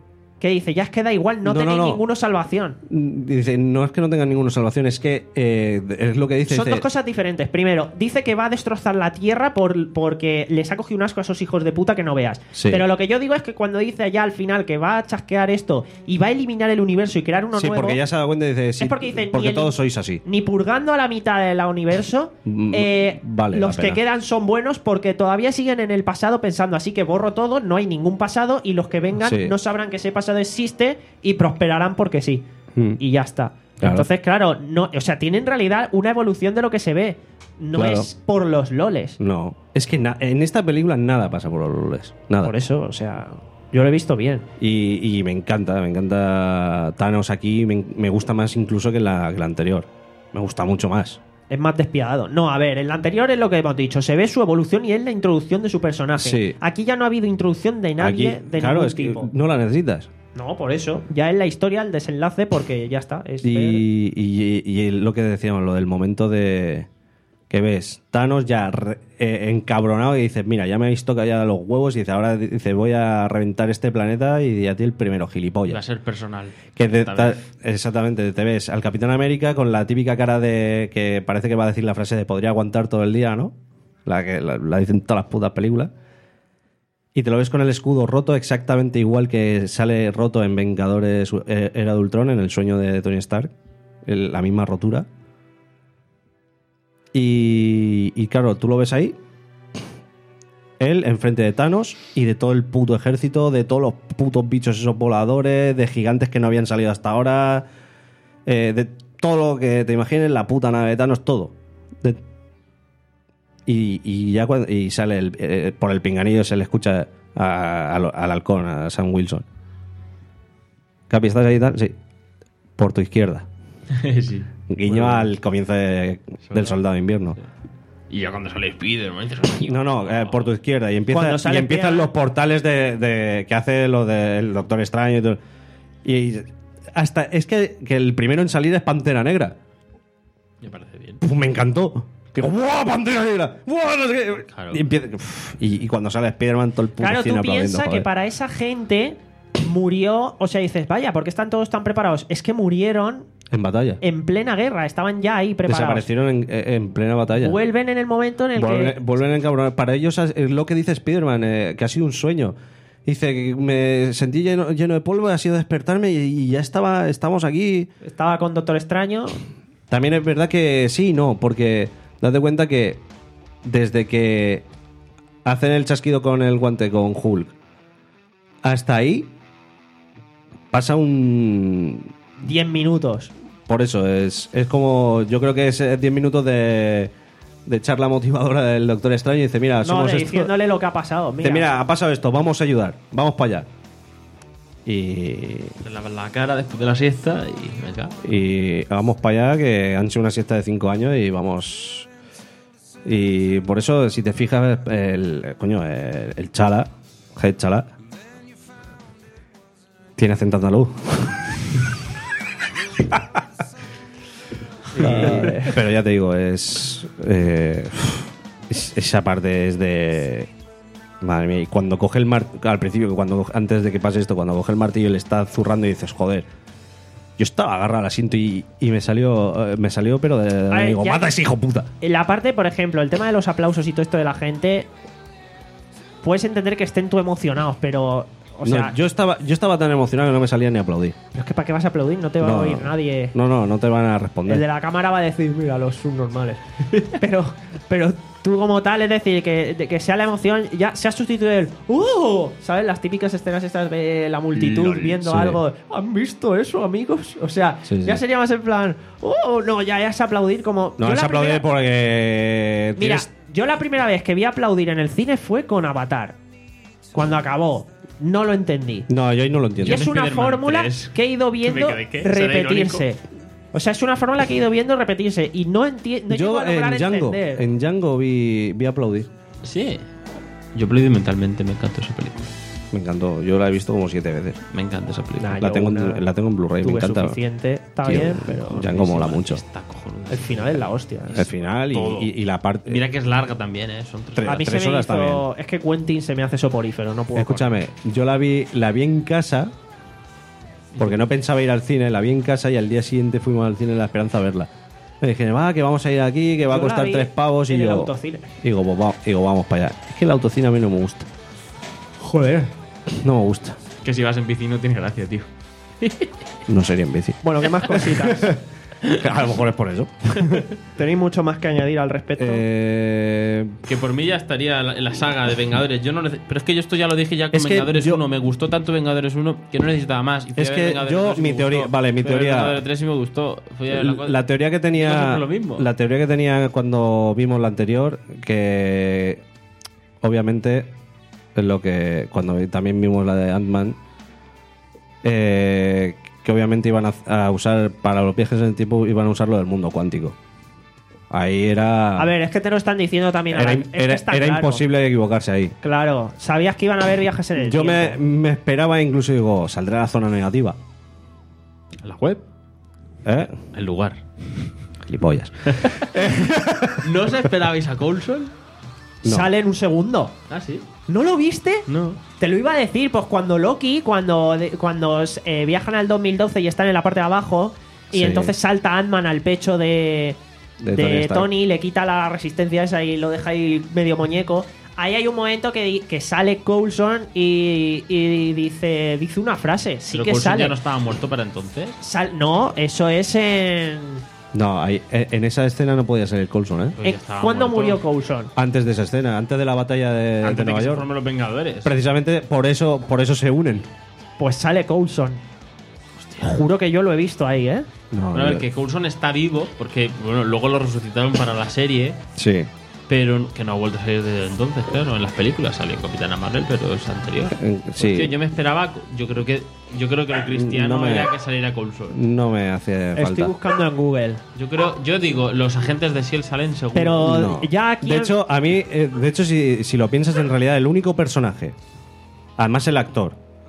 S1: ¿Qué dice? Ya es que da igual, no,
S5: No,
S1: tenéis
S5: no, no.
S1: ninguna salvación.
S5: Dice, no es que no tengan ninguna salvación, es que eh, es lo que dice.
S1: Son
S5: dice,
S1: dos cosas diferentes. Primero, dice que va a destrozar la tierra por, porque les ha cogido un asco a esos hijos de puta que no veas.
S5: Sí.
S1: Pero lo que yo digo es que cuando dice ya al final que va a chasquear esto y va a eliminar el universo y crear uno
S5: Sí,
S1: nuevo...
S5: porque ya se ha dado cuenta y dice, sí,
S1: es porque dicen,
S5: porque
S1: ni el-
S5: todos sois así.
S1: Ni purgando a la mitad del universo,
S5: Mm,
S1: eh,
S5: vale la
S1: los que
S5: pena.
S1: quedan son buenos porque todavía siguen en el pasado pensando así que borro todo, no hay ningún pasado y los que vengan
S5: Sí.
S1: no sabrán que ese pasado existe y prosperarán porque sí.
S5: Mm.
S1: Y ya está.
S5: Claro.
S1: Entonces, claro, no, o sea, tiene en realidad una evolución de lo que se ve. No
S5: Claro.
S1: es por los loles.
S5: No, es que na- en esta película nada pasa por los loles. Nada.
S1: Por eso, o sea, yo lo he visto bien.
S5: Y, y me encanta, me encanta Thanos aquí, me, me gusta más incluso que la, que la anterior. Me gusta mucho más.
S1: Es más despiadado. No, a ver, en la anterior es lo que hemos dicho. Se ve su evolución y es la introducción de su personaje.
S5: Sí.
S1: Aquí ya no ha habido introducción de nadie
S5: Aquí,
S1: de
S5: claro,
S1: ningún
S5: es que
S1: tipo.
S5: no la necesitas.
S1: No, por eso. Ya es la historia, el desenlace, porque ya está. Es ver-
S5: Y, y- y lo que decíamos, lo del momento de que ves Thanos ya re- eh, encabronado y dices, mira, ya me habéis tocado ya los huevos y dice, ahora dice, voy a reventar este planeta y a ti el primero,
S7: Va a
S5: gilipollas.
S7: ser personal.
S5: Que te-
S7: Esta
S5: ta-
S7: vez.
S5: exactamente, te ves al Capitán América con la típica cara de que parece que va a decir la frase de podría aguantar todo el día, ¿no? La que la, la dicen todas las putas películas. Y te lo ves con el escudo roto exactamente igual que sale roto en Vengadores eh, Era de Ultron, en el sueño de Tony Stark. El- la misma rotura. Y, y claro, tú lo ves ahí. Él enfrente de Thanos y de todo el puto ejército, de todos los putos bichos esos voladores, de gigantes que no habían salido hasta ahora, eh, de todo lo que te imagines, la puta nave de Thanos, todo. De- y, y ya cuando, y sale el- eh, por el pinganillo se le escucha a- a lo- al halcón, a Sam Wilson. Capi, ¿estás ahí y tal? Sí. Por tu izquierda.
S7: sí.
S5: Guiño al comienzo de- del Soldado de Invierno.
S7: Y ya cuando sale Spider-Man dices,
S5: No, no, eh, por tu izquierda. Y, empieza,
S1: Cuando sale
S5: y empiezan
S1: Spider-Man.
S5: los portales de, de- que hace lo del Doctor Extraño y todo. Y hasta es que, que el primero en salir es Pantera Negra.
S7: me parece bien.
S5: Uf, me encantó. Digo, ¡guau, Pantera Negra! ¡Guau, no sé qué!
S7: Claro.
S5: Y, empieza- uf, y, y cuando sale Spider-Man, todo el puto
S1: Claro,
S5: cine
S1: tú
S5: aplaudiendo,
S1: piensas que
S5: joder.
S1: para esa gente murió. O sea, dices, vaya, ¿por qué están todos tan preparados? Es que murieron
S5: En batalla.
S1: en plena guerra, estaban ya ahí preparados.
S5: Desaparecieron en, en plena batalla.
S1: Vuelven en el momento en el
S5: Vuelven,
S1: que.
S5: vuelven a encabronar. Para ellos es lo que dice Spider-Man, eh, que ha sido un sueño. Dice que me sentí lleno, lleno de polvo, ha sido despertarme y, y ya estaba, estamos aquí.
S1: Estaba con Doctor Extraño.
S5: También es verdad que sí y no, porque date cuenta que desde que hacen el chasquido con el guante con Hulk hasta ahí pasa un...
S1: diez minutos.
S5: Por eso, es, es como... Yo creo que es diez minutos de, de charla motivadora del Doctor Extraño y dice, mira,
S1: No,
S5: somos
S1: de-
S5: esto...
S1: diciéndole lo que ha pasado. Mira,
S5: Dice, mira, ha pasado esto, vamos a ayudar, vamos para allá. Y,
S7: Te lavas la cara después de la siesta y venga.
S5: y vamos para allá, que han hecho una siesta de cinco años y vamos... Y por eso, si te fijas, el, coño, el, el Chala, Head Chala, tiene acento andaluz. Y- pero ya te digo, es, eh, es- esa parte es de... Madre mía, y cuando coge el martillo, al principio, cuando antes de que pase esto, cuando coge el martillo y le está zurrando y dices, joder, yo estaba agarrado al asiento y, y me salió, eh, me salió, pero de, de-
S1: A ver,
S5: digo,
S1: ya-
S5: mata a ese hijo puta.
S1: En la parte, por ejemplo, el tema de los aplausos y todo esto de la gente. Puedes entender que estén tú emocionados, pero. O sea,
S5: No, yo estaba, yo estaba tan emocionado que no me salía ni a aplaudir.
S1: pero es que ¿para qué vas a aplaudir? No te va
S5: No,
S1: a oír nadie.
S5: No, no, no te van a responder.
S1: El de la cámara va a decir, mira, los subnormales. pero, pero tú como tal, es decir, que, de que sea la emoción, ya se ha sustituido el ¡uh! ¿Sabes? Las típicas escenas estas de la multitud
S5: Lol,
S1: viendo
S5: sí.
S1: algo. ¿Han visto eso, amigos? O sea,
S5: Sí, sí.
S1: ya sería más en plan, ¡uh! No, ya, ya es aplaudir como.
S5: No
S1: Yo
S5: es
S1: la
S5: aplaudir
S1: primera-
S5: porque...
S1: Mira,
S5: tienes-
S1: yo la primera vez que vi aplaudir en el cine fue con Avatar. Cuando acabó. No lo entendí.
S5: No, yo ahí no lo
S1: Y
S5: entiendo.
S1: es una
S7: Spider-Man
S1: fórmula
S7: tres.
S1: que he ido viendo
S7: ¿Que me quedé qué? ¿Será
S1: repetirse. O sea, es una fórmula que he ido viendo repetirse. Y no entiendo.
S5: Yo
S1: a lograr
S5: en Django,
S1: entender.
S5: en Django vi, vi aplaudir.
S7: Sí. Yo aplaudí mentalmente, me encantó esa película.
S5: Me encantó. Yo la he visto como siete veces.
S7: Me encanta esa película.
S1: Nah,
S5: La
S1: yo
S5: tengo,
S1: una
S5: en, la tengo en Blu-ray, me
S1: tuve
S5: encanta.
S1: suficiente. Está
S5: Tío,
S1: bien, pero.
S5: Django mola mucho.
S7: Está cojonuda.
S1: El final es la hostia.
S5: El final y,
S7: Todo.
S5: y- y la parte...
S7: Mira que es larga también, ¿eh? Son tres
S5: Tres-
S1: A mí se
S5: tres
S1: me
S5: horas
S1: hizo. Es que Quentin se me hace soporífero, no puedo.
S5: Escúchame, yo la vi, la vi en casa Porque no pensaba ir al cine, la vi en casa y al día siguiente fuimos al cine en la esperanza a verla. Me dije, va, que vamos a ir aquí, que va a
S1: Yo la
S5: costar
S1: vi
S5: tres pavos y
S1: en el
S5: yo...
S1: autocine.
S5: Digo, pues va- digo, vamos para allá. Es que el autocine a mí no me gusta.
S1: Joder.
S5: No me gusta.
S7: Que si vas en bici no tiene gracia, tío.
S5: No sería en bici.
S1: Bueno, ¿qué más cositas?
S5: A lo mejor es por eso.
S1: ¿Tenéis mucho más que añadir al respecto?
S5: Eh,
S7: Que por mí ya estaría la, la saga de Vengadores. Yo no nece- Pero es que yo esto ya lo dije ya con
S5: Es que
S7: Vengadores
S5: yo-
S7: uno. Me gustó tanto Vengadores uno que no necesitaba más. Y fui
S5: Es
S7: a ver
S5: que
S7: Vengadores
S5: yo,
S7: dos y
S5: mi
S7: me
S5: teoría-
S7: gustó.
S5: vale, mi
S7: Fui a ver
S5: teoría-
S7: Vengadores tres y me gustó. Fui a ver la,
S5: la teoría que
S7: No
S5: tenía
S7: siempre lo mismo.
S5: la teoría que tenía cuando vimos la anterior, que obviamente es lo que cuando también vimos la de Ant-Man, eh, que obviamente iban a, a usar para los viajes en el tiempo, iban a usarlo del mundo cuántico. Ahí era
S1: A ver, es que te lo están diciendo también.
S5: era,
S1: ahora.
S5: im-
S1: Es que
S5: era-
S1: está
S5: era
S1: claro.
S5: imposible equivocarse ahí.
S1: Claro, sabías que iban a haber viajes en el
S5: Yo me,
S1: tiempo.
S5: me esperaba, incluso digo, saldrá la zona negativa.
S7: la web.
S5: ¿Eh?
S7: El lugar.
S5: Gilipollas.
S7: ¿No os esperabais a Coulson?
S5: No.
S1: Sale en un segundo.
S7: Ah, sí.
S1: ¿No lo viste?
S7: No.
S1: Te lo iba a decir, pues cuando Loki, cuando, de- cuando eh, viajan al dos mil doce y están en la parte de abajo, y
S5: Sí.
S1: entonces salta Ant-Man al pecho de,
S5: De
S1: de
S5: Tony
S1: Tony,
S5: Stark.
S1: le quita la resistencia esa y lo deja ahí medio muñeco. Ahí hay un momento que, di- que sale Coulson y, y dice dice una frase. Sí
S7: Pero
S1: que
S7: Coulson
S1: sale.
S7: ya no estaba muerto para entonces.
S1: Sal- no, eso es en.
S5: No, ahí, eh, en esa escena no podía ser el Coulson, ¿eh?
S7: Pues ya
S1: en-
S7: estaba
S1: ¿Cuándo
S7: muerto.
S1: murió Coulson?
S5: Antes de esa escena, antes de la batalla de, de
S7: Antes de
S5: Nueva
S7: que se
S5: York.
S7: formen los Vengadores.
S5: Precisamente por eso, por eso se unen.
S1: Pues sale Coulson. Juro que yo lo he visto ahí, ¿eh?
S5: No,
S7: Bueno, a ver,
S5: yo-
S7: que Coulson está vivo, porque bueno, luego lo resucitaron para la serie,
S5: Sí.
S7: pero que no ha vuelto a salir desde entonces, claro. En las películas salió Capitana Marvel, pero es anterior.
S5: Eh, sí.
S7: Hostia, yo me esperaba, yo creo que yo creo que lo cristiano
S5: No me-
S7: era que saliera Coulson.
S5: No me hace
S1: Estoy
S5: falta.
S1: buscando en Google.
S7: Yo creo, yo digo, los agentes de S H I E L D salen seguro.
S1: Pero
S5: No.
S1: ya aquí.
S5: De hecho, a mí, eh, de hecho, si, si lo piensas, en realidad, el único personaje, además el actor,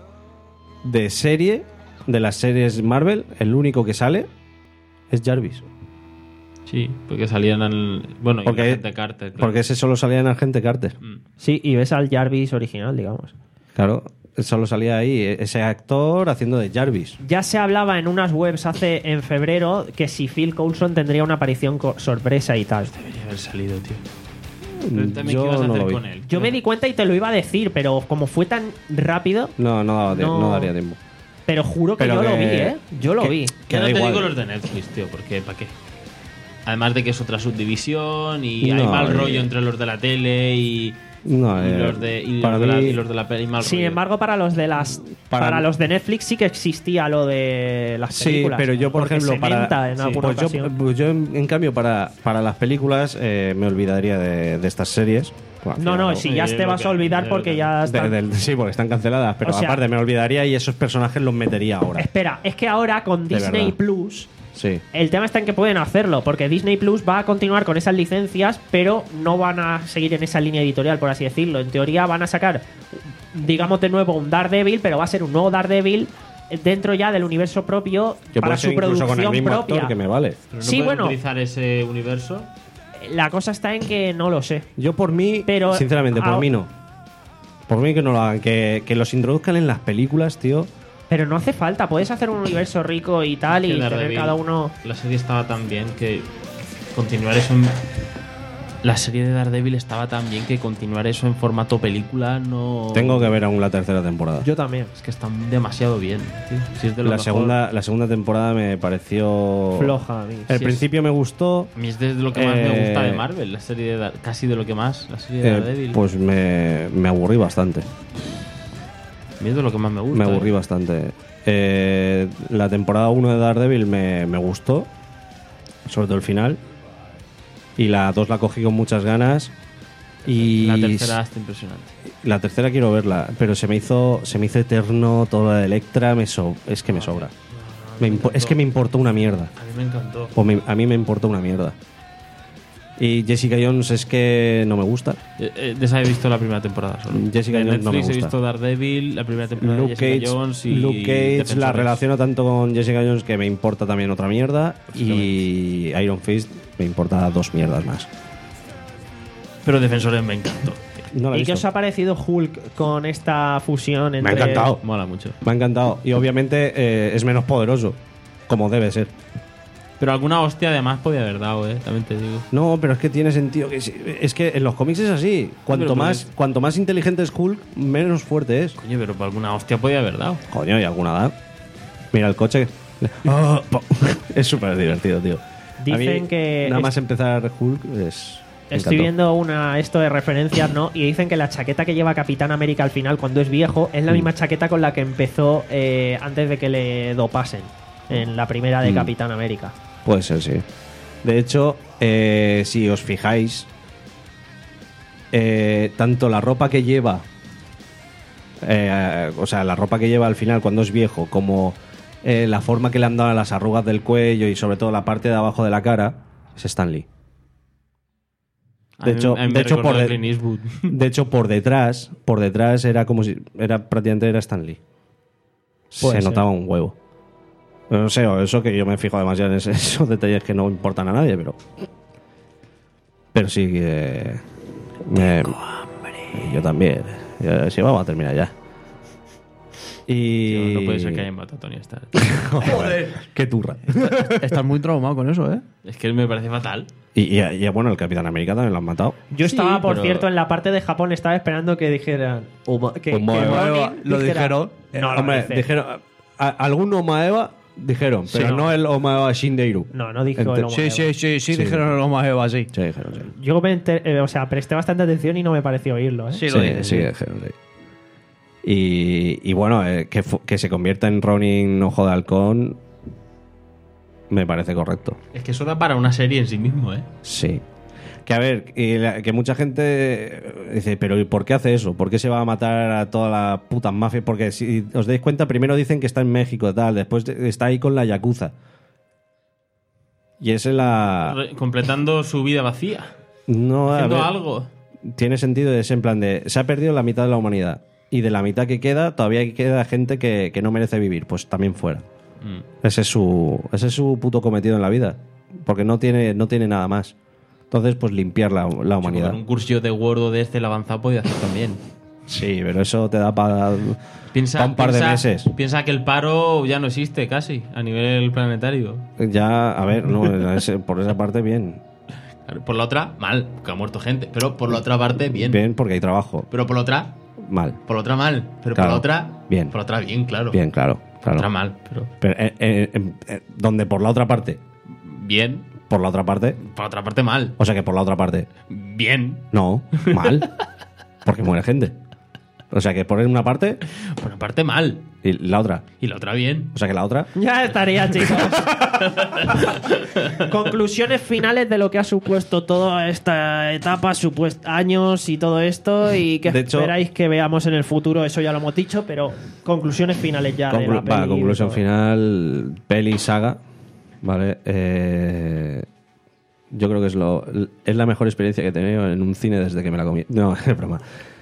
S5: de serie, de las series Marvel, el único que sale es Jarvis.
S7: sí, porque salían al, bueno, y
S5: Porque-
S7: la gente Carter. claro.
S5: Porque ese solo salía en Agente Carter.
S7: Mm.
S1: Sí, y ves al Jarvis original, digamos.
S5: Claro, solo salía ahí eh, ese actor haciendo de Jarvis.
S1: Ya se hablaba en unas webs hace en febrero que si Phil Coulson tendría una aparición co- sorpresa y tal.
S7: Debería haber salido, tío. Pero también,
S5: Yo
S7: ¿qué ibas a
S5: no
S7: hacer
S5: lo vi.
S7: con él?
S1: Yo me di cuenta y te lo iba a decir, pero como fue tan rápido,
S5: No, no, daba tie-
S1: No.
S5: no daría tiempo.
S1: pero juro que
S5: Pero
S1: yo lo
S5: que-
S1: vi, ¿eh? Yo lo
S5: que-
S1: vi.
S5: que
S7: Yo no
S5: da
S7: te
S5: igual.
S7: digo los de Netflix, tío, porque ¿para qué? Además de que es otra subdivisión y hay
S5: No,
S7: mal
S5: eh.
S7: rollo entre los de la tele y,
S5: No,
S7: y
S5: eh,
S7: los de y
S5: para
S7: los de la,
S5: mí-
S7: y los de la peli y mal
S1: Sin
S7: rollo.
S1: embargo, para los de las para,
S5: Para-
S1: los de Netflix sí que existía lo de las
S5: Sí,
S1: películas.
S5: pero yo, por
S1: porque
S5: ejemplo,
S1: se
S5: para.
S1: menta en
S5: sí,
S1: alguna
S5: pues yo,
S1: ocasión.
S5: pues yo, en, en cambio, para, para las películas eh, me olvidaría de, de estas series. Pues, al
S1: No, no,
S5: final,
S1: si
S7: Sí,
S1: ya
S7: es
S1: te
S7: lo
S1: vas
S7: que-
S1: a olvidar
S7: es
S1: porque
S7: lo que-
S1: ya
S5: de-
S1: están.
S5: del- sí, porque están canceladas, pero
S1: O sea-
S5: aparte me olvidaría y esos personajes los metería ahora.
S1: Espera, es que ahora con
S5: De
S1: Disney
S5: verdad.
S1: Plus
S5: Sí.
S1: el tema está en que pueden hacerlo, porque Disney Plus va a continuar con esas licencias, pero no van a seguir en esa línea editorial, por así decirlo. En teoría van a sacar, digamos de nuevo, un Daredevil, pero va a ser un nuevo Daredevil dentro ya del universo propio
S5: Que
S1: para
S5: puede ser
S1: su
S5: incluso
S1: producción
S5: con el mismo
S1: propia.
S5: actor, que me vale.
S7: Pero no
S1: Sí,
S7: pueden
S1: bueno.
S7: utilizar ese universo.
S1: La cosa está en que no lo sé.
S5: Yo por mí,
S1: Pero-
S5: sinceramente, por
S1: ah,
S5: mí no. Por mí que no lo hagan, que, que los introduzcan en las películas, tío.
S1: Pero no hace falta, puedes hacer un universo rico y tal y
S7: Que
S1: tener
S7: Daredevil,
S1: cada uno.
S7: La serie estaba tan bien que continuar eso en. La serie de Daredevil estaba tan bien que continuar eso en formato película no.
S5: Tengo que ver aún la tercera temporada.
S1: Yo también.
S7: Es que está demasiado bien, tío. Si es de lo
S5: La
S7: mejor.
S5: segunda, la segunda temporada me pareció.
S1: Floja a mí.
S5: El
S7: Sí,
S5: principio me gustó.
S7: A mí es de lo que más
S5: Eh,
S7: me gusta de Marvel, la serie de Dar- casi de lo que más, la serie de
S5: eh,
S7: Daredevil.
S5: pues me, me aburrí bastante.
S7: A mí es de lo que más me gusta.
S5: Me aburrí
S7: eh.
S5: bastante. Eh, la temporada uno de Daredevil me, me gustó. Sobre todo el final. Y la dos la cogí con muchas ganas. Y
S7: La tercera está impresionante.
S5: la tercera quiero verla, pero se me hizo se me hizo eterno todo lo de Electra, me so- es que me sobra. Me impo- es que me importó una mierda.
S7: A mí me encantó.
S5: O me- a mí me importó una mierda. Y Jessica Jones es que no me gusta.
S7: Eh, eh, de esa he visto la primera temporada solo.
S5: Jessica
S7: En
S5: Jones no me
S7: Netflix he
S5: gusta.
S7: visto Daredevil, la primera temporada
S5: Luke
S7: de Jessica
S5: Cage,
S7: Jones y
S5: Luke Cage la
S7: Defensores.
S5: relaciono tanto con Jessica Jones que me importa también otra mierda. Y Iron Fist me importa dos mierdas más.
S7: Pero Defensores me encantó.
S5: No la he
S1: ¿Y qué
S5: visto.
S1: os ha parecido Hulk con esta fusión
S5: Me ha
S1: entre...
S5: encantado.
S7: Mola mucho.
S5: Me ha encantado. Y obviamente eh, es menos poderoso, como debe ser.
S7: Pero alguna hostia además podía haber dado, ¿eh? También te digo.
S5: No, pero es que tiene sentido. Que sí. Es que en los cómics es así. Cuanto
S7: pero
S5: más,
S7: pues-
S5: cuanto más inteligente es Hulk, menos fuerte es.
S7: Coño, pero por alguna hostia podía haber dado.
S5: Coño, y alguna edad. Mira el coche. Ah, po- es súper divertido, tío. A mí,
S1: Dicen que
S5: nada
S1: es-
S5: más empezar Hulk es. me
S1: Estoy
S5: encantó.
S1: viendo una esto de referencias, ¿no? Y dicen que la chaqueta que lleva Capitán América al final, cuando es viejo, es la
S5: Mm.
S1: misma chaqueta con la que empezó eh, antes de que le dopasen en la primera de
S5: Mm.
S1: Capitán América.
S5: Puede ser, sí. De hecho, eh, si os fijáis, eh, tanto la ropa que lleva, eh, o sea, la ropa que lleva al final cuando es viejo, como eh, la forma que le han dado a las arrugas del cuello y sobre todo la parte de abajo de la cara, es Stan Lee.
S7: A
S5: De
S7: mí-
S5: hecho,
S7: a mí me
S5: de hecho,
S7: recordó
S5: por
S7: a
S5: de-
S7: Clint Eastwood.
S5: De hecho, por detrás, por detrás era como si era prácticamente era Stan Lee.
S1: Puede
S5: Se
S1: ser.
S5: notaba un huevo. No sé, o eso que yo me fijo demasiado en ese- esos detalles que no importan a nadie, pero. Pero sí que. me- Yo también. Ya- Sí, vamos a terminar ya. Y.
S7: Tío, no puede ser que hayan matado a Tony Stark.
S5: Joder, qué turra.
S4: Estás muy traumado con eso, ¿eh?
S7: Es que me parece fatal.
S5: Y, y, y, bueno, el Capitán América también lo han matado.
S1: Yo
S7: Sí,
S1: estaba, por
S7: pero-
S1: cierto, en la parte de Japón, estaba esperando que dijeran. Uma- que,
S5: Uma
S1: que
S5: Eva.
S1: Ronin
S4: Lo
S1: dijera-
S4: dijeron.
S1: No, lo
S5: Hombre,
S1: dice.
S5: dijeron. a- algún Omaeva dijeron, pero
S1: Sí,
S5: no.
S1: no.
S5: el Omaeva Shindeiru.
S1: No, no dijo
S5: Ente-
S1: el Oma
S4: Sí,
S1: Eva.
S4: sí, sí, sí,
S5: Sí.
S4: dijeron los más Eva, sí.
S5: Sí, dijeron, sí.
S1: Yo me enter- eh, o sea, presté bastante atención y no me pareció oírlo, ¿eh?
S4: Sí,
S5: Sí,
S4: lo dije,
S5: sí,
S4: sí.
S5: dijeron, sí. Y, y bueno, eh, que, fu- que se convierta en Ronin Ojo de Halcón me parece correcto.
S7: Es que eso da para una serie en sí mismo, ¿eh?
S5: Sí. Que a ver, y la- que mucha gente dice, pero ¿y por qué hace eso? ¿Por qué se va a matar a toda la puta mafia? Porque si os dais cuenta, primero dicen que está en México, tal, después de- está ahí con la Yakuza. Y esa es la...
S7: Re- Completando su vida vacía.
S5: No, a
S7: Haciendo
S5: ver,
S7: algo.
S5: tiene sentido, es en plan de... Se ha perdido la mitad de la humanidad. Y de la mitad que queda, todavía queda gente que, que no merece vivir. Pues también fuera.
S7: Mm.
S5: Ese es su, ese es su puto cometido en la vida. Porque no tiene, no tiene nada más. Entonces, pues limpiar la, la humanidad.
S7: Con un cursillo de Word o de este el avanzado podía hacer también.
S5: Sí, pero eso te da para
S7: Piensa,
S5: un par
S7: piensa-
S5: de meses.
S7: Piensa que el paro ya no existe casi a nivel planetario.
S5: Ya, a ver, no, ese- por esa parte bien.
S7: Claro, por la otra, mal, porque ha muerto gente. Pero por la otra parte, bien.
S5: Bien, porque hay trabajo.
S7: Pero por la otra,
S5: Mal.
S7: por la otra mal. Pero
S5: Claro.
S7: por la otra,
S5: Bien.
S7: Por la otra, bien, claro.
S5: Bien, claro.
S7: Por la
S5: claro.
S7: otra mal, pero
S5: Pero, eh, eh, eh, eh, donde por la otra parte.
S7: bien.
S5: Por la otra parte.
S7: Por la otra parte, mal.
S5: O sea que por la otra parte.
S7: Bien.
S5: No, mal. Porque muere gente. O sea que por una parte
S7: Por una parte, mal.
S5: y la otra.
S7: Y la otra, bien.
S5: O sea que la otra.
S1: Ya estaría, chicos. Conclusiones finales de lo que ha supuesto toda esta etapa, supuest años y todo esto, y que
S5: De hecho-
S1: esperáis que veamos en el futuro, eso ya lo hemos dicho, pero conclusiones finales ya de
S5: Conclu-
S1: la peli.
S5: va, conclusión
S1: todo.
S5: final. Peli saga. Vale. Eh, yo creo que es lo es la mejor experiencia que he tenido en un cine desde que me la comí. No, es broma.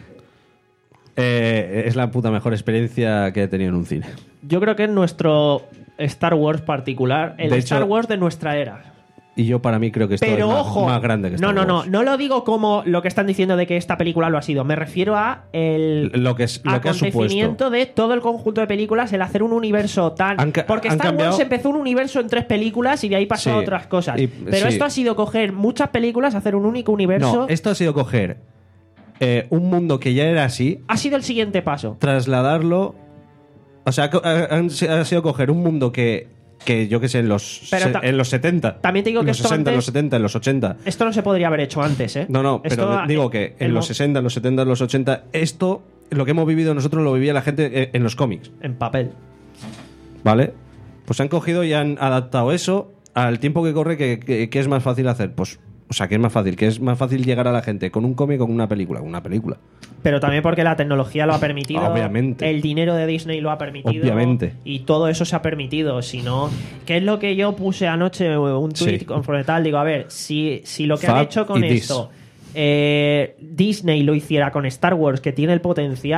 S5: Eh, es la puta mejor experiencia que he tenido en un cine.
S1: Yo creo que es nuestro Star Wars particular, el
S5: De hecho-
S1: Star Wars de nuestra era.
S5: Y yo para mí creo que esto
S1: Pero
S5: es más,
S1: ojo,
S5: más grande que Star
S1: no, no,
S5: Wars.
S1: no, no lo digo como lo que están diciendo de que esta película lo ha sido. Me refiero a el
S5: Lo que, es, lo que ha
S1: acontecimiento
S5: supuesto.
S1: de todo el conjunto de películas, el hacer un universo tan...
S5: Han ca-
S1: porque
S5: han
S1: Star
S5: cambiado-
S1: Wars empezó un universo en tres películas y de ahí pasó
S5: Sí,
S1: a otras cosas.
S5: y-
S1: Pero
S5: sí.
S1: esto ha sido coger muchas películas, hacer un único universo.
S5: No, esto ha sido coger eh, un mundo que ya era así,
S1: Ha sido el siguiente paso.
S5: trasladarlo. O sea, co- ha, han- ha sido coger un mundo que, que yo que sé, en los,
S1: Pero
S5: se-
S1: ta-
S5: en los setenta.
S1: también te digo
S5: en
S1: que
S5: los
S1: esto
S5: sesenta, en los
S1: antes-
S5: setenta, en los ochenta.
S1: Esto no se podría haber hecho antes, ¿eh?
S5: No, no, pero
S1: Esto,
S5: de- digo
S1: eh,
S5: que
S1: el
S5: en los
S1: mo-
S5: sesenta, en los setenta, en los ochenta, esto, lo que hemos vivido nosotros lo vivía la gente eh, en los cómics.
S1: En papel.
S5: ¿Vale? Pues han cogido y han adaptado eso al tiempo que corre, que, que- que es más fácil hacer. Pues, o sea, que es más fácil, que es más fácil llegar a la gente con un cómic o con una película, con una película.
S1: Pero también porque la tecnología lo ha permitido.
S5: Obviamente.
S1: El dinero de Disney lo ha permitido.
S5: Obviamente.
S1: Y todo eso se ha permitido. Si no, ¿qué es lo que yo puse anoche? Un tweet
S5: Sí.
S1: conforme tal. Digo, a ver, si, si lo que
S5: Fab
S1: han hecho con
S5: y this.
S1: esto eh, Disney lo hiciera con Star Wars, que tiene el potencial,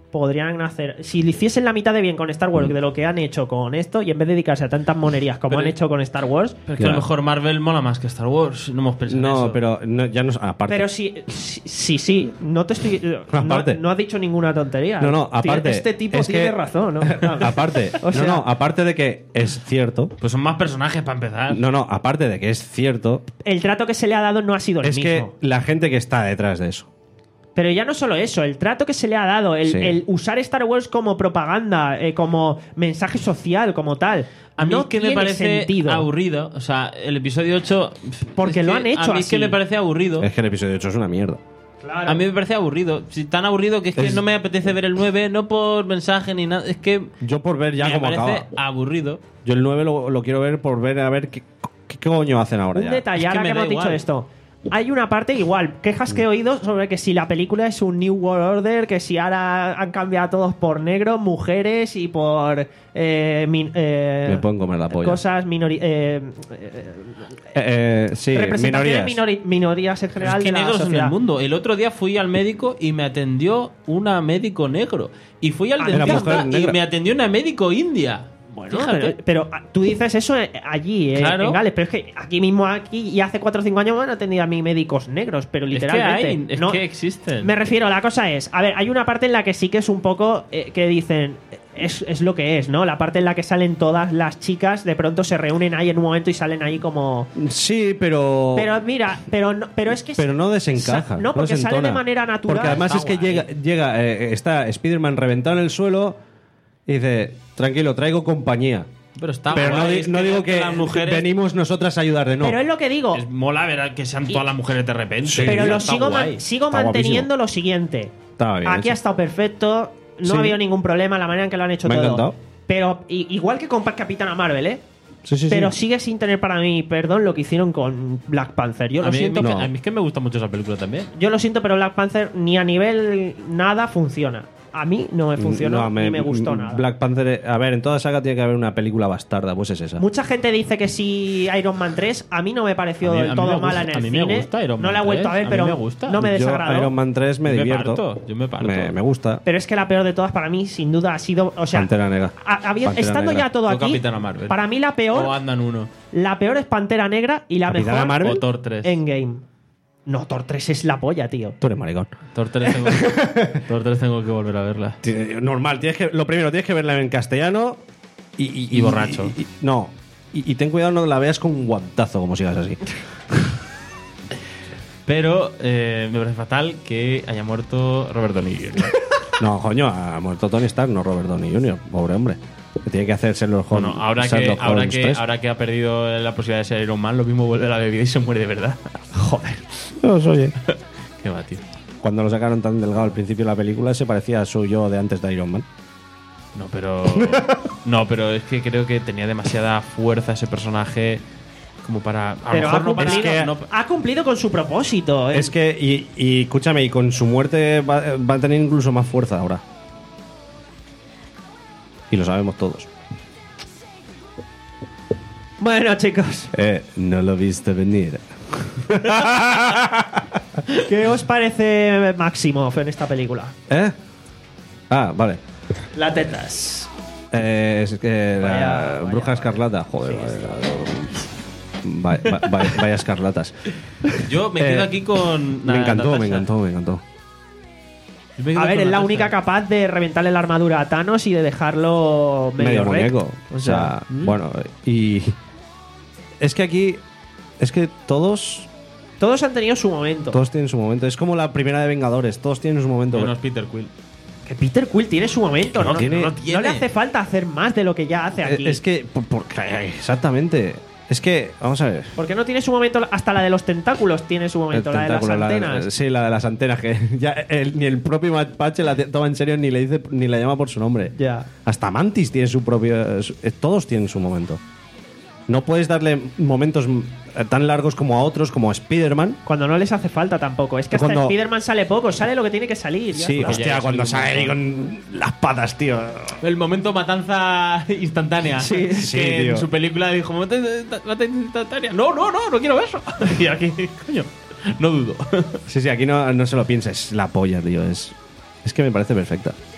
S1: podrían hacer. Si le hiciesen la mitad de bien con Star Wars de lo que han hecho con esto, y en vez de dedicarse a tantas monerías como
S7: Pero-
S1: han hecho con Star Wars.
S7: Pero es que a lo mejor Marvel mola más que Star Wars. No hemos pensado en
S5: No,
S7: eso.
S5: pero no, ya no. Aparte.
S1: Pero sí, sí, sí, sí, no te estoy. No,
S5: Aparte.
S1: no has dicho ninguna tontería.
S5: No, no,
S1: Tiene-
S5: aparte.
S1: Este tipo
S5: es que-
S1: tiene razón, ¿no?
S5: aparte.
S1: O sea-
S5: no, no, aparte de que es cierto.
S7: Pues son más personajes para empezar.
S5: No, no, aparte de que es cierto.
S1: El trato que se le ha dado no ha sido el
S5: Es
S1: mismo.
S5: que la gente que está detrás de eso.
S1: Pero ya no solo eso, el trato que se le ha dado, el,
S5: Sí.
S1: el usar Star Wars como propaganda, eh, como mensaje social, como tal.
S7: A mí
S1: no
S7: es que me
S1: tiene
S7: parece
S1: sentido.
S7: aburrido. O sea, el episodio ocho.
S1: Porque
S7: es
S1: lo
S7: que
S1: han hecho
S7: A mí es
S1: así.
S7: que me parece aburrido.
S5: Es que el episodio ocho es una mierda.
S1: Claro.
S7: A mí me parece aburrido. Si tan aburrido que es que
S5: Es-
S7: no me apetece ver el nueve, no por mensaje ni nada. Es que
S5: Yo por ver ya
S7: me
S5: cómo
S7: parece
S5: acaba.
S7: aburrido.
S5: Yo el nueve lo, lo quiero ver por ver a ver qué, qué coño hacen ahora
S1: Un
S5: ya.
S1: detalle,
S7: Es que
S1: ahora
S7: me
S1: que
S7: da
S1: hemos dicho
S7: igual.
S1: esto. Hay una parte igual, quejas que he oído sobre que si la película es un New World Order, que si ahora han cambiado a todos por negros, mujeres y por eh, min- eh,
S5: Me pueden comer la polla.
S1: cosas minori eh,
S5: Eh, eh, sí,
S1: representación de
S5: minorías.
S1: minori- minorías en
S7: Pero
S1: general
S7: es que
S1: de la
S7: negros en
S1: sociedad.
S7: el mundo. El otro día fui al médico y me atendió una médico negro. Y fui al
S5: Ah, era
S7: dentista
S5: mujer
S7: y
S5: negra.
S7: me atendió una médico india.
S1: Bueno,
S7: Fíjate.
S1: pero, pero, ah, tú dices eso eh, allí, eh,
S7: Claro.
S1: en Gales, pero es que aquí mismo, aquí y hace cuatro o cinco años me han atendido a mí médicos negros, pero
S7: Es que
S1: literalmente.
S7: hay, es
S1: no-
S7: que existen.
S1: Me refiero, la cosa es, a ver, hay una parte en la que sí que es un poco eh, que dicen, es, es lo que es, ¿no? La parte en la que salen todas las chicas, de pronto se reúnen ahí en un momento y salen ahí como...
S5: Sí, pero.
S1: Pero mira, pero no, pero es que...
S5: Pero no desencaja.
S1: sa- No, porque sale de
S5: desentona.
S1: manera natural.
S5: Porque además
S1: Está
S5: es que
S1: guay.
S5: llega, llega eh, está Spider-Man reventado en el suelo y dice: tranquilo, traigo compañía.
S7: Pero está
S5: Pero no,
S7: guay,
S5: di-
S7: es
S5: no digo que
S7: las mujeres
S5: venimos nosotras a ayudar de no.
S1: Pero es lo que digo.
S7: es mola ver que sean todas las mujeres de repente.
S5: Sí,
S1: Pero lo
S7: Está
S1: sigo, man-
S7: guay.
S1: sigo
S5: Está
S1: manteniendo lo siguiente.
S5: Estaba bien
S1: Aquí
S5: hecho.
S1: ha estado perfecto. No
S5: Sí.
S1: ha habido ningún problema la manera en que lo han hecho
S5: Me ha
S1: todo.
S5: encantado.
S1: Pero i- igual que con Capitana Marvel, ¿eh?
S5: Sí, sí, sí.
S1: Pero sigue sin tener para mí perdón lo que hicieron con Black Panther. Yo
S7: A
S1: lo
S7: mí,
S1: siento.
S7: a mí-
S5: No.
S7: a mí es que me gusta mucho esa película también.
S1: Yo lo siento, pero Black Panther ni a nivel nada funciona. A mí no me funcionó
S5: No,
S1: ni me gustó
S5: m-
S1: nada.
S5: Black Panther. eh, A ver, en toda saga tiene que haber una película bastarda, pues es esa.
S1: Mucha gente dice que sí Iron Man tres, a mí no me pareció
S7: A mí- a
S1: del
S7: mí
S1: todo
S7: me
S1: mala
S7: gusta-
S1: en
S7: a
S1: el
S7: mí me
S1: cine.
S7: gusta Iron
S1: no la he
S7: Man
S1: vuelto a ver,
S7: tres, a mí
S1: pero
S7: me gusta.
S1: no me
S5: Yo
S1: desagradó.
S5: Iron Man tres me
S7: Yo me
S5: divierto.
S7: parto, yo me parto.
S5: Me, me gusta.
S1: Pero es que la peor de todas para mí, sin duda, ha sido. O sea,
S5: Pantera Negra.
S1: a- había-
S5: Pantera
S1: estando
S5: Negra.
S1: ya todo
S7: O
S1: aquí,
S7: Capitana Marvel.
S1: para mí la
S7: O
S1: peor,
S7: andan uno.
S1: la peor es Pantera Negra y la
S5: Capitana
S1: mejor
S5: Marvel.
S7: O Thor tres.
S1: Endgame. No, Thor tres es la polla, tío.
S5: Tú eres maricón.
S7: Thor tres tengo, Thor tres tengo que volver a verla.
S5: Ti- Normal, tienes que, lo primero, tienes que verla en castellano y, y,
S7: Y borracho.
S5: y- y- no, y, y ten cuidado, no la veas con un guantazo como sigas así.
S7: Pero eh, me parece fatal que haya muerto Robert Downey junior
S5: No, coño, ha muerto Tony Stark, no Robert Downey junior Pobre hombre. Que tiene que hacer Sherlock Holmes.
S7: Bueno, ahora que,
S5: Sherlock
S7: ahora,
S5: Holmes
S7: que,
S5: tres.
S7: ahora que ha perdido la posibilidad de ser Iron Man, lo mismo vuelve a la bebida y se muere de verdad. Joder.
S5: Dios, oye.
S7: Qué va, tío.
S5: Cuando lo sacaron tan delgado al principio de la película, se parecía a su yo de antes de Iron Man.
S7: No, pero. No, pero es que creo que tenía demasiada fuerza ese personaje como para. A lo
S1: Pero
S7: mejor
S1: ha
S7: no para.
S1: cumplido,
S7: no-
S1: ha cumplido con su propósito. ¿eh?
S5: Es que, y, y escúchame, y con su muerte va, va a tener incluso más fuerza ahora. Y lo sabemos todos.
S1: Bueno, chicos,
S5: Eh, no lo viste venir.
S1: ¿qué os parece Maximoff en esta película?
S5: ¿Eh? Ah, vale.
S1: La tetas.
S5: Eh, es que la
S1: Vaya- vaya-
S5: bruja escarlata, joder, vaya, vaya- vaya- vaya escarlatas.
S7: Yo me quedo
S5: Eh,
S7: aquí con.
S5: Me
S7: Na-
S5: encantó,
S7: Natasha.
S5: me encantó, me encantó.
S7: Yo me quedo
S1: A ver,
S7: con
S1: es la
S7: Natasha.
S1: única capaz de reventarle la armadura a Thanos y de dejarlo medio,
S5: Medio
S1: rec.
S5: muñeco.
S1: O sea,
S5: bueno, y. Es que aquí. Es que todos.
S1: todos han tenido su momento.
S5: Todos tienen su momento. Es como la primera de Vengadores. Todos tienen su momento.
S7: Menos Peter Quill.
S1: Que Peter Quill tiene su momento.
S5: No
S1: No,
S5: tiene-
S1: no-
S5: no
S1: no le hace falta hacer más de lo que ya hace
S5: Eh,
S1: aquí.
S5: Es que. por- por- exactamente. Es que. Vamos a ver.
S1: Porque no tiene su momento. Hasta la de los tentáculos tiene su momento.
S5: El
S1: La de las
S5: tentáculo, la-
S1: antenas.
S5: sí, la de las antenas, que ya el- ni el propio Mapache la te- toma en serio ni le dice ni la llama por su nombre.
S1: Ya.
S5: Hasta Mantis tiene su propio. su- eh, todos tienen su momento. No puedes darle momentos mm, tan largos como a otros, como a Spider-Man.
S1: Cuando no les hace falta tampoco. Es que hasta
S5: Cuando-
S1: Spider-Man sale poco. Sale lo que tiene que salir. ya
S5: Sí,
S1: está.
S5: hostia,
S7: ya
S5: cuando
S7: salió un
S5: sale ahí con las patas, tío.
S7: El momento matanza instantánea.
S1: Sí,
S7: que
S5: sí,
S7: en
S5: tío.
S7: su película dijo: "Matanza matanza instantánea". No, no, no, no quiero eso. Y aquí, coño, no dudo.
S5: Sí, sí, aquí no, no se lo pienses. La polla, tío. Es, es que me parece perfecta.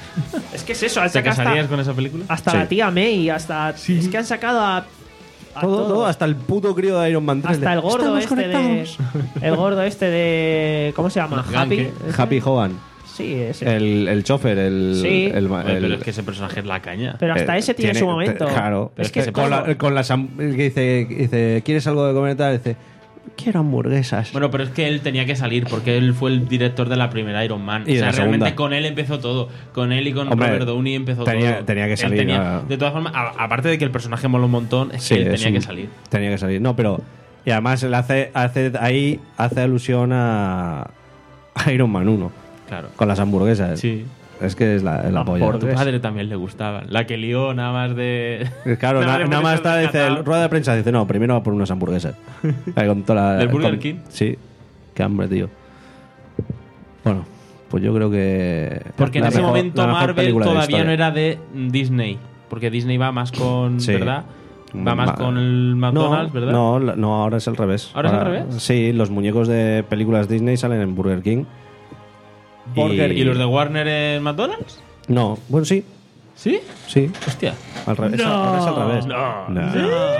S1: Es que es eso, han
S7: ¿Te
S1: sacado
S7: casarías
S1: hasta,
S7: con esa película?
S1: hasta
S5: Sí.
S1: la tía May, hasta. Es que han sacado a. a
S5: Todo,
S1: todos.
S5: todo, hasta el puto crío de Iron Man tres.
S1: Hasta
S5: de,
S1: el gordo
S5: "Estamos
S1: este
S5: conectados".
S1: de. El gordo este de. ¿Cómo se llama?
S7: Ganke.
S1: Happy.
S5: Happy Hogan.
S1: Sí, ese.
S5: El, el chofer, el.
S1: Sí.
S5: el,
S7: Oye,
S5: el-
S7: pero es que ese personaje es la caña.
S1: Pero hasta
S5: eh,
S1: ese tiene, su momento.
S5: te- Claro,
S1: es
S5: es
S1: que
S5: que con, la, con las ham- que dice, dice, ¿quieres algo de comer? Tal, dice, quiero hamburguesas.
S7: Bueno, pero es que él tenía que salir porque él fue el director de la primera Iron Man.
S5: Y de
S7: o sea,
S5: la
S7: realmente
S5: segunda.
S7: con él empezó todo. Con él y con
S5: Hombre,
S7: Robert Downey empezó
S5: tenía-
S7: todo.
S5: tenía que
S7: Él
S5: salir,
S7: tenía-
S5: no.
S7: de todas formas, a- aparte de que el personaje mola un montón, es
S5: Sí,
S7: que él
S5: es
S7: tenía
S5: un-
S7: que salir.
S5: Tenía que salir. No, pero. Y además él hace, hace ahí hace alusión a, a Iron Man uno.
S7: Claro.
S5: Con las hamburguesas.
S7: Sí.
S5: Es que es la, es la polla.
S7: A tu padre también le gustaban. La que lió nada más de.
S5: Claro,
S7: Nada
S5: na-
S7: de
S5: nada más
S7: ponerse
S5: está, dice,
S7: rescatado.
S5: el rueda de prensa, dice, no, primero va por unas hamburguesas. Ahí con toda la-
S7: ¿Del Burger
S5: con-
S7: King?
S5: Sí, qué hambre, tío. Bueno, pues yo creo que...
S7: Porque en
S5: la
S7: ese
S5: mejor-
S7: momento
S5: la mejor
S7: Marvel
S5: película de la
S7: todavía no
S5: historia.
S7: era de Disney. Porque Disney va más con.
S5: Sí.
S7: ¿Verdad? Va más
S5: Ma-
S7: con el McDonald's,
S5: no,
S7: ¿verdad?
S5: No, la- no, ahora es al revés.
S7: ¿Ahora es al revés?
S5: Sí, los muñecos de películas Disney salen en Burger King.
S7: Burger. ¿Y los de Warner en McDonald's?
S5: No, bueno, sí,
S7: ¿Sí?
S5: sí,
S7: Hostia.
S5: al revés. ahora es al revés.
S7: No.
S5: No.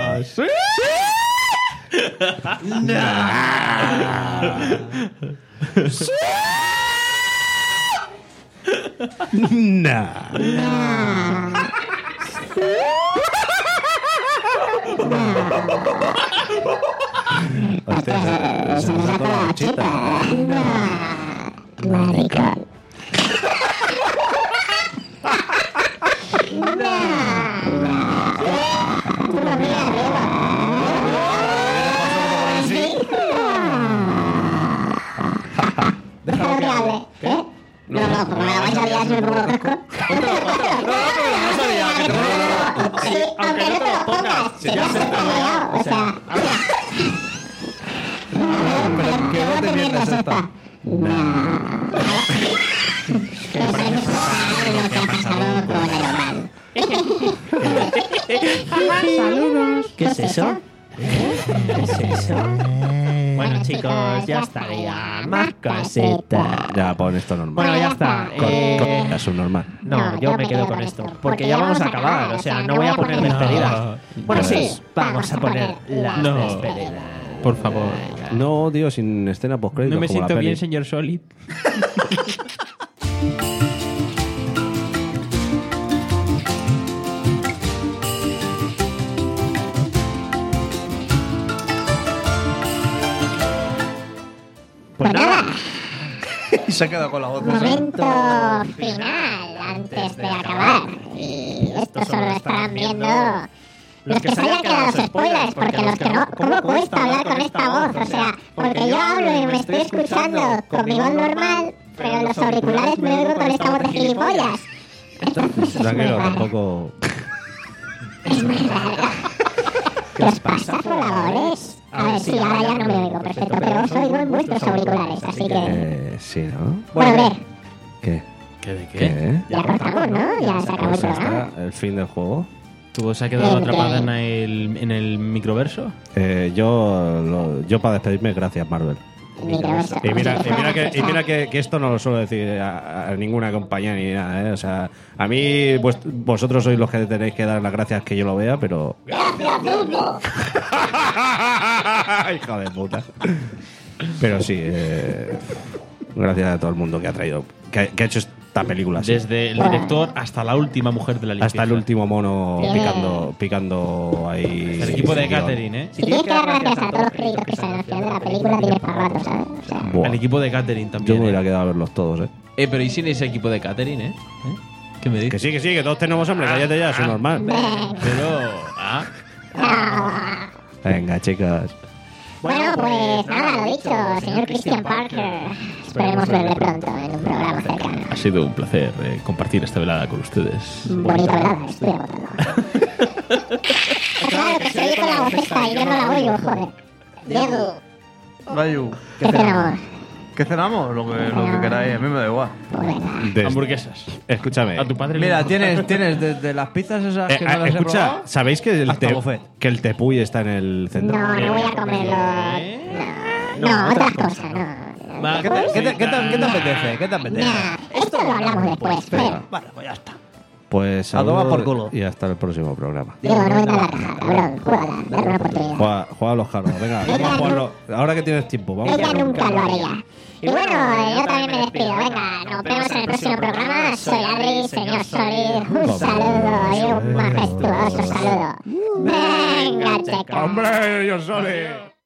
S5: Hostia, se- se nos ha colado la chita.
S8: Déjalo que hable. ¿Eh? No, no, como me la vais a liar si me pongo casco. Sí, aunque no te lo pongas. Si ya se está liado, o sea.
S4: Pero que no te pierdas esta.
S8: Que se me sabe lo que ha pasado con Iron Man.
S1: ¿Qué es eso? ¿Qué es eso? Bueno, chicos, ya estaría. Más cositas.
S5: Ya, pon esto normal.
S1: Bueno, ya está.
S5: Con,
S1: Eh,
S5: con- es un normal.
S1: No, yo me quedo con esto. Porque ya vamos a acabar. O sea, no voy a poner despedidas. Bueno, sí, vamos a poner las
S7: No.
S1: despedidas.
S7: Por favor.
S5: No, tío, sin escena post
S7: No me siento bien, señor Solid.
S8: Pues nada,
S4: Y se ha quedado con la voz. esa.
S8: momento final antes de acabar. Y esto solo lo estarán viendo los que se hayan quedado los spoilers, porque los que no, ¿cómo cuesta hablar con esta voz? O sea, porque yo hablo y me estoy escuchando con mi voz normal, pero en los auriculares me oigo con esta voz de gilipollas. Entonces es muy
S5: Tranquilo,
S8: raro.
S5: tampoco.
S8: Es muy raro. ¿Qué os pasa, voladores? A ver, sí, ahora ya no me oigo perfecto, pero os oigo en vuestros auriculares, así que...
S5: Eh, sí, ¿no?
S8: Bueno, a ver,
S5: ¿Qué?
S7: ¿Qué de qué?
S5: ¿Qué?
S8: ya cortamos, ¿no? Ya se acabó el
S5: Pues ya
S8: programa.
S5: está, el fin del juego.
S7: ¿Tu voz se ha quedado
S8: Bien,
S7: atrapada
S8: bien.
S7: en el, en el microverso?
S5: Eh, yo, lo- yo para despedirme, gracias, Marvel.
S8: Microverso.
S5: Y mira, y mira, que, y mira que, que esto no lo suelo decir a, a ninguna compañía ni nada, ¿eh? O sea, a mí pues, vosotros sois los que tenéis que dar las gracias que yo lo vea, pero... Hijo de puta. Pero sí, eh, gracias a todo el mundo que ha traído, que, que ha hecho esta película. así.
S7: Desde el director hasta la última mujer de la limpieza.
S5: Hasta el último mono picando, picando ahí.
S7: El equipo de
S5: guión.
S7: Catherine, ¿eh?
S8: Si tienes que dar gracias a todos los créditos que salen al final de la película, tienes para rato, ¿sabes? O sea,
S5: Buah,
S7: El equipo de Catherine
S5: yo
S7: también.
S5: me hubiera
S7: ¿eh?
S5: quedado a verlos todos, ¿eh?
S7: Eh, pero ¿y sin ese equipo de Catherine, eh? ¿Eh? ¿Qué me
S5: Que
S7: dices?
S5: sí, que sí, que todos tenemos hambre, cállate ya, eso es normal.
S7: Pero... Ah,
S5: Venga, chicas.
S8: bueno, pues nada, lo dicho, señor Christian Parker. Esperemos verle pronto en un programa cercano.
S7: ha sido un placer eh, compartir esta velada con ustedes.
S8: Bonito, ¿verdad? Estoy agotado. Claro, que se oye con la voz esta y yo no la oigo, joder. Diego,
S4: Bayu,
S8: ¿qué cenamos?
S4: ¿qué cenamos? Lo que, lo que queráis, a mí me da igual.
S8: Pues venga.
S5: Des-
S7: Hamburguesas.
S5: Escúchame.
S7: A tu padre le
S4: Mira,
S7: gusta.
S4: tienes, tienes desde las pizzas esas
S5: Eh,
S4: que no
S5: ah,
S4: las he
S5: escucha,
S4: probado.
S5: ¿sabéis que el,
S4: Hasta
S5: te-
S4: buffet.
S5: que el tepuy está en el centro?
S8: No, no voy a comerlo. No, no, otras cosas, no.
S7: Va,
S4: ¿Qué te, qué te- qué te- qué te apetece? ¿Qué te apetece?
S8: Nah, Esto lo hablamos después, pero...
S4: Vale, pues ya está.
S5: Pues
S4: A tomar
S5: saludos
S4: por culo.
S5: y hasta el próximo programa.
S8: Digo, no vendas la caja, cabrón. Juega, dale una oportunidad.
S5: Juega, juega a los carros, venga, vamos a jugarlo. Ahora que tienes tiempo, vamos a
S8: Ella
S5: jugarlo.
S8: nunca lo haría. Y bueno, yo también me despido. Venga, nos vemos en el próximo programa. Soy Adri, señor Solid. Un saludo y un majestuoso saludo. Venga, checa.
S5: ¡Hombre, yo soy!